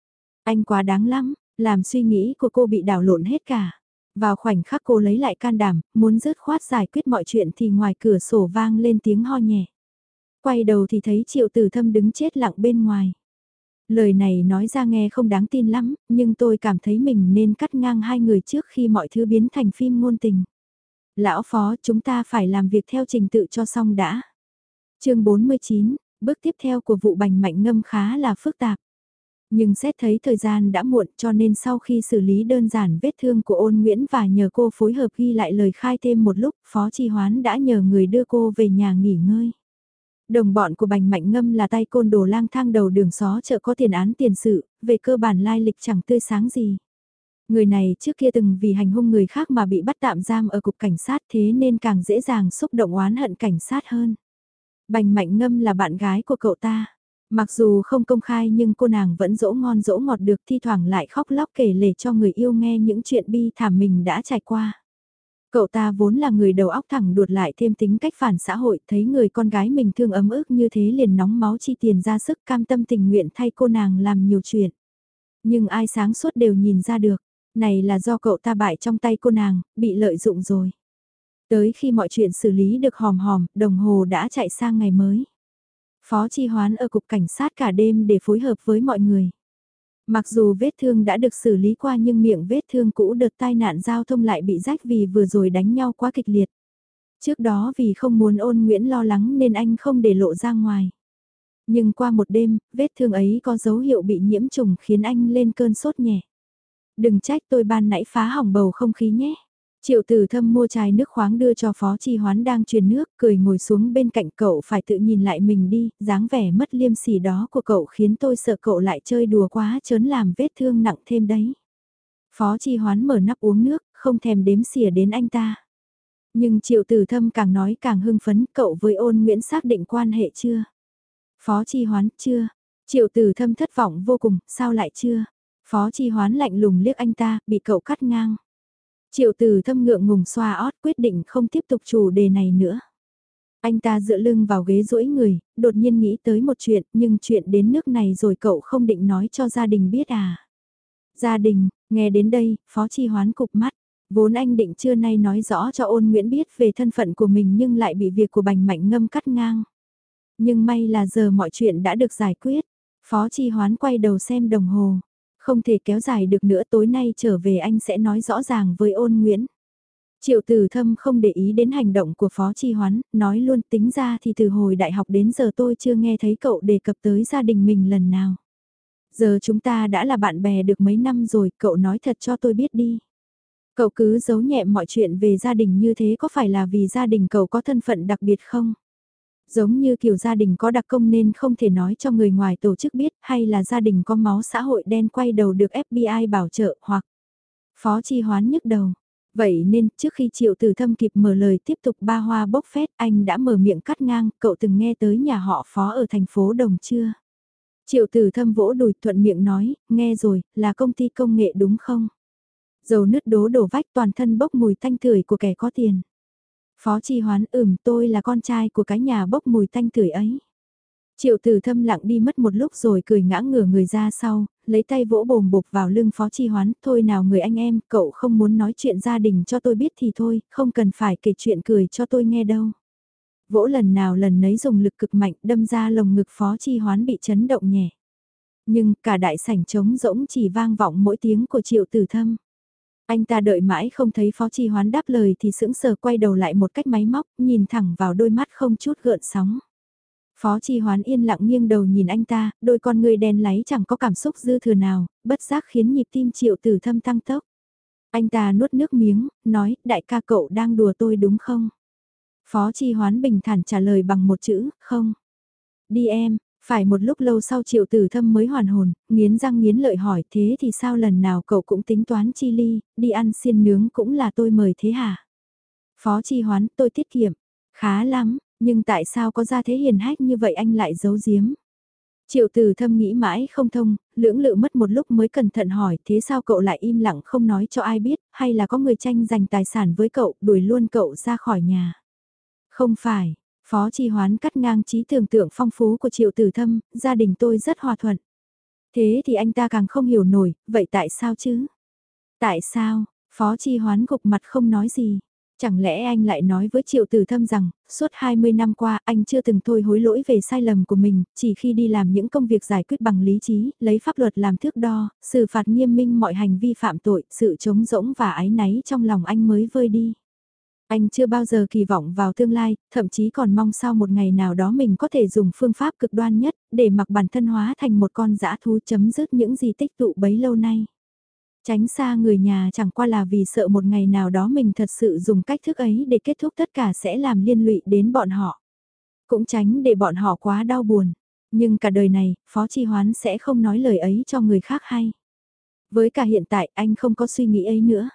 Anh quá đáng lắm, làm suy nghĩ của cô bị đảo lộn hết cả. Vào khoảnh khắc cô lấy lại can đảm, muốn dứt khoát giải quyết mọi chuyện thì ngoài cửa sổ vang lên tiếng ho nhẹ. Quay đầu thì thấy Triệu Tử Thâm đứng chết lặng bên ngoài. Lời này nói ra nghe không đáng tin lắm, nhưng tôi cảm thấy mình nên cắt ngang hai người trước khi mọi thứ biến thành phim ngôn tình. Lão Phó, chúng ta phải làm việc theo trình tự cho xong đã. Chương bốn mươi chín, bước tiếp theo của vụ Bành Mạnh Ngâm khá là phức tạp. Nhưng xét thấy thời gian đã muộn cho nên sau khi xử lý đơn giản vết thương của Ôn Nguyễn và nhờ cô phối hợp ghi lại lời khai thêm một lúc, Phó Chi Hoán đã nhờ người đưa cô về nhà nghỉ ngơi. Đồng bọn của Bành Mạnh Ngâm là tay côn đồ lang thang đầu đường xó chợ có tiền án tiền sự, về cơ bản lai lịch chẳng tươi sáng gì. Người này trước kia từng vì hành hung người khác mà bị bắt tạm giam ở cục cảnh sát thế nên càng dễ dàng xúc động oán hận cảnh sát hơn. Bành Mạnh Ngâm là bạn gái của cậu ta. Mặc dù không công khai nhưng cô nàng vẫn dỗ ngon dỗ ngọt được, thi thoảng lại khóc lóc kể lể cho người yêu nghe những chuyện bi thảm mình đã trải qua. Cậu ta vốn là người đầu óc thẳng đuột lại thêm tính cách phản xã hội, thấy người con gái mình thương ấm ức như thế liền nóng máu chi tiền ra sức cam tâm tình nguyện thay cô nàng làm nhiều chuyện. Nhưng ai sáng suốt đều nhìn ra được, này là do cậu ta bại trong tay cô nàng, bị lợi dụng rồi. Tới khi mọi chuyện xử lý được hòm hòm, đồng hồ đã chạy sang ngày mới. Phó Chi Hoán ở cục cảnh sát cả đêm để phối hợp với mọi người. Mặc dù vết thương đã được xử lý qua nhưng miệng vết thương cũ đợt tai nạn giao thông lại bị rách vì vừa rồi đánh nhau quá kịch liệt. Trước đó vì không muốn Ôn Nguyễn lo lắng nên anh không để lộ ra ngoài. Nhưng qua một đêm, vết thương ấy có dấu hiệu bị nhiễm trùng khiến anh lên cơn sốt nhẹ. Đừng trách tôi ban nãy phá hỏng bầu không khí nhé. Triệu Tử Thâm mua chai nước khoáng đưa cho Phó Chi Hoán đang truyền nước, cười ngồi xuống bên cạnh cậu, phải tự nhìn lại mình đi, dáng vẻ mất liêm sỉ đó của cậu khiến tôi sợ cậu lại chơi đùa quá chớn làm vết thương nặng thêm đấy. Phó Chi Hoán mở nắp uống nước, không thèm đếm xỉa đến anh ta. Nhưng Triệu Tử Thâm càng nói càng hưng phấn, cậu với Ôn Nguyễn xác định quan hệ chưa? Phó Chi Hoán, chưa. Triệu Tử Thâm thất vọng vô cùng, sao lại chưa? Phó Chi Hoán lạnh lùng liếc anh ta, bị cậu cắt ngang. Triệu Tử Thâm ngượng ngùng xoa ót quyết định không tiếp tục chủ đề này nữa. Anh ta dựa lưng vào ghế duỗi người, đột nhiên nghĩ tới một chuyện, nhưng chuyện đến nước này rồi cậu không định nói cho gia đình biết à? Gia đình, nghe đến đây, Phó Chi Hoán cụp mắt. Vốn anh định trưa nay nói rõ cho Ôn Nguyễn biết về thân phận của mình nhưng lại bị việc của Bành Mạnh Ngâm cắt ngang. Nhưng may là giờ mọi chuyện đã được giải quyết. Phó Chi Hoán quay đầu xem đồng hồ. Không thể kéo dài được nữa, tối nay trở về anh sẽ nói rõ ràng với Ôn Nguyễn. Triệu Tử Thâm không để ý đến hành động của Phó Chi Hoán, nói luôn tính ra thì từ hồi đại học đến giờ tôi chưa nghe thấy cậu đề cập tới gia đình mình lần nào. Giờ chúng ta đã là bạn bè được mấy năm rồi, cậu nói thật cho tôi biết đi. Cậu cứ giấu nhẹm mọi chuyện về gia đình như thế có phải là vì gia đình cậu có thân phận đặc biệt không? Giống như kiểu gia đình có đặc công nên không thể nói cho người ngoài tổ chức biết, hay là gia đình có máu xã hội đen quay đầu được ép bê i bảo trợ hoặc... Phó Chi Hoán nhức đầu. Vậy nên trước khi Triệu Tử Thâm kịp mở lời tiếp tục ba hoa bốc phét, anh đã mở miệng cắt ngang, cậu từng nghe tới nhà họ Phó ở thành phố Đồng chưa? Triệu Tử Thâm vỗ đùi thuận miệng nói, nghe rồi, là công ty công nghệ đúng không? Dầu nứt đố đổ vách, toàn thân bốc mùi tanh tưởi của kẻ có tiền. Phó Chi Hoán, ừm, tôi là con trai của cái nhà bốc mùi tanh tưởi ấy. Triệu Tử Thâm lặng đi mất một lúc rồi cười ngã ngửa người ra sau, lấy tay vỗ bồm bộp vào lưng Phó Chi Hoán, thôi nào người anh em, cậu không muốn nói chuyện gia đình cho tôi biết thì thôi, không cần phải kể chuyện cười cho tôi nghe đâu. Vỗ lần nào lần nấy dùng lực cực mạnh, đâm ra lồng ngực Phó Chi Hoán bị chấn động nhẹ. Nhưng cả đại sảnh trống rỗng chỉ vang vọng mỗi tiếng của Triệu Tử Thâm. Anh ta đợi mãi không thấy Phó Chi Hoán đáp lời thì sững sờ quay đầu lại một cách máy móc, nhìn thẳng vào đôi mắt không chút gợn sóng. Phó Chi Hoán yên lặng nghiêng đầu nhìn anh ta, đôi con người đen láy chẳng có cảm xúc dư thừa nào, bất giác khiến nhịp tim Triệu Tử Thâm tăng tốc. Anh ta nuốt nước miếng, nói, đại ca cậu đang đùa tôi đúng không? Phó Chi Hoán bình thản trả lời bằng một chữ, không. Đi em, phải một lúc lâu sau Triệu Tử Thâm mới hoàn hồn, nghiến răng nghiến lợi hỏi thế thì sao lần nào cậu cũng tính toán chi ly, đi ăn xiên nướng cũng là tôi mời thế hả? Phó Chi Hoán, tôi tiết kiệm, khá lắm, nhưng tại sao có ra thế hiền hách như vậy anh lại giấu giếm? Triệu Tử Thâm nghĩ mãi không thông, lưỡng lự mất một lúc mới cẩn thận hỏi thế sao cậu lại im lặng không nói cho ai biết, hay là có người tranh giành tài sản với cậu, đuổi luôn cậu ra khỏi nhà? Không phải. Phó Chi Hoán cắt ngang trí tưởng tượng phong phú của Triệu Tử Thâm, gia đình tôi rất hòa thuận. Thế thì anh ta càng không hiểu nổi, vậy tại sao chứ? Tại sao? Phó Chi Hoán gục mặt không nói gì. Chẳng lẽ anh lại nói với Triệu Tử Thâm rằng, suốt hai mươi năm qua anh chưa từng thôi hối lỗi về sai lầm của mình, chỉ khi đi làm những công việc giải quyết bằng lý trí, lấy pháp luật làm thước đo, xử phạt nghiêm minh mọi hành vi phạm tội, sự trống rỗng và áy náy trong lòng anh mới vơi đi. Anh chưa bao giờ kỳ vọng vào tương lai, thậm chí còn mong sao một ngày nào đó mình có thể dùng phương pháp cực đoan nhất, để mặc bản thân hóa thành một con dã thú chấm dứt những gì tích tụ bấy lâu nay. Tránh xa người nhà chẳng qua là vì sợ một ngày nào đó mình thật sự dùng cách thức ấy để kết thúc tất cả sẽ làm liên lụy đến bọn họ. Cũng tránh để bọn họ quá đau buồn. Nhưng cả đời này, Phó Chi Hoán sẽ không nói lời ấy cho người khác hay. Với cả hiện tại anh không có suy nghĩ ấy nữa.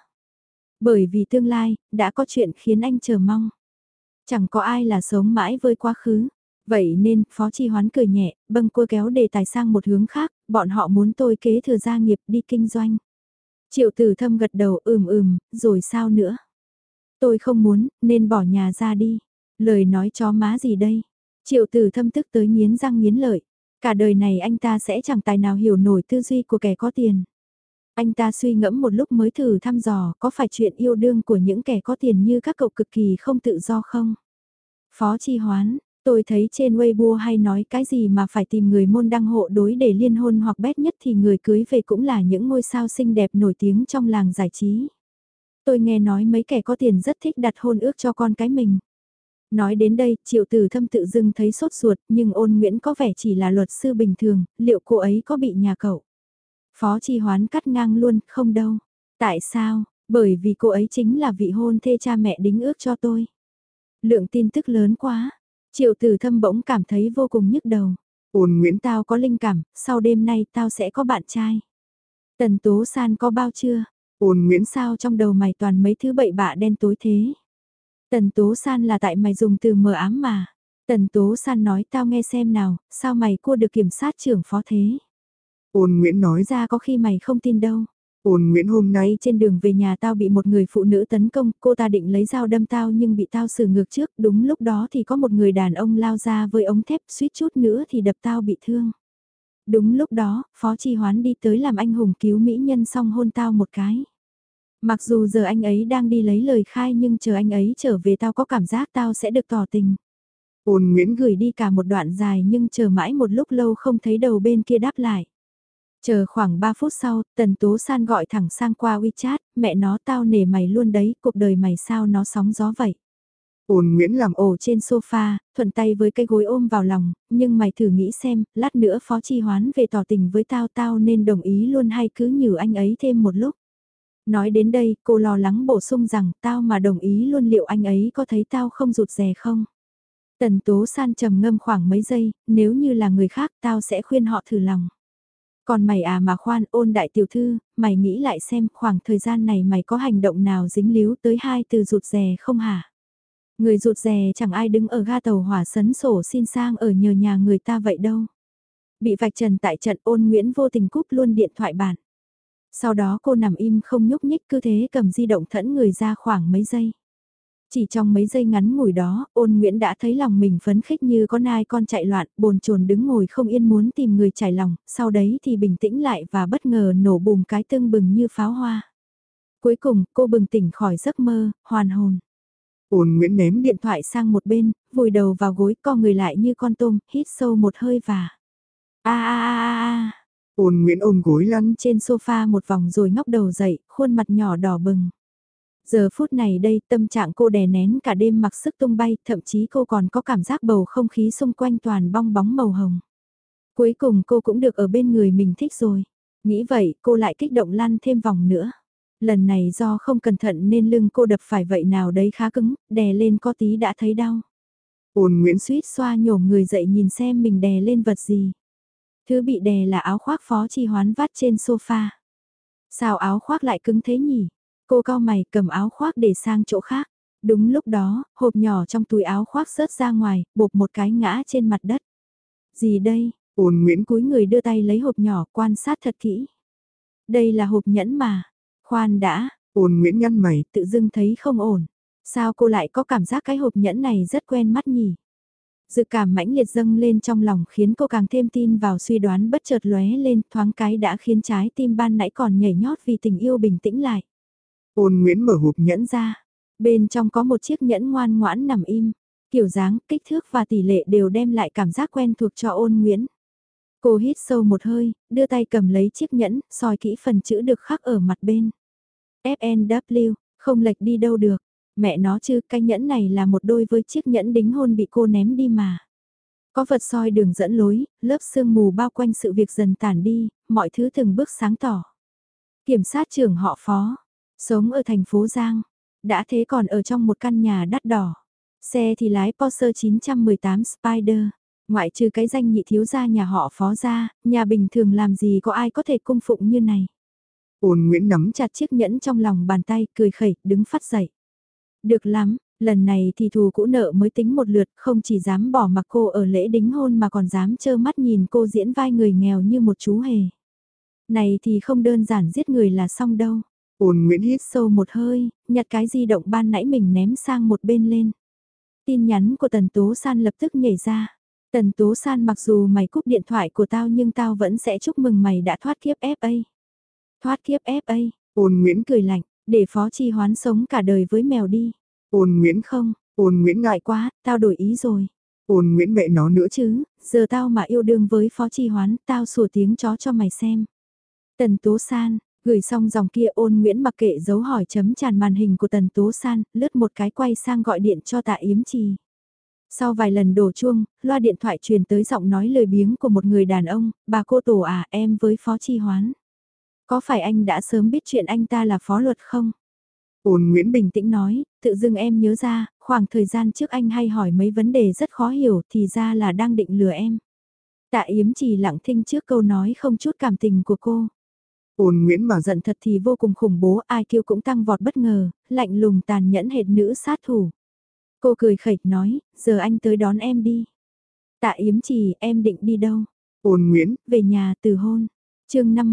Bởi vì tương lai, đã có chuyện khiến anh chờ mong. Chẳng có ai là sống mãi với quá khứ. Vậy nên, Phó Chi Hoán cười nhẹ, bâng quơ kéo đề tài sang một hướng khác, bọn họ muốn tôi kế thừa gia nghiệp đi kinh doanh. Triệu Tử Thâm gật đầu ừm ừm, rồi sao nữa? Tôi không muốn, nên bỏ nhà ra đi. Lời nói chó má gì đây? Triệu Tử Thâm tức tới nghiến răng nghiến lợi. Cả đời này anh ta sẽ chẳng tài nào hiểu nổi tư duy của kẻ có tiền. Anh ta suy ngẫm một lúc mới thử thăm dò có phải chuyện yêu đương của những kẻ có tiền như các cậu cực kỳ không tự do không? Phó Chi Hoán, tôi thấy trên Weibo hay nói cái gì mà phải tìm người môn đăng hộ đối để liên hôn hoặc bét nhất thì người cưới về cũng là những ngôi sao xinh đẹp nổi tiếng trong làng giải trí. Tôi nghe nói mấy kẻ có tiền rất thích đặt hôn ước cho con cái mình. Nói đến đây, Triệu Tử Thâm tự dưng thấy sốt ruột, nhưng Ôn Nguyễn có vẻ chỉ là luật sư bình thường, liệu cô ấy có bị nhà cậu? Phó Chi Hoán cắt ngang luôn, không đâu. Tại sao? Bởi vì cô ấy chính là vị hôn thê cha mẹ đính ước cho tôi. Lượng tin tức lớn quá. Triệu Tử Thâm bỗng cảm thấy vô cùng nhức đầu. Ôn Nguyễn, Tao có linh cảm, sau đêm nay tao sẽ có bạn trai. Tần Tố San có bao chưa? Ôn Nguyễn, Sao trong đầu mày toàn mấy thứ bậy bạ đen tối thế? Tần Tố San là tại mày dùng từ mờ ám mà. Tần Tố San nói tao nghe xem nào, sao mày cua được kiểm sát trưởng phó thế? Ôn Nguyễn nói Ra có khi mày không tin đâu. Ôn Nguyễn hôm nay, Trên đường về nhà tao bị một người phụ nữ tấn công, cô ta định lấy dao đâm tao nhưng bị tao xử ngược trước, đúng lúc đó thì có một người đàn ông lao ra với ống thép suýt chút nữa thì đập tao bị thương. Đúng lúc đó, Phó Chi Hoán đi tới làm anh hùng cứu mỹ nhân xong hôn tao một cái. Mặc dù giờ anh ấy đang đi lấy lời khai nhưng chờ anh ấy trở về tao có cảm giác tao sẽ được tỏ tình. Ôn Nguyễn Gửi đi cả một đoạn dài nhưng chờ mãi một lúc lâu không thấy đầu bên kia đáp lại. Chờ khoảng ba phút sau, Tần Tố San gọi thẳng sang qua WeChat, mẹ nó tao nể mày luôn đấy, cuộc đời mày sao nó sóng gió vậy. Ôn Nguyễn làm ổ trên sofa, thuận tay với cái gối ôm vào lòng, nhưng mày thử nghĩ xem, lát nữa Phó Chi Hoán về tỏ tình với tao tao nên đồng ý luôn hay cứ nhử anh ấy thêm một lúc. Nói đến đây, cô lo lắng bổ sung rằng tao mà đồng ý luôn liệu anh ấy có thấy tao không rụt rè không? Tần Tố San trầm ngâm khoảng mấy giây, nếu như là người khác tao sẽ khuyên họ thử lòng. Còn mày à mà khoan, Ôn đại tiểu thư, mày nghĩ lại xem khoảng thời gian này mày có hành động nào dính líu tới hai từ rụt rè không hả? Người rụt rè chẳng ai đứng ở ga tàu hỏa sấn sổ xin sang ở nhờ nhà người ta vậy đâu. Bị vạch trần tại trận, Ôn Nguyễn vô tình cúp luôn điện thoại bản. Sau đó cô nằm im không nhúc nhích, cứ thế cầm di động thẫn người ra khoảng mấy giây. Chỉ trong mấy giây ngắn ngủi đó, Ôn Nguyễn đã thấy lòng mình phấn khích như con nai con chạy loạn, bồn chồn đứng ngồi không yên muốn tìm người trải lòng, sau đấy thì bình tĩnh lại và bất ngờ nổ bùm cái tưng bừng như pháo hoa. Cuối cùng, cô bừng tỉnh khỏi giấc mơ, hoàn hồn. Ôn Nguyễn ném Điện thoại sang một bên, vùi đầu vào gối, co người lại như con tôm, hít sâu một hơi và... a a a a a. Ôn Nguyễn ôm gối lăn Trên sofa một vòng rồi ngóc đầu dậy, khuôn mặt nhỏ đỏ bừng. Giờ phút này đây, tâm trạng cô đè nén cả đêm mặc sức tung bay, thậm chí cô còn có cảm giác bầu không khí xung quanh toàn bong bóng màu hồng. Cuối cùng cô cũng được ở bên người mình thích rồi. Nghĩ vậy, cô lại kích động lăn thêm vòng nữa. Lần này do không cẩn thận nên lưng cô đập phải vậy nào đấy khá cứng, đè lên có tí đã thấy đau. Ôn Nguyễn Suýt xoa nhổm người dậy nhìn xem mình đè lên vật gì. Thứ bị đè là áo khoác Phó Chi Hoán vắt trên sofa. Sao áo khoác lại cứng thế nhỉ? Cô cau mày cầm áo khoác để sang chỗ khác. Đúng lúc đó, hộp nhỏ trong túi áo khoác rớt ra ngoài, bột một cái ngã trên mặt đất. Gì đây? Ôn Nguyễn Cúi người đưa tay lấy hộp nhỏ quan sát thật kỹ. Đây là hộp nhẫn mà. Khoan đã, Ôn Nguyễn nhăn mày, tự dưng thấy không ổn. Sao cô lại có cảm giác cái hộp nhẫn này rất quen mắt nhỉ? Dự cảm mãnh liệt dâng lên trong lòng khiến cô càng thêm tin vào suy đoán bất chợt lóe lên thoáng cái đã khiến trái tim ban nãy còn nhảy nhót vì tình yêu bình tĩnh lại. Ôn Nguyễn mở hộp Nhẫn ra, bên trong có một chiếc nhẫn ngoan ngoãn nằm im. Kiểu dáng, kích thước và tỷ lệ đều đem lại cảm giác quen thuộc cho Ôn Nguyễn. Cô hít sâu một hơi, đưa tay cầm lấy chiếc nhẫn, soi kỹ phần chữ được khắc ở mặt bên. ép en vê, không lệch đi đâu được. Mẹ nó chứ, cái nhẫn này là một đôi với chiếc nhẫn đính hôn bị cô ném đi mà. Có vật soi đường dẫn lối, lớp sương mù bao quanh sự việc dần tản đi, mọi thứ từng bước sáng tỏ. Kiểm sát trưởng họ Phó, sống ở thành phố Giang, đã thế còn ở trong một căn nhà đắt đỏ. Xe thì lái Porsche chín một tám Spider, ngoại trừ cái danh nhị thiếu gia nhà họ Phó ra, nhà bình thường làm gì có ai có thể cung phụng như này. Ôn Nguyễn nắm Chặt chiếc nhẫn trong lòng bàn tay, cười khẩy, đứng phát dậy. Được lắm, lần này thì thù cũ nợ mới tính một lượt, không chỉ dám bỏ mặc cô ở lễ đính hôn mà còn dám trơ mắt nhìn cô diễn vai người nghèo như một chú hề. Này thì không đơn giản giết người là xong đâu. Ôn Nguyễn hít Sâu một hơi, nhặt cái di động ban nãy mình ném sang một bên lên. Tin nhắn của Tần Tố San lập tức nhảy ra. Tần Tố San, mặc dù mày cúp điện thoại của tao nhưng tao vẫn sẽ chúc mừng mày đã thoát kiếp ép a. Thoát kiếp ép a, Ôn Nguyễn cười lạnh, để Phó Chi Hoán sống cả đời với mèo đi. Ôn Nguyễn Không, Ôn Nguyễn ngại ngại quá, tao đổi ý rồi. Ôn Nguyễn mẹ nó nữa Chứ, giờ tao mà yêu đương với Phó Chi Hoán, tao sủa tiếng chó cho mày xem. Tần Tố San, gửi xong dòng kia Ôn Nguyễn mặc kệ dấu hỏi chấm tràn màn hình của Tần Tố San, lướt một cái quay sang gọi điện cho Tạ Yếm Trì. Sau vài lần đổ chuông, loa điện thoại truyền tới giọng nói lười biếng của một người đàn ông, bà cô Tổ à, em với Phó Chi Hoán. Có phải anh đã sớm biết chuyện anh ta là phó luật không? Ôn Nguyễn Bình tĩnh nói, tự dưng em nhớ ra, khoảng thời gian trước anh hay hỏi mấy vấn đề rất khó hiểu thì ra là đang định lừa em. Tạ Yếm Trì lặng thinh trước câu nói không chút cảm tình của cô. Ôn Nguyễn mà Giận thật thì vô cùng khủng bố, ai kêu cũng tăng vọt bất ngờ, lạnh lùng tàn nhẫn hệt nữ sát thủ. Cô cười khẩy nói, giờ anh tới đón em đi. Tạ Yếm Trì, em định đi đâu? Ôn Nguyễn, về nhà từ hôn. Chương năm mươi,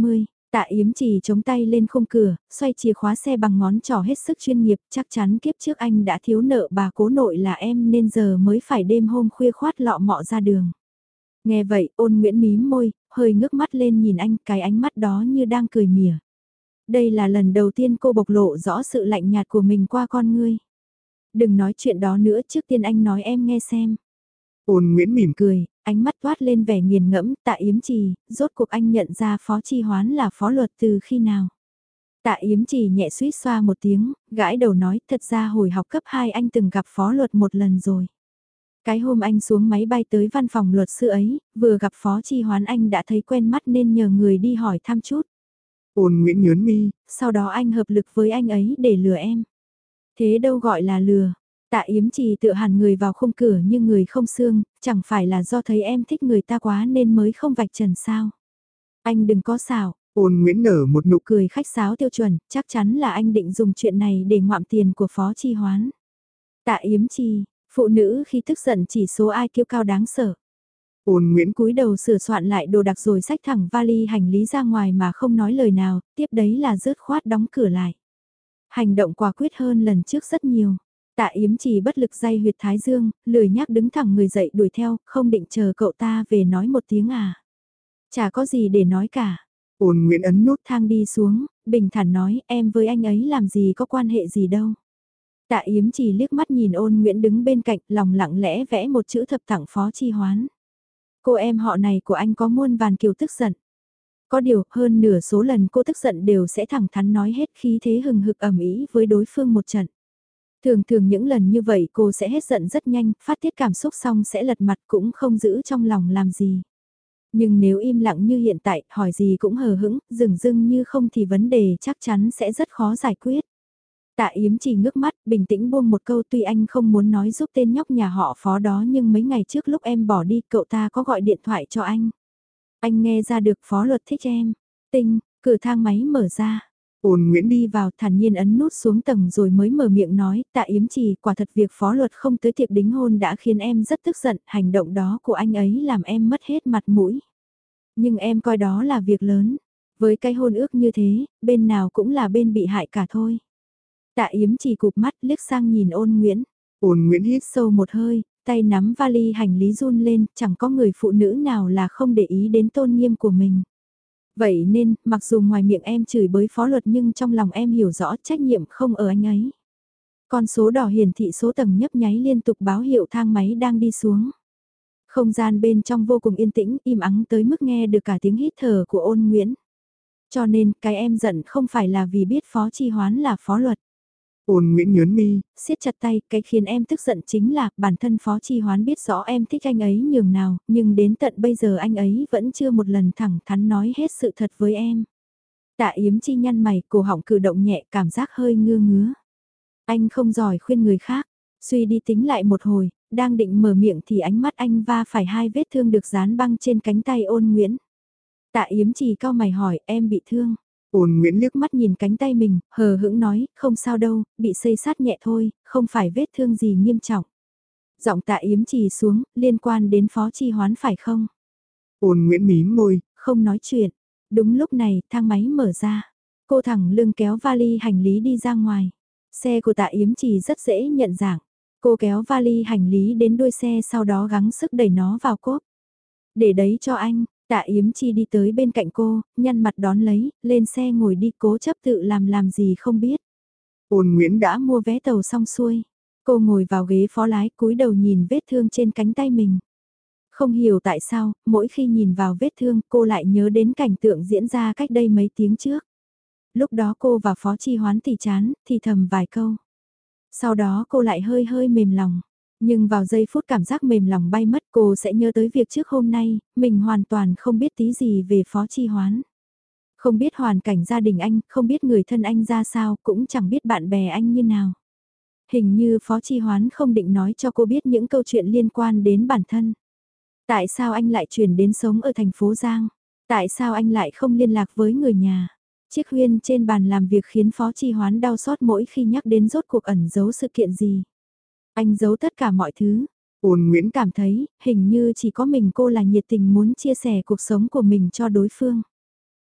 Tạ Yếm Trì chống tay lên khung cửa, xoay chìa khóa xe bằng ngón trỏ hết sức chuyên nghiệp, chắc chắn kiếp trước anh đã thiếu nợ bà cố nội là em nên giờ mới phải đêm hôm khuya khoát lọ mọ ra đường. Nghe vậy, Ôn Nguyễn mím môi, hơi ngước mắt lên nhìn anh, cái ánh mắt đó như đang cười mỉa. Đây là lần đầu tiên cô bộc lộ rõ sự lạnh nhạt của mình qua con ngươi. Đừng nói chuyện đó nữa, trước tiên anh nói em nghe xem. Ôn Nguyễn mỉm cười, ánh mắt toát lên vẻ nghiền ngẫm. Tạ Yếm Trì, rốt cuộc anh nhận ra Phó Chi Hoán là phó luật từ khi nào? Tạ Yếm Trì nhẹ suýt xoa một tiếng, gãi đầu nói, thật ra hồi học cấp hai anh từng gặp phó luật một lần rồi. Cái hôm anh xuống máy bay tới văn phòng luật sư ấy, vừa gặp Phó Chi Hoán anh đã thấy quen mắt nên nhờ người đi hỏi thăm chút. Ôn Nguyễn nhớn mi. Sau đó anh hợp lực với anh ấy để lừa em. Thế đâu gọi là lừa. Tạ Yếm Trì tựa hẳn người vào khung cửa như người không xương, chẳng phải là do thấy em thích người ta quá nên mới không vạch trần sao. Anh đừng có xảo. Ôn Nguyễn nở một nụ cười khách sáo tiêu chuẩn, chắc chắn là anh định dùng chuyện này để ngoạm tiền của Phó Chi Hoán. Tạ Yếm Trì, phụ nữ khi tức giận chỉ số ai kiêu cao đáng sợ. Ôn Nguyễn cúi đầu sửa soạn lại đồ đạc rồi xách thẳng vali hành lý ra ngoài mà không nói lời nào, tiếp đấy là rớt khoát đóng cửa lại. Hành động quả quyết hơn lần trước rất nhiều. Tạ Yếm Trì bất lực day huyệt thái dương, lười nhác đứng thẳng người dậy đuổi theo, không định chờ cậu ta về nói một tiếng à. Chả có gì để nói cả. Ôn Nguyễn ấn nút thang đi xuống, bình thản nói em với anh ấy làm gì có quan hệ gì đâu. Tạ Yếm Trì liếc mắt nhìn Ôn Nguyễn đứng bên cạnh, lòng lặng lẽ vẽ một chữ thập tặng Phó Chi Hoán. Cô em họ này của anh có muôn vàn kiểu tức giận. Có điều, hơn nửa số lần cô tức giận đều sẽ thẳng thắn nói hết khí thế hừng hực ầm ĩ với đối phương một trận. Thường thường những lần như vậy cô sẽ hết giận rất nhanh, phát tiết cảm xúc xong sẽ lật mặt cũng không giữ trong lòng làm gì. Nhưng nếu im lặng như hiện tại, hỏi gì cũng hờ hững, dừng dưng như không thì vấn đề chắc chắn sẽ rất khó giải quyết. Tạ Yếm Trì ngước mắt, bình tĩnh buông một câu tuy anh không muốn nói giúp tên nhóc nhà họ Phó đó nhưng mấy ngày trước lúc em bỏ đi cậu ta có gọi điện thoại cho anh. Anh nghe ra được Phó luật thích em. Tinh, cửa thang máy mở ra. Ôn Nguyễn đi vào thản nhiên ấn nút xuống tầng rồi mới mở miệng nói, Tạ Yếm Trì, quả thật việc Phó luật không tới tiệc đính hôn đã khiến em rất tức giận, hành động đó của anh ấy làm em mất hết mặt mũi. Nhưng em coi đó là việc lớn, với cái hôn ước như thế, bên nào cũng là bên bị hại cả thôi. Tạ Yếm Trì cụp mắt liếc sang nhìn Ôn Nguyễn. Ôn Nguyễn hít sâu một hơi, tay nắm vali hành lý run lên, chẳng có người phụ nữ nào là không để ý đến tôn nghiêm của mình. Vậy nên, mặc dù ngoài miệng em chửi bới Phó luật nhưng trong lòng em hiểu rõ trách nhiệm không ở anh ấy. Con số đỏ hiển thị số tầng nhấp nháy liên tục báo hiệu thang máy đang đi xuống. Không gian bên trong vô cùng yên tĩnh, im ắng tới mức nghe được cả tiếng hít thở của Ôn Nguyễn. Cho nên, cái em giận không phải là vì biết Phó Chi Hoán là phó luật. Ôn Nguyễn nhớn mi, siết chặt tay, cái khiến em tức giận chính là bản thân Phó Chi Hoán biết rõ em thích anh ấy nhường nào, nhưng đến tận bây giờ anh ấy vẫn chưa một lần thẳng thắn nói hết sự thật với em. Tạ Yếm Chi nhăn mày, cổ họng cử động nhẹ, cảm giác hơi ngưa ngứa. Anh không giỏi khuyên người khác, suy đi tính lại một hồi, đang định mở miệng thì ánh mắt anh va phải hai vết thương được dán băng trên cánh tay Ôn Nguyễn. Tạ Yếm Trì cau mày hỏi, em bị thương? Ôn Nguyễn liếc mắt nhìn cánh tay mình, hờ hững nói, không sao đâu, bị xây sát nhẹ thôi, không phải vết thương gì nghiêm trọng. Giọng Tạ Yếm Trì xuống, liên quan đến Phó Chi Hoán phải không? Ôn Nguyễn mím môi, không nói chuyện. Đúng lúc này, thang máy mở ra. Cô thẳng lưng kéo vali hành lý đi ra ngoài. Xe của Tạ Yếm Trì rất dễ nhận dạng. Cô kéo vali hành lý đến đuôi xe sau đó gắng sức đẩy nó vào cốp. Để đấy cho anh. Tạ Yếm Chi đi tới bên cạnh cô, nhăn mặt đón lấy, lên xe ngồi đi cố chấp tự làm làm gì không biết. Ôn Nguyễn đã mua vé tàu xong xuôi. Cô ngồi vào ghế phó lái cúi đầu nhìn vết thương trên cánh tay mình. Không hiểu tại sao, mỗi khi nhìn vào vết thương cô lại nhớ đến cảnh tượng diễn ra cách đây mấy tiếng trước. Lúc đó cô và Phó Chi Hoán thì chán, thì thầm vài câu. Sau đó cô lại hơi hơi mềm lòng. Nhưng vào giây phút cảm giác mềm lòng bay mất cô sẽ nhớ tới việc trước hôm nay, mình hoàn toàn không biết tí gì về Phó Chi Hoán. Không biết hoàn cảnh gia đình anh, không biết người thân anh ra sao, cũng chẳng biết bạn bè anh như nào. Hình như Phó Chi Hoán không định nói cho cô biết những câu chuyện liên quan đến bản thân. Tại sao anh lại chuyển đến sống ở thành phố Giang? Tại sao anh lại không liên lạc với người nhà? Chiếc huyên trên bàn làm việc khiến Phó Chi Hoán đau xót mỗi khi nhắc đến rốt cuộc ẩn giấu sự kiện gì. Anh giấu tất cả mọi thứ. Ôn Nguyễn cảm thấy hình như chỉ có mình cô là nhiệt tình muốn chia sẻ cuộc sống của mình cho đối phương.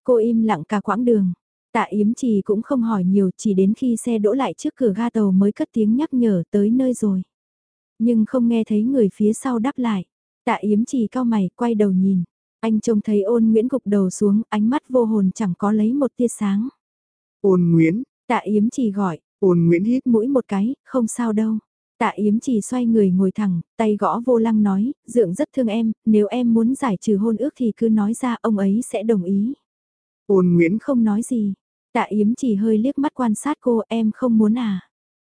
Cô im lặng cả quãng đường. Tạ Yếm Trì cũng không hỏi nhiều, chỉ đến khi xe đỗ lại trước cửa ga tàu mới cất tiếng nhắc nhở tới nơi rồi. Nhưng không nghe thấy người phía sau đáp lại. Tạ Yếm Trì cau mày, quay đầu nhìn. Anh trông thấy Ôn Nguyễn gục đầu xuống, ánh mắt vô hồn chẳng có lấy một tia sáng. Ôn Nguyễn. Tạ Yếm Trì gọi. Ôn Nguyễn hít Mũi một cái, không sao đâu. Tạ Yếm Trì xoay người ngồi thẳng, tay gõ vô lăng nói, Dượng rất thương em, nếu em muốn giải trừ hôn ước thì cứ nói ra, ông ấy sẽ đồng ý. Ôn Nguyễn không nói gì. Tạ Yếm Trì hơi liếc mắt quan sát cô, em không muốn à?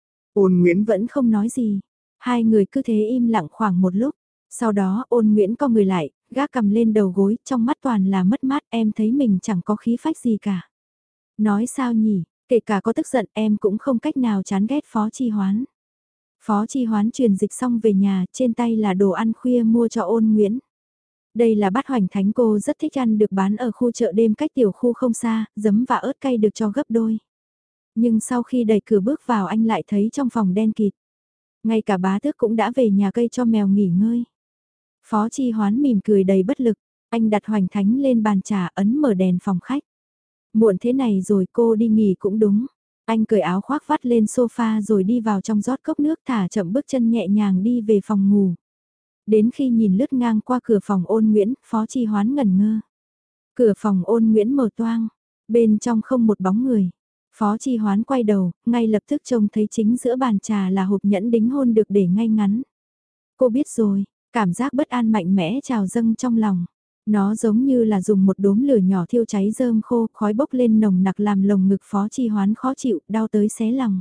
Ôn Nguyễn vẫn không nói gì. Hai người cứ thế im lặng khoảng một lúc. Sau đó Ôn Nguyễn co người lại, gác cầm lên đầu gối, trong mắt toàn là mất mát, em thấy mình chẳng có khí phách gì cả. Nói sao nhỉ, kể cả có tức giận em cũng không cách nào chán ghét Phó Chi Hoán. Phó Chi Hoán truyền dịch xong về nhà, trên tay là đồ ăn khuya mua cho Ôn Nguyễn. Đây là bát hoành thánh cô rất thích ăn, được bán ở khu chợ đêm cách tiểu khu không xa, giấm và ớt cay được cho gấp đôi. Nhưng sau khi đẩy cửa bước vào anh lại thấy trong phòng đen kịt. Ngay cả bá tước cũng đã về nhà cây cho mèo nghỉ ngơi. Phó Chi Hoán mỉm cười đầy bất lực, anh đặt hoành thánh lên bàn trà ấn mở đèn phòng khách. Muộn thế này rồi cô đi nghỉ cũng đúng. Anh cởi áo khoác vắt lên sofa rồi đi vào trong rót cốc nước, thả chậm bước chân nhẹ nhàng đi về phòng ngủ. Đến khi nhìn lướt ngang qua cửa phòng Ôn Nguyễn, Phó Chi Hoán ngẩn ngơ. Cửa phòng Ôn Nguyễn mở toang, bên trong không một bóng người. Phó Chi Hoán quay đầu, ngay lập tức trông thấy chính giữa bàn trà là hộp nhẫn đính hôn được để ngay ngắn. Cô biết rồi, cảm giác bất an mạnh mẽ trào dâng trong lòng. Nó giống như là dùng một đốm lửa nhỏ thiêu cháy rơm khô, khói bốc lên nồng nặc làm lồng ngực Phó Chi Hoán khó chịu, đau tới xé lòng.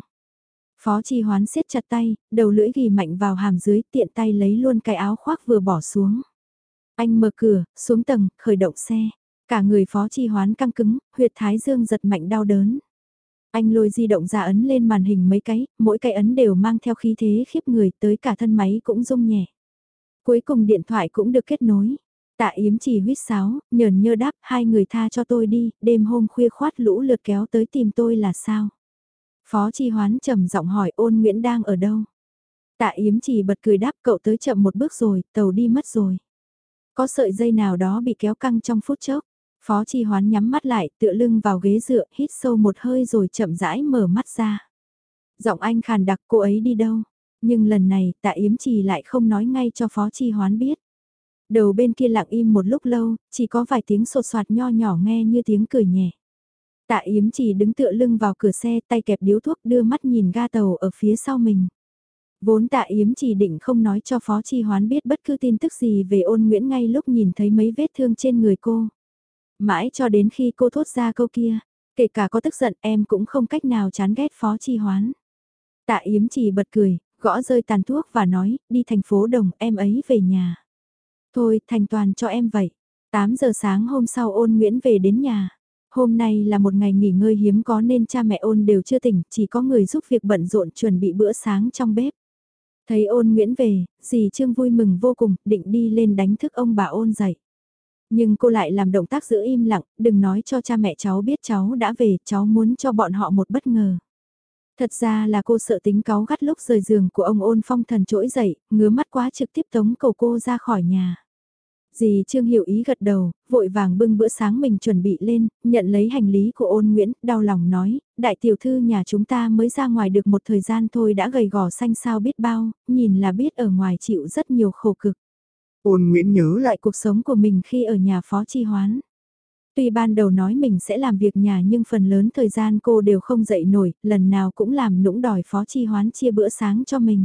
Phó Chi Hoán siết chặt tay, đầu lưỡi ghi mạnh vào hàm dưới, tiện tay lấy luôn cái áo khoác vừa bỏ xuống. Anh mở cửa, xuống tầng, khởi động xe. Cả người Phó Chi Hoán căng cứng, huyệt thái dương giật mạnh đau đớn. Anh lôi di động ra ấn lên màn hình mấy cái, mỗi cái ấn đều mang theo khí thế khiếp người, tới cả thân máy cũng rung nhẹ. Cuối cùng điện thoại cũng được kết nối. Tạ Yếm Trì huýt sáo, nhờn nhơ đáp, hai người tha cho tôi đi, đêm hôm khuya khoát lũ lượt kéo tới tìm tôi là sao? Phó Chi Hoán trầm giọng hỏi Ôn Nguyễn đang ở đâu? Tạ Yếm Trì bật cười đáp, cậu tới chậm một bước rồi, tàu đi mất rồi. Có sợi dây nào đó bị kéo căng trong phút chốc. Phó Chi Hoán nhắm mắt lại, tựa lưng vào ghế dựa, hít sâu một hơi rồi chậm rãi mở mắt ra. Giọng anh khàn đặc, cô ấy đi đâu? Nhưng lần này, Tạ Yếm Trì lại không nói ngay cho Phó Chi Hoán biết. Đầu bên kia lặng im một lúc lâu, chỉ có vài tiếng sột soạt nho nhỏ nghe như tiếng cười nhẹ. Tạ Yếm Trì đứng tựa lưng vào cửa xe, tay kẹp điếu thuốc, đưa mắt nhìn ga tàu ở phía sau mình. Vốn Tạ Yếm Trì định không nói cho Phó Chi Hoán biết bất cứ tin tức gì về Ôn Nguyễn ngay lúc nhìn thấy mấy vết thương trên người cô. Mãi cho đến khi cô thốt ra câu kia, kể cả có tức giận em cũng không cách nào chán ghét Phó Chi Hoán. Tạ Yếm Trì bật cười, gõ rơi tàn thuốc và nói, đi thành phố Đồng, em ấy về nhà. Thôi, thành toàn cho em vậy. tám giờ sáng hôm sau Ôn Nguyễn về đến nhà. Hôm nay là một ngày nghỉ ngơi hiếm có nên cha mẹ Ôn đều chưa tỉnh, chỉ có người giúp việc bận rộn chuẩn bị bữa sáng trong bếp. Thấy Ôn Nguyễn về, dì Trương vui mừng vô cùng, định đi lên đánh thức ông bà Ôn dậy. Nhưng cô lại làm động tác giữ im lặng, đừng nói cho cha mẹ cháu biết cháu đã về, cháu muốn cho bọn họ một bất ngờ. Thật ra là cô sợ tính cáu gắt lúc rời giường của ông Ôn Phong Thần trỗi dậy, ngứa mắt quá trực tiếp tống cầu cô ra khỏi nhà. Dì Trương hiểu ý gật đầu, vội vàng bưng bữa sáng mình chuẩn bị lên, nhận lấy hành lý của Ôn Nguyễn, đau lòng nói, đại tiểu thư nhà chúng ta mới ra ngoài được một thời gian thôi đã gầy gò xanh xao biết bao, nhìn là biết ở ngoài chịu rất nhiều khổ cực. Ôn Nguyễn nhớ lại cuộc sống của mình khi ở nhà Phó Chi Hoán. Tuy ban đầu nói mình sẽ làm việc nhà nhưng phần lớn thời gian cô đều không dậy nổi, lần nào cũng làm nũng đòi Phó Chi Hoán chia bữa sáng cho mình.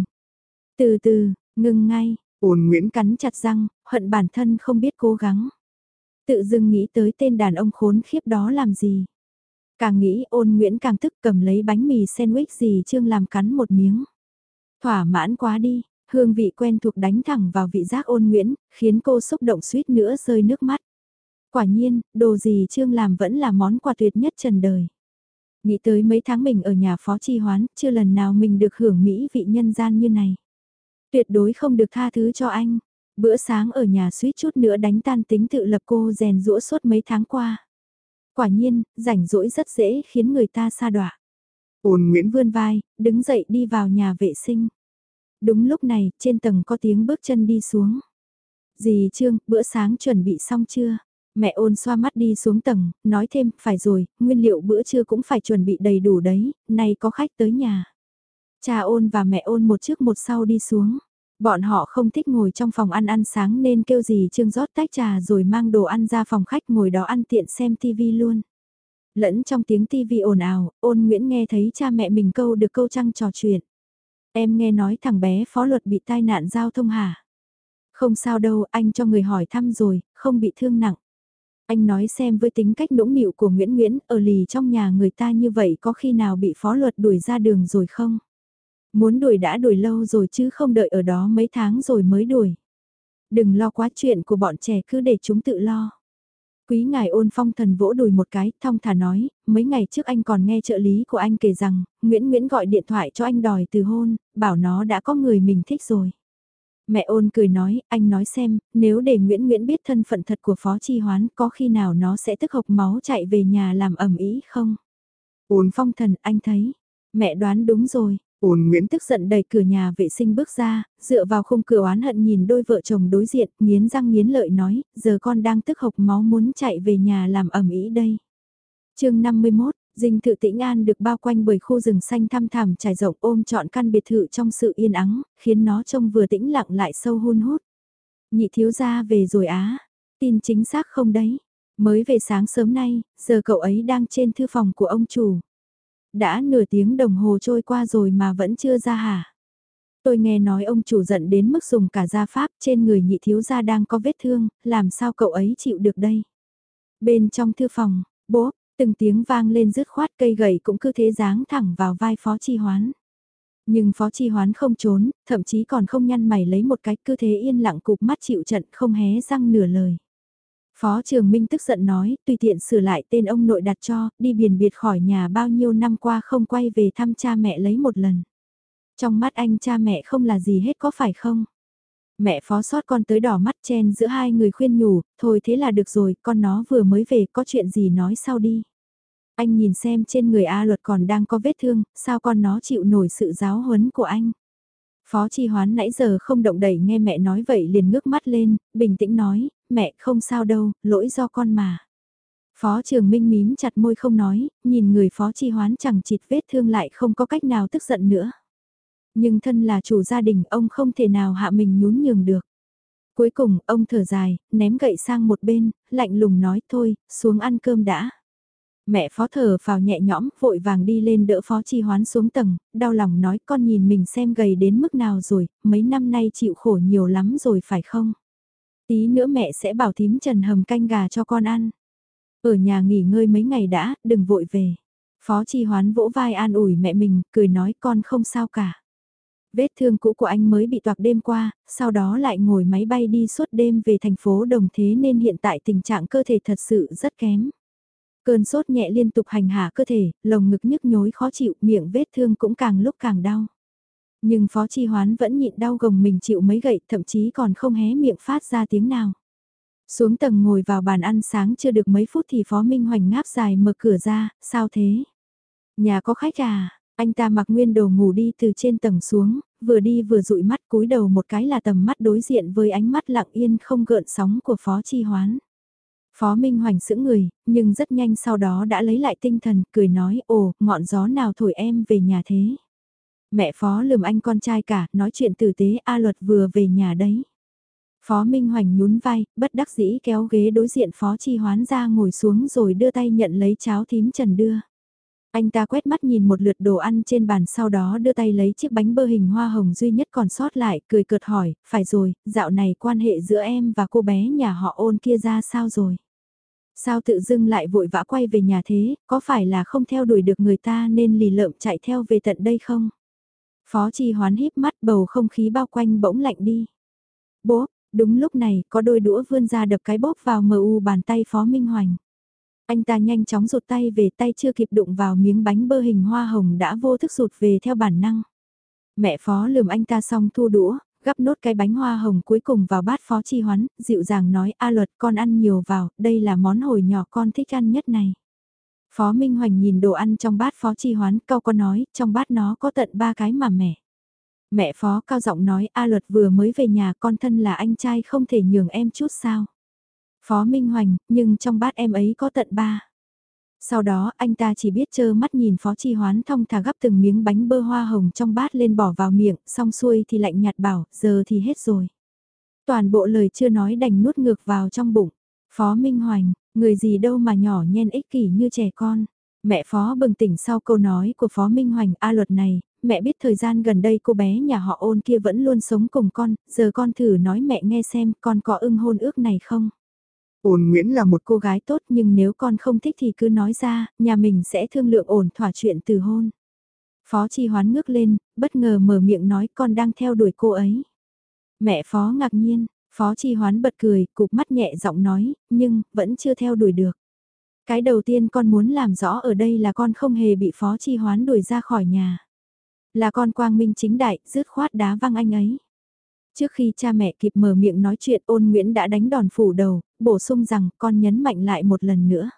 Từ từ, ngừng ngay, Ôn Nguyễn cắn chặt răng, hận bản thân không biết cố gắng. Tự dưng nghĩ tới tên đàn ông khốn khiếp đó làm gì. Càng nghĩ Ôn Nguyễn càng tức, cầm lấy bánh mì sandwich dì Trương làm cắn một miếng. Thỏa mãn quá đi, hương vị quen thuộc đánh thẳng vào vị giác Ôn Nguyễn, khiến cô xúc động suýt nữa rơi nước mắt. Quả nhiên, đồ dì Trương làm vẫn là món quà tuyệt nhất trần đời. Nghĩ tới mấy tháng mình ở nhà Phó Chi Hoán, chưa lần nào mình được hưởng mỹ vị nhân gian như này. Tuyệt đối không được tha thứ cho anh. Bữa sáng ở nhà suýt chút nữa đánh tan tính tự lập cô rèn rũa suốt mấy tháng qua. Quả nhiên, rảnh rỗi rất dễ khiến người ta sa đọa. Ôn Nguyễn vươn vai, đứng dậy đi vào nhà vệ sinh. Đúng lúc này, trên tầng có tiếng bước chân đi xuống. Dì Trương, bữa sáng chuẩn bị xong chưa? Mẹ Ôn xoa mắt đi xuống tầng, nói thêm, phải rồi, nguyên liệu bữa trưa cũng phải chuẩn bị đầy đủ đấy, nay có khách tới nhà. Cha Ôn và mẹ Ôn một trước một sau đi xuống. Bọn họ không thích ngồi trong phòng ăn ăn sáng nên kêu dì Trương rót tách trà rồi mang đồ ăn ra phòng khách ngồi đó ăn tiện xem tivi luôn. Lẫn trong tiếng tivi ồn ào, Ôn Nguyễn nghe thấy cha mẹ mình câu được câu trăng trò chuyện. Em nghe nói thằng bé phó luật bị tai nạn giao thông hả? Không sao đâu, anh cho người hỏi thăm rồi, không bị thương nặng. Anh nói xem với tính cách nũng nịu của Nguyễn Nguyễn, ở lì trong nhà người ta như vậy có khi nào bị phó luật đuổi ra đường rồi không? Muốn đuổi đã đuổi lâu rồi chứ không đợi ở đó mấy tháng rồi mới đuổi. Đừng lo quá, chuyện của bọn trẻ cứ để chúng tự lo. Quý ngài Ôn Phong thần vỗ đùi một cái, thong thả nói, mấy ngày trước anh còn nghe trợ lý của anh kể rằng, Nguyễn Nguyễn gọi điện thoại cho anh đòi từ hôn, bảo nó đã có người mình thích rồi. Mẹ Ôn cười nói, anh nói xem, nếu để Nguyễn Nguyễn biết thân phận thật của Phó Chi Hoán, có khi nào nó sẽ tức hộc máu chạy về nhà làm ầm ĩ không? Ôn Phong thần, anh thấy. Mẹ đoán đúng rồi. Ôn Nguyễn tức giận đẩy cửa nhà vệ sinh bước ra, dựa vào khung cửa oán hận nhìn đôi vợ chồng đối diện, nghiến răng nghiến lợi nói, giờ con đang tức hộc máu muốn chạy về nhà làm ầm ĩ đây. Chương năm mươi mốt, dinh thự Tĩnh An được bao quanh bởi khu rừng xanh thăm thẳm trải rộng ôm trọn căn biệt thự trong sự yên ắng, khiến nó trông vừa tĩnh lặng lại sâu hun hút. Nhị thiếu gia về rồi á, tin chính xác không đấy? Mới về sáng sớm nay, giờ cậu ấy đang trên thư phòng của ông chủ. Đã nửa tiếng đồng hồ trôi qua rồi mà vẫn chưa ra hả? Tôi nghe nói ông chủ giận đến mức dùng cả gia pháp, trên người nhị thiếu gia đang có vết thương, làm sao cậu ấy chịu được đây? Bên trong thư phòng, bố, từng tiếng vang lên rứt khoát, cây gậy cũng cứ thế giáng thẳng vào vai Phó Chi Hoán. Nhưng Phó Chi Hoán không trốn, thậm chí còn không nhăn mày lấy một cái, cứ thế yên lặng cụp mắt chịu trận, không hé răng nửa lời. Phó Trường Minh tức giận nói, tùy tiện sửa lại tên ông nội đặt cho, đi biển biệt khỏi nhà bao nhiêu năm qua không quay về thăm cha mẹ lấy một lần. Trong mắt anh cha mẹ không là gì hết có phải không? Mẹ Phó sót con tới đỏ mắt chen giữa hai người khuyên nhủ, thôi thế là được rồi, con nó vừa mới về, có chuyện gì nói sau đi. Anh nhìn xem trên người A Luật còn đang có vết thương, sao con nó chịu nổi sự giáo huấn của anh. Phó Chi Hoán nãy giờ không động đẩy nghe mẹ nói vậy liền ngước mắt lên, bình tĩnh nói, mẹ không sao đâu, lỗi do con mà. Phó Trường Minh mím chặt môi không nói, nhìn người Phó Chi Hoán chẳng chịt vết thương lại không có cách nào tức giận nữa. Nhưng thân là chủ gia đình ông không thể nào hạ mình nhún nhường được. Cuối cùng ông thở dài, ném gậy sang một bên, lạnh lùng nói thôi, xuống ăn cơm đã. Mẹ Phó thở vào nhẹ nhõm, vội vàng đi lên đỡ Phó Chi Hoán xuống tầng, đau lòng nói con nhìn mình xem gầy đến mức nào rồi, mấy năm nay chịu khổ nhiều lắm rồi phải không? Tí nữa mẹ sẽ bảo thím Trần hầm canh gà cho con ăn. Ở nhà nghỉ ngơi mấy ngày đã, đừng vội về. Phó Chi Hoán vỗ vai an ủi mẹ mình, cười nói con không sao cả. Vết thương cũ của anh mới bị toạc đêm qua, sau đó lại ngồi máy bay đi suốt đêm về thành phố Đồng Thế nên hiện tại tình trạng cơ thể thật sự rất kém. Cơn sốt nhẹ liên tục hành hạ cơ thể, lồng ngực nhức nhối khó chịu, miệng vết thương cũng càng lúc càng đau. Nhưng Phó Chi Hoán vẫn nhịn đau gồng mình chịu mấy gậy, thậm chí còn không hé miệng phát ra tiếng nào. Xuống tầng ngồi vào bàn ăn sáng chưa được mấy phút thì Phó Minh Hoành ngáp dài mở cửa ra, sao thế? Nhà có khách à? Anh ta mặc nguyên đồ ngủ đi từ trên tầng xuống, vừa đi vừa dụi mắt cúi đầu một cái là tầm mắt đối diện với ánh mắt lặng yên không gợn sóng của Phó Chi Hoán. Phó Minh Hoành sững người, nhưng rất nhanh sau đó đã lấy lại tinh thần, cười nói, ồ, ngọn gió nào thổi em về nhà thế? Mẹ Phó lườm anh con trai cả, nói chuyện tử tế, A Luật vừa về nhà đấy. Phó Minh Hoành nhún vai, bất đắc dĩ kéo ghế đối diện Phó Chi Hoán ra ngồi xuống rồi đưa tay nhận lấy cháo thím Trần đưa. Anh ta quét mắt nhìn một lượt đồ ăn trên bàn sau đó đưa tay lấy chiếc bánh bơ hình hoa hồng duy nhất còn sót lại, cười cợt hỏi, phải rồi, dạo này quan hệ giữa em và cô bé nhà họ Ôn kia ra sao rồi? Sao tự dưng lại vội vã quay về nhà thế, có phải là không theo đuổi được người ta nên lì lợm chạy theo về tận đây không? Phó Chi Hoán híp mắt, bầu không khí bao quanh bỗng lạnh đi. Bố, đúng lúc này có đôi đũa vươn ra đập cái bóp vào mờ u bàn tay Phó Minh Hoành. Anh ta nhanh chóng rụt tay về, tay chưa kịp đụng vào miếng bánh bơ hình hoa hồng đã vô thức rụt về theo bản năng. Mẹ Phó lườm anh ta xong thu đũa, gắp nốt cái bánh hoa hồng cuối cùng vào bát Phó Chi Hoán, dịu dàng nói, A Luật con ăn nhiều vào, đây là món hồi nhỏ con thích ăn nhất này. Phó Minh Hoành nhìn đồ ăn trong bát Phó Chi Hoán, cau có nói, trong bát nó có tận ba cái mà mẹ. Mẹ Phó cao giọng nói, A Luật vừa mới về nhà, con thân là anh trai không thể nhường em chút sao. Phó Minh Hoành, nhưng trong bát em ấy có tận ba. Sau đó anh ta chỉ biết trơ mắt nhìn Phó Chi Hoán thong thả gắp từng miếng bánh bơ hoa hồng trong bát lên bỏ vào miệng, xong xuôi thì lạnh nhạt bảo, giờ thì hết rồi. Toàn bộ lời chưa nói đành nuốt ngược vào trong bụng. Phó Minh Hoành, người gì đâu mà nhỏ nhen ích kỷ như trẻ con. Mẹ Phó bừng tỉnh sau câu nói của Phó Minh Hoành, a luật này, mẹ biết thời gian gần đây cô bé nhà họ Ôn kia vẫn luôn sống cùng con, giờ con thử nói mẹ nghe xem con có ưng hôn ước này không. Ôn Nguyễn là một cô gái tốt nhưng nếu con không thích thì cứ nói ra, nhà mình sẽ thương lượng ổn thỏa chuyện từ hôn. Phó Chi Hoán ngước lên, bất ngờ mở miệng nói con đang theo đuổi cô ấy. Mẹ Phó ngạc nhiên, Phó Chi Hoán bật cười, cụp mắt nhẹ giọng nói, nhưng, vẫn chưa theo đuổi được. Cái đầu tiên con muốn làm rõ ở đây là con không hề bị Phó Chi Hoán đuổi ra khỏi nhà. Là con quang minh chính đại, dứt khoát đá văng anh ấy. Trước khi cha mẹ kịp mở miệng nói chuyện, Ôn Nguyễn đã đánh đòn phủ đầu, bổ sung rằng con nhấn mạnh lại một lần nữa.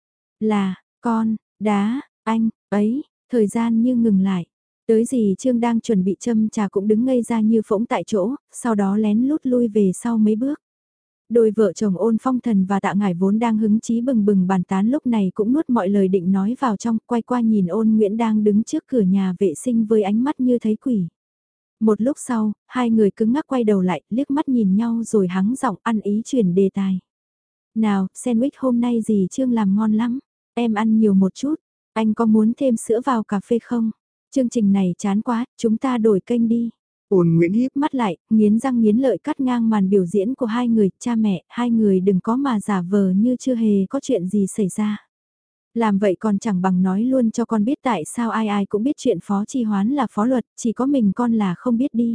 Là, con, đá, anh, ấy, thời gian như ngừng lại. Tới gì Trương đang chuẩn bị châm trà cũng đứng ngây ra như phỗng tại chỗ, sau đó lén lút lui về sau mấy bước. Đôi vợ chồng Ôn Phong Thần và Tạ Ngải vốn đang hứng chí bừng bừng bàn tán lúc này cũng nuốt mọi lời định nói vào trong, quay qua nhìn Ôn Nguyễn đang đứng trước cửa nhà vệ sinh với ánh mắt như thấy quỷ. Một lúc sau, hai người cứng ngắc quay đầu lại, liếc mắt nhìn nhau rồi hắng giọng ăn ý chuyển đề tài. Nào, sandwich hôm nay dì Trương làm ngon lắm, em ăn nhiều một chút, anh có muốn thêm sữa vào cà phê không? Chương trình này chán quá, chúng ta đổi kênh đi. Ôn Nguyễn híp mắt lại, nghiến răng nghiến lợi cắt ngang màn biểu diễn của hai người, cha mẹ, hai người đừng có mà giả vờ như chưa hề có chuyện gì xảy ra. Làm vậy còn chẳng bằng nói luôn cho con biết tại sao ai ai cũng biết chuyện Phó Chi Hoán là phó luật, chỉ có mình con là không biết đi.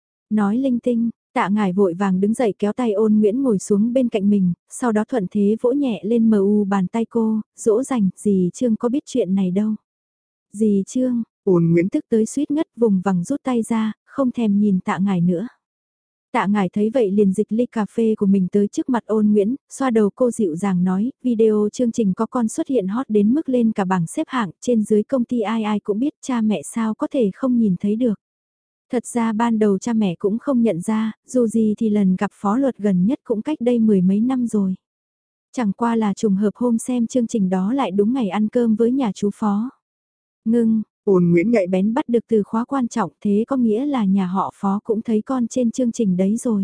Nói linh tinh, Tạ Ngải vội vàng đứng dậy kéo tay Ôn Nguyễn ngồi xuống bên cạnh mình, sau đó thuận thế vỗ nhẹ lên mờ u bàn tay cô, dỗ dành, dì Trương có biết chuyện này đâu. Dì Trương, Ôn Nguyễn tức tới suýt ngất vùng vằng rút tay ra, không thèm nhìn Tạ Ngải nữa. Tạ Ngải thấy vậy liền dịch ly cà phê của mình tới trước mặt Ôn Nguyễn, xoa đầu cô dịu dàng nói, video chương trình có con xuất hiện hot đến mức lên cả bảng xếp hạng, trên dưới công ty ai ai cũng biết, cha mẹ sao có thể không nhìn thấy được. Thật ra ban đầu cha mẹ cũng không nhận ra, dù gì thì lần gặp phó luật gần nhất cũng cách đây mười mấy năm rồi. Chẳng qua là trùng hợp hôm xem chương trình đó lại đúng ngày ăn cơm với nhà chú Phó. Ngưng, Ôn Nguyễn nhạy bén bắt được từ khóa quan trọng, thế có nghĩa là nhà họ Phó cũng thấy con trên chương trình đấy rồi.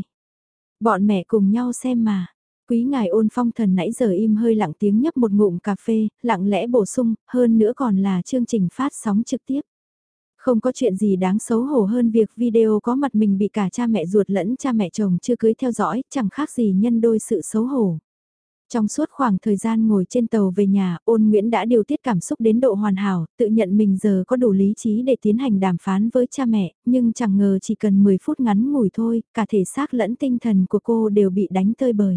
Bọn mẹ cùng nhau xem mà. Quý ngài Ôn Phong Thần nãy giờ im hơi lặng tiếng nhấp một ngụm cà phê, lặng lẽ bổ sung, hơn nữa còn là chương trình phát sóng trực tiếp. Không có chuyện gì đáng xấu hổ hơn việc video có mặt mình bị cả cha mẹ ruột lẫn cha mẹ chồng chưa cưới theo dõi, chẳng khác gì nhân đôi sự xấu hổ. Trong suốt khoảng thời gian ngồi trên tàu về nhà, Ôn Nguyễn đã điều tiết cảm xúc đến độ hoàn hảo, tự nhận mình giờ có đủ lý trí để tiến hành đàm phán với cha mẹ, nhưng chẳng ngờ chỉ cần mười phút ngắn ngủi thôi, cả thể xác lẫn tinh thần của cô đều bị đánh tơi bời.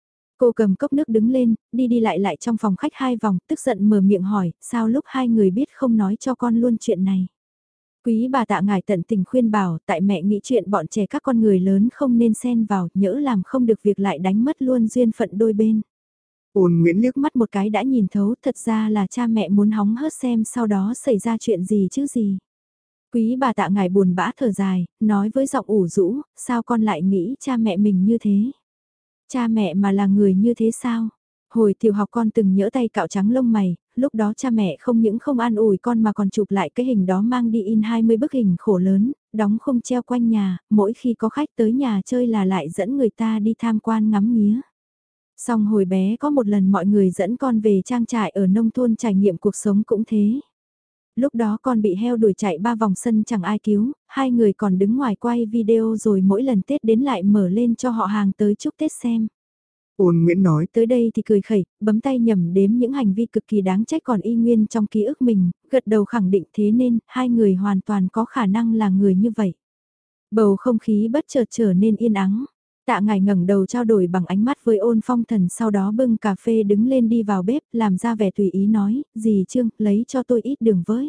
Cô cầm cốc nước đứng lên, đi đi lại lại trong phòng khách hai vòng, tức giận mở miệng hỏi, sao lúc hai người biết không nói cho con luôn chuyện này. Quý bà Tạ Ngải tận tình khuyên bảo, tại mẹ nghĩ chuyện bọn trẻ các con người lớn không nên xen vào, nhỡ làm không được việc lại đánh mất luôn duyên phận đôi bên. Ôn Nguyễn liếc mắt một cái đã nhìn thấu, thật ra là cha mẹ muốn hóng hớt xem sau đó xảy ra chuyện gì chứ gì. Quý bà Tạ Ngải buồn bã thở dài, nói với giọng ủ rũ, sao con lại nghĩ cha mẹ mình như thế? Cha mẹ mà là người như thế sao? Hồi tiểu học con từng nhỡ tay cạo trắng lông mày, lúc đó cha mẹ không những không an ủi con mà còn chụp lại cái hình đó mang đi in hai mươi bức hình khổ lớn, đóng khung treo quanh nhà, mỗi khi có khách tới nhà chơi là lại dẫn người ta đi tham quan ngắm nghía. Xong hồi bé có một lần mọi người dẫn con về trang trại ở nông thôn trải nghiệm cuộc sống cũng thế. Lúc đó con bị heo đuổi chạy ba vòng sân chẳng ai cứu, hai người còn đứng ngoài quay video rồi mỗi lần Tết đến lại mở lên cho họ hàng tới chúc Tết xem. Ôn Nguyễn nói tới đây thì cười khẩy, bấm tay nhầm đếm những hành vi cực kỳ đáng trách còn y nguyên trong ký ức mình, gật đầu khẳng định thế nên hai người hoàn toàn có khả năng là người như vậy. Bầu không khí bất chợt trở nên yên ắng. Tạ Ngải ngẩng đầu trao đổi bằng ánh mắt với Ôn Phong Thần, sau đó bưng cà phê đứng lên đi vào bếp, làm ra vẻ tùy ý nói, dì Trương, lấy cho tôi ít đường với.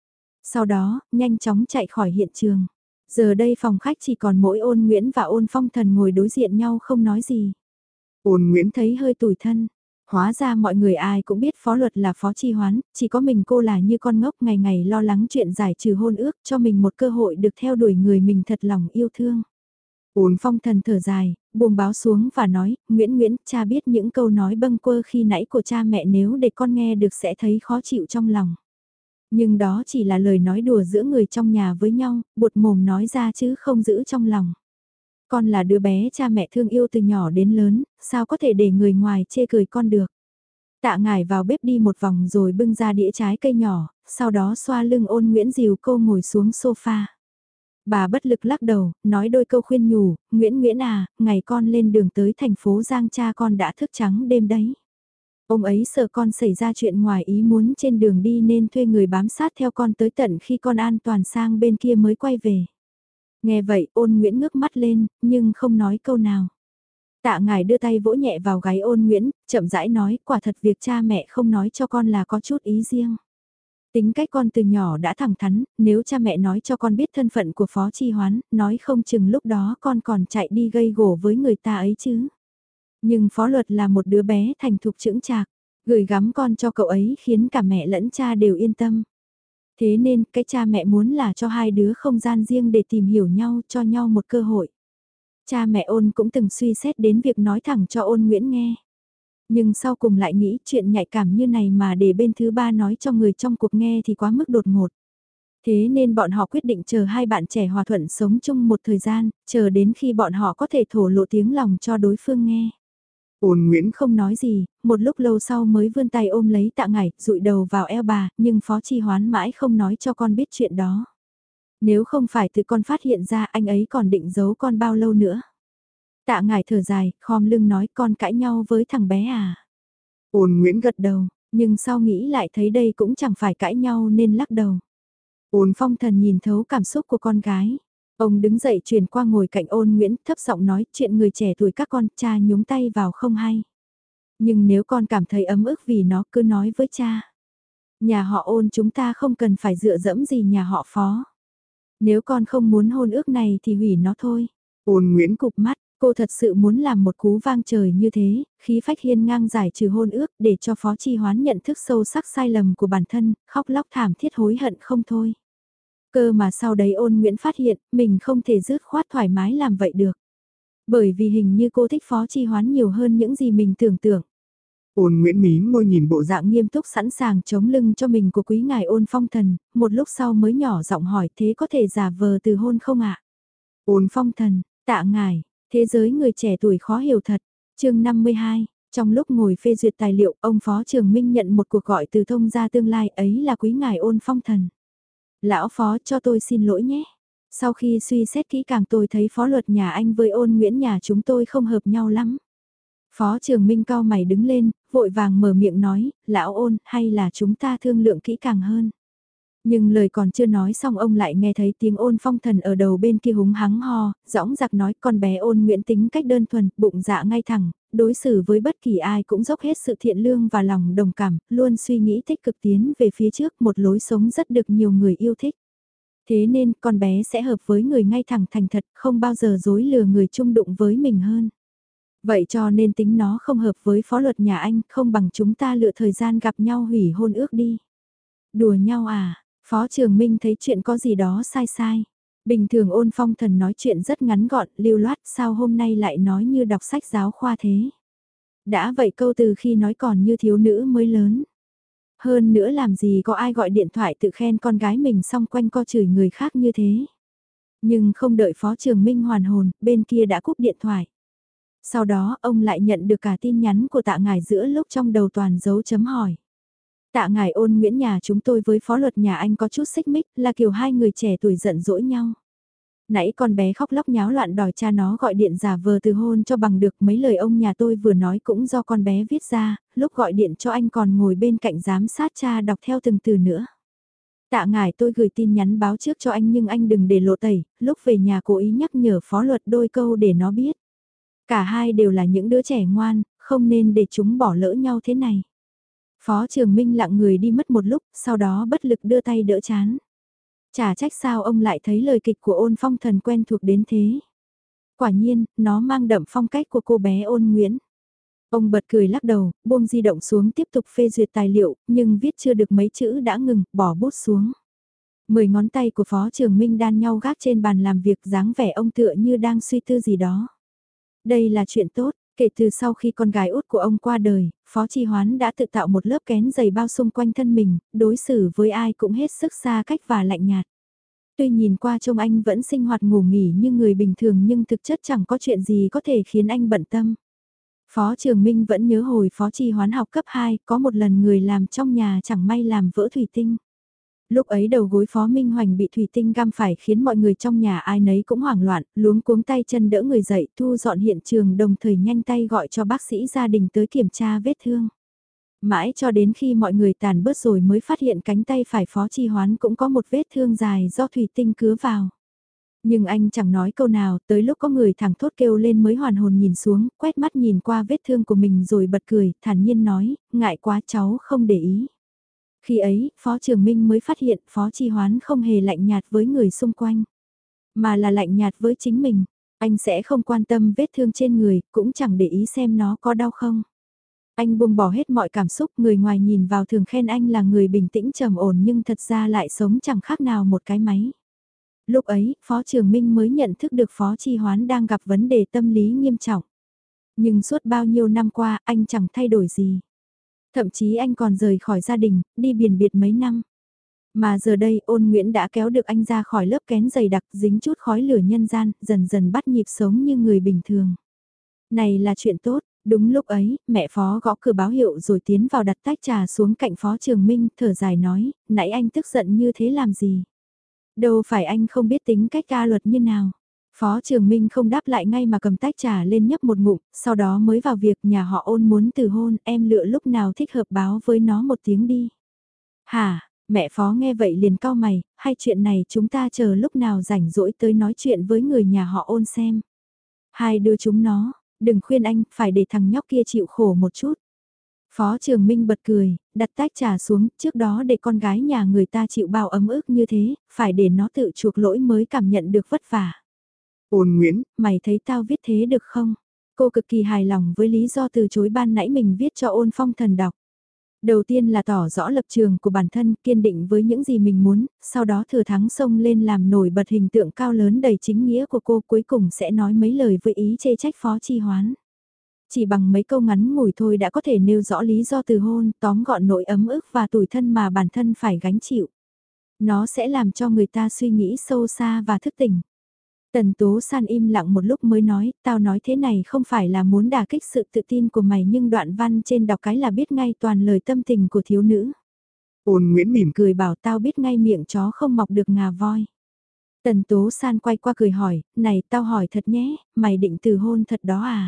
Sau đó, nhanh chóng chạy khỏi hiện trường. Giờ đây phòng khách chỉ còn mỗi Ôn Nguyễn và Ôn Phong Thần ngồi đối diện nhau không nói gì. Ôn Nguyễn thấy hơi tủi thân. Hóa ra mọi người ai cũng biết phó luật là Phó Chi Hoán, chỉ có mình cô là như con ngốc ngày ngày lo lắng chuyện giải trừ hôn ước cho mình một cơ hội được theo đuổi người mình thật lòng yêu thương. Ôn Phong Thần thở dài, Buông báo xuống và nói, Nguyễn Nguyễn, cha biết những câu nói bâng quơ khi nãy của cha mẹ nếu để con nghe được sẽ thấy khó chịu trong lòng. Nhưng đó chỉ là lời nói đùa giữa người trong nhà với nhau, buột mồm nói ra chứ không giữ trong lòng. Con là đứa bé cha mẹ thương yêu từ nhỏ đến lớn, sao có thể để người ngoài chê cười con được. Tạ Ngải vào bếp đi một vòng rồi bưng ra đĩa trái cây nhỏ, sau đó xoa lưng Ôn Nguyễn dìu cô ngồi xuống sofa. Bà bất lực lắc đầu, nói đôi câu khuyên nhủ, Nguyễn Nguyễn à, ngày con lên đường tới thành phố Giang cha con đã thức trắng đêm đấy. Ông ấy sợ con xảy ra chuyện ngoài ý muốn trên đường đi nên thuê người bám sát theo con tới tận khi con an toàn sang bên kia mới quay về. Nghe vậy Ôn Nguyễn ngước mắt lên, nhưng không nói câu nào. Tạ Ngải đưa tay vỗ nhẹ vào gáy Ôn Nguyễn, chậm rãi nói, quả thật việc cha mẹ không nói cho con là có chút ý riêng. Tính cách con từ nhỏ đã thẳng thắn, nếu cha mẹ nói cho con biết thân phận của Phó Chi Hoán, nói không chừng lúc đó con còn chạy đi gây gổ với người ta ấy chứ. Nhưng Phó Luật là một đứa bé thành thục chững chạc, gửi gắm con cho cậu ấy khiến cả mẹ lẫn cha đều yên tâm. Thế nên cái cha mẹ muốn là cho hai đứa không gian riêng để tìm hiểu nhau, cho nhau một cơ hội. Cha mẹ Ôn cũng từng suy xét đến việc nói thẳng cho Ôn Nguyễn nghe. Nhưng sau cùng lại nghĩ chuyện nhạy cảm như này mà để bên thứ ba nói cho người trong cuộc nghe thì quá mức đột ngột. Thế nên bọn họ quyết định chờ hai bạn trẻ hòa thuận sống chung một thời gian, chờ đến khi bọn họ có thể thổ lộ tiếng lòng cho đối phương nghe. Ôn Nguyễn không nói gì, một lúc lâu sau mới vươn tay ôm lấy Tạ Ngải, dụi đầu vào eo bà, nhưng Phó Chi Hoán mãi không nói cho con biết chuyện đó. Nếu không phải tự con phát hiện ra anh ấy còn định giấu con bao lâu nữa. Tạ Ngải thở dài, khom lưng nói con cãi nhau với thằng bé à. Ôn Nguyễn gật đầu, nhưng sau nghĩ lại thấy đây cũng chẳng phải cãi nhau nên lắc đầu. Ôn Phong Thần nhìn thấu cảm xúc của con gái. Ông đứng dậy chuyển qua ngồi cạnh Ôn Nguyễn, thấp giọng nói chuyện người trẻ tuổi các con, cha nhúng tay vào không hay. Nhưng nếu con cảm thấy ấm ức vì nó cứ nói với cha. Nhà họ Ôn chúng ta không cần phải dựa dẫm gì nhà họ Phó. Nếu con không muốn hôn ước này thì hủy nó thôi. Ôn Nguyễn cụp mắt, cô thật sự muốn làm một cú vang trời như thế, khí phách hiên ngang giải trừ hôn ước để cho Phó Chi Hoán nhận thức sâu sắc sai lầm của bản thân, khóc lóc thảm thiết hối hận không thôi. Cơ mà sau đấy Ôn Nguyễn phát hiện mình không thể dứt khoát thoải mái làm vậy được. Bởi vì hình như cô thích Phó Chi Hoán nhiều hơn những gì mình tưởng tượng. Ôn Nguyễn mím môi nhìn bộ dạng nghiêm túc sẵn sàng chống lưng cho mình của quý ngài Ôn Phong Thần, một lúc sau mới nhỏ giọng hỏi thế có thể giả vờ từ hôn không ạ? Ôn Phong Thần, Tạ Ngải, thế giới người trẻ tuổi khó hiểu thật. Chương năm mươi hai, trong lúc ngồi phê duyệt tài liệu, ông Phó Trường Minh nhận một cuộc gọi từ thông gia tương lai ấy là quý ngài Ôn Phong Thần. Lão Phó cho tôi xin lỗi nhé. Sau khi suy xét kỹ càng tôi thấy Phó Luật nhà anh với Ôn Nguyễn nhà chúng tôi không hợp nhau lắm. Phó Trường Minh cao mày đứng lên, vội vàng mở miệng nói, lão Ôn, hay là chúng ta thương lượng kỹ càng hơn. Nhưng lời còn chưa nói xong ông lại nghe thấy tiếng Ôn Phong Thần ở đầu bên kia húng hắng ho, dõng dạc nói con bé Ôn Nguyễn tính cách đơn thuần, bụng dạ ngay thẳng, đối xử với bất kỳ ai cũng dốc hết sự thiện lương và lòng đồng cảm, luôn suy nghĩ tích cực tiến về phía trước, một lối sống rất được nhiều người yêu thích. Thế nên con bé sẽ hợp với người ngay thẳng thành thật, không bao giờ dối lừa người chung đụng với mình hơn. Vậy cho nên tính nó không hợp với Phó Luật nhà anh, không bằng chúng ta lựa thời gian gặp nhau hủy hôn ước đi. Đùa nhau à? Phó Trường Minh thấy chuyện có gì đó sai sai. Bình thường Ôn Phong Thần nói chuyện rất ngắn gọn, lưu loát, sao hôm nay lại nói như đọc sách giáo khoa thế. Đã vậy câu từ khi nói còn như thiếu nữ mới lớn. Hơn nữa làm gì có ai gọi điện thoại tự khen con gái mình xong quanh co chửi người khác như thế. Nhưng không đợi Phó Trường Minh hoàn hồn, bên kia đã cúp điện thoại. Sau đó ông lại nhận được cả tin nhắn của Tạ Ngải giữa lúc trong đầu toàn dấu chấm hỏi. Tạ Ngải Ôn Nguyễn nhà chúng tôi với Phó Luật nhà anh có chút xích mích, là kiểu hai người trẻ tuổi giận dỗi nhau. Nãy con bé khóc lóc nháo loạn đòi cha nó gọi điện giả vờ từ hôn cho bằng được, mấy lời ông nhà tôi vừa nói cũng do con bé viết ra, lúc gọi điện cho anh còn ngồi bên cạnh giám sát cha đọc theo từng từ nữa. Tạ Ngải tôi gửi tin nhắn báo trước cho anh nhưng anh đừng để lộ tẩy, lúc về nhà cố ý nhắc nhở Phó Luật đôi câu để nó biết. Cả hai đều là những đứa trẻ ngoan, không nên để chúng bỏ lỡ nhau thế này. Phó Trường Minh lặng người đi mất một lúc, sau đó bất lực đưa tay đỡ chán. Chả trách sao ông lại thấy lời kịch của Ôn Phong Thần quen thuộc đến thế. Quả nhiên, nó mang đậm phong cách của cô bé Ôn Nguyễn. Ông bật cười lắc đầu, buông di động xuống tiếp tục phê duyệt tài liệu, nhưng viết chưa được mấy chữ đã ngừng, bỏ bút xuống. Mười ngón tay của Phó Trường Minh đan nhau gác trên bàn làm việc, dáng vẻ ông tựa như đang suy tư gì đó. Đây là chuyện tốt, kể từ sau khi con gái út của ông qua đời, Phó Chi Hoán đã tự tạo một lớp kén dày bao xung quanh thân mình, đối xử với ai cũng hết sức xa cách và lạnh nhạt. Tuy nhìn qua trông anh vẫn sinh hoạt ngủ nghỉ như người bình thường nhưng thực chất chẳng có chuyện gì có thể khiến anh bận tâm. Phó Trường Minh vẫn nhớ hồi Phó Chi Hoán học cấp hai, có một lần người làm trong nhà chẳng may làm vỡ thủy tinh. Lúc ấy đầu gối Phó Minh Hoành bị thủy tinh găm phải khiến mọi người trong nhà ai nấy cũng hoảng loạn, luống cuống tay chân đỡ người dậy, thu dọn hiện trường đồng thời nhanh tay gọi cho bác sĩ gia đình tới kiểm tra vết thương. Mãi cho đến khi mọi người tàn bớt rồi mới phát hiện cánh tay phải Phó Chi Hoán cũng có một vết thương dài do thủy tinh cứa vào. Nhưng anh chẳng nói câu nào, tới lúc có người thẳng thốt kêu lên mới hoàn hồn nhìn xuống, quét mắt nhìn qua vết thương của mình rồi bật cười, thản nhiên nói, ngại quá cháu không để ý. Khi ấy, Phó Trường Minh mới phát hiện Phó Chi Hoán không hề lạnh nhạt với người xung quanh, mà là lạnh nhạt với chính mình. Anh sẽ không quan tâm vết thương trên người, cũng chẳng để ý xem nó có đau không. Anh buông bỏ hết mọi cảm xúc, người ngoài nhìn vào thường khen anh là người bình tĩnh trầm ổn nhưng thật ra lại sống chẳng khác nào một cái máy. Lúc ấy, Phó Trường Minh mới nhận thức được Phó Chi Hoán đang gặp vấn đề tâm lý nghiêm trọng. Nhưng suốt bao nhiêu năm qua, anh chẳng thay đổi gì. Thậm chí anh còn rời khỏi gia đình, đi biển biệt mấy năm. Mà giờ đây Ôn Nguyễn đã kéo được anh ra khỏi lớp kén dày đặc, dính chút khói lửa nhân gian, dần dần bắt nhịp sống như người bình thường. Này là chuyện tốt. Đúng lúc ấy, mẹ Phó gõ cửa báo hiệu rồi tiến vào đặt tách trà xuống cạnh Phó Trường Minh, thở dài nói, nãy anh tức giận như thế làm gì? Đâu phải anh không biết tính cách ca luật như nào. Phó Trường Minh không đáp lại ngay mà cầm tách trà lên nhấp một ngụm, sau đó mới vào việc nhà họ Ôn muốn từ hôn, em lựa lúc nào thích hợp báo với nó một tiếng đi. Hả, mẹ Phó nghe vậy liền cau mày, hay chuyện này chúng ta chờ lúc nào rảnh rỗi tới nói chuyện với người nhà họ Ôn xem. Hai đứa chúng nó, đừng khuyên anh, phải để thằng nhóc kia chịu khổ một chút. Phó Trường Minh bật cười, đặt tách trà xuống, trước đó để con gái nhà người ta chịu bao ấm ức như thế, phải để nó tự chuộc lỗi mới cảm nhận được vất vả. Ôn Nguyễn, Mày thấy tao viết thế được không? Cô cực kỳ hài lòng với lý do từ chối ban nãy mình viết cho Ôn Phong Thần đọc. Đầu tiên là tỏ rõ lập trường của bản thân, kiên định với những gì mình muốn, sau đó thừa thắng xông lên làm nổi bật hình tượng cao lớn đầy chính nghĩa của cô, cuối cùng sẽ nói mấy lời với ý chê trách Phó Chi Hoán. Chỉ bằng mấy câu ngắn ngủi thôi đã có thể nêu rõ lý do từ hôn, tóm gọn nỗi ấm ức và tủi thân mà bản thân phải gánh chịu. Nó sẽ làm cho người ta suy nghĩ sâu xa và thức tỉnh. Tần Tố San im lặng một lúc mới nói, tao nói thế này không phải là muốn đả kích sự tự tin của mày nhưng đoạn văn trên đọc cái là biết ngay toàn lời tâm tình của thiếu nữ. Ôn Nguyễn mỉm Cười bảo tao biết ngay miệng chó không mọc được ngà voi. Tần Tố San quay qua cười hỏi, này tao hỏi thật nhé, mày định từ hôn thật đó à?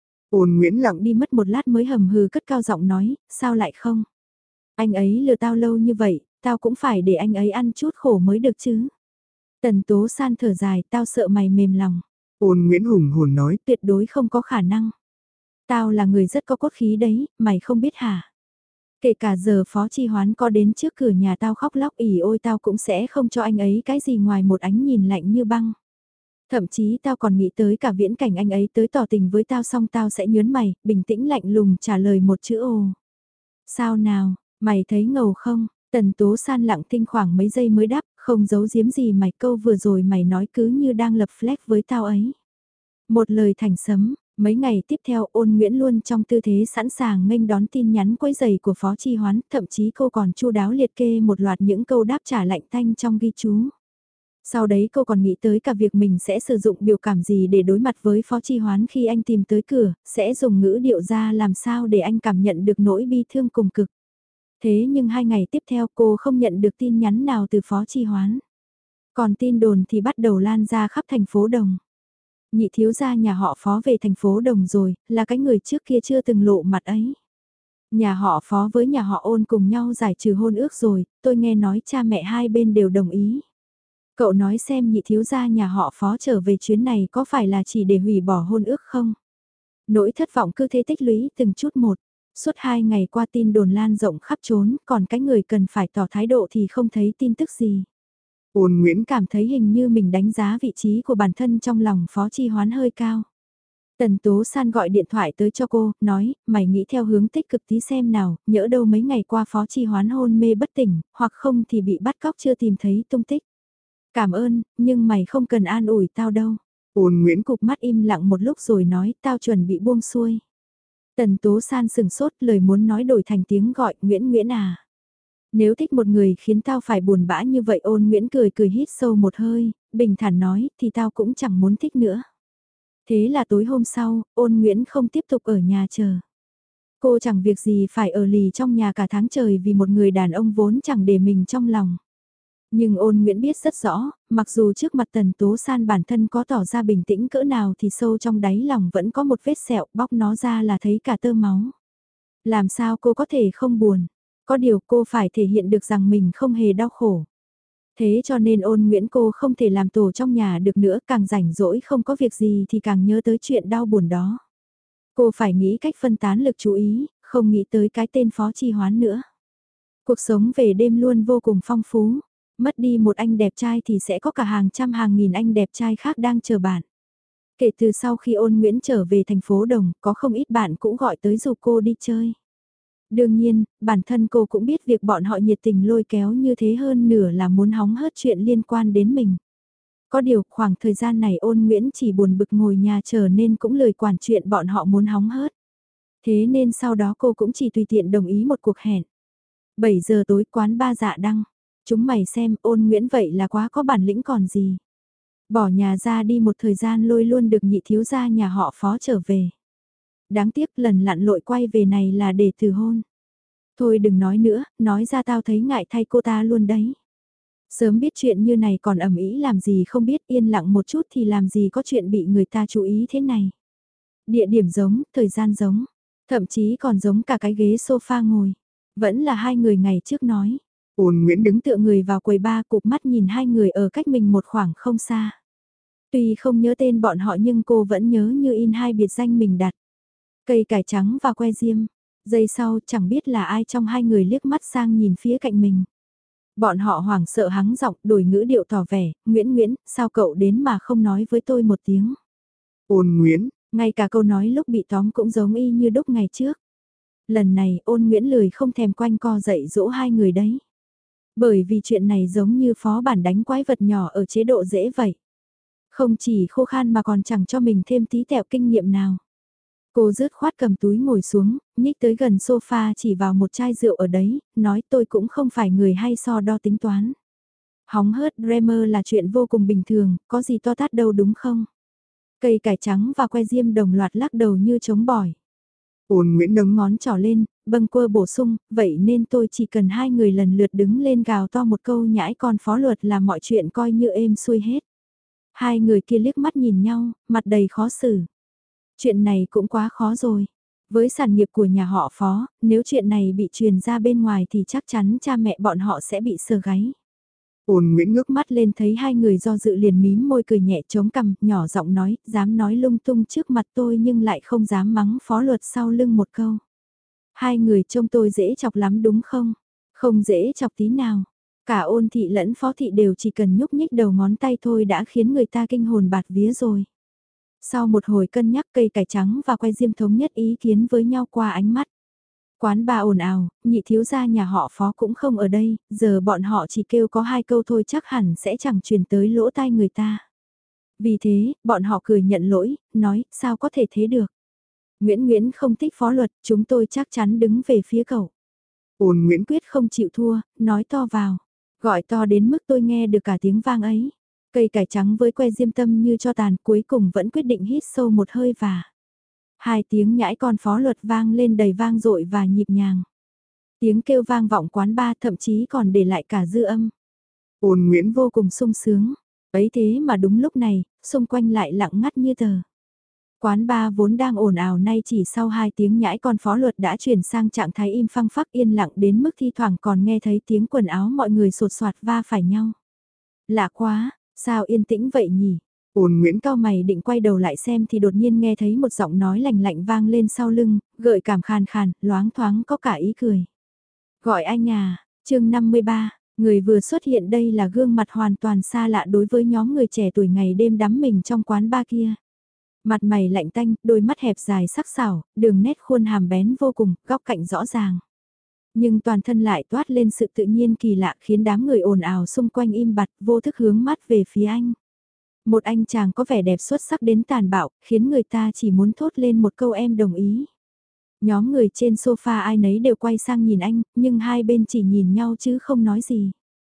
Ôn Nguyễn lặng đi mất một lát mới hầm hừ cất cao giọng nói, sao lại không? Anh ấy lừa tao lâu như vậy, tao cũng phải để anh ấy ăn chút khổ mới được chứ. Tần Tố San thở dài, tao sợ mày mềm lòng. Ôn Nguyễn hùng hồn nói, tuyệt đối không có khả năng. Tao là người rất có cốt khí đấy, mày không biết hả? Kể cả giờ Phó Chi Hoán có đến trước cửa nhà tao khóc lóc ỉ ôi tao cũng sẽ không cho anh ấy cái gì ngoài một ánh nhìn lạnh như băng. Thậm chí tao còn nghĩ tới cả viễn cảnh anh ấy tới tỏ tình với tao xong tao sẽ nhớn mày, bình tĩnh lạnh lùng trả lời một chữ ồ. Sao nào, mày thấy ngầu không? Tần Tố San lặng thinh khoảng mấy giây mới đáp, không giấu giếm gì mày, câu vừa rồi mày nói cứ như đang lập flag với tao ấy. Một lời thành sấm, mấy ngày tiếp theo Ôn Nguyễn luôn trong tư thế sẵn sàng nghênh đón tin nhắn quấy giày của Phó Chi Hoán, thậm chí cô còn chu đáo liệt kê một loạt những câu đáp trả lạnh tanh trong ghi chú. Sau đấy cô còn nghĩ tới cả việc mình sẽ sử dụng biểu cảm gì để đối mặt với Phó Chi Hoán khi anh tìm tới cửa, sẽ dùng ngữ điệu ra làm sao để anh cảm nhận được nỗi bi thương cùng cực. Thế nhưng hai ngày tiếp theo cô không nhận được tin nhắn nào từ Phó Chi Hoán. Còn tin đồn thì bắt đầu lan ra khắp thành phố Đồng. Nhị thiếu gia nhà họ Phó về thành phố Đồng rồi, là cái người trước kia chưa từng lộ mặt ấy. Nhà họ Phó với nhà họ Ôn cùng nhau giải trừ hôn ước rồi, tôi nghe nói cha mẹ hai bên đều đồng ý. Cậu nói xem nhị thiếu gia nhà họ Phó trở về chuyến này có phải là chỉ để hủy bỏ hôn ước không? Nỗi thất vọng cứ thế tích lũy từng chút một. Suốt hai ngày qua tin đồn lan rộng khắp trốn, còn cái người cần phải tỏ thái độ thì không thấy tin tức gì. Ôn Nguyễn cảm thấy hình như mình đánh giá vị trí của bản thân trong lòng Phó Chi Hoán hơi cao. Tần Tố San gọi điện thoại tới cho cô, nói, mày nghĩ theo hướng tích cực tí xem nào, nhỡ đâu mấy ngày qua Phó Chi Hoán hôn mê bất tỉnh, hoặc không thì bị bắt cóc chưa tìm thấy tung tích. Cảm ơn, nhưng mày không cần an ủi tao đâu. Ôn Nguyễn Cụp mắt im lặng một lúc rồi nói, tao chuẩn bị buông xuôi. Tần Tố San sừng sốt, lời muốn nói đổi thành tiếng gọi, Nguyễn Nguyễn à. Nếu thích một người khiến tao phải buồn bã như vậy, Ôn Nguyễn cười cười hít sâu một hơi, bình thản nói, thì tao cũng chẳng muốn thích nữa. Thế là tối hôm sau, Ôn Nguyễn không tiếp tục ở nhà chờ. Cô chẳng việc gì phải ở lì trong nhà cả tháng trời vì một người đàn ông vốn chẳng để mình trong lòng. Nhưng Ôn Nguyễn biết rất rõ, mặc dù trước mặt Tần Tố San bản thân có tỏ ra bình tĩnh cỡ nào thì sâu trong đáy lòng vẫn có một vết sẹo, bóc nó ra là thấy cả tơ máu. Làm sao cô có thể không buồn? Có điều cô phải thể hiện được rằng mình không hề đau khổ. Thế cho nên Ôn Nguyễn cô không thể làm tổ trong nhà được nữa, càng rảnh rỗi không có việc gì thì càng nhớ tới chuyện đau buồn đó. Cô phải nghĩ cách phân tán lực chú ý, không nghĩ tới cái tên Phó Chi Hoán nữa. Cuộc sống về đêm luôn vô cùng phong phú. Mất đi một anh đẹp trai thì sẽ có cả hàng trăm hàng nghìn anh đẹp trai khác đang chờ bạn. Kể từ sau khi Ôn Nguyễn trở về thành phố Đồng, có không ít bạn cũng gọi tới rủ cô đi chơi. Đương nhiên, bản thân cô cũng biết việc bọn họ nhiệt tình lôi kéo như thế hơn nửa là muốn hóng hớt chuyện liên quan đến mình. Có điều, khoảng thời gian này Ôn Nguyễn chỉ buồn bực ngồi nhà chờ nên cũng lười quản chuyện bọn họ muốn hóng hớt. Thế nên sau đó cô cũng chỉ tùy tiện đồng ý một cuộc hẹn. bảy giờ tối quán ba Dạ Đăng. Chúng mày xem, Ôn Nguyễn vậy là quá có bản lĩnh còn gì. Bỏ nhà ra đi một thời gian lôi luôn được nhị thiếu gia nhà họ Phó trở về. Đáng tiếc lần lặn lội quay về này là để từ hôn. Thôi đừng nói nữa, nói ra tao thấy ngại thay cô ta luôn đấy. Sớm biết chuyện như này còn ầm ĩ làm gì không biết, yên lặng một chút thì làm gì có chuyện bị người ta chú ý thế này. Địa điểm giống, thời gian giống, thậm chí còn giống cả cái ghế sofa ngồi. Vẫn là hai người ngày trước nói. Ôn Nguyễn đứng Tựa người vào quầy bar, cụp mắt nhìn hai người ở cách mình một khoảng không xa. Tuy không nhớ tên bọn họ nhưng cô vẫn nhớ như in hai biệt danh mình đặt. Cây cải trắng và que diêm. Giây sau chẳng biết là ai trong hai người liếc mắt sang nhìn phía cạnh mình. Bọn họ hoảng sợ hắng giọng, đổi ngữ điệu tỏ vẻ, Nguyễn Nguyễn, sao cậu đến mà không nói với tôi một tiếng. Ôn Nguyễn, ngay cả câu nói lúc bị tóm cũng giống y như đúc ngày trước. Lần này Ôn Nguyễn lười không thèm quanh co dạy dỗ hai người đấy. Bởi vì chuyện này giống như phó bản đánh quái vật nhỏ ở chế độ dễ vậy. Không chỉ khô khan mà còn chẳng cho mình thêm tí tẹo kinh nghiệm nào. Cô rứt khoát cầm túi ngồi xuống, nhích tới gần sofa chỉ vào một chai rượu ở đấy, nói tôi cũng không phải người hay so đo tính toán. Hóng hớt Dreamer là chuyện vô cùng bình thường, có gì to tát đâu đúng không? Cây cải trắng và que diêm đồng loạt lắc đầu như trống bỏi. Ôn Nguyễn nâng Ngón trỏ lên, bâng quơ bổ sung, vậy nên tôi chỉ cần hai người lần lượt đứng lên gào to một câu nhãi con phó luật là mọi chuyện coi như êm xuôi hết. Hai người kia liếc mắt nhìn nhau, mặt đầy khó xử. Chuyện này cũng quá khó rồi. Với sản nghiệp của nhà họ Phó, nếu chuyện này bị truyền ra bên ngoài thì chắc chắn cha mẹ bọn họ sẽ bị sờ gáy. Ôn Nguyễn ngước Mắt lên thấy hai người do dự liền mím môi cười nhẹ chống cằm, nhỏ giọng nói, dám nói lung tung trước mặt tôi nhưng lại không dám mắng Phó luật sau lưng một câu. Hai người trông tôi dễ chọc lắm đúng không? Không dễ chọc tí nào. Cả Ôn thị lẫn Phó thị đều chỉ cần nhúc nhích đầu ngón tay thôi đã khiến người ta kinh hồn bạt vía rồi. Sau một hồi cân nhắc, cây cải trắng và que diêm thống nhất ý kiến với nhau qua ánh mắt. Quán bà ồn ào, nhị thiếu gia nhà họ Phó cũng không ở đây, giờ bọn họ chỉ kêu có hai câu thôi chắc hẳn sẽ chẳng truyền tới lỗ tai người ta. Vì thế, bọn họ cười nhận lỗi, nói, sao có thể thế được. Nguyễn Nguyễn không thích Phó luật, chúng tôi chắc chắn đứng về phía cậu. Ôn Nguyễn Quyết không chịu thua, nói to vào. Gọi to đến mức tôi nghe được cả tiếng vang ấy. Cây cải trắng với que diêm tâm như cho tàn, cuối cùng vẫn quyết định hít sâu một hơi và hai tiếng nhãi con Phó luật vang lên đầy vang dội và nhịp nhàng. Tiếng kêu vang vọng quán bar, thậm chí còn để lại cả dư âm. Ôn Nguyễn vô cùng sung sướng. Ấy thế mà đúng lúc này, xung quanh lại lặng ngắt như tờ. Quán bar vốn đang ồn ào nay chỉ sau hai tiếng nhãi con Phó luật đã chuyển sang trạng thái im phăng phắc yên lặng đến mức thi thoảng còn nghe thấy tiếng quần áo mọi người sột soạt va phải nhau. Lạ quá, sao yên tĩnh vậy nhỉ? Ôn Nguyễn Cao mày định quay đầu lại xem thì đột nhiên nghe thấy một giọng nói lạnh lạnh vang lên sau lưng, gợi cảm khàn khàn, loáng thoáng có cả ý cười. Gọi anh à, chương năm mươi ba, người vừa xuất hiện đây là gương mặt hoàn toàn xa lạ đối với nhóm người trẻ tuổi ngày đêm đắm mình trong quán bar kia. Mặt mày lạnh tanh, đôi mắt hẹp dài sắc sảo, đường nét khuôn hàm bén vô cùng, góc cạnh rõ ràng. Nhưng toàn thân lại toát lên sự tự nhiên kỳ lạ khiến đám người ồn ào xung quanh im bặt vô thức hướng mắt về phía anh. Một anh chàng có vẻ đẹp xuất sắc đến tàn bạo, khiến người ta chỉ muốn thốt lên một câu em đồng ý. Nhóm người trên sofa ai nấy đều quay sang nhìn anh, nhưng hai bên chỉ nhìn nhau chứ không nói gì.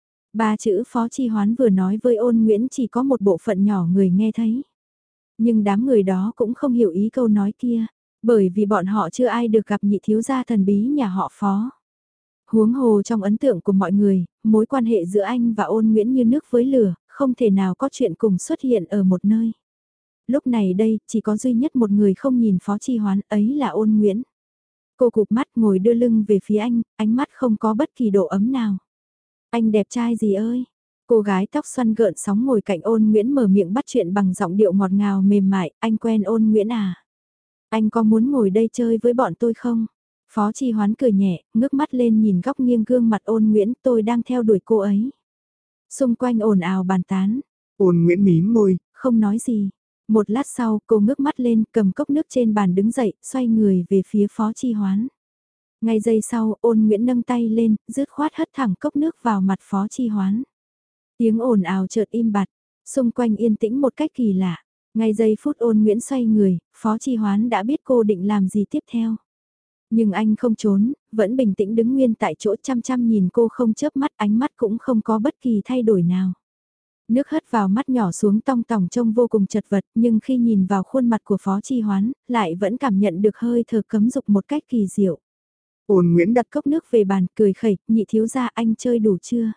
Ba chữ Phó Chi Hoán vừa nói với Ôn Nguyễn chỉ có một bộ phận nhỏ người nghe thấy. Nhưng đám người đó cũng không hiểu ý câu nói kia, bởi vì bọn họ chưa ai được gặp nhị thiếu gia thần bí nhà họ Phó. Huống hồ trong ấn tượng của mọi người, mối quan hệ giữa anh và Ôn Nguyễn như nước với lửa, không thể nào có chuyện cùng xuất hiện ở một nơi. Lúc này đây, chỉ có duy nhất một người không nhìn Phó Chi Hoán, ấy là Ôn Nguyễn. Cô cụp mắt ngồi đưa lưng về phía anh, ánh mắt không có bất kỳ độ ấm nào. Anh đẹp trai gì ơi? Cô gái tóc xoăn gợn sóng ngồi cạnh Ôn Nguyễn mở miệng bắt chuyện bằng giọng điệu ngọt ngào mềm mại, anh quen Ôn Nguyễn à? Anh có muốn ngồi đây chơi với bọn tôi không? Phó Chi Hoán cười nhẹ, ngước mắt lên nhìn góc nghiêng gương mặt Ôn Nguyễn, tôi đang theo đuổi cô ấy. Xung quanh ồn ào bàn tán. Ôn Nguyễn mím môi, không nói gì. Một lát sau, cô ngước mắt lên, cầm cốc nước trên bàn đứng dậy, xoay người về phía Phó Chi Hoán. Ngay giây sau, Ôn Nguyễn nâng tay lên, dứt khoát hất thẳng cốc nước vào mặt Phó Chi Hoán. Tiếng ồn ào chợt im bặt, xung quanh yên tĩnh một cách kỳ lạ. Ngay giây phút Ôn Nguyễn xoay người, Phó Chi Hoán đã biết cô định làm gì tiếp theo. Nhưng anh không trốn, vẫn bình tĩnh đứng nguyên tại chỗ chăm chăm nhìn cô không chớp mắt, ánh mắt cũng không có bất kỳ thay đổi nào. Nước hất vào mắt nhỏ xuống tong tòng trông vô cùng chật vật, nhưng khi nhìn vào khuôn mặt của Phó Chi Hoán, lại vẫn cảm nhận được hơi thở cấm dục một cách kỳ diệu. Ôn Nguyễn đặt cốc nước về bàn, cười khẩy, nhị thiếu gia anh chơi đủ chưa?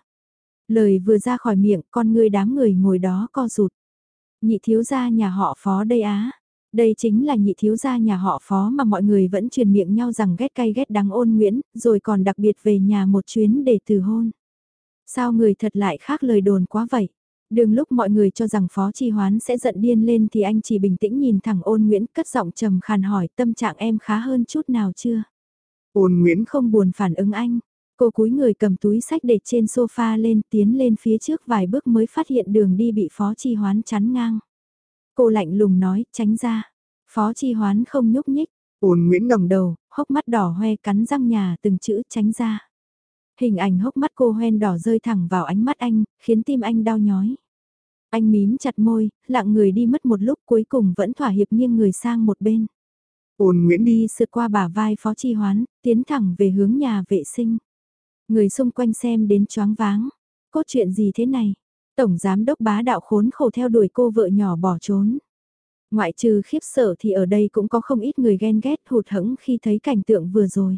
Lời vừa ra khỏi miệng, con người đám người ngồi đó co rụt. Nhị thiếu gia nhà họ Phó đây á. Đây chính là nhị thiếu gia nhà họ Phó mà mọi người vẫn truyền miệng nhau rằng ghét cay ghét đắng Ôn Nguyễn, rồi còn đặc biệt về nhà một chuyến để từ hôn. Sao người thật lại khác lời đồn quá vậy? Đường lúc mọi người cho rằng Phó Chi Hoán sẽ giận điên lên thì anh chỉ bình tĩnh nhìn thẳng Ôn Nguyễn, cất giọng trầm khàn hỏi tâm trạng em khá hơn chút nào chưa? Ôn Nguyễn không buồn phản ứng anh. Cô cúi người cầm túi sách để trên sofa lên, tiến lên phía trước vài bước mới phát hiện đường đi bị Phó Chi Hoán chắn ngang. Cô lạnh lùng nói, tránh ra. Phó Chi Hoán không nhúc nhích. Ôn Nguyễn ngẩng đầu, hốc mắt đỏ hoe cắn răng nhà từng chữ tránh ra. Hình ảnh hốc mắt cô hoen đỏ rơi thẳng vào ánh mắt anh, khiến tim anh đau nhói. Anh mím chặt môi, lặng người đi mất một lúc cuối cùng vẫn thỏa hiệp nghiêng người sang một bên. Ôn Nguyễn đi sượt qua bả vai Phó Chi Hoán, tiến thẳng về hướng nhà vệ sinh. Người xung quanh xem đến choáng váng. Cốt chuyện gì thế này? Tổng giám đốc bá đạo khốn khổ theo đuổi cô vợ nhỏ bỏ trốn. Ngoại trừ khiếp sợ thì ở đây cũng có không ít người ghen ghét hụt hẫng khi thấy cảnh tượng vừa rồi.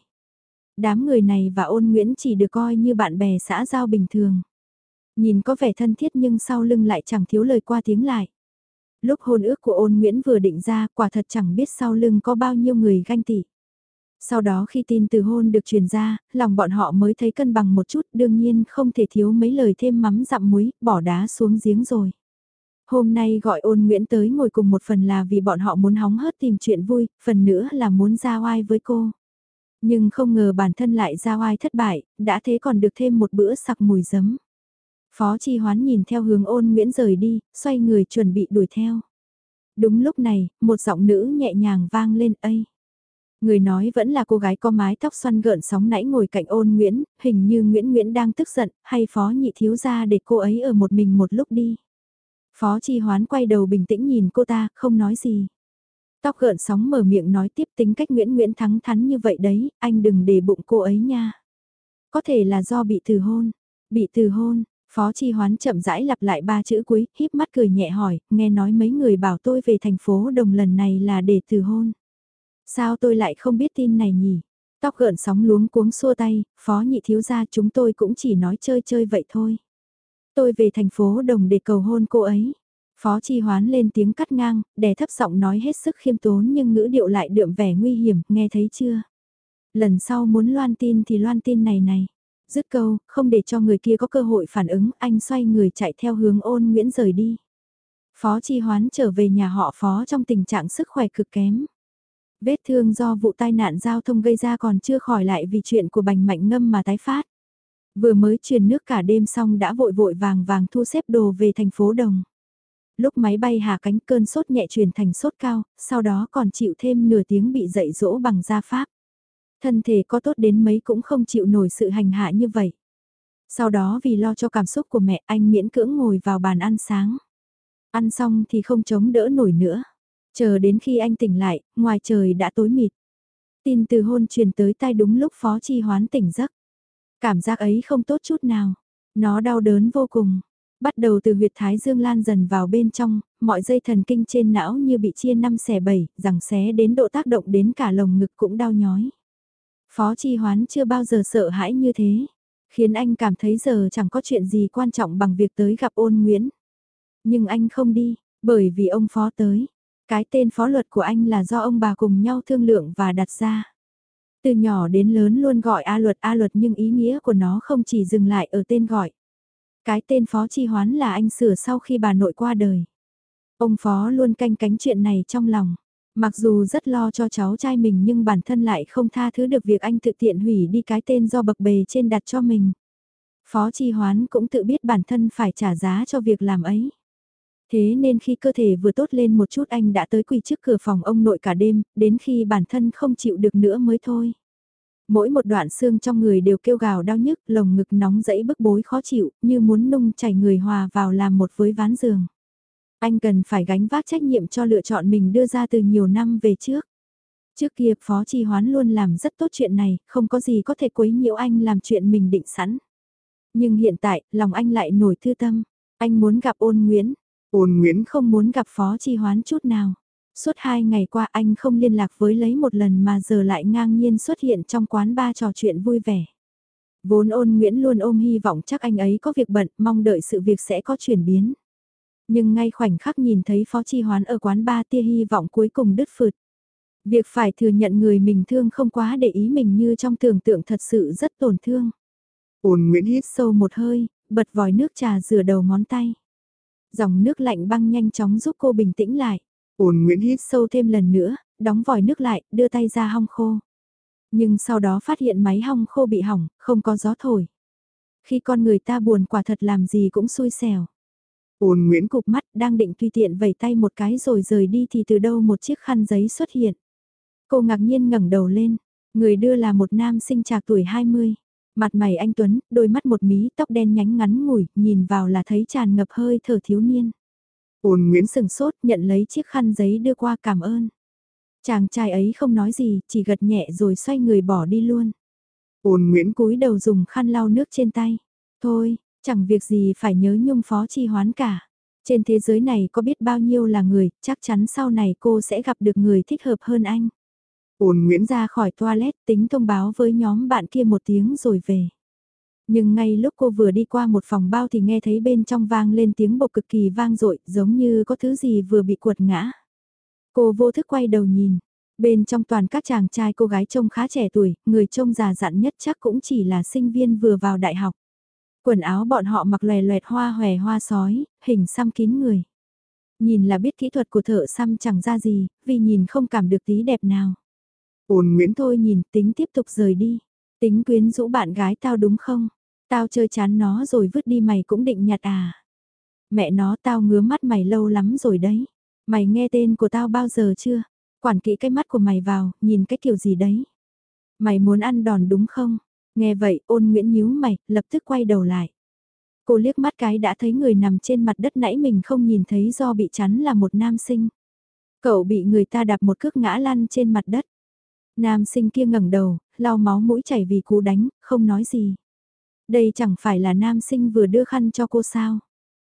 Đám người này và Ôn Nguyễn chỉ được coi như bạn bè xã giao bình thường. Nhìn có vẻ thân thiết nhưng sau lưng lại chẳng thiếu lời qua tiếng lại. Lúc hôn ước của Ôn Nguyễn vừa định ra, quả thật chẳng biết sau lưng có bao nhiêu người ganh tị. Sau đó khi tin từ hôn được truyền ra, lòng bọn họ mới thấy cân bằng một chút, đương nhiên không thể thiếu mấy lời thêm mắm dặm muối, bỏ đá xuống giếng rồi. Hôm nay gọi Ôn Nguyễn tới ngồi cùng một phần là vì bọn họ muốn hóng hớt tìm chuyện vui, phần nữa là muốn ra oai với cô. Nhưng không ngờ bản thân lại ra oai thất bại, đã thế còn được thêm một bữa sặc mùi giấm. Phó Chi Hoán nhìn theo hướng Ôn Nguyễn rời đi, xoay người chuẩn bị đuổi theo. Đúng lúc này, một giọng nữ nhẹ nhàng vang lên ây. Người nói vẫn là cô gái có mái tóc xoăn gợn sóng nãy ngồi cạnh Ôn Nguyễn, hình như Nguyễn Nguyễn đang tức giận, hay Phó nhị thiếu ra để cô ấy ở một mình một lúc đi. Phó Chi Hoán quay đầu bình tĩnh nhìn cô ta, không nói gì. Tóc gợn sóng mở miệng nói tiếp tính cách Nguyễn Nguyễn thắng thắn như vậy đấy, anh đừng để bụng cô ấy nha. Có thể là do bị từ hôn. Bị từ hôn, Phó Chi Hoán chậm rãi lặp lại ba chữ cuối, híp mắt cười nhẹ hỏi, nghe nói mấy người bảo tôi về thành phố Đồng lần này là để từ hôn. Sao tôi lại không biết tin này nhỉ? Tóc gợn sóng luống cuống xua tay, Phó nhị thiếu gia chúng tôi cũng chỉ nói chơi chơi vậy thôi. Tôi về thành phố Đồng để cầu hôn cô ấy. Phó Chi Hoán lên tiếng cắt ngang, đè thấp giọng nói hết sức khiêm tốn nhưng ngữ điệu lại đượm vẻ nguy hiểm, nghe thấy chưa? Lần sau muốn loan tin thì loan tin này này. Dứt câu, không để cho người kia có cơ hội phản ứng, anh xoay người chạy theo hướng Ôn Nguyễn rời đi. Phó Chi Hoán trở về nhà họ Phó trong tình trạng sức khỏe cực kém. Vết thương do vụ tai nạn giao thông gây ra còn chưa khỏi lại vì chuyện của Bành Mạnh Ngâm mà tái phát. Vừa mới truyền nước cả đêm xong đã vội vội vàng vàng thu xếp đồ về thành phố Đồng. Lúc máy bay hạ cánh cơn sốt nhẹ chuyển thành sốt cao, sau đó còn chịu thêm nửa tiếng bị dạy dỗ bằng gia pháp. Thân thể có tốt đến mấy cũng không chịu nổi sự hành hạ như vậy. Sau đó vì lo cho cảm xúc của mẹ anh miễn cưỡng ngồi vào bàn ăn sáng. Ăn xong thì không chống đỡ nổi nữa. Chờ đến khi anh tỉnh lại, ngoài trời đã tối mịt. Tin từ hôn truyền tới tai đúng lúc Phó Chi Hoán tỉnh giấc. Cảm giác ấy không tốt chút nào. Nó đau đớn vô cùng. Bắt đầu từ huyệt thái dương lan dần vào bên trong, mọi dây thần kinh trên não như bị chia năm xẻ bảy, giằng xé đến độ tác động đến cả lồng ngực cũng đau nhói. Phó Chi Hoán chưa bao giờ sợ hãi như thế, khiến anh cảm thấy giờ chẳng có chuyện gì quan trọng bằng việc tới gặp Ôn Nguyễn. Nhưng anh không đi, bởi vì ông Phó tới. Cái tên Phó Luật của anh là do ông bà cùng nhau thương lượng và đặt ra. Từ nhỏ đến lớn luôn gọi A Luật A Luật nhưng ý nghĩa của nó không chỉ dừng lại ở tên gọi. Cái tên Phó Chi Hoán là anh sửa sau khi bà nội qua đời. Ông Phó luôn canh cánh chuyện này trong lòng. Mặc dù rất lo cho cháu trai mình nhưng bản thân lại không tha thứ được việc anh tự tiện hủy đi cái tên do bậc bề trên đặt cho mình. Phó Chi Hoán cũng tự biết bản thân phải trả giá cho việc làm ấy. Thế nên khi cơ thể vừa tốt lên một chút anh đã tới quỳ trước cửa phòng ông nội cả đêm, đến khi bản thân không chịu được nữa mới thôi. Mỗi một đoạn xương trong người đều kêu gào đau nhức, lồng ngực nóng rẫy bức bối khó chịu, như muốn nung chảy người hòa vào làm một với ván giường. Anh cần phải gánh vác trách nhiệm cho lựa chọn mình đưa ra từ nhiều năm về trước. Trước kia Phó Chi Hoán luôn làm rất tốt chuyện này, không có gì có thể quấy nhiễu anh làm chuyện mình định sẵn. Nhưng hiện tại, lòng anh lại nổi thư tâm. Anh muốn gặp Ôn Nguyễn. Ôn Nguyễn không muốn gặp Phó Chi Hoán chút nào. Suốt hai ngày qua anh không liên lạc với lấy một lần mà giờ lại ngang nhiên xuất hiện trong quán bar trò chuyện vui vẻ. Vốn Ôn Nguyễn luôn ôm hy vọng chắc anh ấy có việc bận, mong đợi sự việc sẽ có chuyển biến. Nhưng ngay khoảnh khắc nhìn thấy Phó Chi Hoán ở quán bar tia hy vọng cuối cùng đứt phượt. Việc phải thừa nhận người mình thương không quá để ý mình như trong tưởng tượng thật sự rất tổn thương. Ôn Nguyễn hít Hít sâu một hơi, bật vòi nước trà rửa đầu ngón tay. Dòng nước lạnh băng nhanh chóng giúp cô bình tĩnh lại. Ôn Nguyễn hít Sâu thêm lần nữa, đóng vòi nước lại, đưa tay ra hong khô. Nhưng sau đó phát hiện máy hong khô bị hỏng, không có gió thổi. Khi con người ta buồn quả thật làm gì cũng xui xẻo. Ôn Nguyễn Cụp mắt đang định tùy tiện vẩy tay một cái rồi rời đi thì từ đâu một chiếc khăn giấy xuất hiện. Cô ngạc nhiên ngẩng đầu lên, người đưa là một nam sinh trạc tuổi hai mươi. Mặt mày anh tuấn, đôi mắt một mí, tóc đen nhánh ngắn ngủi, nhìn vào là thấy tràn ngập hơi thở thiếu niên. Ôn Nguyễn Sừng sốt nhận lấy chiếc khăn giấy đưa qua cảm ơn. Chàng trai ấy không nói gì, chỉ gật nhẹ rồi xoay người bỏ đi luôn. Ôn Nguyễn Cúi đầu dùng khăn lau nước trên tay. Thôi, chẳng việc gì phải nhớ nhung Phó Chi Hoán cả. Trên thế giới này có biết bao nhiêu là người, chắc chắn sau này cô sẽ gặp được người thích hợp hơn anh. Ôn Nguyễn Ra khỏi toilet tính thông báo với nhóm bạn kia một tiếng rồi về. Nhưng ngay lúc cô vừa đi qua một phòng bao thì nghe thấy bên trong vang lên tiếng bộc cực kỳ vang dội, giống như có thứ gì vừa bị quật ngã. Cô vô thức quay đầu nhìn, bên trong toàn các chàng trai cô gái trông khá trẻ tuổi, người trông già dặn nhất chắc cũng chỉ là sinh viên vừa vào đại học. Quần áo bọn họ mặc lòe loẹt hoa hòe hoa sói, hình xăm kín người. Nhìn là biết kỹ thuật của thợ xăm chẳng ra gì, vì nhìn không cảm được tí đẹp nào. Ôn Nguyễn Thôi nhìn tính tiếp tục rời đi. Tính quyến rũ bạn gái tao đúng không? Tao chơi chán nó rồi vứt đi mày cũng định nhặt à? Mẹ nó tao ngứa mắt mày lâu lắm rồi đấy. Mày nghe tên của tao bao giờ chưa? Quản kỹ cái mắt của mày vào, nhìn cái kiểu gì đấy. Mày muốn ăn đòn đúng không? Nghe vậy Ôn Nguyễn nhíu mày, lập tức quay đầu lại. Cô liếc mắt cái đã thấy người nằm trên mặt đất nãy mình không nhìn thấy do bị chắn là một nam sinh. Cậu bị người ta đạp một cước ngã lăn trên mặt đất. Nam sinh kia ngẩng đầu, lau máu mũi chảy vì cú đánh, không nói gì. Đây chẳng phải là nam sinh vừa đưa khăn cho cô sao?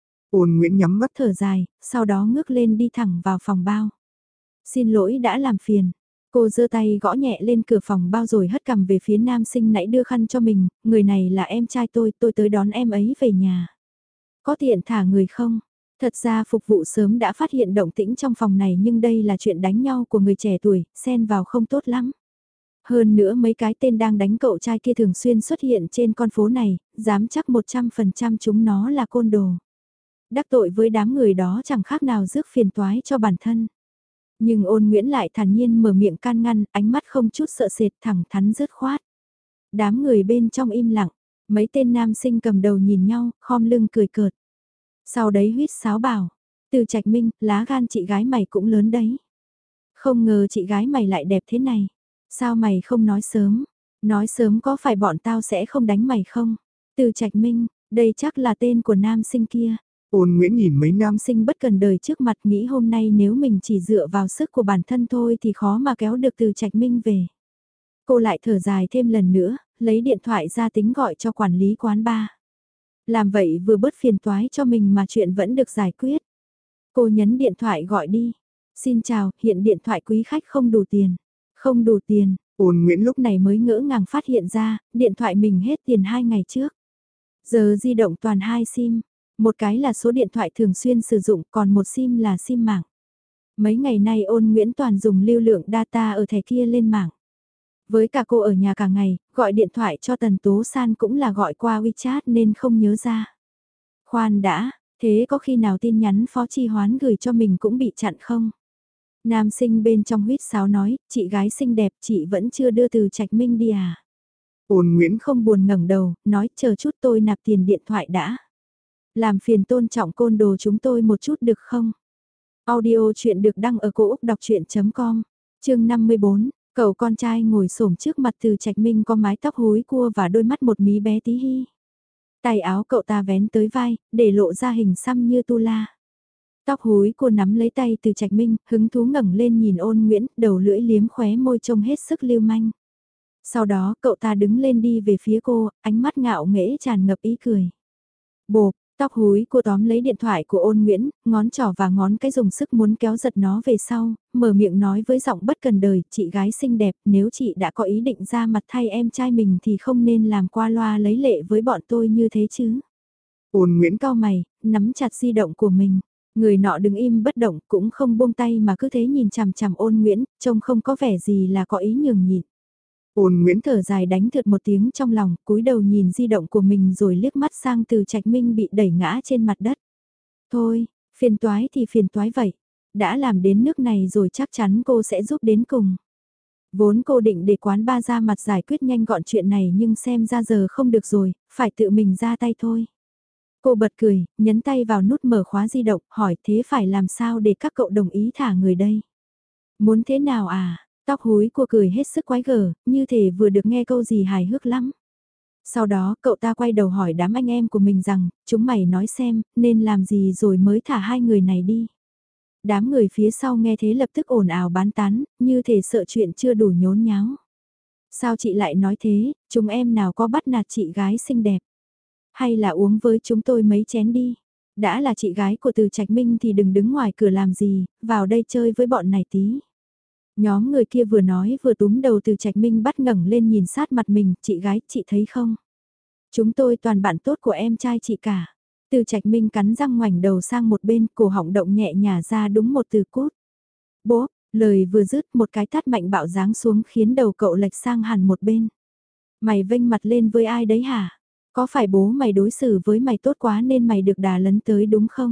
Ôn Nguyễn nhắm mắt Thở dài, sau đó ngước lên đi thẳng vào phòng bao. Xin lỗi đã làm phiền. Cô giơ tay gõ nhẹ lên cửa phòng bao rồi hất cằm về phía nam sinh nãy đưa khăn cho mình, người này là em trai tôi, tôi tới đón em ấy về nhà. Có tiện thả người không? Thật ra phục vụ sớm đã phát hiện động tĩnh trong phòng này nhưng đây là chuyện đánh nhau của người trẻ tuổi, xen vào không tốt lắm. Hơn nữa mấy cái tên đang đánh cậu trai kia thường xuyên xuất hiện trên con phố này, dám chắc một trăm phần trăm chúng nó là côn đồ. Đắc tội với đám người đó chẳng khác nào rước phiền toái cho bản thân. Nhưng Ôn Nguyễn lại thản nhiên mở miệng can ngăn, ánh mắt không chút sợ sệt thẳng thắn dứt khoát. Đám người bên trong im lặng, mấy tên nam sinh cầm đầu nhìn nhau, khom lưng cười cợt. Sau đấy huýt sáo bảo, Từ Trạch Minh, lá gan chị gái mày cũng lớn đấy. Không ngờ chị gái mày lại đẹp thế này. Sao mày không nói sớm? Nói sớm có phải bọn tao sẽ không đánh mày không? Từ Trạch Minh, đây chắc là tên của nam sinh kia. Ôn Nguyễn nhìn mấy nam Nam sinh bất cần đời trước mặt nghĩ hôm nay nếu mình chỉ dựa vào sức của bản thân thôi thì khó mà kéo được Từ Trạch Minh về. Cô lại thở dài thêm lần nữa, lấy điện thoại ra tính gọi cho quản lý quán bar. Làm vậy vừa bớt phiền toái cho mình mà chuyện vẫn được giải quyết. Cô nhấn điện thoại gọi đi. Xin chào, hiện điện thoại quý khách không đủ tiền. Không đủ tiền, Ôn Nguyễn lúc lúc này mới ngỡ ngàng phát hiện ra, điện thoại mình hết tiền hai ngày trước. Giờ di động toàn hai sim. Một cái là số điện thoại thường xuyên sử dụng, còn một sim là sim mạng. Mấy ngày nay Ôn Nguyễn toàn dùng lưu lượng data ở thẻ kia lên mạng. Với cả cô ở nhà cả ngày, gọi điện thoại cho Tần Tố San cũng là gọi qua WeChat nên không nhớ ra. Khoan đã, thế có khi nào tin nhắn Phó Chi Hoán gửi cho mình cũng bị chặn không? Nam sinh bên trong huýt sáo nói, chị gái xinh đẹp chị vẫn chưa đưa Từ Trạch Minh đi à? Ôn Nguyễn Không buồn ngẩng đầu, nói chờ chút tôi nạp tiền điện thoại đã. Làm phiền tôn trọng côn đồ chúng tôi một chút được không? Audio chuyện được đăng ở cổ Úc đọc chuyện.com, chương năm mươi bốn, cậu con trai ngồi xổm trước mặt Từ Trạch Minh có mái tóc húi cua và đôi mắt một mí bé tí hi. Tay áo cậu ta vén tới vai, để lộ ra hình xăm như tu la. Tóc húi cô nắm lấy tay Từ Trạch Minh, hứng thú ngẩng lên nhìn Ôn Nguyễn, đầu lưỡi liếm khóe môi trông hết sức lưu manh. Sau đó cậu ta đứng lên đi về phía cô, ánh mắt ngạo nghễ tràn ngập ý cười. Bộp, tóc húi cô tóm lấy điện thoại của Ôn Nguyễn, ngón trỏ và ngón cái dùng sức muốn kéo giật nó về sau, mở miệng nói với giọng bất cần đời, chị gái xinh đẹp, nếu chị đã có ý định ra mặt thay em trai mình thì không nên làm qua loa lấy lệ với bọn tôi như thế chứ. Ôn Nguyễn Cau mày, nắm chặt di động của mình. Người nọ đứng im bất động cũng không buông tay mà cứ thế nhìn chằm chằm Ôn Nguyễn, trông không có vẻ gì là có ý nhường nhịn. Ôn Nguyễn Thở dài đánh thượt một tiếng trong lòng, cúi đầu nhìn di động của mình rồi liếc mắt sang Từ Trạch Minh bị đẩy ngã trên mặt đất. Thôi, phiền toái thì phiền toái vậy. Đã làm đến nước này rồi chắc chắn cô sẽ giúp đến cùng. Vốn cô định để quán ba ra mặt giải quyết nhanh gọn chuyện này nhưng xem ra giờ không được rồi, phải tự mình ra tay thôi. Cô bật cười, nhấn tay vào nút mở khóa di động, hỏi thế phải làm sao để các cậu đồng ý thả người đây? Muốn thế nào à? Tóc húi của cười hết sức quái gở, như thể vừa được nghe câu gì hài hước lắm. Sau đó cậu ta quay đầu hỏi đám anh em của mình rằng, chúng mày nói xem, nên làm gì rồi mới thả hai người này đi. Đám người phía sau nghe thế lập tức ồn ào bán tán, như thể sợ chuyện chưa đủ nhốn nháo. Sao chị lại nói thế, chúng em nào có bắt nạt chị gái xinh đẹp. Hay là uống với chúng tôi mấy chén đi. Đã là chị gái của Từ Trạch Minh thì đừng đứng ngoài cửa làm gì, vào đây chơi với bọn này tí. Nhóm người kia vừa nói vừa túm đầu Từ Trạch Minh bắt ngẩng lên nhìn sát mặt mình, chị gái, chị thấy không? Chúng tôi toàn bạn tốt của em trai chị cả. Từ Trạch Minh cắn răng ngoảnh đầu sang một bên, cổ họng động nhẹ nhả ra đúng một từ cút. Bố, lời vừa dứt một cái tát mạnh bạo giáng xuống khiến đầu cậu lệch sang hẳn một bên. Mày vênh mặt lên với ai đấy hả? Có phải bố mày đối xử với mày tốt quá nên mày được đà lấn tới đúng không?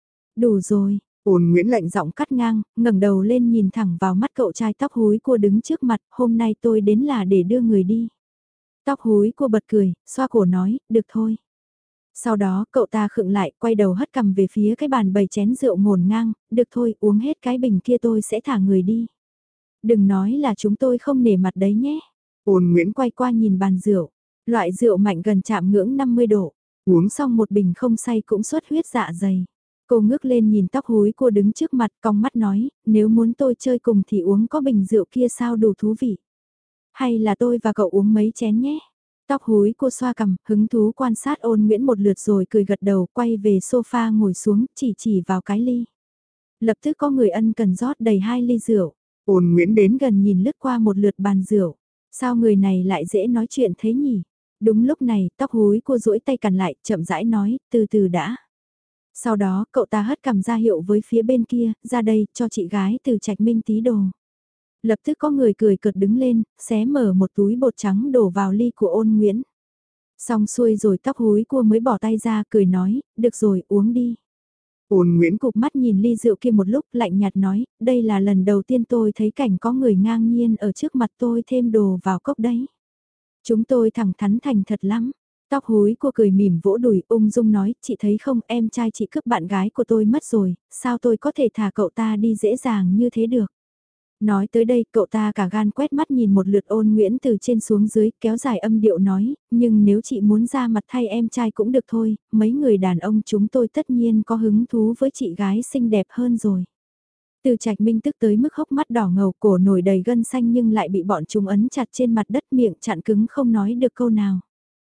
Đủ rồi. Ôn Nguyễn lạnh Giọng cắt ngang, ngẩng đầu lên nhìn thẳng vào mắt cậu trai tóc húi cua đứng trước mặt, hôm nay tôi đến là để đưa người đi. Tóc húi cua bật cười, xoa cổ nói, được thôi. Sau đó cậu ta khựng lại, quay đầu hất cằm về phía cái bàn bày chén rượu ngổn ngang, được thôi, uống hết cái bình kia tôi sẽ thả người đi. Đừng nói là chúng tôi không nể mặt đấy nhé. Ôn Nguyễn Quay qua nhìn bàn rượu, loại rượu mạnh gần chạm ngưỡng năm mươi độ, uống xong một bình không say cũng xuất huyết dạ dày. Cô ngước lên nhìn tóc húi cô đứng trước mặt cong mắt nói, nếu muốn tôi chơi cùng thì uống có bình rượu kia sao đủ thú vị. Hay là tôi và cậu uống mấy chén nhé. Tóc húi cô xoa cằm, hứng thú quan sát Ôn Nguyễn một lượt rồi cười gật đầu, quay về sofa ngồi xuống, chỉ chỉ vào cái ly. Lập tức có người ân cần rót đầy hai ly rượu. Ôn Nguyễn Đến gần nhìn lướt qua một lượt bàn rượu. Sao người này lại dễ nói chuyện thế nhỉ? Đúng lúc này, tóc húi cô duỗi tay cằn lại, chậm rãi nói, từ từ đã. Sau đó, cậu ta hất cằm ra hiệu với phía bên kia, ra đây, cho chị gái Từ Trạch Minh tí đồ. Lập tức có người cười cợt đứng lên, xé mở một túi bột trắng đổ vào ly của Ôn Nguyễn. Xong xuôi rồi tóc húi cua mới bỏ tay ra, cười nói, được rồi, uống đi. Ôn Nguyễn Cụp mắt nhìn ly rượu kia một lúc, lạnh nhạt nói, đây là lần đầu tiên tôi thấy cảnh có người ngang nhiên ở trước mặt tôi thêm đồ vào cốc đấy. Chúng tôi thẳng thắn thành thật lắm. Tóc húi cô cười mỉm vỗ đùi ung dung nói, chị thấy không, em trai chị cướp bạn gái của tôi mất rồi, sao tôi có thể thả cậu ta đi dễ dàng như thế được. Nói tới đây cậu ta cả gan quét mắt nhìn một lượt Ôn Nguyễn từ trên xuống dưới, kéo dài âm điệu nói, nhưng nếu chị muốn ra mặt thay em trai cũng được thôi, mấy người đàn ông chúng tôi tất nhiên có hứng thú với chị gái xinh đẹp hơn rồi. Từ Trạch Minh tức tới mức hốc mắt đỏ ngầu, cổ nổi đầy gân xanh nhưng lại bị bọn chúng ấn chặt trên mặt đất, miệng chặn cứng không nói được câu nào.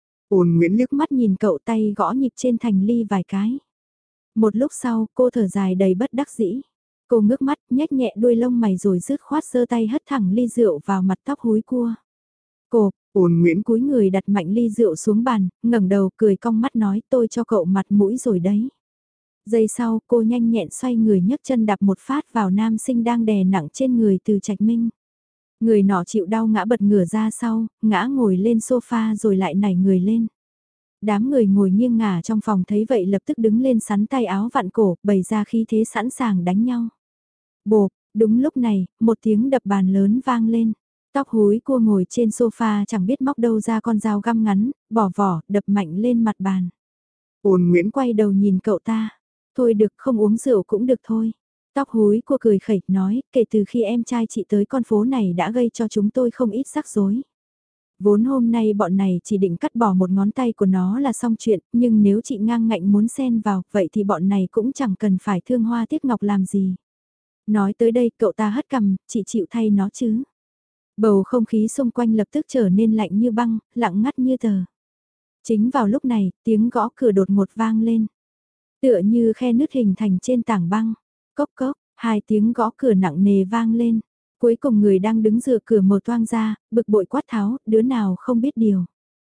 Ôn Nguyễn liếc Mắt nhìn cậu, tay gõ nhịp trên thành ly vài cái. Một lúc sau, cô thở dài đầy bất đắc dĩ. Cô ngước mắt, nhếch nhẹ đuôi lông mày rồi rứt khoát giơ tay hất thẳng ly rượu vào mặt tóc húi cua. Cô, Ôn Nguyễn cúi người đặt mạnh ly rượu xuống bàn, ngẩng đầu cười cong mắt nói tôi cho cậu mặt mũi rồi đấy. Giây sau, cô nhanh nhẹn xoay người nhấc chân đạp một phát vào nam sinh đang đè nặng trên người Từ Trạch Minh. Người nọ chịu đau ngã bật ngửa ra sau, ngã ngồi lên sofa rồi lại nảy người lên. Đám người ngồi nghiêng ngả trong phòng thấy vậy lập tức đứng lên sắn tay áo vặn cổ, bày ra khí thế sẵn sàng đánh nhau. Bộp, đúng lúc này, một tiếng đập bàn lớn vang lên. Tóc húi cua ngồi trên sofa chẳng biết móc đâu ra con dao găm ngắn, bỏ vỏ, đập mạnh lên mặt bàn. Ôn Nguyễn Quay đầu nhìn cậu ta. Thôi được, không uống rượu cũng được thôi. Tóc húi cua cười khẩy nói, kể từ khi em trai chị tới con phố này đã gây cho chúng tôi không ít rắc rối. Vốn hôm nay bọn này chỉ định cắt bỏ một ngón tay của nó là xong chuyện, nhưng nếu chị ngang ngạnh muốn xen vào, vậy thì bọn này cũng chẳng cần phải thương hoa tiếc ngọc làm gì. Nói tới đây cậu ta hất cằm, chị chịu thay nó chứ. Bầu không khí xung quanh lập tức trở nên lạnh như băng, lặng ngắt như tờ. Chính vào lúc này, tiếng gõ cửa đột ngột vang lên. Tựa như khe nứt hình thành trên tảng băng. Cốc cốc, hai tiếng gõ cửa nặng nề vang lên. Cuối cùng người đang đứng dựa cửa mở toang ra, bực bội quát tháo, đứa nào không biết điều.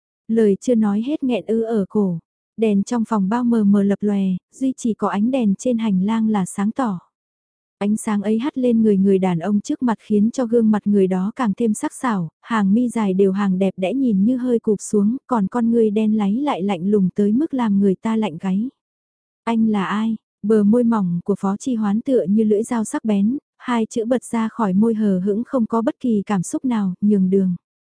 Lời chưa nói hết nghẹn ư ở cổ. Đèn trong phòng bao mờ mờ lập lòe, duy chỉ có ánh đèn trên hành lang là sáng tỏ. Ánh sáng ấy hắt lên người người đàn ông trước mặt khiến cho gương mặt người đó càng thêm sắc sảo, hàng mi dài đều hàng đẹp đẽ nhìn như hơi cụp xuống, còn con người đen láy lại lạnh lùng tới mức làm người ta lạnh gáy. Anh là ai? Bờ môi mỏng của Phó Chi Hoán tựa như lưỡi dao sắc bén, hai chữ bật ra khỏi môi hờ hững không có bất kỳ cảm xúc nào, nhường đường.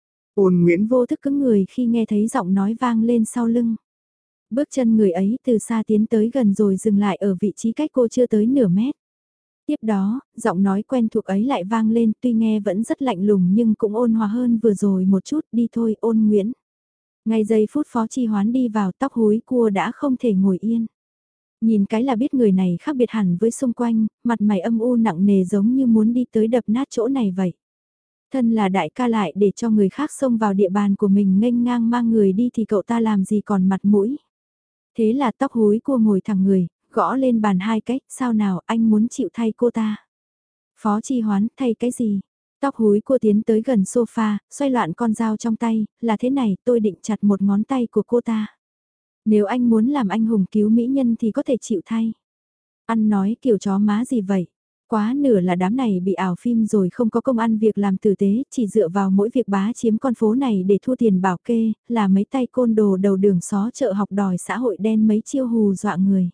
Ôn Nguyễn Vô thức cứng người khi nghe thấy giọng nói vang lên sau lưng. Bước chân người ấy từ xa tiến tới gần rồi dừng lại ở vị trí cách cô chưa tới nửa mét. Tiếp đó, giọng nói quen thuộc ấy lại vang lên tuy nghe vẫn rất lạnh lùng nhưng cũng ôn hòa hơn vừa rồi một chút, đi thôi Ôn Nguyễn. Ngay giây phút Phó Chi Hoán đi vào tóc húi cua đã không thể ngồi yên. Nhìn cái là biết người này khác biệt hẳn với xung quanh, mặt mày âm u nặng nề giống như muốn đi tới đập nát chỗ này vậy. Thân là đại ca lại để cho người khác xông vào địa bàn của mình nghênh ngang mang người đi thì cậu ta làm gì còn mặt mũi. Thế là tóc húi cua ngồi thẳng người, gõ lên bàn hai cách, sao nào anh muốn chịu thay cô ta. Phó Chi Hoán, thay cái gì? Tóc húi cua tiến tới gần sofa, xoay loạn con dao trong tay, là thế này tôi định chặt một ngón tay của cô ta. Nếu anh muốn làm anh hùng cứu mỹ nhân thì có thể chịu thay. Ăn nói kiểu chó má gì vậy? Quá nửa là đám này bị ảo phim rồi không có công ăn việc làm tử tế, chỉ dựa vào mỗi việc bá chiếm con phố này để thua tiền bảo kê, là mấy tay côn đồ đầu đường xó chợ học đòi xã hội đen mấy chiêu hù dọa người.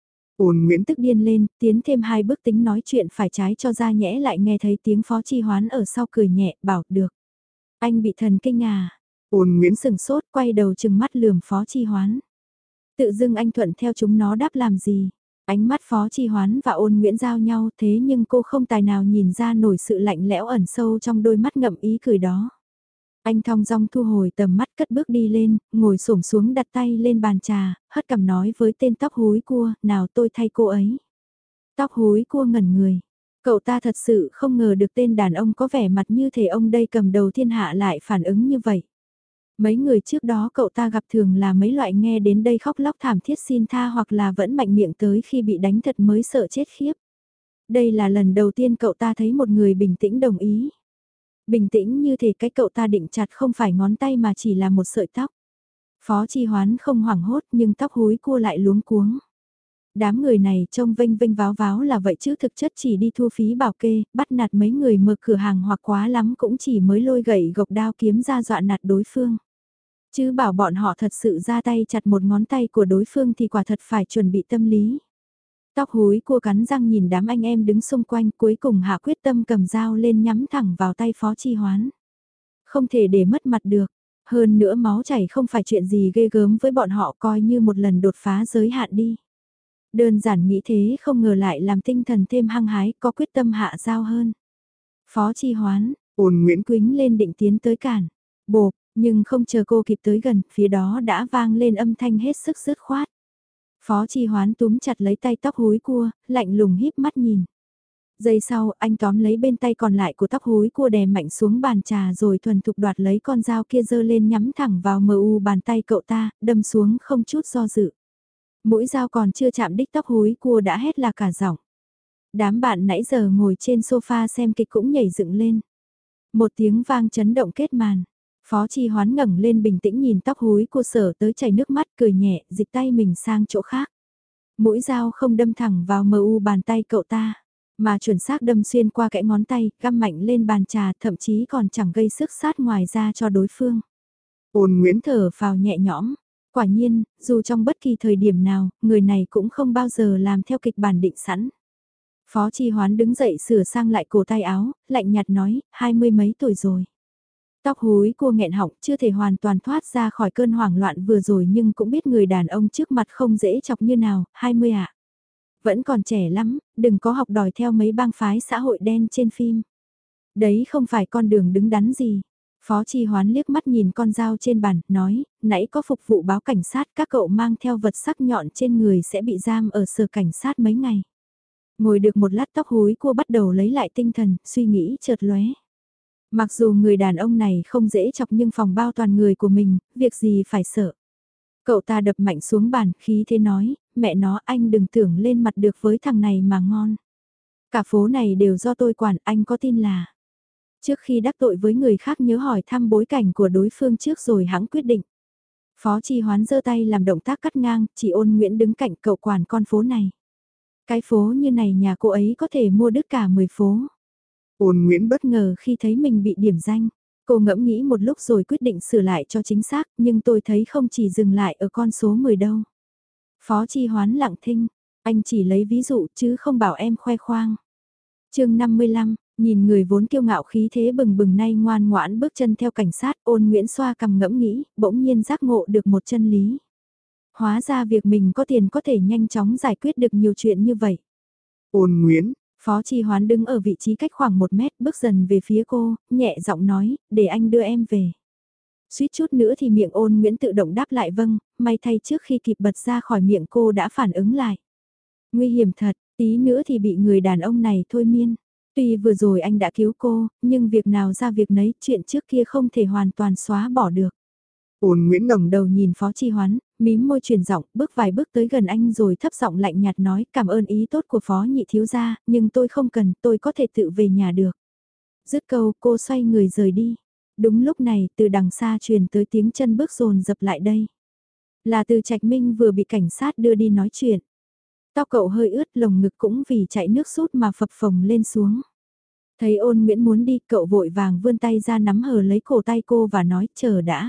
Ôn Nguyễn Tức điên lên, tiến thêm hai bước tính nói chuyện phải trái cho ra nhẽ lại nghe thấy tiếng Phó Chi Hoán ở sau cười nhẹ, bảo được. Anh bị thần kinh à? Ôn Nguyễn Sừng sốt quay đầu chừng mắt lườm Phó Chi Hoán. Tự dưng anh thuận theo chúng nó đáp làm gì? Ánh mắt Phó Chi Hoán và Ôn Nguyễn giao nhau thế nhưng cô không tài nào nhìn ra nổi sự lạnh lẽo ẩn sâu trong đôi mắt ngậm ý cười đó. Anh thong dong thu hồi tầm mắt cất bước đi lên, ngồi xổm xuống đặt tay lên bàn trà, hất cằm nói với tên tóc húi cua, nào tôi thay cô ấy. Tóc húi cua ngẩn người. Cậu ta thật sự không ngờ được tên đàn ông có vẻ mặt như thể ông đây cầm đầu thiên hạ lại phản ứng như vậy. Mấy người trước đó cậu ta gặp thường là mấy loại nghe đến đây khóc lóc thảm thiết xin tha hoặc là vẫn mạnh miệng tới khi bị đánh thật mới sợ chết khiếp. Đây là lần đầu tiên cậu ta thấy một người bình tĩnh đồng ý. Bình tĩnh như thể cái cậu ta định chặt không phải ngón tay mà chỉ là một sợi tóc. Phó Chi Hoán không hoảng hốt nhưng tóc húi cua lại luống cuống. Đám người này trông vênh vênh váo váo là vậy chứ thực chất chỉ đi thu phí bảo kê, bắt nạt mấy người mở cửa hàng hoặc quá lắm cũng chỉ mới lôi gậy gộc đao kiếm ra dọa nạt đối phương. Chứ bảo bọn họ thật sự ra tay chặt một ngón tay của đối phương thì quả thật phải chuẩn bị tâm lý. Tóc húi cua cắn răng nhìn đám anh em đứng xung quanh cuối cùng hạ quyết tâm cầm dao lên nhắm thẳng vào tay Phó Chi Hoán. Không thể để mất mặt được. Hơn nữa máu chảy không phải chuyện gì ghê gớm với bọn họ coi như một lần đột phá giới hạn đi. Đơn giản nghĩ thế không ngờ lại làm tinh thần thêm hăng hái có quyết tâm hạ dao hơn. Phó Chi Hoán, Ôn Nguyễn Quýnh lên định tiến tới cản. Bộp, nhưng không chờ cô kịp tới gần, phía đó đã vang lên âm thanh hết sức dứt khoát. Phó Chi Hoán túm chặt lấy tay tóc húi cua, lạnh lùng híp mắt nhìn. Giây sau, anh tóm lấy bên tay còn lại của tóc húi cua đè mạnh xuống bàn trà rồi thuần thục đoạt lấy con dao kia giơ lên nhắm thẳng vào mờ u bàn tay cậu ta, đâm xuống không chút do dự. Mũi dao còn chưa chạm đích tóc húi cua đã hét là cả giọng. Đám bạn nãy giờ ngồi trên sofa xem kịch cũng nhảy dựng lên. Một tiếng vang chấn động kết màn. Phó Chi Hoán ngẩng lên bình tĩnh nhìn tóc húi cua sở tới chảy nước mắt cười nhẹ, dịch tay mình sang chỗ khác. Mũi dao không đâm thẳng vào mờ u bàn tay cậu ta, mà chuẩn xác đâm xuyên qua kẽ ngón tay, găm mạnh lên bàn trà, thậm chí còn chẳng gây sức sát ngoài ra cho đối phương. Ôn Nguyễn Thở phào nhẹ nhõm. Quả nhiên, dù trong bất kỳ thời điểm nào, người này cũng không bao giờ làm theo kịch bản định sẵn. Phó Chi Hoán đứng dậy sửa sang lại cổ tay áo, lạnh nhạt nói, hai mươi mấy tuổi rồi. Tóc húi cua nghẹn họng, chưa thể hoàn toàn thoát ra khỏi cơn hoảng loạn vừa rồi nhưng cũng biết người đàn ông trước mặt không dễ chọc như nào, hai mươi ạ. Vẫn còn trẻ lắm, đừng có học đòi theo mấy bang phái xã hội đen trên phim. Đấy không phải con đường đứng đắn gì. Phó Chi Hoán liếc mắt nhìn con dao trên bàn, nói, nãy có phục vụ báo cảnh sát, các cậu mang theo vật sắc nhọn trên người sẽ bị giam ở sở cảnh sát mấy ngày. Ngồi được một lát tóc húi cua bắt đầu lấy lại tinh thần, suy nghĩ chợt lóe. Mặc dù người đàn ông này không dễ chọc nhưng phòng bao toàn người của mình, việc gì phải sợ. Cậu ta đập mạnh xuống bàn, khí thế nói, mẹ nó anh đừng tưởng lên mặt được với thằng này mà ngon. Cả phố này đều do tôi quản, anh có tin là. Trước khi đắc tội với người khác nhớ hỏi thăm bối cảnh của đối phương trước rồi hãng quyết định. Phó Chi Hoán giơ tay làm động tác cắt ngang, chỉ Ôn Nguyễn đứng cạnh cậu quản con phố này. Cái phố như này nhà cô ấy có thể mua đứt cả mười phố. Ôn Nguyễn Bất ngờ khi thấy mình bị điểm danh. Cô ngẫm nghĩ một lúc rồi quyết định sửa lại cho chính xác, nhưng tôi thấy không chỉ dừng lại ở con số mười đâu. Phó Chi Hoán lặng thinh, anh chỉ lấy ví dụ chứ không bảo em khoe khoang. chương năm mươi lăm, nhìn người vốn kiêu ngạo khí thế bừng bừng nay ngoan ngoãn bước chân theo cảnh sát, Ôn Nguyễn xoa cằm ngẫm nghĩ, bỗng nhiên giác ngộ được một chân lý. Hóa ra việc mình có tiền có thể nhanh chóng giải quyết được nhiều chuyện như vậy. Ôn Nguyễn, Phó Chi Hoán đứng ở vị trí cách khoảng một mét bước dần về phía cô, nhẹ giọng nói, để anh đưa em về. Suýt chút nữa thì miệng Ôn Nguyễn tự động đáp lại vâng, may thay trước khi kịp bật ra khỏi miệng cô đã phản ứng lại. Nguy hiểm thật, tí nữa thì bị người đàn ông này thôi miên. Tuy vừa rồi anh đã cứu cô, nhưng việc nào ra việc nấy, chuyện trước kia không thể hoàn toàn xóa bỏ được. Ôn Nguyễn Ngẩng đầu nhìn Phó Chi Hoán, mím môi chuyển giọng, bước vài bước tới gần anh rồi thấp giọng lạnh nhạt nói cảm ơn ý tốt của Phó nhị thiếu gia, nhưng tôi không cần, tôi có thể tự về nhà được. Dứt câu cô xoay người rời đi. Đúng lúc này từ đằng xa truyền tới tiếng chân bước dồn dập lại đây. Là Từ Trạch Minh vừa bị cảnh sát đưa đi nói chuyện. Tóc cậu hơi ướt, lồng ngực cũng vì chạy nước sút mà phập phồng lên xuống. Thấy Ôn Nguyễn muốn đi, cậu vội vàng vươn tay ra nắm hờ lấy cổ tay cô và nói chờ đã.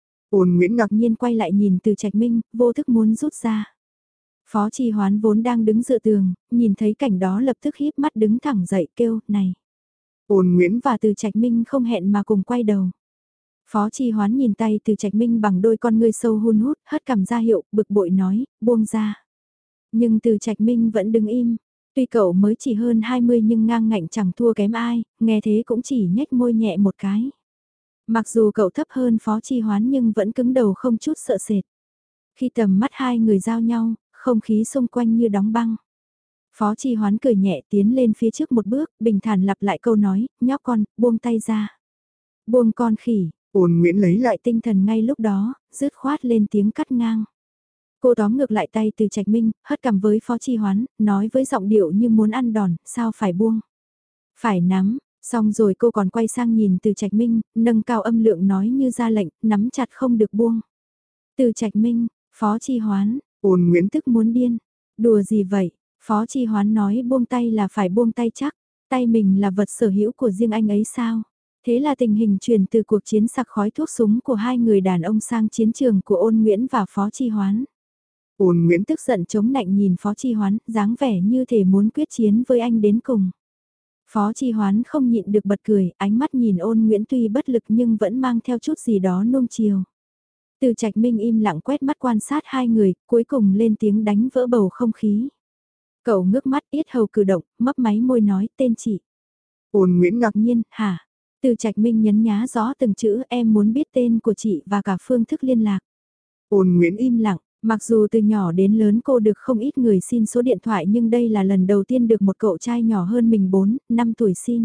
Ôn Nguyễn ngạc Nhiên quay lại nhìn Từ Trạch Minh, vô thức muốn rút ra. Phó Chi Hoán vốn đang đứng dựa tường, nhìn thấy cảnh đó lập tức híp mắt đứng thẳng dậy kêu, này. Ôn Nguyễn Và Từ Trạch Minh không hẹn mà cùng quay đầu. Phó Chi Hoán nhìn tay Từ Trạch Minh bằng đôi con ngươi sâu hun hút, hất cằm ra hiệu, bực bội nói, buông ra. Nhưng Từ Trạch Minh vẫn đứng im. Tuy cậu mới chỉ hơn hai mươi nhưng ngang ngạnh chẳng thua kém ai, nghe thế cũng chỉ nhếch môi nhẹ một cái. Mặc dù cậu thấp hơn Phó Chi Hoán nhưng vẫn cứng đầu không chút sợ sệt. Khi tầm mắt hai người giao nhau, không khí xung quanh như đóng băng. Phó Chi Hoán cười nhẹ tiến lên phía trước một bước, bình thản lặp lại câu nói, nhóc con, buông tay ra. Buông con khỉ. Ôn Nguyễn lấy lại Lại tinh thần ngay lúc đó, rứt khoát lên tiếng cắt ngang. Cô tóm ngược lại tay Từ Trạch Minh, hất cằm với Phó Chi Hoán, nói với giọng điệu như muốn ăn đòn, sao phải buông. Phải nắm, xong rồi cô còn quay sang nhìn Từ Trạch Minh, nâng cao âm lượng nói như ra lệnh, nắm chặt không được buông. Từ Trạch Minh, Phó Chi Hoán, Ôn Nguyễn tức muốn điên. Đùa gì vậy? Phó Chi Hoán nói buông tay là phải buông tay chắc. Tay mình là vật sở hữu của riêng anh ấy sao? Thế là tình hình chuyển từ cuộc chiến sặc khói thuốc súng của hai người đàn ông sang chiến trường của Ôn Nguyễn và Phó Chi Hoán. Ôn Nguyễn Tức giận chống nạnh nhìn Phó Chi Hoán, dáng vẻ như thể muốn quyết chiến với anh đến cùng. Phó Chi Hoán không nhịn được bật cười, ánh mắt nhìn Ôn Nguyễn tuy bất lực nhưng vẫn mang theo chút gì đó nuông chiều. Từ Trạch Minh im lặng quét mắt quan sát hai người, cuối cùng lên tiếng đánh vỡ bầu không khí. Cậu ngước mắt yết hầu cử động, mấp máy môi nói tên chị. Ôn Nguyễn ngạc Nhiên, hả? Từ Trạch Minh nhấn nhá rõ từng chữ, em muốn biết tên của chị và cả phương thức liên lạc. Ôn Nguyễn Im lặng, mặc dù từ nhỏ đến lớn cô được không ít người xin số điện thoại nhưng đây là lần đầu tiên được một cậu trai nhỏ hơn mình bốn, năm tuổi xin.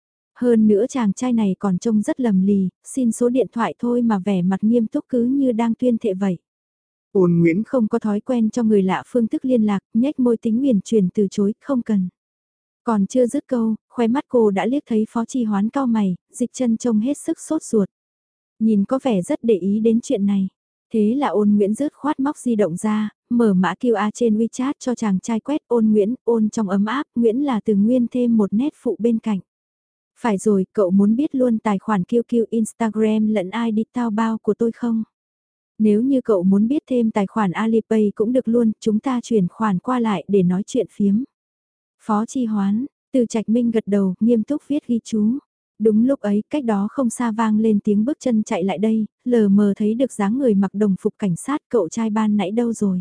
Hơn nữa chàng trai này còn trông rất lầm lì, xin số điện thoại thôi mà vẻ mặt nghiêm túc cứ như đang tuyên thệ vậy. Ôn Nguyễn Không có thói quen cho người lạ phương thức liên lạc, nhếch môi tính huyền truyền từ chối, không cần. Còn chưa dứt câu, khóe mắt cô đã liếc thấy Phó Chi Hoán cau mày, dịch chân trông hết sức sốt ruột. Nhìn có vẻ rất để ý đến chuyện này. Thế là Ôn Nguyễn rớt khoát móc di động ra, mở mã quy rờ trên WeChat cho chàng trai quét Ôn Nguyễn, ôn trong ấm áp, Nguyễn là từ nguyên thêm một nét phụ bên cạnh. Phải rồi, cậu muốn biết luôn tài khoản quy quy Instagram lẫn i đê Taobao của tôi không? Nếu như cậu muốn biết thêm tài khoản Alipay cũng được luôn, chúng ta chuyển khoản qua lại để nói chuyện phiếm. Phó Chi Hoán, Từ Trạch Minh gật đầu, nghiêm túc viết ghi chú. Đúng lúc ấy, cách đó không xa vang lên tiếng bước chân chạy lại đây, lờ mờ thấy được dáng người mặc đồng phục cảnh sát, cậu trai ban nãy đâu rồi?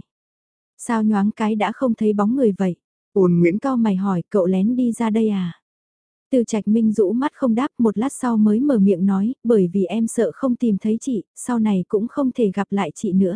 Sao nhoáng cái đã không thấy bóng người vậy? Ôn Nguyễn Cao mày hỏi, cậu lén đi ra đây à? Từ Trạch Minh rũ mắt không đáp, một lát sau mới mở miệng nói, bởi vì em sợ không tìm thấy chị, sau này cũng không thể gặp lại chị nữa.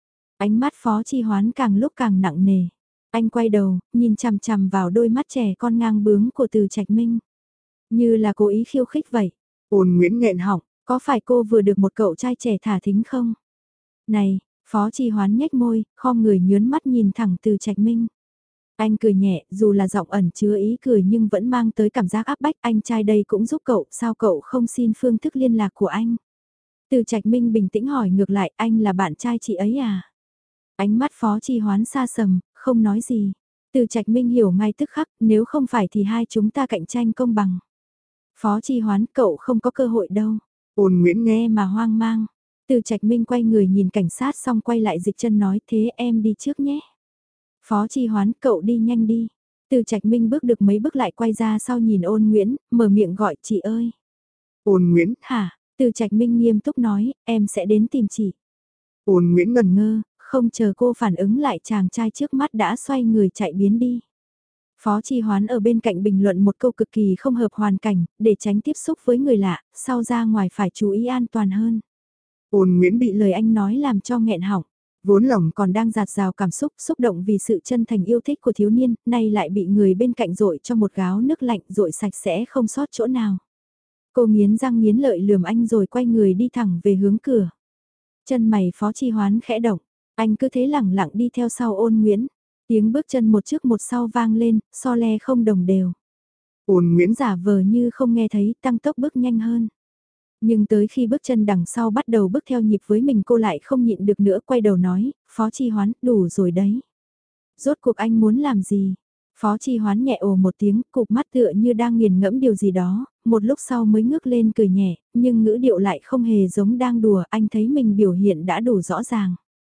Ánh mắt Phó Chi Hoán càng lúc càng nặng nề. Anh quay đầu, nhìn chằm chằm vào đôi mắt trẻ con ngang bướng của Từ Trạch Minh. Như là cố ý khiêu khích vậy. Ôn Nguyễn nghẹn họng, Có phải cô vừa được một cậu trai trẻ thả thính không? Này, Phó Chi Hoán nhếch môi, khom người nhướn mắt nhìn thẳng Từ Trạch Minh. Anh cười nhẹ, dù là giọng ẩn chứa ý cười nhưng vẫn mang tới cảm giác áp bách, anh trai đây cũng giúp cậu, sao cậu không xin phương thức liên lạc của anh? Từ Trạch Minh bình tĩnh hỏi ngược lại, anh là bạn trai chị ấy à? Ánh mắt Phó Chi Hoán xa sầm, không nói gì. Từ Trạch Minh hiểu ngay tức khắc, nếu không phải thì hai chúng ta cạnh tranh công bằng. Phó Chi Hoán, cậu không có cơ hội đâu. Ôn Nguyễn nghe Nghe mà hoang mang. Từ Trạch Minh quay người nhìn cảnh sát xong quay lại dịch chân nói thế em đi trước nhé. Phó Chi Hoán, cậu đi nhanh đi. Từ Trạch Minh bước được mấy bước lại quay ra sau nhìn Ôn Nguyễn, mở miệng gọi chị ơi. Ôn Nguyễn, Hả? Từ Trạch Minh nghiêm túc nói, em sẽ đến tìm chị. Ôn Nguyễn ngần Ngần ngơ, không chờ cô phản ứng lại chàng trai trước mắt đã xoay người chạy biến đi. Phó Chi Hoán ở bên cạnh bình luận một câu cực kỳ không hợp hoàn cảnh, để tránh tiếp xúc với người lạ, sau ra ngoài phải chú ý an toàn hơn. Ôn Nguyễn bị Bị lời anh nói làm cho nghẹn họng, vốn lòng còn đang dạt dào cảm xúc, xúc động vì sự chân thành yêu thích của thiếu niên, nay lại bị người bên cạnh dội cho một gáo nước lạnh dội sạch sẽ không sót chỗ nào. Cô nghiến răng nghiến lợi lườm anh rồi quay người đi thẳng về hướng cửa. Chân mày Phó Chi Hoán khẽ động, anh cứ thế lẳng lặng đi theo sau Ôn Nguyễn. Tiếng bước chân một trước một sau vang lên, so le không đồng đều. Ôn Nguyễn Giả vờ như không nghe thấy, tăng tốc bước nhanh hơn. Nhưng tới khi bước chân đằng sau bắt đầu bước theo nhịp với mình cô lại không nhịn được nữa quay đầu nói, Phó Chi Hoán, đủ rồi đấy. Rốt cuộc anh muốn làm gì? Phó Chi Hoán nhẹ ồ một tiếng, cụp mắt tựa như đang nghiền ngẫm điều gì đó, một lúc sau mới ngước lên cười nhẹ, nhưng ngữ điệu lại không hề giống đang đùa, anh thấy mình biểu hiện đã đủ rõ ràng.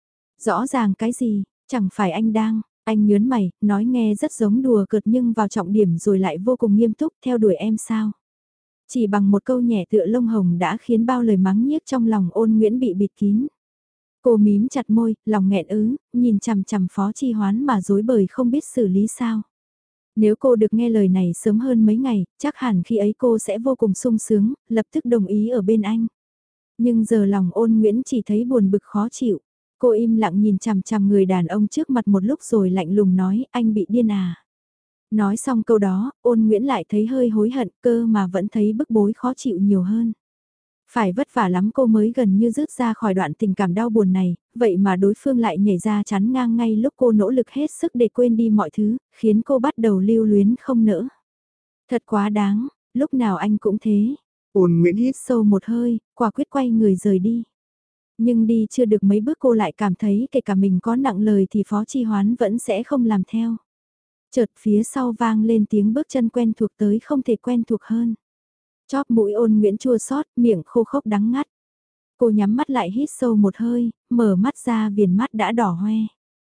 Rõ ràng cái gì, chẳng phải anh đang, anh nhớn mày, nói nghe rất giống đùa cợt nhưng vào trọng điểm rồi lại vô cùng nghiêm túc theo đuổi em sao. Chỉ bằng một câu nhẹ tựa lông hồng đã khiến bao lời mắng nhiếc trong lòng Ôn Nguyễn bị bịt kín. Cô mím chặt môi, lòng nghẹn ứ, nhìn chằm chằm Phó Chi Hoán mà dối bời không biết xử lý sao. Nếu cô được nghe lời này sớm hơn mấy ngày, chắc hẳn khi ấy cô sẽ vô cùng sung sướng, lập tức đồng ý ở bên anh. Nhưng giờ lòng Ôn Nguyễn chỉ thấy buồn bực khó chịu. Cô im lặng nhìn chằm chằm người đàn ông trước mặt một lúc rồi lạnh lùng nói, anh bị điên à. Nói xong câu đó, Ôn Nguyễn lại thấy hơi hối hận cơ mà vẫn thấy bức bối khó chịu nhiều hơn. Phải vất vả lắm cô mới gần như rứt ra khỏi đoạn tình cảm đau buồn này, vậy mà đối phương lại nhảy ra chắn ngang ngay lúc cô nỗ lực hết sức để quên đi mọi thứ, khiến cô bắt đầu lưu luyến không nỡ. Thật quá đáng, lúc nào anh cũng thế. Ôn Nguyễn hít Hít sâu một hơi, quả quyết quay người rời đi. Nhưng đi chưa được mấy bước cô lại cảm thấy kể cả mình có nặng lời thì Phó Chi Hoán vẫn sẽ không làm theo. Chợt phía sau vang lên tiếng bước chân quen thuộc tới không thể quen thuộc hơn. Chóp mũi Ôn Nguyễn chua xót, miệng khô khốc đắng ngắt. Cô nhắm mắt lại hít sâu một hơi, mở mắt ra viền mắt đã đỏ hoe.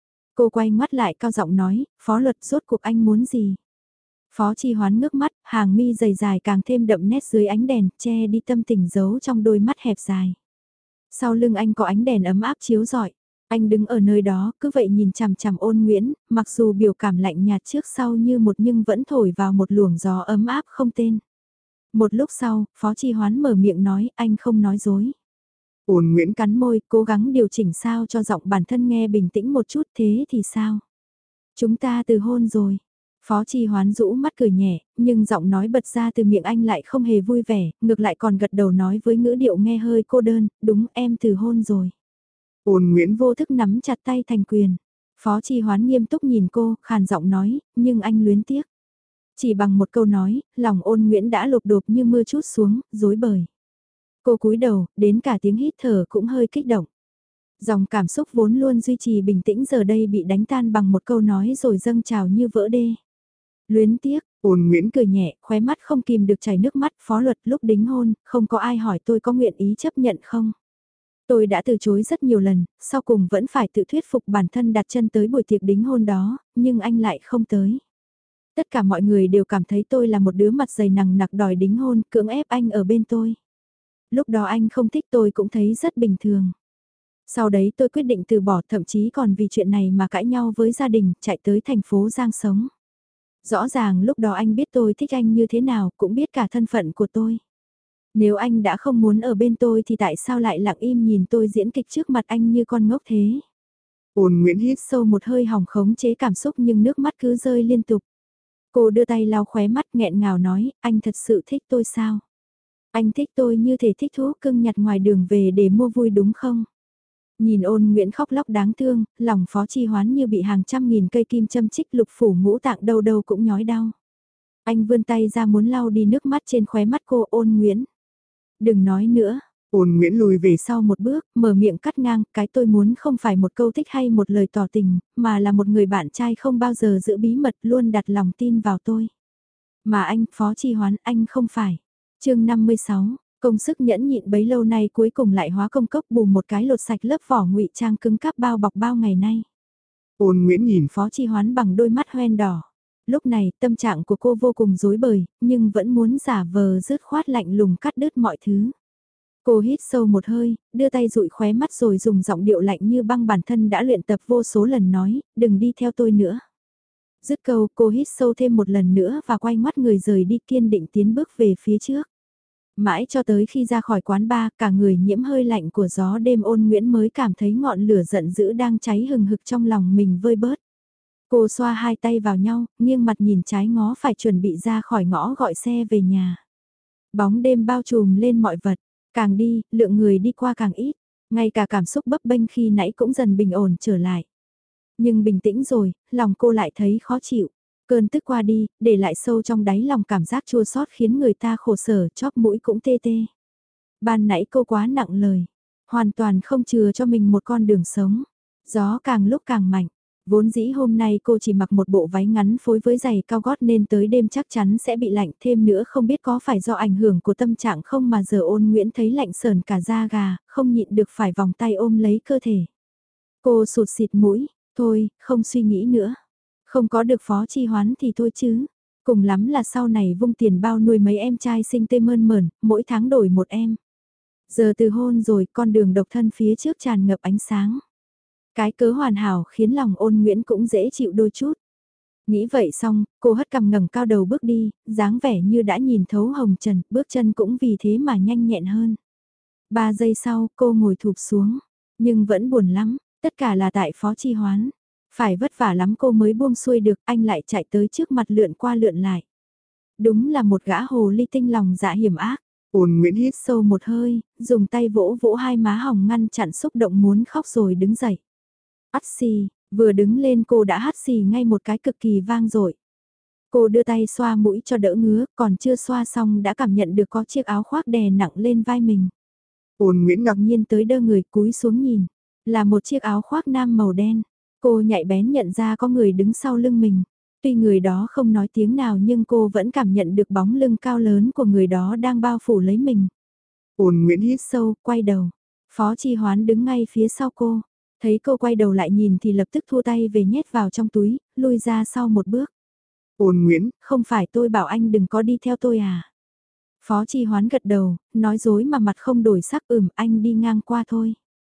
Cô quay ngoắt lại cao giọng nói, Phó Luật rốt cuộc anh muốn gì? Phó Chi Hoán ngước mắt, hàng mi dày dài càng thêm đậm nét dưới ánh đèn, che đi tâm tình giấu trong đôi mắt hẹp dài. Sau lưng anh có ánh đèn ấm áp chiếu rọi. Anh đứng ở nơi đó, cứ vậy nhìn chằm chằm Ôn Nguyễn, mặc dù biểu cảm lạnh nhạt trước sau như một nhưng vẫn thổi vào một luồng gió ấm áp không tên. Một lúc sau, Phó Chi Hoán mở miệng nói anh không nói dối. Ôn Nguyễn Cắn môi, cố gắng điều chỉnh sao cho giọng bản thân nghe bình tĩnh một chút, thế thì sao? Chúng ta từ hôn rồi. Phó Chi Hoán rũ mắt cười nhẹ, nhưng giọng nói bật ra từ miệng anh lại không hề vui vẻ, ngược lại còn gật đầu nói với ngữ điệu nghe hơi cô đơn, đúng em từ hôn rồi. Ôn Nguyễn Vô thức nắm chặt tay thành quyền. Phó Chi Hoán nghiêm túc nhìn cô, khàn giọng nói, nhưng anh luyến tiếc. Chỉ bằng một câu nói, lòng Ôn Nguyễn đã lục đột như mưa trút xuống, rối bời. Cô cúi đầu, đến cả tiếng hít thở cũng hơi kích động. Dòng cảm xúc vốn luôn duy trì bình tĩnh giờ đây bị đánh tan bằng một câu nói rồi dâng trào như vỡ đê. Luyến tiếc, Ôn Nguyễn cười nhẹ, khóe mắt không kìm được chảy nước mắt. Phó Luật, lúc đính hôn, không có ai hỏi tôi có nguyện ý chấp nhận không. Tôi đã từ chối rất nhiều lần, sau cùng vẫn phải tự thuyết phục bản thân đặt chân tới buổi tiệc đính hôn đó, nhưng anh lại không tới. Tất cả mọi người đều cảm thấy tôi là một đứa mặt dày nằng nặc đòi đính hôn, cưỡng ép anh ở bên tôi. Lúc đó anh không thích tôi cũng thấy rất bình thường. Sau đấy tôi quyết định từ bỏ, thậm chí còn vì chuyện này mà cãi nhau với gia đình, chạy tới thành phố Giang sống. Rõ ràng lúc đó anh biết tôi thích anh như thế nào, cũng biết cả thân phận của tôi. Nếu anh đã không muốn ở bên tôi thì tại sao lại lặng im nhìn tôi diễn kịch trước mặt anh như con ngốc thế? Ôn Nguyễn hít Hít sâu một hơi hỏng khống chế cảm xúc nhưng nước mắt cứ rơi liên tục. Cô đưa tay lau khóe mắt nghẹn ngào nói, anh thật sự thích tôi sao? Anh thích tôi như thể thích thú cưng nhặt ngoài đường về để mua vui đúng không? Nhìn Ôn Nguyễn khóc lóc đáng thương, lòng Phó Chi Hoán như bị hàng trăm nghìn cây kim châm chích, lục phủ ngũ tạng đâu đâu cũng nhói đau. Anh vươn tay ra muốn lau đi nước mắt trên khóe mắt cô. Ôn Nguyễn. Đừng nói nữa. Ôn Nguyễn lùi về Sau một bước, mở miệng cắt ngang, cái tôi muốn không phải một câu thích hay một lời tỏ tình, mà là một người bạn trai không bao giờ giữ bí mật, luôn đặt lòng tin vào tôi. Mà anh, Phó Chi Hoán, anh không phải. Chương năm mươi sáu, công sức nhẫn nhịn bấy lâu nay cuối cùng lại hóa công cốc, bù một cái lột sạch lớp vỏ ngụy trang cứng cáp bao bọc bao ngày nay. Ôn Nguyễn nhìn Phó Chi Hoán bằng đôi mắt hoen đỏ. Lúc này, tâm trạng của cô vô cùng rối bời, nhưng vẫn muốn giả vờ dứt khoát lạnh lùng cắt đứt mọi thứ. Cô hít sâu một hơi, đưa tay dụi khóe mắt rồi dùng giọng điệu lạnh như băng bản thân đã luyện tập vô số lần nói, đừng đi theo tôi nữa. Dứt câu, cô hít sâu thêm một lần nữa và quay ngoắt người rời đi, kiên định tiến bước về phía trước. Mãi cho tới khi ra khỏi quán bar, cả người nhiễm hơi lạnh của gió đêm, Ôn Nguyễn mới cảm thấy ngọn lửa giận dữ đang cháy hừng hực trong lòng mình vơi bớt. Cô xoa hai tay vào nhau, nghiêng mặt nhìn trái ngó phải chuẩn bị ra khỏi ngõ gọi xe về nhà. Bóng đêm bao trùm lên mọi vật, càng đi, lượng người đi qua càng ít, ngay cả cảm xúc bấp bênh khi nãy cũng dần bình ổn trở lại. Nhưng bình tĩnh rồi, lòng cô lại thấy khó chịu. Cơn tức qua đi, để lại sâu trong đáy lòng cảm giác chua xót khiến người ta khổ sở, chóp mũi cũng tê tê. Ban nãy cô quá nặng lời, hoàn toàn không chừa cho mình một con đường sống. Gió càng lúc càng mạnh. Vốn dĩ hôm nay cô chỉ mặc một bộ váy ngắn phối với giày cao gót nên tới đêm chắc chắn sẽ bị lạnh, thêm nữa không biết có phải do ảnh hưởng của tâm trạng không mà giờ Ôn Nguyễn thấy lạnh sờn cả da gà, không nhịn được phải vòng tay ôm lấy cơ thể. Cô sụt xịt mũi, thôi, không suy nghĩ nữa. Không có được Phó Chi Hoán thì thôi chứ. Cùng lắm là sau này vung tiền bao nuôi mấy em trai xinh tươi mơn mởn, mỗi tháng đổi một em. Giờ từ hôn rồi, con đường độc thân phía trước tràn ngập ánh sáng. Cái cớ hoàn hảo khiến lòng Ôn Nguyễn cũng dễ chịu đôi chút. Nghĩ vậy xong, cô hất cằm ngẩng cao đầu bước đi, dáng vẻ như đã nhìn thấu hồng trần, bước chân cũng vì thế mà nhanh nhẹn hơn. Ba giây sau, cô ngồi thụp xuống, nhưng vẫn buồn lắm, tất cả là tại Phó Chi Hoán. Phải vất vả lắm cô mới buông xuôi được, anh lại chạy tới trước mặt lượn qua lượn lại. Đúng là một gã hồ ly tinh lòng dạ hiểm ác. Ôn Nguyễn hít Sâu một hơi, dùng tay vỗ vỗ hai má hồng ngăn chặn xúc động muốn khóc rồi đứng dậy. Ắt xì, vừa đứng lên cô đã hắt xì ngay một cái cực kỳ vang dội. Cô đưa tay xoa mũi cho đỡ ngứa, còn chưa xoa xong đã cảm nhận được có chiếc áo khoác đè nặng lên vai mình. Ôn Nguyễn Ngạc nhiên tới đơ người cúi xuống nhìn, là một chiếc áo khoác nam màu đen. Cô nhạy bén nhận ra có người đứng sau lưng mình. Tuy người đó không nói tiếng nào nhưng cô vẫn cảm nhận được bóng lưng cao lớn của người đó đang bao phủ lấy mình. Ôn Nguyễn hít Hít sâu, quay đầu. Phó Chi Hoán đứng ngay phía sau cô. Thấy cô quay đầu lại nhìn thì lập tức thua tay về nhét vào trong túi, lui ra sau một bước. Ôn Nguyễn, Không phải tôi bảo anh đừng có đi theo tôi à? Phó Chi Hoán gật đầu, nói dối mà mặt không đổi sắc, ừm anh đi ngang qua thôi.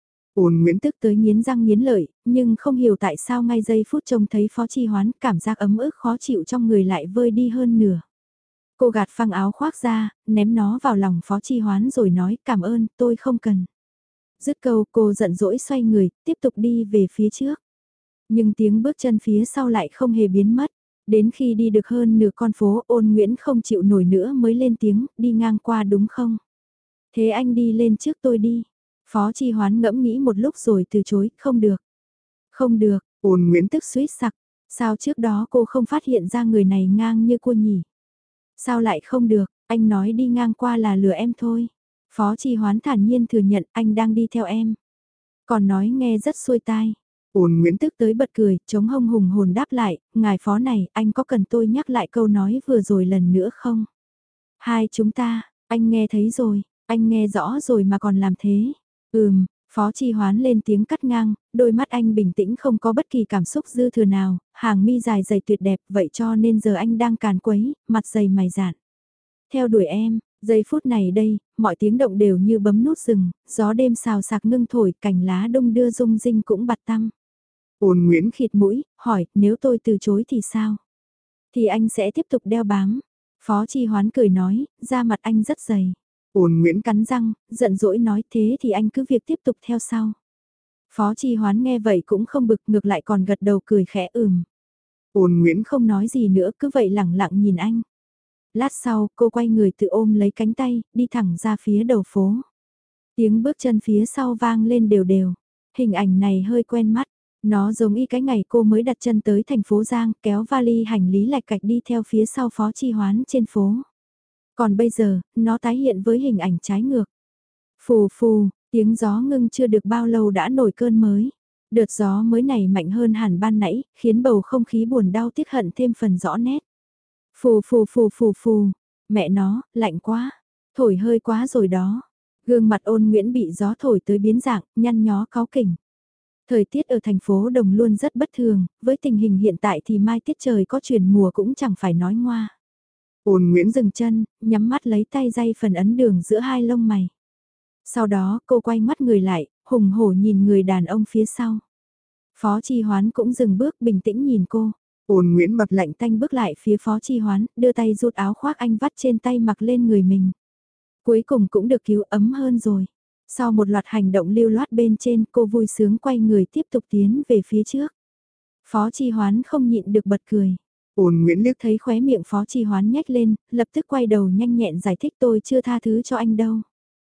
Ôn Nguyễn Tức tới nghiến răng nghiến lợi, nhưng không hiểu tại sao ngay giây phút trông thấy Phó Chi Hoán cảm giác ấm ức khó chịu trong người lại vơi đi hơn nửa. Cô gạt phăng áo khoác ra, ném nó vào lòng Phó Chi Hoán rồi nói cảm ơn, tôi không cần. Dứt câu cô giận dỗi xoay người, tiếp tục đi về phía trước. Nhưng tiếng bước chân phía sau lại không hề biến mất. Đến khi đi được hơn nửa con phố, Ôn Nguyễn không chịu nổi nữa mới lên tiếng, đi ngang qua đúng không? Thế anh đi lên trước tôi đi. Phó Chi Hoán ngẫm nghĩ một lúc rồi từ chối, không được. Không được, Ôn Nguyễn tức suýt sặc. Sao trước đó cô không phát hiện ra người này ngang như cô nhỉ? Sao lại không được, anh nói đi ngang qua là lừa em thôi. Phó Chi Hoán thản nhiên thừa nhận anh đang đi theo em. Còn nói nghe rất xuôi tai. Ôn Nguyễn tức tới bật cười, chống hông hùng hồn đáp lại, ngài phó này, anh có cần tôi nhắc lại câu nói vừa rồi lần nữa không? Hai chúng ta, anh nghe thấy rồi, anh nghe rõ rồi mà còn làm thế. Ừm, Phó Chi Hoán lên tiếng cắt ngang, đôi mắt anh bình tĩnh không có bất kỳ cảm xúc dư thừa nào, hàng mi dài dày tuyệt đẹp, vậy cho nên giờ anh đang càn quấy, mặt dày mày dạn. Theo đuổi em, giây phút này đây, mọi tiếng động đều như bấm nút rừng, gió đêm xào sạc ngưng thổi, cành lá đông đưa rung rinh cũng bặt tăm. Ôn Nguyễn khịt mũi, hỏi, nếu tôi từ chối thì sao? Thì anh sẽ tiếp tục đeo bám. Phó Chi Hoán cười nói, da mặt anh rất dày. Ôn Nguyễn cắn răng, giận dỗi nói thế thì anh cứ việc tiếp tục theo sau. Phó Chi Hoán nghe vậy cũng không bực, ngược lại còn gật đầu cười khẽ ừm. Ôn Nguyễn không nói gì nữa, cứ vậy lẳng lặng nhìn anh. Lát sau, cô quay người tự ôm lấy cánh tay, đi thẳng ra phía đầu phố. Tiếng bước chân phía sau vang lên đều đều. Hình ảnh này hơi quen mắt. Nó giống y cái ngày cô mới đặt chân tới thành phố Giang, kéo vali hành lý lạch cạch đi theo phía sau Phó Chi Hoán trên phố. Còn bây giờ, nó tái hiện với hình ảnh trái ngược. Phù phù, tiếng gió ngưng chưa được bao lâu đã nổi cơn mới. Đợt gió mới này mạnh hơn hẳn ban nãy, khiến bầu không khí buồn đau tiếc hận thêm phần rõ nét. Phù phù phù phù phù, mẹ nó, lạnh quá, thổi hơi quá rồi đó. Gương mặt Ôn Nguyễn bị gió thổi tới biến dạng, nhăn nhó cáu kỉnh. Thời tiết ở thành phố Đồng luôn rất bất thường, với tình hình hiện tại thì mai tiết trời có chuyển mùa cũng chẳng phải nói ngoa. Ôn Nguyễn dừng chân, nhắm mắt lấy tay day phần ấn đường giữa hai lông mày. Sau đó cô quay mắt người lại, hùng hổ nhìn người đàn ông phía sau. Phó Chi Hoán cũng dừng bước bình tĩnh nhìn cô. Ôn Nguyễn mặt lạnh tanh bước lại phía Phó Chi Hoán, đưa tay rút áo khoác anh vắt trên tay mặc lên người mình. Cuối cùng cũng được cứu ấm hơn rồi. Sau một loạt hành động lưu loát bên trên, cô vui sướng quay người tiếp tục tiến về phía trước. Phó Chi Hoán không nhịn được bật cười. Ôn Nguyễn liếc thấy khóe miệng Phó Chi Hoán nhếch lên, lập tức quay đầu nhanh nhẹn giải thích tôi chưa tha thứ cho anh đâu.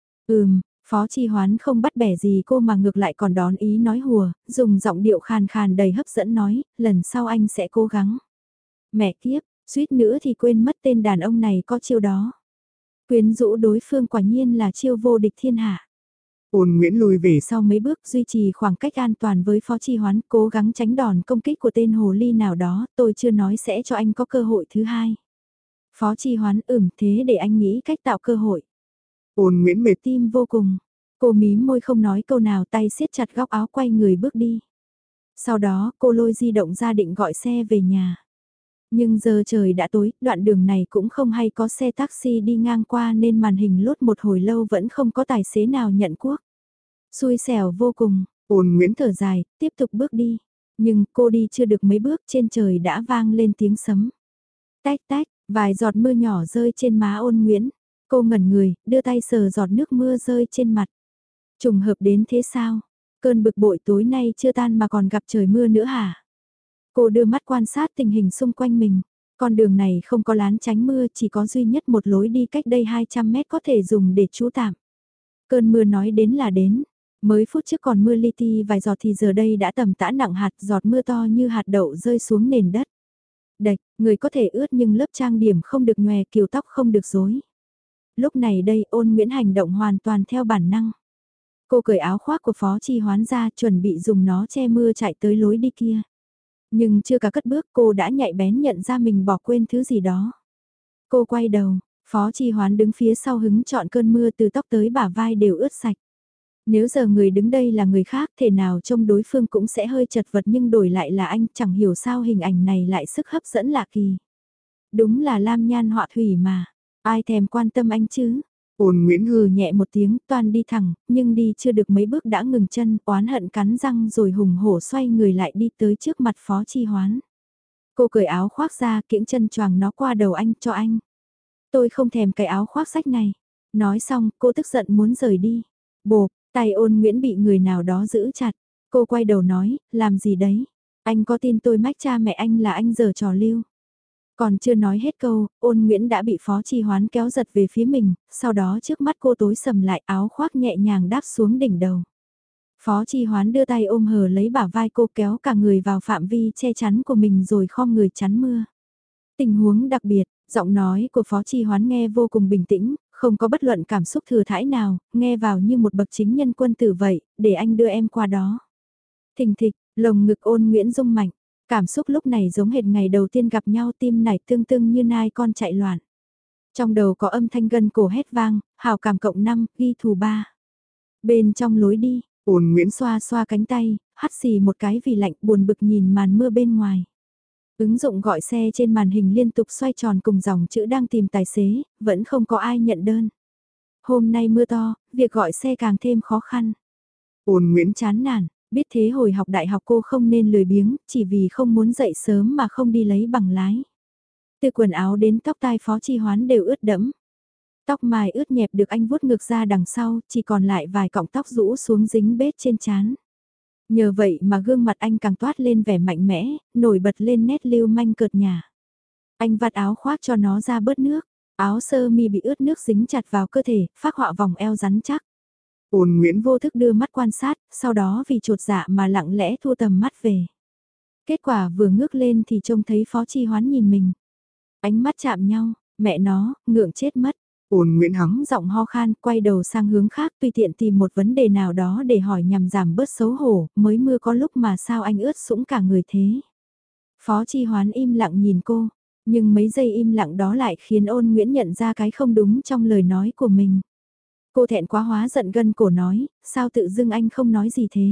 Ừm, Phó Chi Hoán không bắt bẻ gì cô mà ngược lại còn đón ý nói hùa, dùng giọng điệu khàn khàn đầy hấp dẫn nói, lần sau anh sẽ cố gắng. Mẹ kiếp, suýt nữa thì quên mất tên đàn ông này có chiêu đó. Quyến rũ đối phương quả nhiên là chiêu vô địch thiên hạ. Ôn Nguyễn lùi về sau mấy bước duy trì khoảng cách an toàn với Phó Chi Hoán, cố gắng tránh đòn công kích của tên hồ ly nào đó, tôi chưa nói sẽ cho anh có cơ hội thứ hai. Phó Chi Hoán ừm thế để anh nghĩ cách tạo cơ hội. Ôn Nguyễn mệt tim vô cùng. Cô mím môi không nói câu nào, tay siết chặt góc áo quay người bước đi. Sau đó cô lôi di động ra định gọi xe về nhà. Nhưng giờ trời đã tối, đoạn đường này cũng không hay có xe taxi đi ngang qua nên màn hình lốt một hồi lâu vẫn không có tài xế nào nhận cuốc. Xui xẻo vô cùng, Ôn Nguyễn thở dài, tiếp tục bước đi. Nhưng cô đi chưa được mấy bước trên trời đã vang lên tiếng sấm. Tách tách, vài giọt mưa nhỏ rơi trên má Ôn Nguyễn. Cô ngẩn người, đưa tay sờ giọt nước mưa rơi trên mặt. Trùng hợp đến thế sao? Cơn bực bội tối nay chưa tan mà còn gặp trời mưa nữa hả? Cô đưa mắt quan sát tình hình xung quanh mình. Con đường này không có lán tránh mưa, chỉ có duy nhất một lối đi cách đây hai trăm mét có thể dùng để trú tạm. Cơn mưa nói đến là đến. Mới phút trước còn mưa li ti vài giọt thì giờ đây đã tầm tã nặng hạt, giọt mưa to như hạt đậu rơi xuống nền đất. Đệch, người có thể ướt nhưng lớp trang điểm không được nhòe, kiều tóc không được rối. Lúc này đây Ôn Nguyễn hành động hoàn toàn theo bản năng. Cô cởi áo khoác của Phó Chi Hoán ra chuẩn bị dùng nó che mưa chạy tới lối đi kia. Nhưng chưa cả cất bước cô đã nhạy bén nhận ra mình bỏ quên thứ gì đó. Cô quay đầu, Phó Chi Hoán đứng phía sau hứng chọn cơn mưa từ tóc tới bả vai đều ướt sạch. Nếu giờ người đứng đây là người khác thể nào trông đối phương cũng sẽ hơi chật vật nhưng đổi lại là anh chẳng hiểu sao hình ảnh này lại sức hấp dẫn lạ kỳ. Đúng là lam nhan họa thủy mà, ai thèm quan tâm anh chứ. Ôn Nguyễn hừ nhẹ một tiếng toan đi thẳng, nhưng đi chưa được mấy bước đã ngừng chân, oán hận cắn răng rồi hùng hổ xoay người lại đi tới trước mặt Phó Chi Hoán. Cô cởi áo khoác ra kiễng chân choàng nó qua đầu anh cho anh. Tôi không thèm cái áo khoác rách này. Nói xong, cô tức giận muốn rời đi. Bộp, tay Ôn Nguyễn bị người nào đó giữ chặt. Cô quay đầu nói, làm gì đấy? Anh có tin tôi mách cha mẹ anh là anh giở trò lưu? Còn chưa nói hết câu, Ôn Nguyễn đã bị Phó Chi Hoán kéo giật về phía mình, sau đó trước mắt cô tối sầm lại, áo khoác nhẹ nhàng đáp xuống đỉnh đầu. Phó Chi Hoán đưa tay ôm hờ lấy bả vai cô, kéo cả người vào phạm vi che chắn của mình rồi khom người chắn mưa. Tình huống đặc biệt, giọng nói của Phó Chi Hoán nghe vô cùng bình tĩnh, không có bất luận cảm xúc thừa thãi nào, nghe vào như một bậc chính nhân quân tử vậy, để anh đưa em qua đó. Thình thịch, lồng ngực Ôn Nguyễn rung mạnh, cảm xúc lúc này giống hệt ngày đầu tiên gặp nhau, tim nảy tương tương như nai con chạy loạn. Trong đầu có âm thanh gân cổ hét vang, hào cảm cộng năm, ghi thù ba. Bên trong lối đi, Ôn Nguyễn xoa xoa cánh tay, hắt xì một cái vì lạnh, buồn bực nhìn màn mưa bên ngoài. Ứng dụng gọi xe trên màn hình liên tục xoay tròn cùng dòng chữ đang tìm tài xế, vẫn không có ai nhận đơn. Hôm nay mưa to, việc gọi xe càng thêm khó khăn. Ôn Nguyễn Chán nản, biết thế hồi học đại học cô không nên lười biếng, chỉ vì không muốn dậy sớm mà không đi lấy bằng lái. Từ quần áo đến tóc tai Phó Chi Hoán đều ướt đẫm. Tóc mài ướt nhẹp được anh vuốt ngược ra đằng sau, chỉ còn lại vài cọng tóc rũ xuống dính bết trên trán. Nhờ vậy mà gương mặt anh càng toát lên vẻ mạnh mẽ, nổi bật lên nét lưu manh cợt nhả. Anh vạt áo khoác cho nó ra bớt nước, áo sơ mi bị ướt nước dính chặt vào cơ thể, phác họa vòng eo rắn chắc. Ôn Nguyễn Vô thức đưa mắt quan sát, sau đó vì chột dạ mà lặng lẽ thu tầm mắt về. Kết quả vừa ngước lên thì trông thấy Phó Chi Hoán nhìn mình. Ánh mắt chạm nhau, mẹ nó, ngượng chết mất. Ôn Nguyễn hắng Giọng ho khan, quay đầu sang hướng khác, tùy tiện tìm một vấn đề nào đó để hỏi nhằm giảm bớt xấu hổ, mới mưa có lúc mà sao anh ướt sũng cả người thế. Phó Chi Hoán im lặng nhìn cô, nhưng mấy giây im lặng đó lại khiến Ôn Nguyễn nhận ra cái không đúng trong lời nói của mình. Cô thẹn quá hóa giận gân cổ nói, sao tự dưng anh không nói gì thế?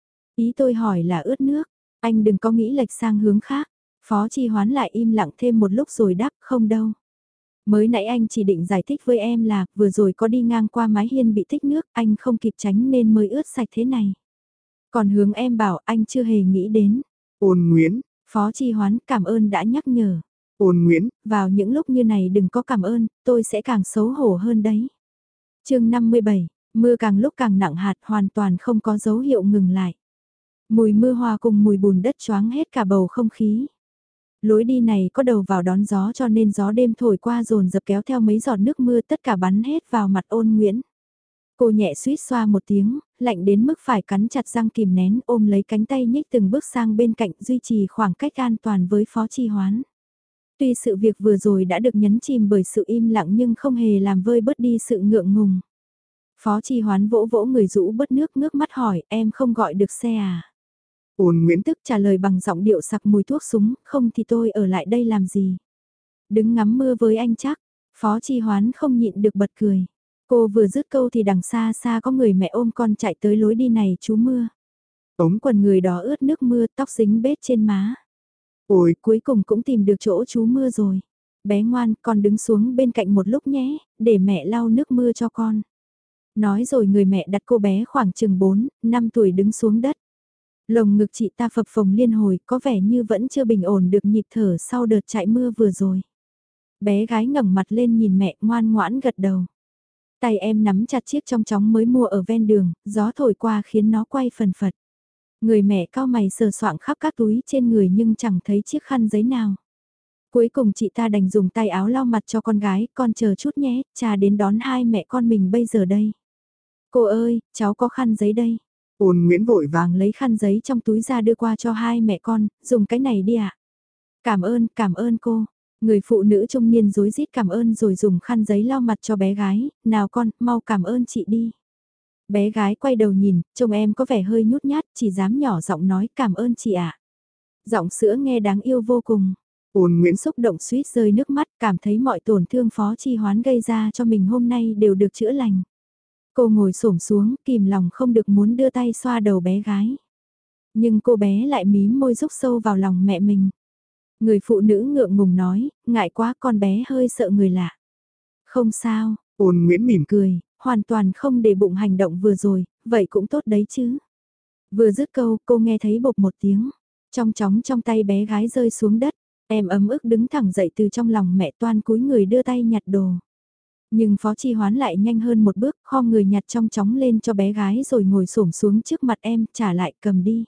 Ý tôi hỏi là ướt nước, anh đừng có nghĩ lệch sang hướng khác. Phó Chi Hoán lại im lặng thêm một lúc rồi đáp không đâu. Mới nãy anh chỉ định giải thích với em là vừa rồi có đi ngang qua mái hiên bị tích nước, anh không kịp tránh nên mới ướt sạch thế này. Còn hướng em bảo anh chưa hề nghĩ đến. Ôn Nguyễn, Phó Chi Hoán cảm ơn đã nhắc nhở. Ôn Nguyễn, Vào những lúc như này đừng có cảm ơn, tôi sẽ càng xấu hổ hơn đấy. chương năm mươi bảy, mưa càng lúc càng nặng hạt, hoàn toàn không có dấu hiệu ngừng lại. Mùi mưa hòa cùng mùi bùn đất choáng hết cả bầu không khí. Lối đi này có đầu vào đón gió cho nên gió đêm thổi qua dồn dập kéo theo mấy giọt nước mưa, tất cả bắn hết vào mặt Ôn Nguyễn. Cô nhẹ suýt xoa một tiếng, lạnh đến mức phải cắn chặt răng kìm nén, ôm lấy cánh tay nhích từng bước sang bên cạnh, duy trì khoảng cách an toàn với Phó Chi Hoán. Tuy sự việc vừa rồi đã được nhấn chìm bởi sự im lặng nhưng không hề làm vơi bớt đi sự ngượng ngùng. Phó Chi Hoán vỗ vỗ người rũ bớt nước, ngước mắt hỏi, em không gọi được xe à? Ôn Nguyễn Tức trả lời bằng giọng điệu sặc mùi thuốc súng, không thì tôi ở lại đây làm gì? Đứng ngắm mưa với anh chắc. Phó Chi Hoán không nhịn được bật cười. Cô vừa dứt câu thì đằng xa xa có người mẹ ôm con chạy tới lối đi này trú mưa. Ống quần người đó ướt nước mưa, tóc dính bết trên má. Ôi, cuối cùng cũng tìm được chỗ trú mưa rồi. Bé ngoan, con đứng xuống bên cạnh một lúc nhé, để mẹ lau nước mưa cho con. Nói rồi người mẹ đặt cô bé khoảng chừng bốn, năm tuổi đứng xuống đất. Lồng ngực chị ta phập phồng liên hồi, có vẻ như vẫn chưa bình ổn được nhịp thở sau đợt chạy mưa vừa rồi. Bé gái ngẩng mặt lên nhìn mẹ, ngoan ngoãn gật đầu. Tay em nắm chặt chiếc trong chóng mới mua ở ven đường, gió thổi qua khiến nó quay phần phật. Người mẹ cao mày sờ soạng khắp các túi trên người nhưng chẳng thấy chiếc khăn giấy nào. Cuối cùng chị ta đành dùng tay áo lau mặt cho con gái, con chờ chút nhé, cha đến đón hai mẹ con mình bây giờ đây. Cô ơi, cháu có khăn giấy đây. Ôn Nguyễn vội vàng Lấy khăn giấy trong túi ra đưa qua cho hai mẹ con, dùng cái này đi ạ. Cảm ơn, cảm ơn cô. Người phụ nữ trung niên rối rít cảm ơn rồi dùng khăn giấy lau mặt cho bé gái, nào con, mau cảm ơn chị đi. Bé gái quay đầu nhìn, trông em có vẻ hơi nhút nhát, chỉ dám nhỏ giọng nói cảm ơn chị ạ. Giọng sữa nghe đáng yêu vô cùng. Ôn Nguyễn Xúc động suýt rơi nước mắt, cảm thấy mọi tổn thương Phó Chi Hoán gây ra cho mình hôm nay đều được chữa lành. Cô ngồi xổm xuống, kìm lòng không được muốn đưa tay xoa đầu bé gái. Nhưng cô bé lại mím môi rúc sâu vào lòng mẹ mình. Người phụ nữ ngượng ngùng nói, ngại quá con bé hơi sợ người lạ. Không sao, Ôn Nguyễn mỉm cười, hoàn toàn không để bụng hành động vừa rồi, vậy cũng tốt đấy chứ. Vừa dứt câu, cô nghe thấy bột một tiếng, trong chóng trong tay bé gái rơi xuống đất. Em ấm ức đứng thẳng dậy từ trong lòng mẹ, toan cúi người đưa tay nhặt đồ. Nhưng Phó Chi Hoán lại nhanh hơn một bước, khom người nhặt trong chóng lên cho bé gái rồi ngồi xổm xuống trước mặt em, trả lại cầm đi.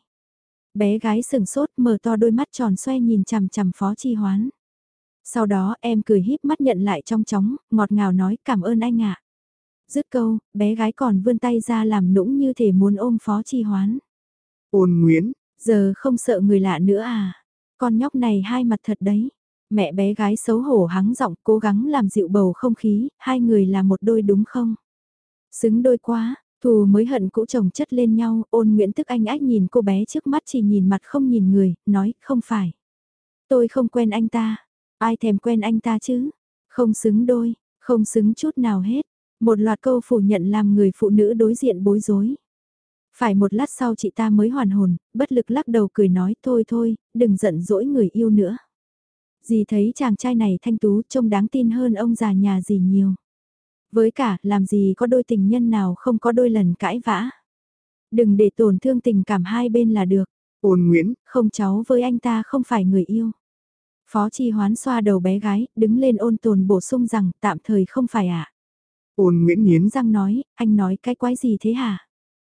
Bé gái sừng sốt, mở to đôi mắt tròn xoe nhìn chằm chằm Phó Chi Hoán. Sau đó em cười híp mắt nhận lại trong chóng, ngọt ngào nói cảm ơn anh ạ. Dứt câu, bé gái còn vươn tay ra làm nũng như thể muốn ôm Phó Chi Hoán. Ôn Nguyễn, Giờ không sợ người lạ nữa à? Con nhóc này hai mặt thật đấy. Mẹ bé gái xấu hổ hắng giọng cố gắng làm dịu bầu không khí, hai người là một đôi đúng không? Xứng đôi quá, thù mới hận cũ chồng chất lên nhau, Ôn Nguyễn tức anh ách nhìn cô bé trước mắt chỉ nhìn mặt không nhìn người, nói không phải. Tôi không quen anh ta, ai thèm quen anh ta chứ? Không xứng đôi, không xứng chút nào hết. Một loạt câu phủ nhận làm người phụ nữ đối diện bối rối. Phải một lát sau chị ta mới hoàn hồn, bất lực lắc đầu cười nói thôi thôi, đừng giận dỗi người yêu nữa. Dì thấy chàng trai này thanh tú trông đáng tin hơn ông già nhà dì nhiều. Với cả, làm gì có đôi tình nhân nào không có đôi lần cãi vã. Đừng để tổn thương tình cảm hai bên là được. Ôn Nguyễn, Không, cháu với anh ta không phải người yêu. Phó Chi Hoán xoa đầu bé gái, đứng lên ôn tồn bổ sung rằng tạm thời không phải ạ. À? Ôn Nguyễn nghiến Răng nói, anh nói cái quái gì thế hả?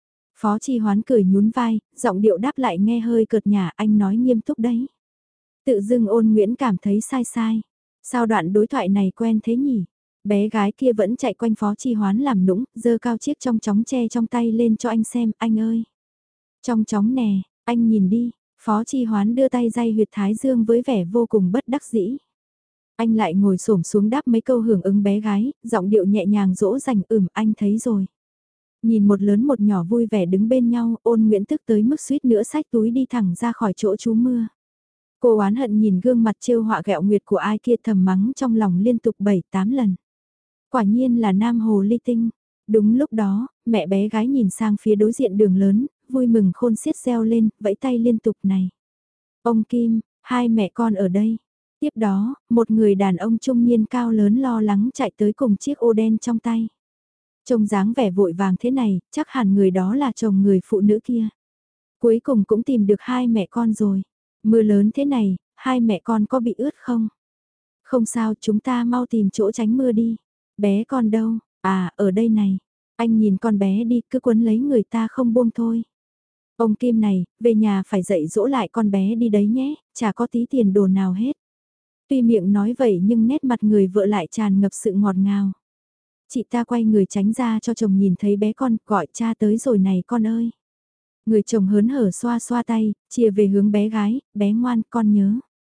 Phó Chi Hoán cười nhún vai, giọng điệu đáp lại nghe hơi cợt nhả, anh nói nghiêm túc đấy. Tự dưng Ôn Nguyễn cảm thấy sai sai. Sao đoạn đối thoại này quen thế nhỉ? Bé gái kia vẫn chạy quanh Phó Chi Hoán làm nũng, giơ cao chiếc trong chóng che trong tay lên cho anh xem, anh ơi. Trong chóng nè, anh nhìn đi, Phó Chi Hoán đưa tay day huyệt thái dương với vẻ vô cùng bất đắc dĩ. Anh lại ngồi xổm xuống đáp mấy câu hưởng ứng bé gái, giọng điệu nhẹ nhàng dỗ dành ừm anh thấy rồi. Nhìn một lớn một nhỏ vui vẻ đứng bên nhau, Ôn Nguyễn tức tới mức suýt nữa xách túi đi thẳng ra khỏi chỗ trú mưa. Cô oán hận nhìn gương mặt trêu họa ghẹo nguyệt của ai kia thầm mắng trong lòng liên tục bảy tám lần. Quả nhiên là nam hồ ly tinh. Đúng lúc đó, mẹ bé gái nhìn sang phía đối diện đường lớn, vui mừng khôn xiết reo lên, vẫy tay liên tục này. Ông Kim, hai mẹ con ở đây. Tiếp đó, một người đàn ông trung niên cao lớn lo lắng chạy tới cùng chiếc ô đen trong tay. Trông dáng vẻ vội vàng thế này, chắc hẳn người đó là chồng người phụ nữ kia. Cuối cùng cũng tìm được hai mẹ con rồi. Mưa lớn thế này, hai mẹ con có bị ướt không? Không sao, chúng ta mau tìm chỗ tránh mưa đi. Bé con đâu? À, ở đây này. Anh nhìn con bé đi, cứ quấn lấy người ta không buông thôi. Ông Kim này, về nhà phải dạy dỗ lại con bé đi đấy nhé, chả có tí tiền đồ nào hết. Tuy miệng nói vậy nhưng nét mặt người vợ lại tràn ngập sự ngọt ngào. Chị ta quay người tránh ra cho chồng nhìn thấy bé con, gọi cha tới rồi này con ơi. Người chồng hớn hở xoa xoa tay, chia về hướng bé gái, bé ngoan, con nhớ.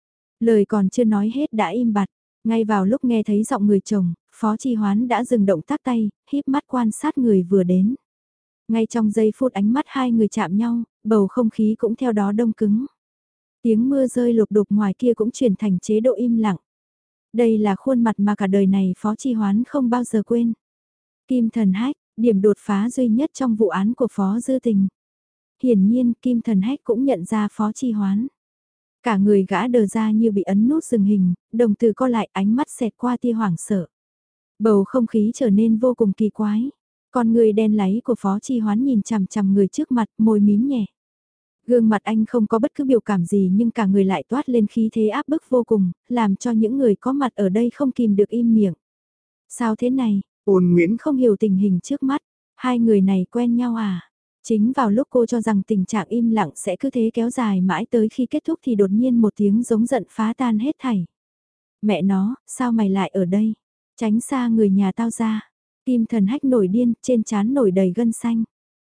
Lời còn chưa nói hết đã im bặt, ngay vào lúc nghe thấy giọng người chồng, Phó Chi Hoán đã dừng động tác tay, híp mắt quan sát người vừa đến. Ngay trong giây phút ánh mắt hai người chạm nhau, bầu không khí cũng theo đó đông cứng. Tiếng mưa rơi lục đục ngoài kia cũng chuyển thành chế độ im lặng. Đây là khuôn mặt mà cả đời này Phó Chi Hoán không bao giờ quên. Kim Thần Hách, điểm đột phá duy nhất trong vụ án của Phó Dư Tình. Hiển nhiên Kim Thần Hách cũng nhận ra Phó Chi Hoán. Cả người gã đờ ra như bị ấn nút dừng hình, đồng từ co lại ánh mắt xẹt qua tia hoảng sợ. Bầu không khí trở nên vô cùng kỳ quái. Con người đen láy của Phó Chi Hoán nhìn chằm chằm người trước mặt, môi mím nhẹ. Gương mặt anh không có bất cứ biểu cảm gì nhưng cả người lại toát lên khí thế áp bức vô cùng, làm cho những người có mặt ở đây không kìm được im miệng. Sao thế này? Ôn Nguyễn Không hiểu tình hình trước mắt, hai người này quen nhau à? Chính vào lúc cô cho rằng tình trạng im lặng sẽ cứ thế kéo dài mãi tới khi kết thúc thì đột nhiên một tiếng giống giận phá tan hết thảy. Mẹ nó, sao mày lại ở đây? Tránh xa người nhà tao ra. Kim Thần Hách nổi điên, trên trán nổi đầy gân xanh.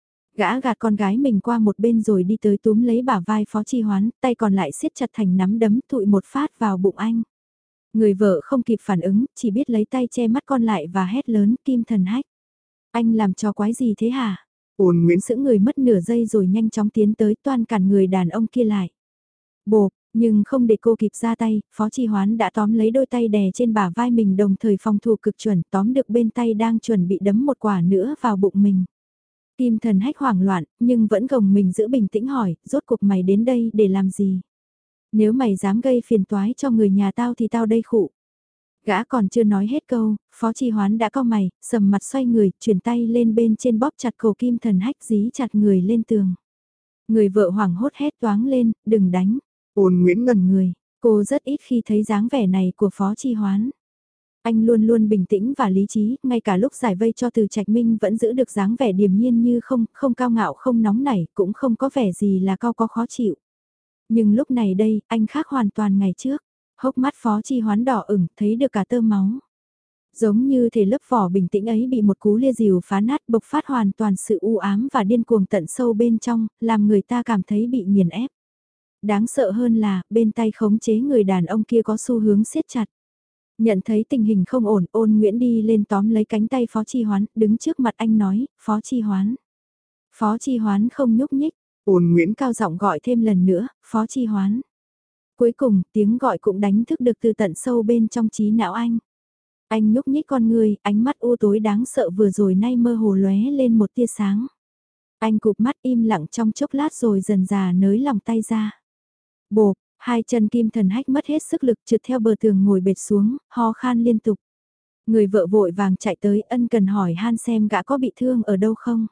Gã gạt con gái mình qua một bên rồi đi tới túm lấy bả vai Phó Chi Hoán, tay còn lại siết chặt thành nắm đấm thụi một phát vào bụng anh. Người vợ không kịp phản ứng, chỉ biết lấy tay che mắt con lại và hét lớn Kim Thần Hách. Anh làm cho quái gì thế hả? Ôn Nguyễn Sững người mất nửa giây rồi nhanh chóng tiến tới toan cản người đàn ông kia lại. Bộp, nhưng không để cô kịp ra tay, Phó Chi Hoán đã tóm lấy đôi tay đè trên bả vai mình đồng thời phòng thủ cực chuẩn tóm được bên tay đang chuẩn bị đấm một quả nữa vào bụng mình. Kim Thần Hách hoảng loạn, nhưng vẫn gồng mình giữ bình tĩnh hỏi, rốt cuộc mày đến đây để làm gì? Nếu mày dám gây phiền toái cho người nhà tao thì tao đây khụ. Gã còn chưa nói hết câu, Phó Chi Hoán đã cau mày, sầm mặt xoay người, chuyển tay lên bên trên bóp chặt cổ Kim Thần Hách dí chặt người lên tường. Người vợ hoảng hốt hét toáng lên, đừng đánh. Ôn Nguyễn ngẩn người. Cô rất ít khi thấy dáng vẻ này của Phó Chi Hoán. Anh luôn luôn bình tĩnh và lý trí, ngay cả lúc giải vây cho Từ Trạch Minh vẫn giữ được dáng vẻ điềm nhiên như không, không cao ngạo không nóng nảy, cũng không có vẻ gì là cao có khó chịu. Nhưng lúc này đây, anh khác hoàn toàn ngày trước. Hốc mắt Phó Chi Hoán đỏ ửng, thấy được cả tơ máu. Giống như thể lớp vỏ bình tĩnh ấy bị một cú lia dìu phá nát, bộc phát hoàn toàn sự u ám và điên cuồng tận sâu bên trong, làm người ta cảm thấy bị nghiền ép. Đáng sợ hơn là, bên tay khống chế người đàn ông kia có xu hướng siết chặt. Nhận thấy tình hình không ổn, Ôn Nguyễn đi lên tóm lấy cánh tay Phó Chi Hoán, đứng trước mặt anh nói, Phó Chi Hoán. Phó Chi Hoán không nhúc nhích, Ôn Nguyễn cao giọng gọi thêm lần nữa, Phó Chi Hoán. Cuối cùng, tiếng gọi cũng đánh thức được từ tận sâu bên trong trí não anh. Anh nhúc nhích con người, ánh mắt u tối đáng sợ vừa rồi nay mơ hồ lóe lên một tia sáng. Anh cụp mắt im lặng trong chốc lát rồi dần dà nới lòng tay ra. Bộp, hai chân Kim Thần Hách mất hết sức lực trượt theo bờ tường ngồi bệt xuống, ho khan liên tục. Người vợ vội vàng chạy tới ân cần hỏi han xem gã có bị thương ở đâu không.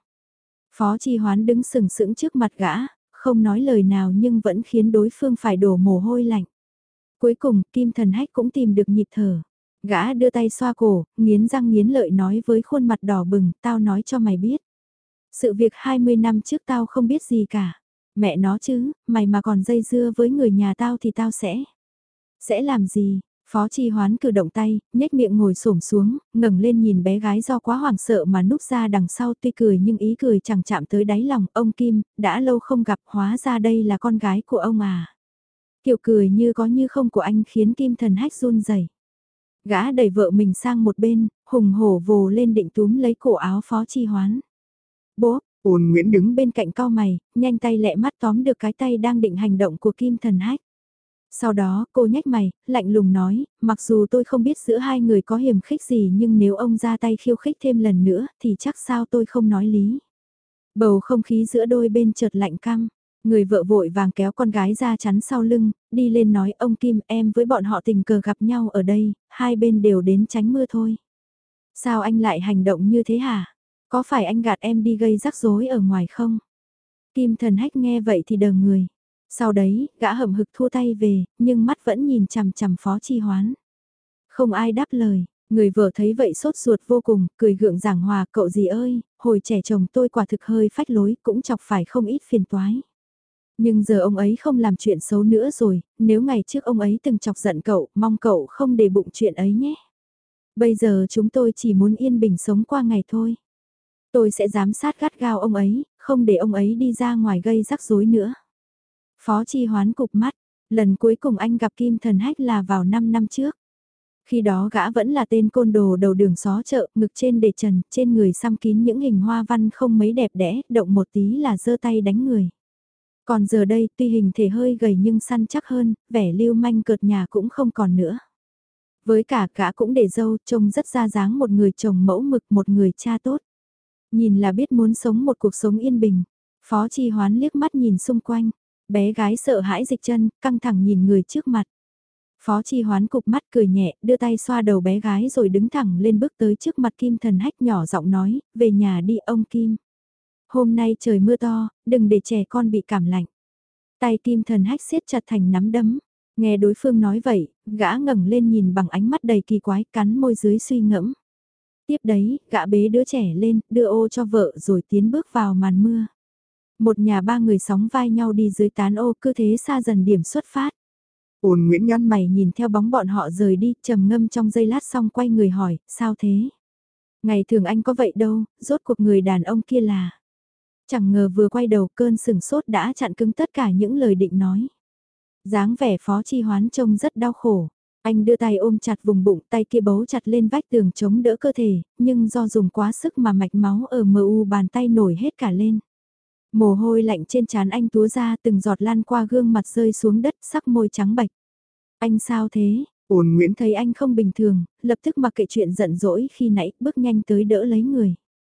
Phó Chi Hoán đứng sừng sững trước mặt gã, không nói lời nào nhưng vẫn khiến đối phương phải đổ mồ hôi lạnh. Cuối cùng, Kim Thần Hách cũng tìm được nhịp thở. Gã đưa tay xoa cổ, nghiến răng nghiến lợi nói với khuôn mặt đỏ bừng, tao nói cho mày biết. Sự việc hai mươi năm trước tao không biết gì cả. Mẹ nó chứ, mày mà còn dây dưa với người nhà tao thì tao sẽ... Sẽ làm gì? Phó Chi Hoán cử động tay, nhếch miệng ngồi xổm xuống, ngẩng lên nhìn bé gái do quá hoảng sợ mà núp ra đằng sau tuy cười nhưng ý cười chẳng chạm tới đáy lòng. Ông Kim, đã lâu không gặp hóa ra đây là con gái của ông à. Kiểu cười như có như không của anh khiến Kim Thần Hách run rẩy. Gã đẩy vợ mình sang một bên, hùng hổ vồ lên định túm lấy cổ áo Phó Chi Hoán. Bố, Ôn Nguyễn đứng bên cạnh cau mày, nhanh tay lẹ mắt tóm được cái tay đang định hành động của Kim Thần Hách. Sau đó, cô nhếch mày, lạnh lùng nói, mặc dù tôi không biết giữa hai người có hiềm khích gì nhưng nếu ông ra tay khiêu khích thêm lần nữa thì chắc sao tôi không nói lý. Bầu không khí giữa đôi bên chợt lạnh căm. Người vợ vội vàng kéo con gái ra chắn sau lưng, đi lên nói ông Kim em với bọn họ tình cờ gặp nhau ở đây, hai bên đều đến tránh mưa thôi. Sao anh lại hành động như thế hả? Có phải anh gạt em đi gây rắc rối ở ngoài không? Kim Thần Hách nghe vậy thì đờ người. Sau đấy, gã hậm hực thua tay về, nhưng mắt vẫn nhìn chằm chằm Phó Chi Hoán. Không ai đáp lời, người vợ thấy vậy sốt ruột vô cùng, cười gượng giảng hòa, cậu gì ơi, hồi trẻ chồng tôi quả thực hơi phách lối, cũng chọc phải không ít phiền toái. Nhưng giờ ông ấy không làm chuyện xấu nữa rồi, nếu ngày trước ông ấy từng chọc giận cậu, mong cậu không để bụng chuyện ấy nhé. Bây giờ chúng tôi chỉ muốn yên bình sống qua ngày thôi. Tôi sẽ giám sát gắt gao ông ấy, không để ông ấy đi ra ngoài gây rắc rối nữa. Phó Chi Hoán cụp mắt, lần cuối cùng anh gặp Kim Thần Hách là vào năm năm trước. Khi đó gã vẫn là tên côn đồ đầu đường xó chợ, ngực trên để trần, trên người xăm kín những hình hoa văn không mấy đẹp đẽ, động một tí là giơ tay đánh người. Còn giờ đây, tuy hình thể hơi gầy nhưng săn chắc hơn, vẻ lưu manh cợt nhà cũng không còn nữa. Với cả gã cũng để dâu, trông rất ra dáng một người chồng mẫu mực, một người cha tốt. Nhìn là biết muốn sống một cuộc sống yên bình. Phó Chi Hoán liếc mắt nhìn xung quanh. Bé gái sợ hãi dịch chân, căng thẳng nhìn người trước mặt. Phó Chi Hoán cụp mắt cười nhẹ, đưa tay xoa đầu bé gái rồi đứng thẳng lên bước tới trước mặt Kim Thần Hách nhỏ giọng nói, về nhà đi ông Kim. Hôm nay trời mưa to, đừng để trẻ con bị cảm lạnh. Tay Kim Thần Hách siết chặt thành nắm đấm. Nghe đối phương nói vậy, gã ngẩng lên nhìn bằng ánh mắt đầy kỳ quái, cắn môi dưới suy ngẫm. Tiếp đấy, gã bế đứa trẻ lên, đưa ô cho vợ rồi tiến bước vào màn mưa. Một nhà ba người sóng vai nhau đi dưới tán ô, cứ thế xa dần điểm xuất phát. Ôn Nguyễn nhăn Mày nhìn theo bóng bọn họ rời đi, trầm ngâm trong giây lát xong quay người hỏi, sao thế? Ngày thường anh có vậy đâu, rốt cuộc người đàn ông kia là... Chẳng ngờ vừa quay đầu cơn sừng sốt đã chặn cứng tất cả những lời định nói. Dáng vẻ Phó Chi Hoán trông rất đau khổ. Anh đưa tay ôm chặt vùng bụng, tay kia bấu chặt lên vách tường chống đỡ cơ thể, nhưng do dùng quá sức mà mạch máu ở mờ u bàn tay nổi hết cả lên. Mồ hôi lạnh trên trán anh túa ra từng giọt lan qua gương mặt rơi xuống đất, sắc môi trắng bệch. Anh sao thế? Ôn Nguyễn Thấy anh không bình thường, lập tức mặc kệ chuyện giận dỗi khi nãy, bước nhanh tới đỡ lấy người.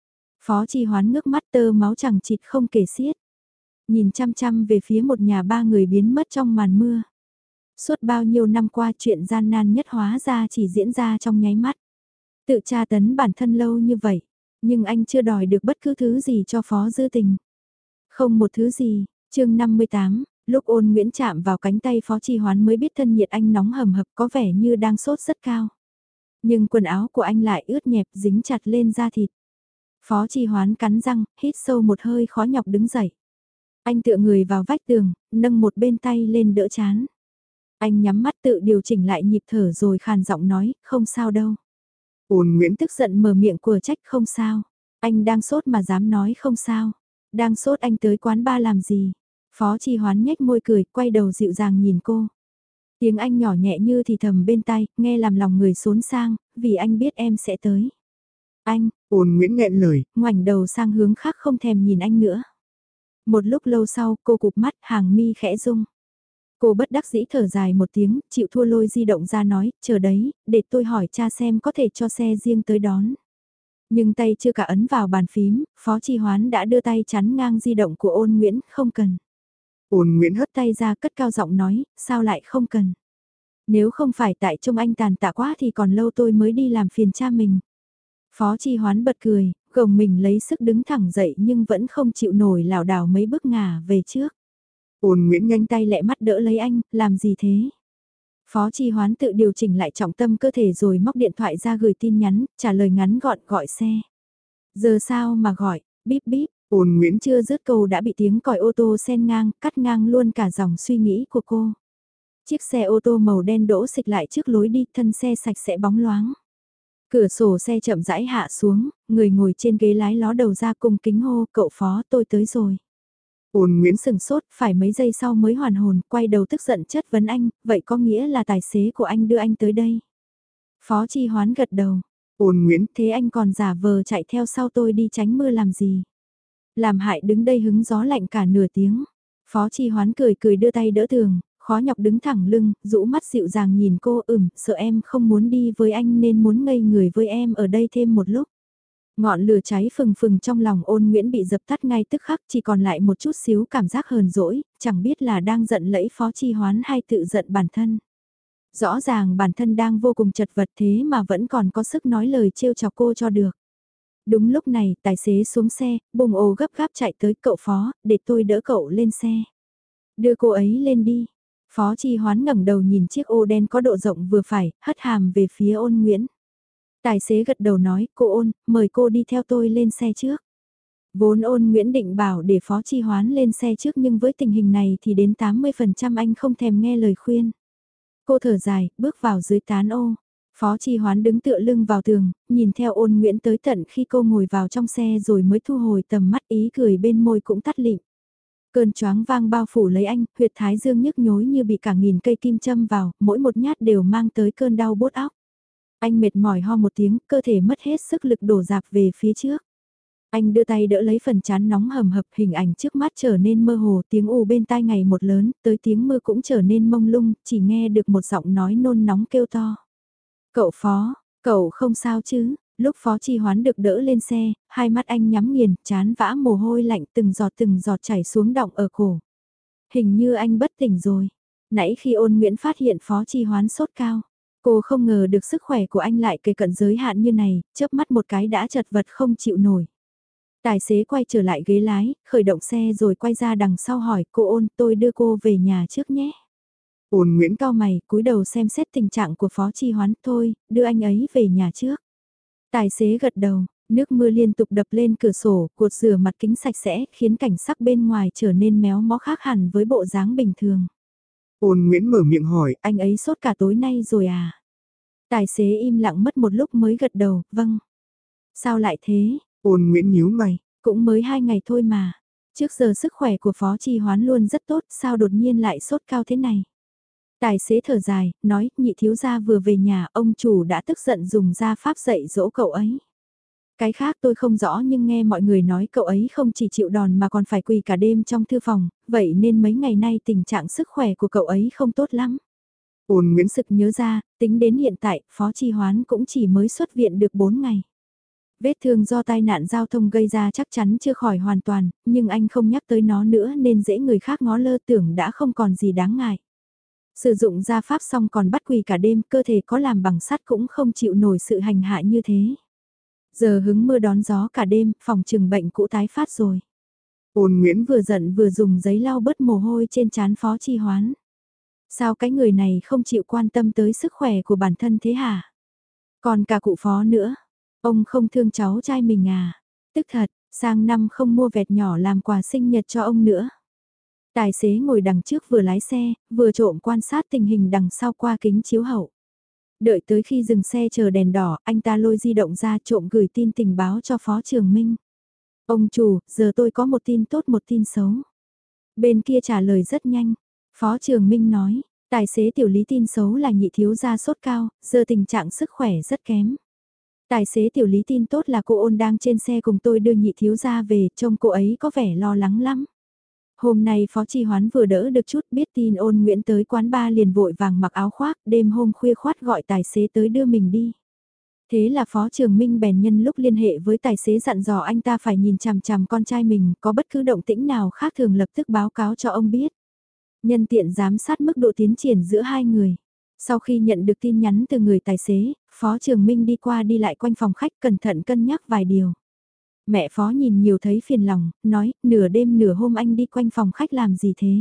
Phó Chi Hoán ngước mắt tơ máu chẳng chịt không kể xiết. Nhìn chăm chăm về phía một nhà ba người biến mất trong màn mưa. Suốt bao nhiêu năm qua chuyện gian nan nhất hóa ra chỉ diễn ra trong nháy mắt. Tự tra tấn bản thân lâu như vậy, nhưng anh chưa đòi được bất cứ thứ gì cho Phó Dư Tình. Không một thứ gì, chương năm mươi tám, Lúc Ôn Nguyễn chạm vào cánh tay Phó Chi Hoán mới biết thân nhiệt anh nóng hầm hập, có vẻ như đang sốt rất cao. Nhưng quần áo của anh lại ướt nhẹp dính chặt lên da thịt. Phó Chi Hoán cắn răng, hít sâu một hơi khó nhọc đứng dậy. Anh tựa người vào vách tường, nâng một bên tay lên đỡ chán. Anh nhắm mắt tự điều chỉnh lại nhịp thở rồi khàn giọng nói, không sao đâu. Ôn Nguyễn Tức giận mở miệng của trách không sao. Anh đang sốt mà dám nói không sao. Đang sốt anh tới quán ba làm gì? Phó Chi Hoán nhếch môi cười, quay đầu dịu dàng nhìn cô. Tiếng anh nhỏ nhẹ như thì thầm bên tai, nghe làm lòng người xốn sang, vì anh biết em sẽ tới. Anh, Ôn Nguyễn nghẹn lời, ngoảnh đầu sang hướng khác không thèm nhìn anh nữa. Một lúc lâu sau, cô cụp mắt, hàng mi khẽ rung. Cô bất đắc dĩ thở dài một tiếng, chịu thua lôi di động ra nói, chờ đấy, để tôi hỏi cha xem có thể cho xe riêng tới đón. Nhưng tay chưa cả ấn vào bàn phím, Phó Chi Hoán đã đưa tay chắn ngang di động của Ôn Nguyễn, không cần. Ôn Nguyễn hất Tay ra cất cao giọng nói, sao lại không cần. Nếu không phải tại trông anh tàn tạ quá thì còn lâu tôi mới đi làm phiền cha mình. Phó Chi Hoán bật cười, gồng mình lấy sức đứng thẳng dậy nhưng vẫn không chịu nổi lảo đảo mấy bước ngả về trước. Ôn Nguyễn nhanh Tay lẹ mắt đỡ lấy anh, làm gì thế? Phó Chi Hoán tự điều chỉnh lại trọng tâm cơ thể rồi móc điện thoại ra gửi tin nhắn, trả lời ngắn gọn gọi xe. Giờ sao mà gọi, bíp bíp, Ôn Nguyễn chưa dứt câu đã bị tiếng còi ô tô xen ngang, cắt ngang luôn cả dòng suy nghĩ của cô. Chiếc xe ô tô màu đen đỗ xịch lại trước lối đi, thân xe sạch sẽ bóng loáng. Cửa sổ xe chậm rãi hạ xuống, người ngồi trên ghế lái ló đầu ra cùng kính hô, cậu Phó tôi tới rồi. Ôn Nguyễn Sừng sốt, phải mấy giây sau mới hoàn hồn, quay đầu tức giận chất vấn anh, vậy có nghĩa là tài xế của anh đưa anh tới đây. Phó Chi Hoán gật đầu, Ôn Nguyễn, thế anh còn giả vờ chạy theo sau tôi đi tránh mưa làm gì? Làm hại đứng đây hứng gió lạnh cả nửa tiếng. Phó Chi Hoán cười cười đưa tay đỡ tường, khó nhọc đứng thẳng lưng, rũ mắt dịu dàng nhìn cô, ừm, sợ em không muốn đi với anh nên muốn ngây người với em ở đây thêm một lúc. Ngọn lửa cháy phừng phừng trong lòng Ôn Nguyễn bị dập tắt ngay tức khắc, chỉ còn lại một chút xíu cảm giác hờn dỗi, chẳng biết là đang giận lẫy Phó Chi Hoán hay tự giận bản thân. Rõ ràng bản thân đang vô cùng chật vật thế mà vẫn còn có sức nói lời trêu chọc cô cho được. Đúng lúc này, tài xế xuống xe, bùng ồ gấp gáp chạy tới, cậu Phó, để tôi đỡ cậu lên xe. Đưa cô ấy lên đi. Phó Chi Hoán ngẩng đầu nhìn chiếc ô đen có độ rộng vừa phải, hất hàm về phía Ôn Nguyễn. Tài xế gật đầu nói, cô Ôn, mời cô đi theo tôi lên xe trước. Vốn Ôn Nguyễn định bảo để Phó Chi Hoán lên xe trước nhưng với tình hình này thì đến tám mươi phần trăm anh không thèm nghe lời khuyên. Cô thở dài, bước vào dưới tán ô. Phó Chi Hoán đứng tựa lưng vào tường, nhìn theo Ôn Nguyễn tới tận khi cô ngồi vào trong xe rồi mới thu hồi tầm mắt, ý cười bên môi cũng tắt lịm. Cơn choáng vang bao phủ lấy anh, huyệt thái dương nhức nhối như bị cả nghìn cây kim châm vào, mỗi một nhát đều mang tới cơn đau bốt óc. Anh mệt mỏi ho một tiếng, cơ thể mất hết sức lực đổ dạp về phía trước. Anh đưa tay đỡ lấy phần trán nóng hầm hập, hình ảnh trước mắt trở nên mơ hồ, tiếng ù bên tai ngày một lớn, tới tiếng mưa cũng trở nên mông lung, chỉ nghe được một giọng nói nôn nóng kêu to. Cậu Phó, cậu không sao chứ? Lúc Phó Chi Hoán được đỡ lên xe, hai mắt anh nhắm nghiền, chán vã mồ hôi lạnh từng giọt từng giọt chảy xuống đọng ở cổ. Hình như anh bất tỉnh rồi. Nãy khi Ôn Nguyễn phát hiện Phó Chi Hoán sốt cao, cô không ngờ được sức khỏe của anh lại kề cận giới hạn như này, chớp mắt một cái đã chật vật không chịu nổi. Tài xế quay trở lại ghế lái, khởi động xe rồi quay ra đằng sau hỏi cô Ôn, tôi đưa cô về nhà trước nhé. Ôn Nguyễn Cao mày, cúi đầu xem xét tình trạng của Phó Chi Hoán, thôi, đưa anh ấy về nhà trước. Tài xế gật đầu, nước mưa liên tục đập lên cửa sổ, cột rửa mặt kính sạch sẽ, khiến cảnh sắc bên ngoài trở nên méo mó khác hẳn với bộ dáng bình thường. Ôn Nguyễn mở miệng hỏi, Anh ấy sốt cả tối nay rồi à? Tài xế im lặng mất một lúc mới gật đầu, vâng. Sao lại thế? Ôn Nguyễn nhíu mày, Cũng mới hai ngày thôi mà. Trước giờ sức khỏe của Phó Chi Hoán luôn rất tốt, sao đột nhiên lại sốt cao thế này? Tài xế thở dài, nói, nhị thiếu gia vừa về nhà, ông chủ đã tức giận dùng gia pháp dạy dỗ cậu ấy. Cái khác tôi không rõ nhưng nghe mọi người nói cậu ấy không chỉ chịu đòn mà còn phải quỳ cả đêm trong thư phòng, vậy nên mấy ngày nay tình trạng sức khỏe của cậu ấy không tốt lắm. Ôn Nguyễn Sực nhớ ra, tính đến hiện tại, Phó Chi Hoán cũng chỉ mới xuất viện được bốn ngày. Vết thương do tai nạn giao thông gây ra chắc chắn chưa khỏi hoàn toàn, nhưng anh không nhắc tới nó nữa nên dễ người khác ngó lơ tưởng đã không còn gì đáng ngại. Sử dụng gia pháp xong còn bắt quỳ cả đêm, cơ thể có làm bằng sắt cũng không chịu nổi sự hành hạ như thế. Giờ hứng mưa đón gió cả đêm, phòng trừng bệnh cũ tái phát rồi. Ôn Nguyễn vừa giận vừa dùng giấy lau bớt mồ hôi trên trán Phó Chi Hoán. Sao cái người này không chịu quan tâm tới sức khỏe của bản thân thế hả? Còn cả cụ Phó nữa, ông không thương cháu trai mình à? Tức thật, sang năm không mua vẹt nhỏ làm quà sinh nhật cho ông nữa. Tài xế ngồi đằng trước vừa lái xe, vừa trộm quan sát tình hình đằng sau qua kính chiếu hậu. Đợi tới khi dừng xe chờ đèn đỏ, anh ta lôi di động ra trộm gửi tin tình báo cho Phó Trường Minh. Ông chủ, giờ tôi có một tin tốt một tin xấu. Bên kia trả lời rất nhanh. Phó Trường Minh nói, tài xế tiểu lý tin xấu là nhị thiếu gia sốt cao, giờ tình trạng sức khỏe rất kém. Tài xế tiểu lý tin tốt là cô Ôn đang trên xe cùng tôi đưa nhị thiếu gia về, trông cô ấy có vẻ lo lắng lắm. Hôm nay Phó Chi Hoán vừa đỡ được chút, biết tin Ôn Nguyễn tới quán bar liền vội vàng mặc áo khoác, đêm hôm khuya khoát gọi tài xế tới đưa mình đi. Thế là Phó Trường Minh bèn nhân lúc liên hệ với tài xế dặn dò anh ta phải nhìn chằm chằm con trai mình, có bất cứ động tĩnh nào khác thường lập tức báo cáo cho ông biết. Nhân tiện giám sát mức độ tiến triển giữa hai người. Sau khi nhận được tin nhắn từ người tài xế, Phó Trường Minh đi qua đi lại quanh phòng khách cẩn thận cân nhắc vài điều. Mẹ Phó nhìn nhiều thấy phiền lòng, nói, nửa đêm nửa hôm anh đi quanh phòng khách làm gì thế?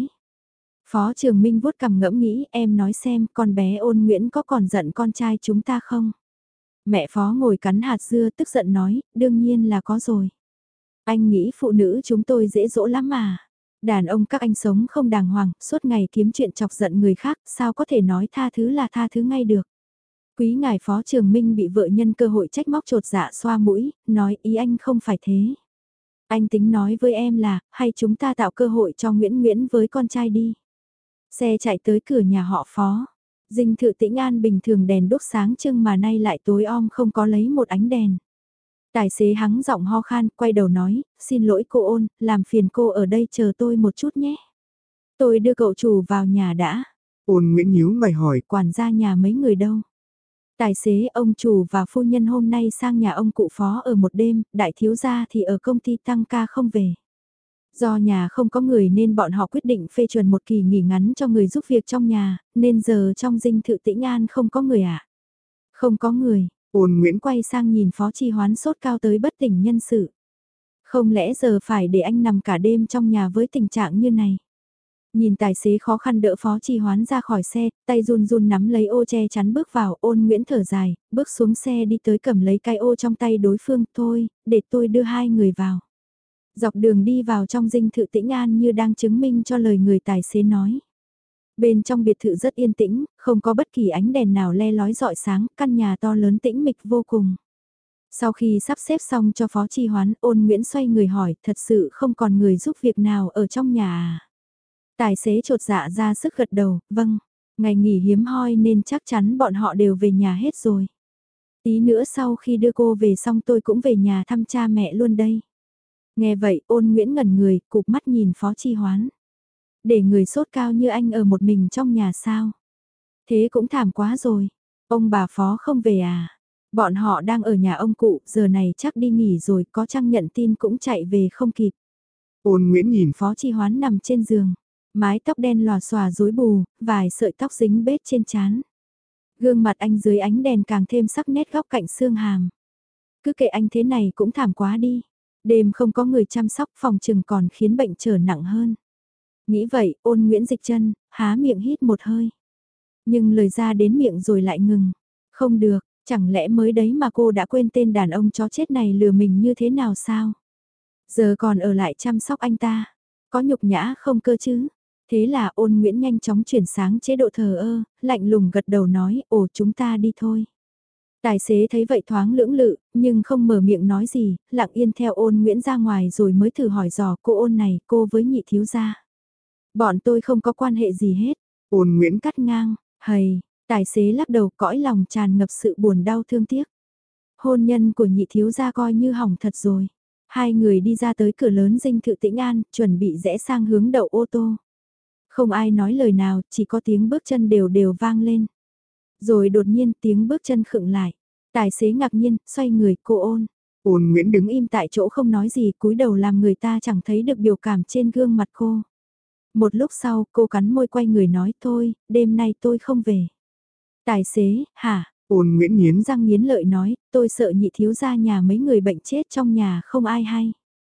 Phó Trường Minh vuốt cằm ngẫm nghĩ, em nói xem, con bé Ôn Nguyễn có còn giận con trai chúng ta không? Mẹ Phó ngồi cắn hạt dưa tức giận nói, đương nhiên là có rồi. Anh nghĩ phụ nữ chúng tôi dễ dỗ lắm mà. Đàn ông các anh sống không đàng hoàng, suốt ngày kiếm chuyện chọc giận người khác, sao có thể nói tha thứ là tha thứ ngay được. Quý ngài Phó Trường Minh bị vợ nhân cơ hội trách móc trột dạ xoa mũi, nói ý anh không phải thế. Anh tính nói với em là, hay chúng ta tạo cơ hội cho Nguyễn Nguyễn với con trai đi. Xe chạy tới cửa nhà họ Phó. Dinh thự Tĩnh An bình thường đèn đốt sáng trưng mà nay lại tối om không có lấy một ánh đèn. Tài xế hắng giọng ho khan, quay đầu nói, xin lỗi cô Ôn, làm phiền cô ở đây chờ tôi một chút nhé. Tôi đưa cậu chủ vào nhà đã. Ôn Nguyễn nhíu mày hỏi, quản gia nhà mấy người đâu? Tài xế ông chủ và phu nhân hôm nay sang nhà ông cụ Phó ở một đêm, đại thiếu gia thì ở công ty tăng ca không về. Do nhà không có người nên bọn họ quyết định phê chuẩn một kỳ nghỉ ngắn cho người giúp việc trong nhà, nên giờ trong dinh thự Tĩnh An không có người ạ. À? Không có người, Ôn Nguyễn quay sang nhìn Phó Chi Hoán sốt cao tới bất tỉnh nhân sự. Không lẽ giờ phải để anh nằm cả đêm trong nhà với tình trạng như này? Nhìn tài xế khó khăn đỡ Phó Chi Hoán ra khỏi xe, tay run run nắm lấy ô che chắn bước vào, Ôn Nguyễn thở dài, bước xuống xe đi tới cầm lấy cái ô trong tay đối phương, thôi, để tôi đưa hai người vào. Dọc đường đi vào trong dinh thự Tĩnh An như đang chứng minh cho lời người tài xế nói. Bên trong biệt thự rất yên tĩnh, không có bất kỳ ánh đèn nào le lói rọi sáng, căn nhà to lớn tĩnh mịch vô cùng. Sau khi sắp xếp xong cho Phó Chi Hoán, Ôn Nguyễn xoay người hỏi, thật sự không còn người giúp việc nào ở trong nhà à? Tài xế trột dạ ra sức gật đầu, vâng, ngày nghỉ hiếm hoi nên chắc chắn bọn họ đều về nhà hết rồi. Tí nữa sau khi đưa cô về xong tôi cũng về nhà thăm cha mẹ luôn đây. Nghe vậy Ôn Nguyễn ngẩn người, cụp mắt nhìn Phó Chi Hoán. Để người sốt cao như anh ở một mình trong nhà sao? Thế cũng thảm quá rồi. Ông bà Phó không về à? Bọn họ đang ở nhà ông cụ, giờ này chắc đi nghỉ rồi, có chăng nhận tin cũng chạy về không kịp. Ôn Nguyễn nhìn Phó Chi Hoán nằm trên giường, mái tóc đen lòa xòa rối bù, vài sợi tóc dính bết trên trán. Gương mặt anh dưới ánh đèn càng thêm sắc nét góc cạnh xương hàm. Cứ kệ anh thế này cũng thảm quá đi. Đêm không có người chăm sóc phòng trừng còn khiến bệnh trở nặng hơn. Nghĩ vậy, Ôn Nguyễn dịch chân, há miệng hít một hơi. Nhưng lời ra đến miệng rồi lại ngừng. Không được, chẳng lẽ mới đấy mà cô đã quên tên đàn ông chó chết này lừa mình như thế nào sao? Giờ còn ở lại chăm sóc anh ta. Có nhục nhã không cơ chứ? Thế là Ôn Nguyễn nhanh chóng chuyển sang chế độ thờ ơ, lạnh lùng gật đầu nói, ồ chúng ta đi thôi. Tài xế thấy vậy thoáng lưỡng lự, nhưng không mở miệng nói gì, lặng yên theo Ôn Nguyễn ra ngoài rồi mới thử hỏi dò cô Ôn này, cô với nhị thiếu gia. Bọn tôi không có quan hệ gì hết. Ôn Nguyễn Cắt ngang, hầy, tài xế lắc đầu cõi lòng tràn ngập sự buồn đau thương tiếc. Hôn nhân của nhị thiếu gia coi như hỏng thật rồi. Hai người đi ra tới cửa lớn dinh thự Tĩnh An, chuẩn bị rẽ sang hướng đậu ô tô. Không ai nói lời nào, chỉ có tiếng bước chân đều đều vang lên. Rồi đột nhiên tiếng bước chân khựng lại. Tài xế ngạc nhiên, xoay người, cô Ôn. Ôn Nguyễn đứng Đứng im tại chỗ không nói gì, cúi đầu làm người ta chẳng thấy được biểu cảm trên gương mặt cô. Một lúc sau, cô cắn môi quay người nói thôi, đêm nay tôi không về. Tài xế, hả? Ôn Nguyễn nghiến Răng nghiến lợi nói, tôi sợ nhị thiếu gia nhà mấy người bệnh chết trong nhà không ai hay.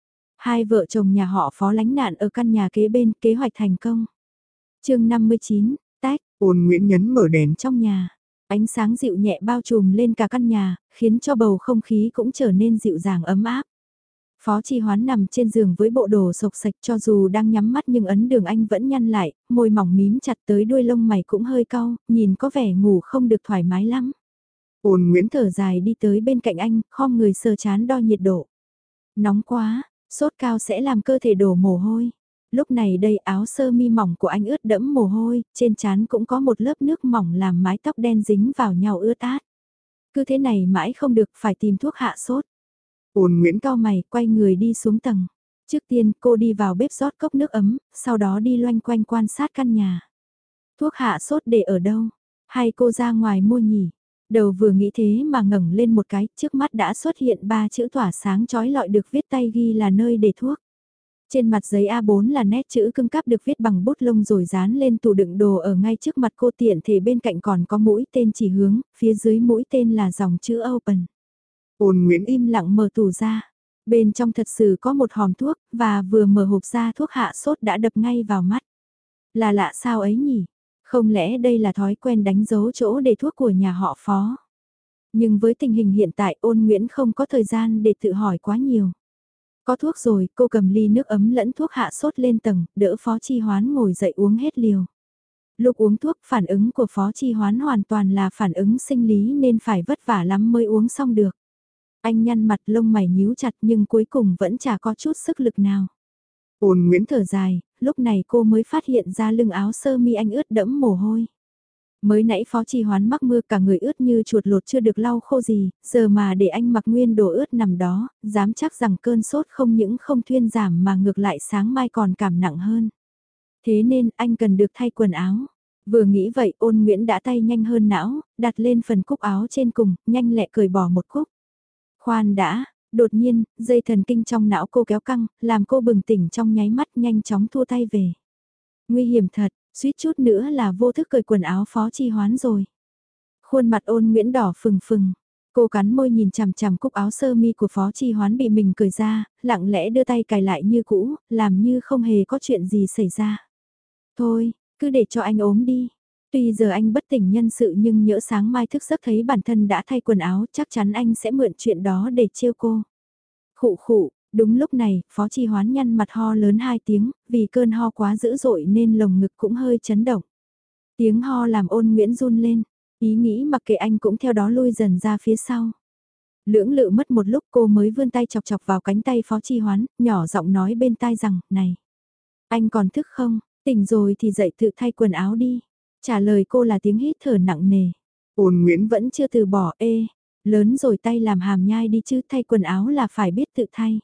Hai vợ chồng nhà họ Phó lánh nạn ở căn nhà kế bên, kế hoạch thành công. chương năm mươi chín, tách, Ôn Nguyễn nhấn mở đèn. trong nhà, ánh sáng dịu nhẹ bao trùm lên cả căn nhà, khiến cho bầu không khí cũng trở nên dịu dàng ấm áp. Phó Chi Hoán nằm trên giường với bộ đồ sộc sạch, cho dù đang nhắm mắt nhưng ấn đường anh vẫn nhăn lại, môi mỏng mím chặt tới đuôi lông mày cũng hơi cau, nhìn có vẻ ngủ không được thoải mái lắm. Ôn Nguyễn Thở dài đi tới bên cạnh anh, khom người sờ chán đo nhiệt độ. Nóng quá, sốt cao sẽ làm cơ thể đổ mồ hôi. Lúc này đây áo sơ mi mỏng của anh ướt đẫm mồ hôi, trên trán cũng có một lớp nước mỏng làm mái tóc đen dính vào nhau ướt át. Cứ thế này mãi không được, phải tìm thuốc hạ sốt. Ôn Nguyễn Cao mày, quay người đi xuống tầng. Trước tiên cô đi vào bếp rót cốc nước ấm, sau đó đi loanh quanh quan sát căn nhà. Thuốc hạ sốt để ở đâu? Hay cô ra ngoài mua nhỉ? Đầu vừa nghĩ thế mà ngẩng lên một cái, trước mắt đã xuất hiện ba chữ tỏa sáng chói lọi được viết tay ghi là nơi để thuốc. Trên mặt giấy a bốn là nét chữ cưng cáp được viết bằng bút lông rồi dán lên tủ đựng đồ ở ngay trước mặt cô, tiện thể bên cạnh còn có mũi tên chỉ hướng, phía dưới mũi tên là dòng chữ Open. Ôn Nguyễn Im lặng mở tủ ra. Bên trong thật sự có một hòm thuốc, và vừa mở hộp ra thuốc hạ sốt đã đập ngay vào mắt. Là lạ sao ấy nhỉ? Không lẽ đây là thói quen đánh dấu chỗ để thuốc của nhà họ Phó? Nhưng với tình hình hiện tại Ôn Nguyễn không có thời gian để tự hỏi quá nhiều. Có thuốc rồi, cô cầm ly nước ấm lẫn thuốc hạ sốt lên tầng, đỡ Phó Chi Hoán ngồi dậy uống hết liều. Lúc uống thuốc, phản ứng của Phó Chi Hoán hoàn toàn là phản ứng sinh lý nên phải vất vả lắm mới uống xong được. Anh nhăn mặt, lông mày nhíu chặt nhưng cuối cùng vẫn chả có chút sức lực nào. Ôn Nguyễn Thở dài, lúc này cô mới phát hiện ra lưng áo sơ mi anh ướt đẫm mồ hôi. Mới nãy Phó Chi Hoán mắc mưa cả người ướt như chuột lột chưa được lau khô gì, giờ mà để anh mặc nguyên đồ ướt nằm đó, dám chắc rằng cơn sốt không những không thuyên giảm mà ngược lại sáng mai còn cảm nặng hơn. Thế nên anh cần được thay quần áo. Vừa nghĩ vậy Ôn Nguyễn đã tay nhanh hơn não, đặt lên phần cúc áo trên cùng, nhanh lẹ cởi bỏ một cúc. Khoan đã, đột nhiên, dây thần kinh trong não cô kéo căng, làm cô bừng tỉnh trong nháy mắt nhanh chóng thua tay về. Nguy hiểm thật, suýt chút nữa là vô thức cởi quần áo Phó Chi Hoán rồi. Khuôn mặt Ôn Nguyễn đỏ phừng phừng, cô cắn môi nhìn chằm chằm cúc áo sơ mi của Phó Chi Hoán bị mình cởi ra, lặng lẽ đưa tay cài lại như cũ, làm như không hề có chuyện gì xảy ra. Thôi, cứ để cho anh ốm đi. Tuy giờ anh bất tỉnh nhân sự nhưng nhỡ sáng mai thức giấc thấy bản thân đã thay quần áo, chắc chắn anh sẽ mượn chuyện đó để trêu cô. Khụ khụ, đúng lúc này, Phó Chi Hoán nhăn mặt ho lớn hai tiếng, vì cơn ho quá dữ dội nên lồng ngực cũng hơi chấn động. Tiếng ho làm Ôn Nguyễn run lên, ý nghĩ mặc kệ anh cũng theo đó lui dần ra phía sau. Lưỡng lự mất một lúc cô mới vươn tay chọc chọc vào cánh tay Phó Chi Hoán, nhỏ giọng nói bên tai rằng, này, anh còn thức không, tỉnh rồi thì dậy tự thay quần áo đi. Trả lời cô là tiếng hít thở nặng nề. Ôn Nguyễn Vẫn chưa từ bỏ, ê, lớn rồi tay làm hàm nhai đi chứ, thay quần áo là phải biết tự thay.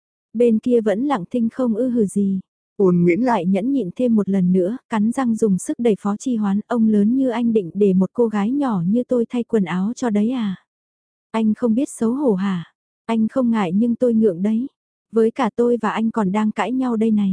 Bên kia vẫn lặng thinh không ư hừ gì. Ôn Nguyễn lại Lại nhẫn nhịn thêm một lần nữa, cắn răng dùng sức đẩy Phó Chi Hoán, ông lớn như anh định để một cô gái nhỏ như tôi thay quần áo cho đấy à? Anh không biết xấu hổ hả? Anh không ngại nhưng tôi ngượng đấy. Với cả tôi và anh còn đang cãi nhau đây này.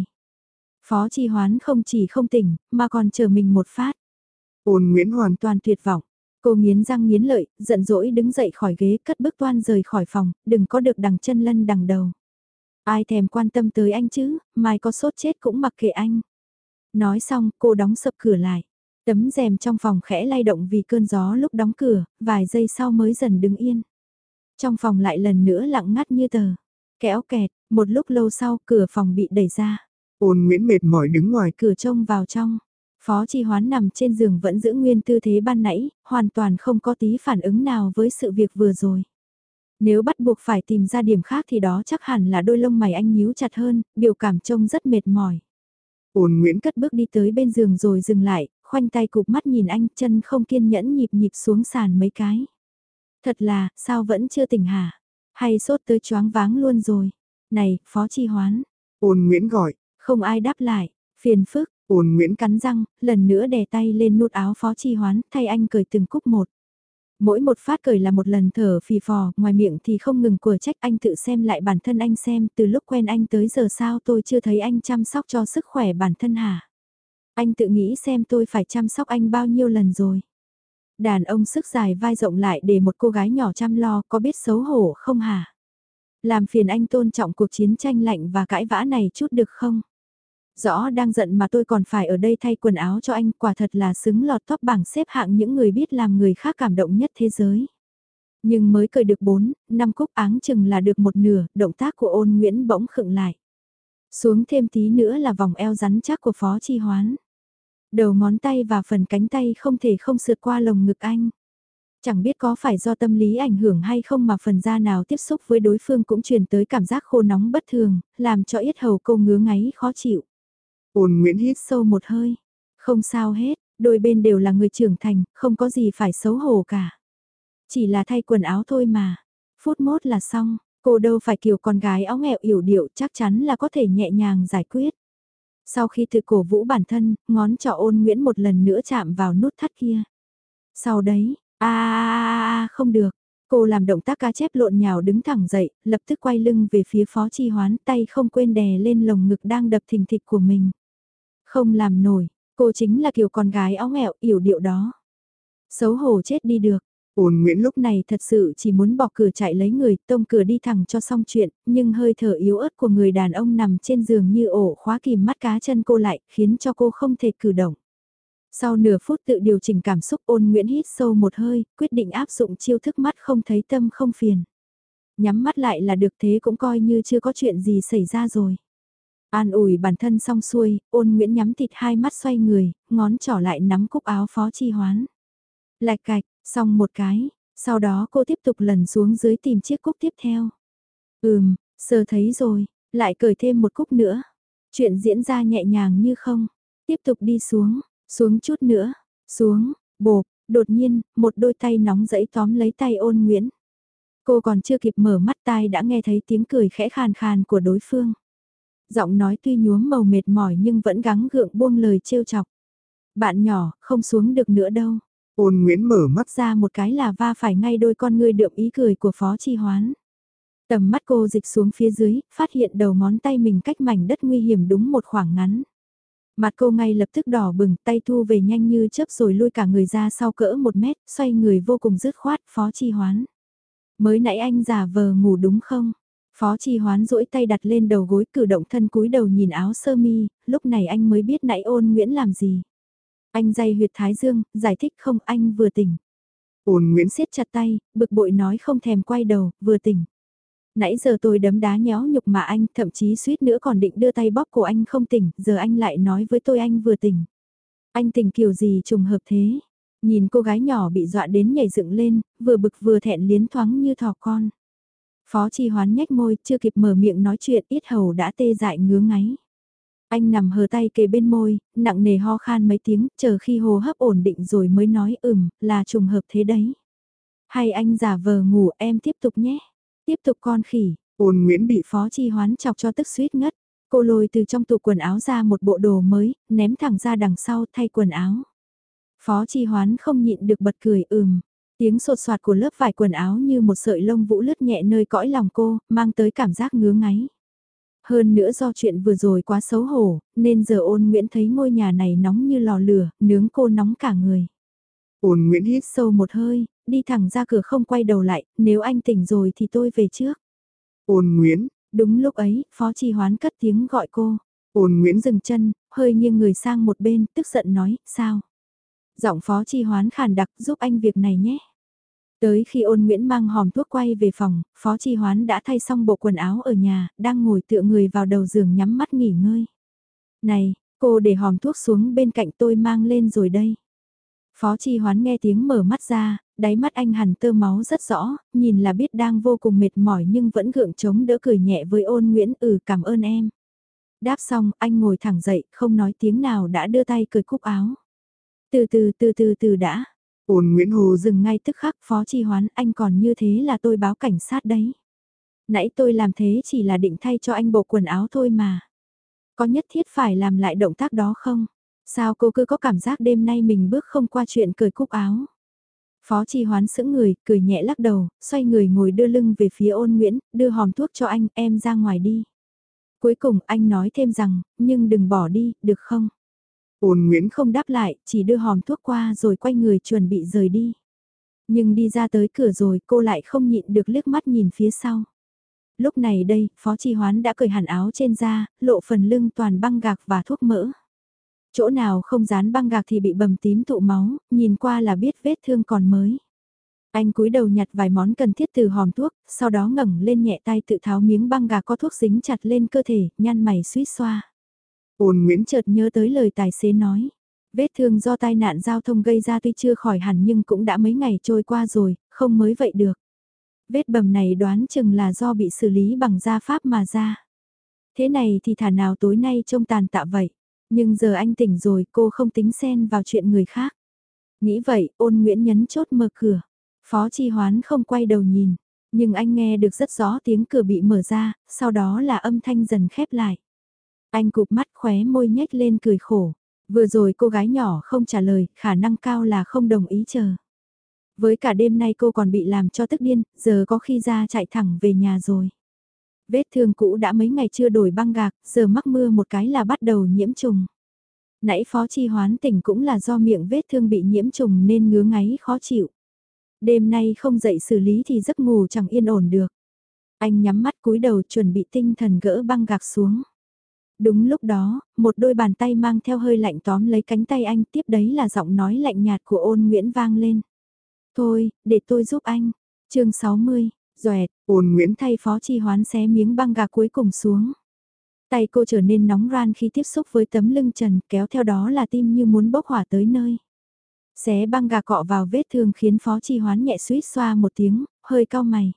Phó Chi Hoán không chỉ không tỉnh, mà còn chờ mình một phát. Ôn Nguyễn hoàn Toàn tuyệt vọng. Cô nghiến răng nghiến lợi, giận dỗi đứng dậy khỏi ghế, cất bước toan rời khỏi phòng, đừng có được đằng chân lân đằng đầu. Ai thèm quan tâm tới anh chứ, mai có sốt chết cũng mặc kệ anh. Nói xong, cô đóng sập cửa lại. Tấm rèm trong phòng khẽ lay động vì cơn gió lúc đóng cửa, vài giây sau mới dần đứng yên. Trong phòng lại lần nữa lặng ngắt như tờ. Kéo kẹt, một lúc lâu sau cửa phòng bị đẩy ra. Ôn Nguyễn mệt mỏi đứng ngoài cửa trông vào trong. Phó Chi Hoán nằm trên giường vẫn giữ nguyên tư thế ban nãy, hoàn toàn không có tí phản ứng nào với sự việc vừa rồi. Nếu bắt buộc phải tìm ra điểm khác thì đó chắc hẳn là đôi lông mày anh nhíu chặt hơn, biểu cảm trông rất mệt mỏi. Ôn Nguyễn Cất bước đi tới bên giường rồi dừng lại, khoanh tay cụp mắt nhìn anh, chân không kiên nhẫn nhịp nhịp xuống sàn mấy cái. Thật là, sao vẫn chưa tỉnh hả? Hay sốt tới choáng váng luôn rồi? Này, Phó Chi Hoán. Ôn Nguyễn gọi. Không ai đáp lại, phiền phức. Ôn Nguyễn Cắn răng, lần nữa đè tay lên nút áo Phó Chi Hoán, thay anh cởi từng cúc một. Mỗi một phát cởi là một lần thở phì phò, ngoài miệng thì không ngừng của trách. Anh tự xem lại bản thân anh xem, từ lúc quen anh tới giờ sao tôi chưa thấy anh chăm sóc cho sức khỏe bản thân hả? Anh tự nghĩ xem tôi phải chăm sóc anh bao nhiêu lần rồi. Đàn ông sức dài vai rộng lại để một cô gái nhỏ chăm lo, có biết xấu hổ không hả? Làm phiền anh tôn trọng cuộc chiến tranh lạnh và cãi vã này chút được không? Rõ đang giận mà tôi còn phải ở đây thay quần áo cho anh, quả thật là xứng lọt top bảng xếp hạng những người biết làm người khác cảm động nhất thế giới. Nhưng mới cười được bốn, năm cúc áng chừng là được một nửa, động tác của Ôn Nguyễn bỗng khựng lại. Xuống thêm tí nữa là vòng eo rắn chắc của Phó Chi Hoán. Đầu ngón tay và phần cánh tay không thể không sượt qua lồng ngực anh. Chẳng biết có phải do tâm lý ảnh hưởng hay không mà phần da nào tiếp xúc với đối phương cũng truyền tới cảm giác khô nóng bất thường, làm cho yết hầu cô ngứa ngáy khó chịu. Ôn Nguyễn hít Sâu một hơi. Không sao hết, đôi bên đều là người trưởng thành, không có gì phải xấu hổ cả. Chỉ là thay quần áo thôi mà. Phút mốt là xong, cô đâu phải kiểu con gái áo nghẹo yểu điệu, chắc chắn là có thể nhẹ nhàng giải quyết. Sau khi tự cổ vũ bản thân, ngón trỏ Ôn Nguyễn một lần nữa chạm vào nút thắt kia. Sau đấy, a a a không được. Cô làm động tác cá chép lộn nhào đứng thẳng dậy, lập tức quay lưng về phía Phó Chi Hoán, tay không quên đè lên lồng ngực đang đập thình thịch của mình. Không làm nổi, cô chính là kiểu con gái áo nghẹo yểu điệu đó. Xấu hổ chết đi được. Ôn Nguyễn lúc Lúc này thật sự chỉ muốn bỏ cửa chạy lấy người, tông cửa đi thẳng cho xong chuyện, nhưng hơi thở yếu ớt của người đàn ông nằm trên giường như ổ khóa kìm mắt cá chân cô lại, khiến cho cô không thể cử động. Sau nửa phút tự điều chỉnh cảm xúc, Ôn Nguyễn hít sâu một hơi, quyết định áp dụng chiêu thức mắt không thấy tâm không phiền. Nhắm mắt lại là được, thế cũng coi như chưa có chuyện gì xảy ra rồi. An ủi bản thân xong xuôi, Ôn Nguyễn nhắm thịt hai mắt xoay người, ngón trỏ lại nắm cúc áo Phó Chi Hoán. Lạch cạch, xong một cái, sau đó cô tiếp tục lần xuống dưới tìm chiếc cúc tiếp theo. Ừm, sờ thấy rồi, lại cởi thêm một cúc nữa. Chuyện diễn ra nhẹ nhàng như không. Tiếp tục đi xuống, xuống chút nữa, xuống, bộp, đột nhiên, một đôi tay nóng rẫy tóm lấy tay Ôn Nguyễn. Cô còn chưa kịp mở mắt tai đã nghe thấy tiếng cười khẽ khàn khàn của đối phương. Giọng nói tuy nhuốm màu mệt mỏi nhưng vẫn gắng gượng buông lời trêu chọc. Bạn nhỏ, không xuống được nữa đâu. Ôn Nguyễn mở mắt Ra một cái là va phải ngay đôi con ngươi đượm ý cười của Phó Chi Hoán. Tầm mắt cô dịch xuống phía dưới, phát hiện đầu ngón tay mình cách mảnh đất nguy hiểm đúng một khoảng ngắn. Mặt cô ngay lập tức đỏ bừng, tay thu về nhanh như chớp rồi lui cả người ra sau cỡ một mét, xoay người vô cùng dứt khoát, Phó Chi Hoán. Mới nãy anh giả vờ ngủ đúng không? Phó Chi Hoán duỗi tay đặt lên đầu gối, cử động thân cúi đầu nhìn áo sơ mi, lúc này anh mới biết nãy Ôn Nguyễn làm gì. Anh day huyệt thái dương, giải thích không, anh vừa tỉnh. Ôn Nguyễn Siết chặt tay, bực bội nói không thèm quay đầu, vừa tỉnh. Nãy giờ tôi đấm đá nhéo nhục mà anh, thậm chí suýt nữa còn định đưa tay bóp cổ anh không tỉnh, giờ anh lại nói với tôi anh vừa tỉnh. Anh tỉnh kiểu gì trùng hợp thế? Nhìn cô gái nhỏ bị dọa đến nhảy dựng lên, vừa bực vừa thẹn liến thoáng như thỏ con. Phó Chi Hoán nhếch môi, chưa kịp mở miệng nói chuyện, yết hầu đã tê dại ngứa ngáy. Anh nằm hờ tay kề bên môi, nặng nề ho khan mấy tiếng, chờ khi hô hấp ổn định rồi mới nói ừm, là trùng hợp thế đấy. Hay anh giả vờ ngủ, em tiếp tục nhé. Tiếp tục con khỉ. Ôn Nguyễn bị Phó Chi Hoán chọc cho tức suýt ngất. Cô lôi từ trong tủ quần áo ra một bộ đồ mới, ném thẳng ra đằng sau thay quần áo. Phó Chi Hoán không nhịn được bật cười ừm. Tiếng sột soạt của lớp vải quần áo như một sợi lông vũ lướt nhẹ nơi cõi lòng cô, mang tới cảm giác ngứa ngáy. Hơn nữa do chuyện vừa rồi quá xấu hổ, nên giờ Ôn Nguyễn thấy ngôi nhà này nóng như lò lửa, nướng cô nóng cả người. Ôn Nguyễn hít Sâu một hơi, đi thẳng ra cửa không quay đầu lại, nếu anh tỉnh rồi thì tôi về trước. Ôn Nguyễn. Đúng lúc ấy, Phó Chi Hoán cất tiếng gọi cô. Ôn Nguyễn Dừng chân, hơi nghiêng người sang một bên, tức giận nói, sao? Giọng Phó Chi Hoán khàn đặc, giúp anh việc này nhé. Tới khi Ôn Nguyễn mang hòm thuốc quay về phòng, Phó Chi Hoán đã thay xong bộ quần áo ở nhà, đang ngồi tựa người vào đầu giường nhắm mắt nghỉ ngơi. Này, cô để hòm thuốc xuống bên cạnh tôi mang lên rồi đây. Phó Chi Hoán nghe tiếng mở mắt ra, đáy mắt anh hằn tơ máu rất rõ, nhìn là biết đang vô cùng mệt mỏi nhưng vẫn gượng chống đỡ cười nhẹ với Ôn Nguyễn ừ cảm ơn em. Đáp xong, anh ngồi thẳng dậy, không nói tiếng nào đã đưa tay cởi cúc áo. Từ từ từ từ từ đã. Ôn Nguyễn hô Dừng ngay tức khắc Phó Chi Hoán anh còn như thế là tôi báo cảnh sát đấy. Nãy tôi làm thế chỉ là định thay cho anh bộ quần áo thôi mà. Có nhất thiết phải làm lại động tác đó không? Sao cô cứ có cảm giác đêm nay mình bước không qua chuyện cởi cúc áo? Phó Chi Hoán sững người, cười nhẹ lắc đầu, xoay người ngồi đưa lưng về phía Ôn Nguyễn, đưa hòm thuốc cho anh, em ra ngoài đi. Cuối cùng anh nói thêm rằng, nhưng đừng bỏ đi, được không? Ôn Nguyễn Không đáp lại, chỉ đưa hòm thuốc qua rồi quay người chuẩn bị rời đi. Nhưng đi ra tới cửa rồi cô lại không nhịn được liếc mắt nhìn phía sau. Lúc này đây, Phó Chi Hoán đã cởi hẳn áo trên da, lộ phần lưng toàn băng gạc và thuốc mỡ. Chỗ nào không dán băng gạc thì bị bầm tím tụ máu, nhìn qua là biết vết thương còn mới. Anh cúi đầu nhặt vài món cần thiết từ hòm thuốc, sau đó ngẩng lên nhẹ tay tự tháo miếng băng gạc có thuốc dính chặt lên cơ thể, nhăn mày suýt xoa. Ôn Nguyễn Chợt nhớ tới lời tài xế nói. Vết thương do tai nạn giao thông gây ra tuy chưa khỏi hẳn nhưng cũng đã mấy ngày trôi qua rồi, không mới vậy được. Vết bầm này đoán chừng là do bị xử lý bằng da pháp mà ra. Thế này thì thả nào tối nay trông tàn tạ vậy. Nhưng giờ anh tỉnh rồi, cô không tính xen vào chuyện người khác. Nghĩ vậy, Ôn Nguyễn nhấn chốt mở cửa. Phó Chi Hoán không quay đầu nhìn, nhưng anh nghe được rất rõ tiếng cửa bị mở ra, sau đó là âm thanh dần khép lại. Anh cụp mắt khóe môi nhếch lên cười khổ. Vừa rồi cô gái nhỏ không trả lời, khả năng cao là không đồng ý chờ. Với cả đêm nay cô còn bị làm cho tức điên, giờ có khi ra chạy thẳng về nhà rồi. Vết thương cũ đã mấy ngày chưa đổi băng gạc, giờ mắc mưa một cái là bắt đầu nhiễm trùng. Nãy Phó Chi Hoán tỉnh cũng là do miệng vết thương bị nhiễm trùng nên ngứa ngáy khó chịu. Đêm nay không dậy xử lý thì giấc ngủ chẳng yên ổn được. Anh nhắm mắt cúi đầu chuẩn bị tinh thần gỡ băng gạc xuống. Đúng lúc đó, một đôi bàn tay mang theo hơi lạnh tóm lấy cánh tay anh, tiếp đấy là giọng nói lạnh nhạt của Ôn Nguyễn vang lên. Thôi, để tôi giúp anh. Chương sáu mươi, doẹt, Ôn Nguyễn thay Phó Chi Hoán xé miếng băng gạc cuối cùng xuống. Tay cô trở nên nóng ran khi tiếp xúc với tấm lưng trần, kéo theo đó là tim như muốn bốc hỏa tới nơi. Xé băng gạc cọ vào vết thương khiến Phó Chi Hoán nhẹ suýt xoa một tiếng, hơi cau mày.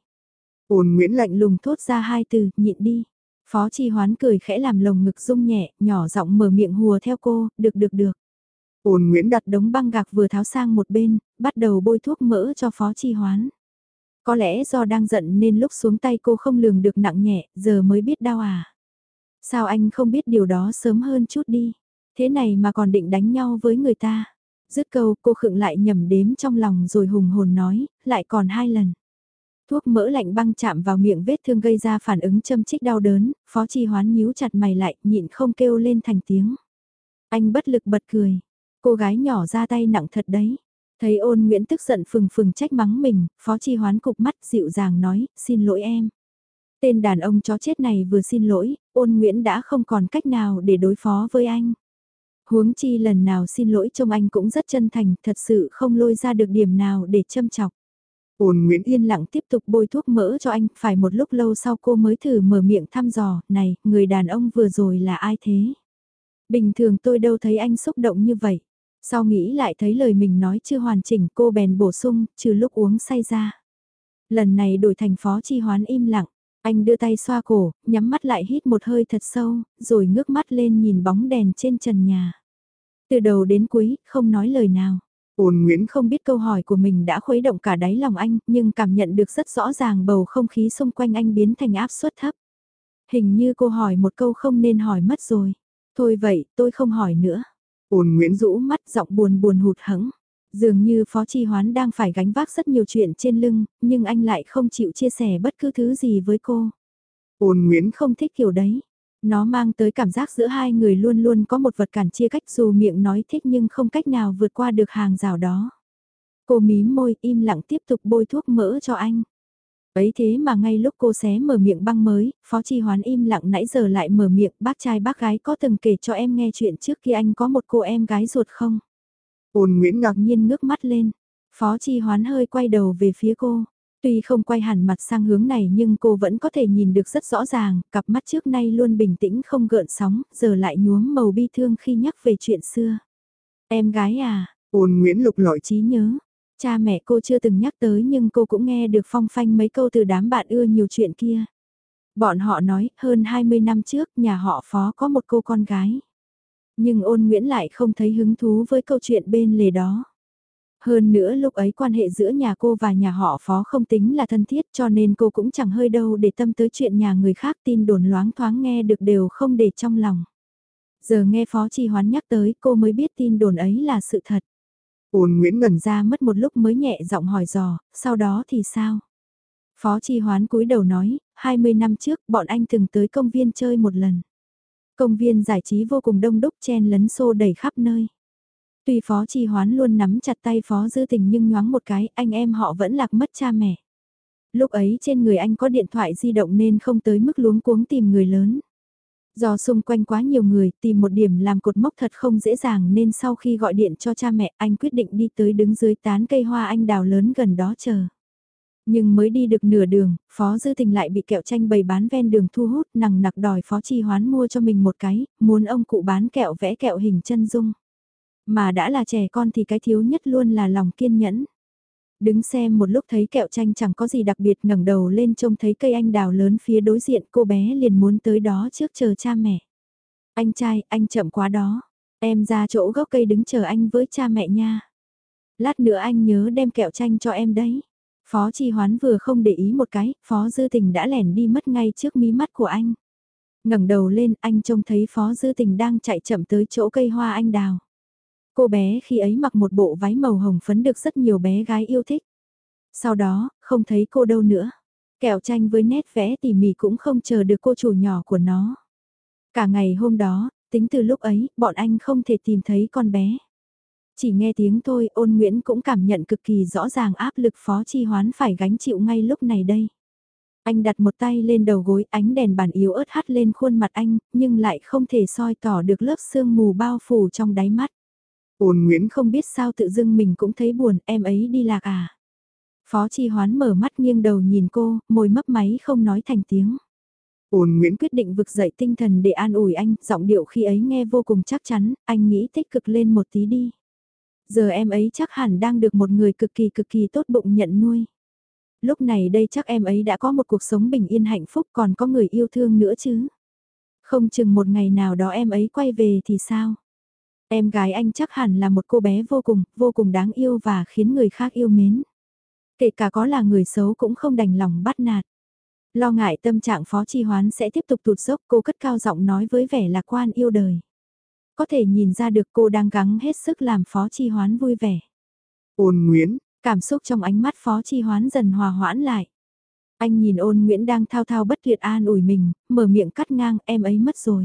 Ôn Nguyễn lạnh Lạnh lùng thốt ra hai từ, nhịn đi. Phó Chi Hoán cười khẽ làm lồng ngực rung nhẹ, nhỏ giọng mở miệng hùa theo cô, được được được. Ôn Nguyễn đặt Đặt đống băng gạc vừa tháo sang một bên, bắt đầu bôi thuốc mỡ cho Phó Chi Hoán. Có lẽ do đang giận nên lúc xuống tay cô không lường được nặng nhẹ, giờ mới biết đau à. Sao anh không biết điều đó sớm hơn chút đi, thế này mà còn định đánh nhau với người ta. Dứt câu cô khựng lại nhẩm đếm trong lòng rồi hùng hồn nói, lại còn hai lần. Thuốc mỡ lạnh băng chạm vào miệng vết thương gây ra phản ứng châm chích đau đớn, Phó Chi Hoán nhíu chặt mày lại, nhịn không kêu lên thành tiếng. Anh bất lực bật cười, cô gái nhỏ ra tay nặng thật đấy. Thấy Ôn Nguyễn tức giận phừng phừng trách mắng mình, Phó Chi Hoán cụp mắt dịu dàng nói, xin lỗi em. Tên đàn ông chó chết này vừa xin lỗi, Ôn Nguyễn đã không còn cách nào để đối phó với anh. Huống chi lần nào xin lỗi trông anh cũng rất chân thành, thật sự không lôi ra được điểm nào để châm chọc. Ôn Nguyễn Yên lặng tiếp tục bôi thuốc mỡ cho anh, phải một lúc lâu sau cô mới thử mở miệng thăm dò, này, người đàn ông vừa rồi là ai thế? Bình thường tôi đâu thấy anh xúc động như vậy. Sau nghĩ lại thấy lời mình nói chưa hoàn chỉnh cô bèn bổ sung, trừ lúc uống say ra. Lần này đổi thành Phó Chi Hoán im lặng, anh đưa tay xoa cổ, nhắm mắt lại hít một hơi thật sâu, rồi ngước mắt lên nhìn bóng đèn trên trần nhà. Từ đầu đến cuối, không nói lời nào. Ôn Nguyễn Không biết câu hỏi của mình đã khuấy động cả đáy lòng anh, nhưng cảm nhận được rất rõ ràng bầu không khí xung quanh anh biến thành áp suất thấp. Hình như cô hỏi một câu không nên hỏi mất rồi. Thôi vậy, tôi không hỏi nữa. Ôn Nguyễn Rũ mắt giọng buồn buồn hụt hẫng. Dường như Phó Chi Hoán đang phải gánh vác rất nhiều chuyện trên lưng, nhưng anh lại không chịu chia sẻ bất cứ thứ gì với cô. Ôn Nguyễn Không thích kiểu đấy. Nó mang tới cảm giác giữa hai người luôn luôn có một vật cản chia cách dù miệng nói thích nhưng không cách nào vượt qua được hàng rào đó. Cô mím môi im lặng tiếp tục bôi thuốc mỡ cho anh. Ấy thế mà ngay lúc cô xé mở miệng băng mới, Phó Chi Hoán im lặng nãy giờ lại mở miệng, bác trai bác gái có từng kể cho em nghe chuyện trước khi anh có một cô em gái ruột không? Ôn Nguyễn ngạc Ngạc nhiên ngước mắt lên, Phó Chi Hoán hơi quay đầu về phía cô. Tuy không quay hẳn mặt sang hướng này nhưng cô vẫn có thể nhìn được rất rõ ràng, cặp mắt trước nay luôn bình tĩnh không gợn sóng, giờ lại nhuốm màu bi thương khi nhắc về chuyện xưa. Em gái à? Ôn Nguyễn lục lọi Trí nhớ. Cha mẹ cô chưa từng nhắc tới nhưng cô cũng nghe được phong phanh mấy câu từ đám bạn ưa nhiều chuyện kia. Bọn họ nói, hơn hai mươi năm trước, nhà họ Phó có một cô con gái. Nhưng Ôn Nguyễn lại không thấy hứng thú với câu chuyện bên lề đó. Hơn nữa lúc ấy quan hệ giữa nhà cô và nhà họ Phó không tính là thân thiết cho nên cô cũng chẳng hơi đâu để tâm tới chuyện nhà người khác, tin đồn loáng thoáng nghe được đều không để trong lòng. Giờ nghe Phó Chi Hoán nhắc tới cô mới biết tin đồn ấy là sự thật. Ôn Nguyễn ngẩn Ra mất một lúc mới nhẹ giọng hỏi dò, sau đó thì sao? Phó Chi Hoán cúi đầu nói, hai mươi năm trước bọn anh từng tới công viên chơi một lần. Công viên giải trí vô cùng đông đúc chen lấn xô đẩy khắp nơi. Tuy Phó Chi Hoán luôn nắm chặt tay Phó Dư Tình nhưng nhoáng một cái anh em họ vẫn lạc mất cha mẹ. Lúc ấy trên người anh có điện thoại di động nên không tới mức luống cuống tìm người lớn. Do xung quanh quá nhiều người, tìm một điểm làm cột mốc thật không dễ dàng nên sau khi gọi điện cho cha mẹ anh quyết định đi tới đứng dưới tán cây hoa anh đào lớn gần đó chờ. Nhưng mới đi được nửa đường, Phó Dư Tình lại bị kẹo chanh bày bán ven đường thu hút nằng nặc đòi Phó Chi Hoán mua cho mình một cái, muốn ông cụ bán kẹo vẽ kẹo hình chân dung. Mà đã là trẻ con thì cái thiếu nhất luôn là lòng kiên nhẫn. Đứng xem một lúc thấy kẹo chanh chẳng có gì đặc biệt, ngẩng đầu lên trông thấy cây anh đào lớn phía đối diện, cô bé liền muốn tới đó trước chờ cha mẹ. Anh trai, anh chậm quá đó. Em ra chỗ gốc cây đứng chờ anh với cha mẹ nha. Lát nữa anh nhớ đem kẹo chanh cho em đấy. Phó Chi Hoán vừa không để ý một cái, Phó Dư Tình đã lẻn đi mất ngay trước mí mắt của anh. Ngẩng đầu lên, anh trông thấy Phó Dư Tình đang chạy chậm tới chỗ cây hoa anh đào. Cô bé khi ấy mặc một bộ váy màu hồng phấn được rất nhiều bé gái yêu thích. Sau đó, không thấy cô đâu nữa. Kẹo chanh với nét vẽ tỉ mỉ cũng không chờ được cô chủ nhỏ của nó. Cả ngày hôm đó, tính từ lúc ấy, bọn anh không thể tìm thấy con bé. Chỉ nghe tiếng thôi, Ôn Nguyễn cũng cảm nhận cực kỳ rõ ràng áp lực Phó Chi Hoán phải gánh chịu ngay lúc này đây. Anh đặt một tay lên đầu gối, ánh đèn bàn yếu ớt hắt lên khuôn mặt anh, nhưng lại không thể soi tỏ được lớp sương mù bao phủ trong đáy mắt. Ôn Nguyễn Không biết sao tự dưng mình cũng thấy buồn, em ấy đi lạc à. Phó Chi Hoán mở mắt nghiêng đầu nhìn cô, môi mấp máy không nói thành tiếng. Ôn Nguyễn Quyết định vực dậy tinh thần để an ủi anh, giọng điệu khi ấy nghe vô cùng chắc chắn, anh nghĩ tích cực lên một tí đi. Giờ em ấy chắc hẳn đang được một người cực kỳ cực kỳ tốt bụng nhận nuôi. Lúc này đây chắc em ấy đã có một cuộc sống bình yên hạnh phúc, còn có người yêu thương nữa chứ. Không chừng một ngày nào đó em ấy quay về thì sao? Em gái anh chắc hẳn là một cô bé vô cùng, vô cùng đáng yêu và khiến người khác yêu mến. Kể cả có là người xấu cũng không đành lòng bắt nạt. Lo ngại tâm trạng Phó Chi Hoán sẽ tiếp tục tụt dốc, cô cất cao giọng nói với vẻ lạc quan yêu đời. Có thể nhìn ra được cô đang gắng hết sức làm Phó Chi Hoán vui vẻ. Ôn Nguyễn, cảm xúc trong ánh mắt Phó Chi Hoán dần hòa hoãn lại. Anh nhìn Ôn Nguyễn đang thao thao bất tuyệt an ủi mình, mở miệng cắt ngang, em ấy mất rồi.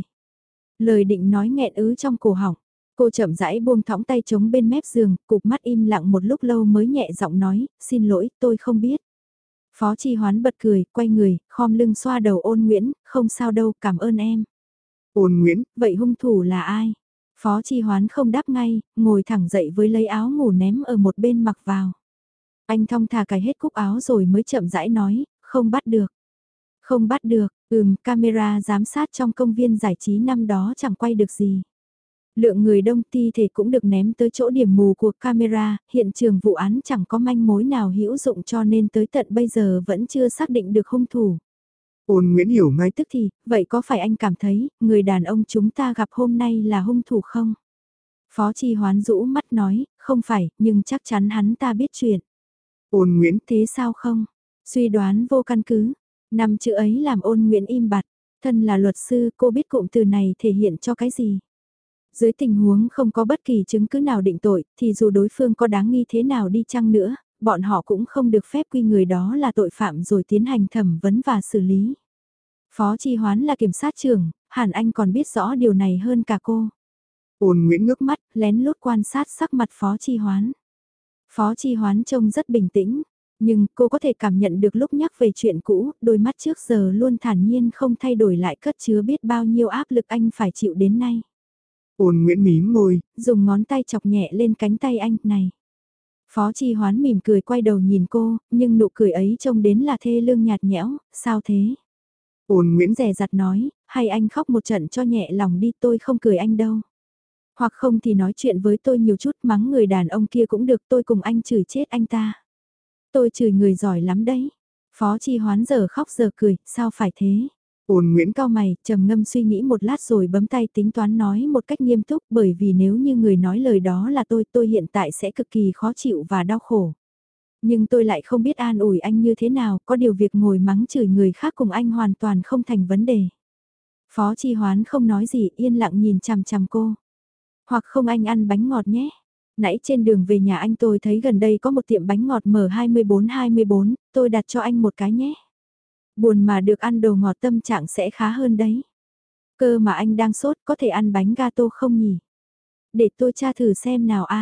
Lời định nói nghẹn ứ trong cổ họng. Cô chậm rãi buông thõng tay chống bên mép giường, cụp mắt im lặng một lúc lâu mới nhẹ giọng nói, xin lỗi, tôi không biết. Phó Chi Hoán bật cười, quay người, khom lưng xoa đầu Ôn Nguyễn, không sao đâu, cảm ơn em. Ôn Nguyễn, vậy hung thủ là ai? Phó Chi Hoán không đáp ngay, ngồi thẳng dậy với lấy áo ngủ ném ở một bên mặc vào. Anh thong thả cài hết cúc áo rồi mới chậm rãi nói, không bắt được. Không bắt được, ừm, camera giám sát trong công viên giải trí năm đó chẳng quay được gì. Lượng người đông thi thể cũng được ném tới chỗ điểm mù của camera, hiện trường vụ án chẳng có manh mối nào hữu dụng cho nên tới tận bây giờ vẫn chưa xác định được hung thủ. Ôn Nguyễn hiểu ngay. Tức thì, vậy có phải anh cảm thấy, người đàn ông chúng ta gặp hôm nay là hung thủ không? Phó Chi Hoán rũ mắt nói, không phải, nhưng chắc chắn hắn ta biết chuyện. Ôn Nguyễn, thế sao không? Suy đoán vô căn cứ. Năm chữ ấy làm Ôn Nguyễn im bặt. Thân là luật sư, cô biết cụm từ này thể hiện cho cái gì? Dưới tình huống không có bất kỳ chứng cứ nào định tội, thì dù đối phương có đáng nghi thế nào đi chăng nữa, bọn họ cũng không được phép quy người đó là tội phạm rồi tiến hành thẩm vấn và xử lý. Phó Chi Hoán là kiểm sát trưởng, hẳn anh còn biết rõ điều này hơn cả cô. Ôn Nguyễn ngước mắt, lén lút quan sát sắc mặt Phó Chi Hoán. Phó Chi Hoán trông rất bình tĩnh, nhưng cô có thể cảm nhận được lúc nhắc về chuyện cũ, đôi mắt trước giờ luôn thản nhiên không thay đổi lại cất chứa biết bao nhiêu áp lực anh phải chịu đến nay. Ôn Nguyễn mím môi, dùng ngón tay chọc nhẹ lên cánh tay anh, này. Phó Chi Hoán mỉm cười quay đầu nhìn cô, nhưng nụ cười ấy trông đến là thê lương nhạt nhẽo, sao thế? Ôn Nguyễn dè dặt nói, hay anh khóc một trận cho nhẹ lòng đi, tôi không cười anh đâu. Hoặc không thì nói chuyện với tôi nhiều chút, mắng người đàn ông kia cũng được, tôi cùng anh chửi chết anh ta. Tôi chửi người giỏi lắm đấy. Phó Chi Hoán giờ khóc giờ cười, sao phải thế? Ôn Nguyễn cau mày, trầm ngâm suy nghĩ một lát rồi bấm tay tính toán nói một cách nghiêm túc, bởi vì nếu như người nói lời đó là tôi, tôi hiện tại sẽ cực kỳ khó chịu và đau khổ. Nhưng tôi lại không biết an ủi anh như thế nào, có điều việc ngồi mắng chửi người khác cùng anh hoàn toàn không thành vấn đề. Phó Chi Hoán không nói gì, yên lặng nhìn chằm chằm cô. Hoặc không anh ăn bánh ngọt nhé. Nãy trên đường về nhà anh tôi thấy gần đây có một tiệm bánh ngọt M hai bốn hai bốn, tôi đặt cho anh một cái nhé. Buồn mà được ăn đồ ngọt tâm trạng sẽ khá hơn đấy. Cơ mà anh đang sốt có thể ăn bánh gato không nhỉ? Để tôi tra thử xem nào a.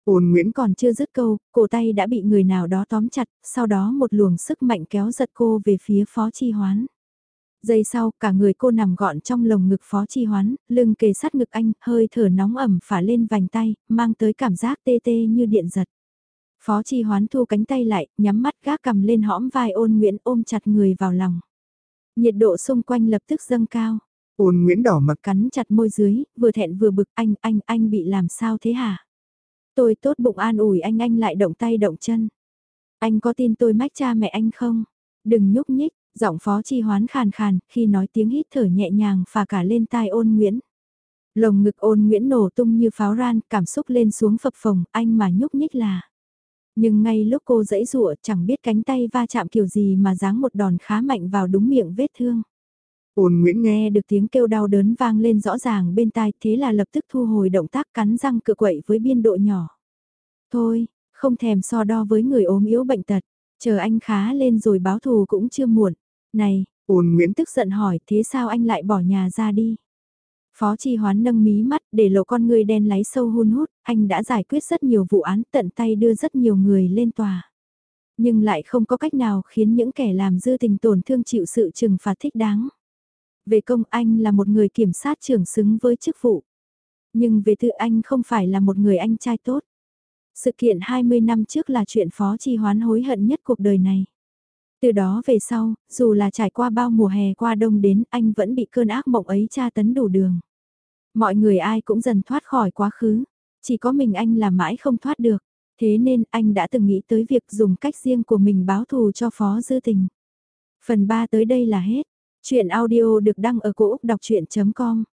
Ôn Nguyễn Còn chưa dứt câu, cổ tay đã bị người nào đó tóm chặt, sau đó một luồng sức mạnh kéo giật cô về phía Phó Chi Hoán. Giây sau, cả người cô nằm gọn trong lồng ngực Phó Chi Hoán, lưng kề sát ngực anh, hơi thở nóng ẩm phả lên vành tay, mang tới cảm giác tê tê như điện giật. Phó Chi Hoán thu cánh tay lại, nhắm mắt gác cầm lên hõm vai Ôn Nguyễn ôm chặt người vào lòng. Nhiệt độ xung quanh lập tức dâng cao. Ôn Nguyễn đỏ mặt Cắn chặt môi dưới, vừa thẹn vừa bực, anh, anh, anh bị làm sao thế hả? Tôi tốt bụng an ủi anh, anh lại động tay động chân. Anh có tin tôi mách cha mẹ anh không? Đừng nhúc nhích, giọng Phó Chi Hoán khàn khàn, khi nói tiếng hít thở nhẹ nhàng phà cả lên tai Ôn Nguyễn. Lồng ngực Ôn Nguyễn nổ tung như pháo ran, cảm xúc lên xuống phập phồng, anh mà nhúc nhích là. Nhưng ngay lúc cô giãy giụa, chẳng biết cánh tay va chạm kiểu gì mà giáng một đòn khá mạnh vào đúng miệng vết thương. Ôn Nguyễn Nghe được tiếng kêu đau đớn vang lên rõ ràng bên tai, thế là lập tức thu hồi động tác cắn răng cự quậy với biên độ nhỏ. Thôi, không thèm so đo với người ốm yếu bệnh tật, chờ anh khá lên rồi báo thù cũng chưa muộn. Này, Ôn Nguyễn tức giận hỏi, thế sao anh lại bỏ nhà ra đi? Phó Chi Hoán nâng mí mắt để lộ con người đen láy sâu hun hút, anh đã giải quyết rất nhiều vụ án, tận tay đưa rất nhiều người lên tòa. Nhưng lại không có cách nào khiến những kẻ làm dư tình tổn thương chịu sự trừng phạt thích đáng. Về công anh là một người kiểm sát trưởng xứng với chức vụ. Nhưng về tư anh không phải là một người anh trai tốt. Sự kiện hai mươi năm trước là chuyện Phó Chi Hoán hối hận nhất cuộc đời này. Từ đó về sau, dù là trải qua bao mùa hè qua đông đến, anh vẫn bị cơn ác mộng ấy tra tấn đủ đường. Mọi người ai cũng dần thoát khỏi quá khứ, chỉ có mình anh là mãi không thoát được. Thế nên anh đã từng nghĩ tới việc dùng cách riêng của mình báo thù cho Phó Dư Tình. Phần ba tới đây là hết. Chuyện audio được đăng ở cổ Úc đọc chuyện chấm com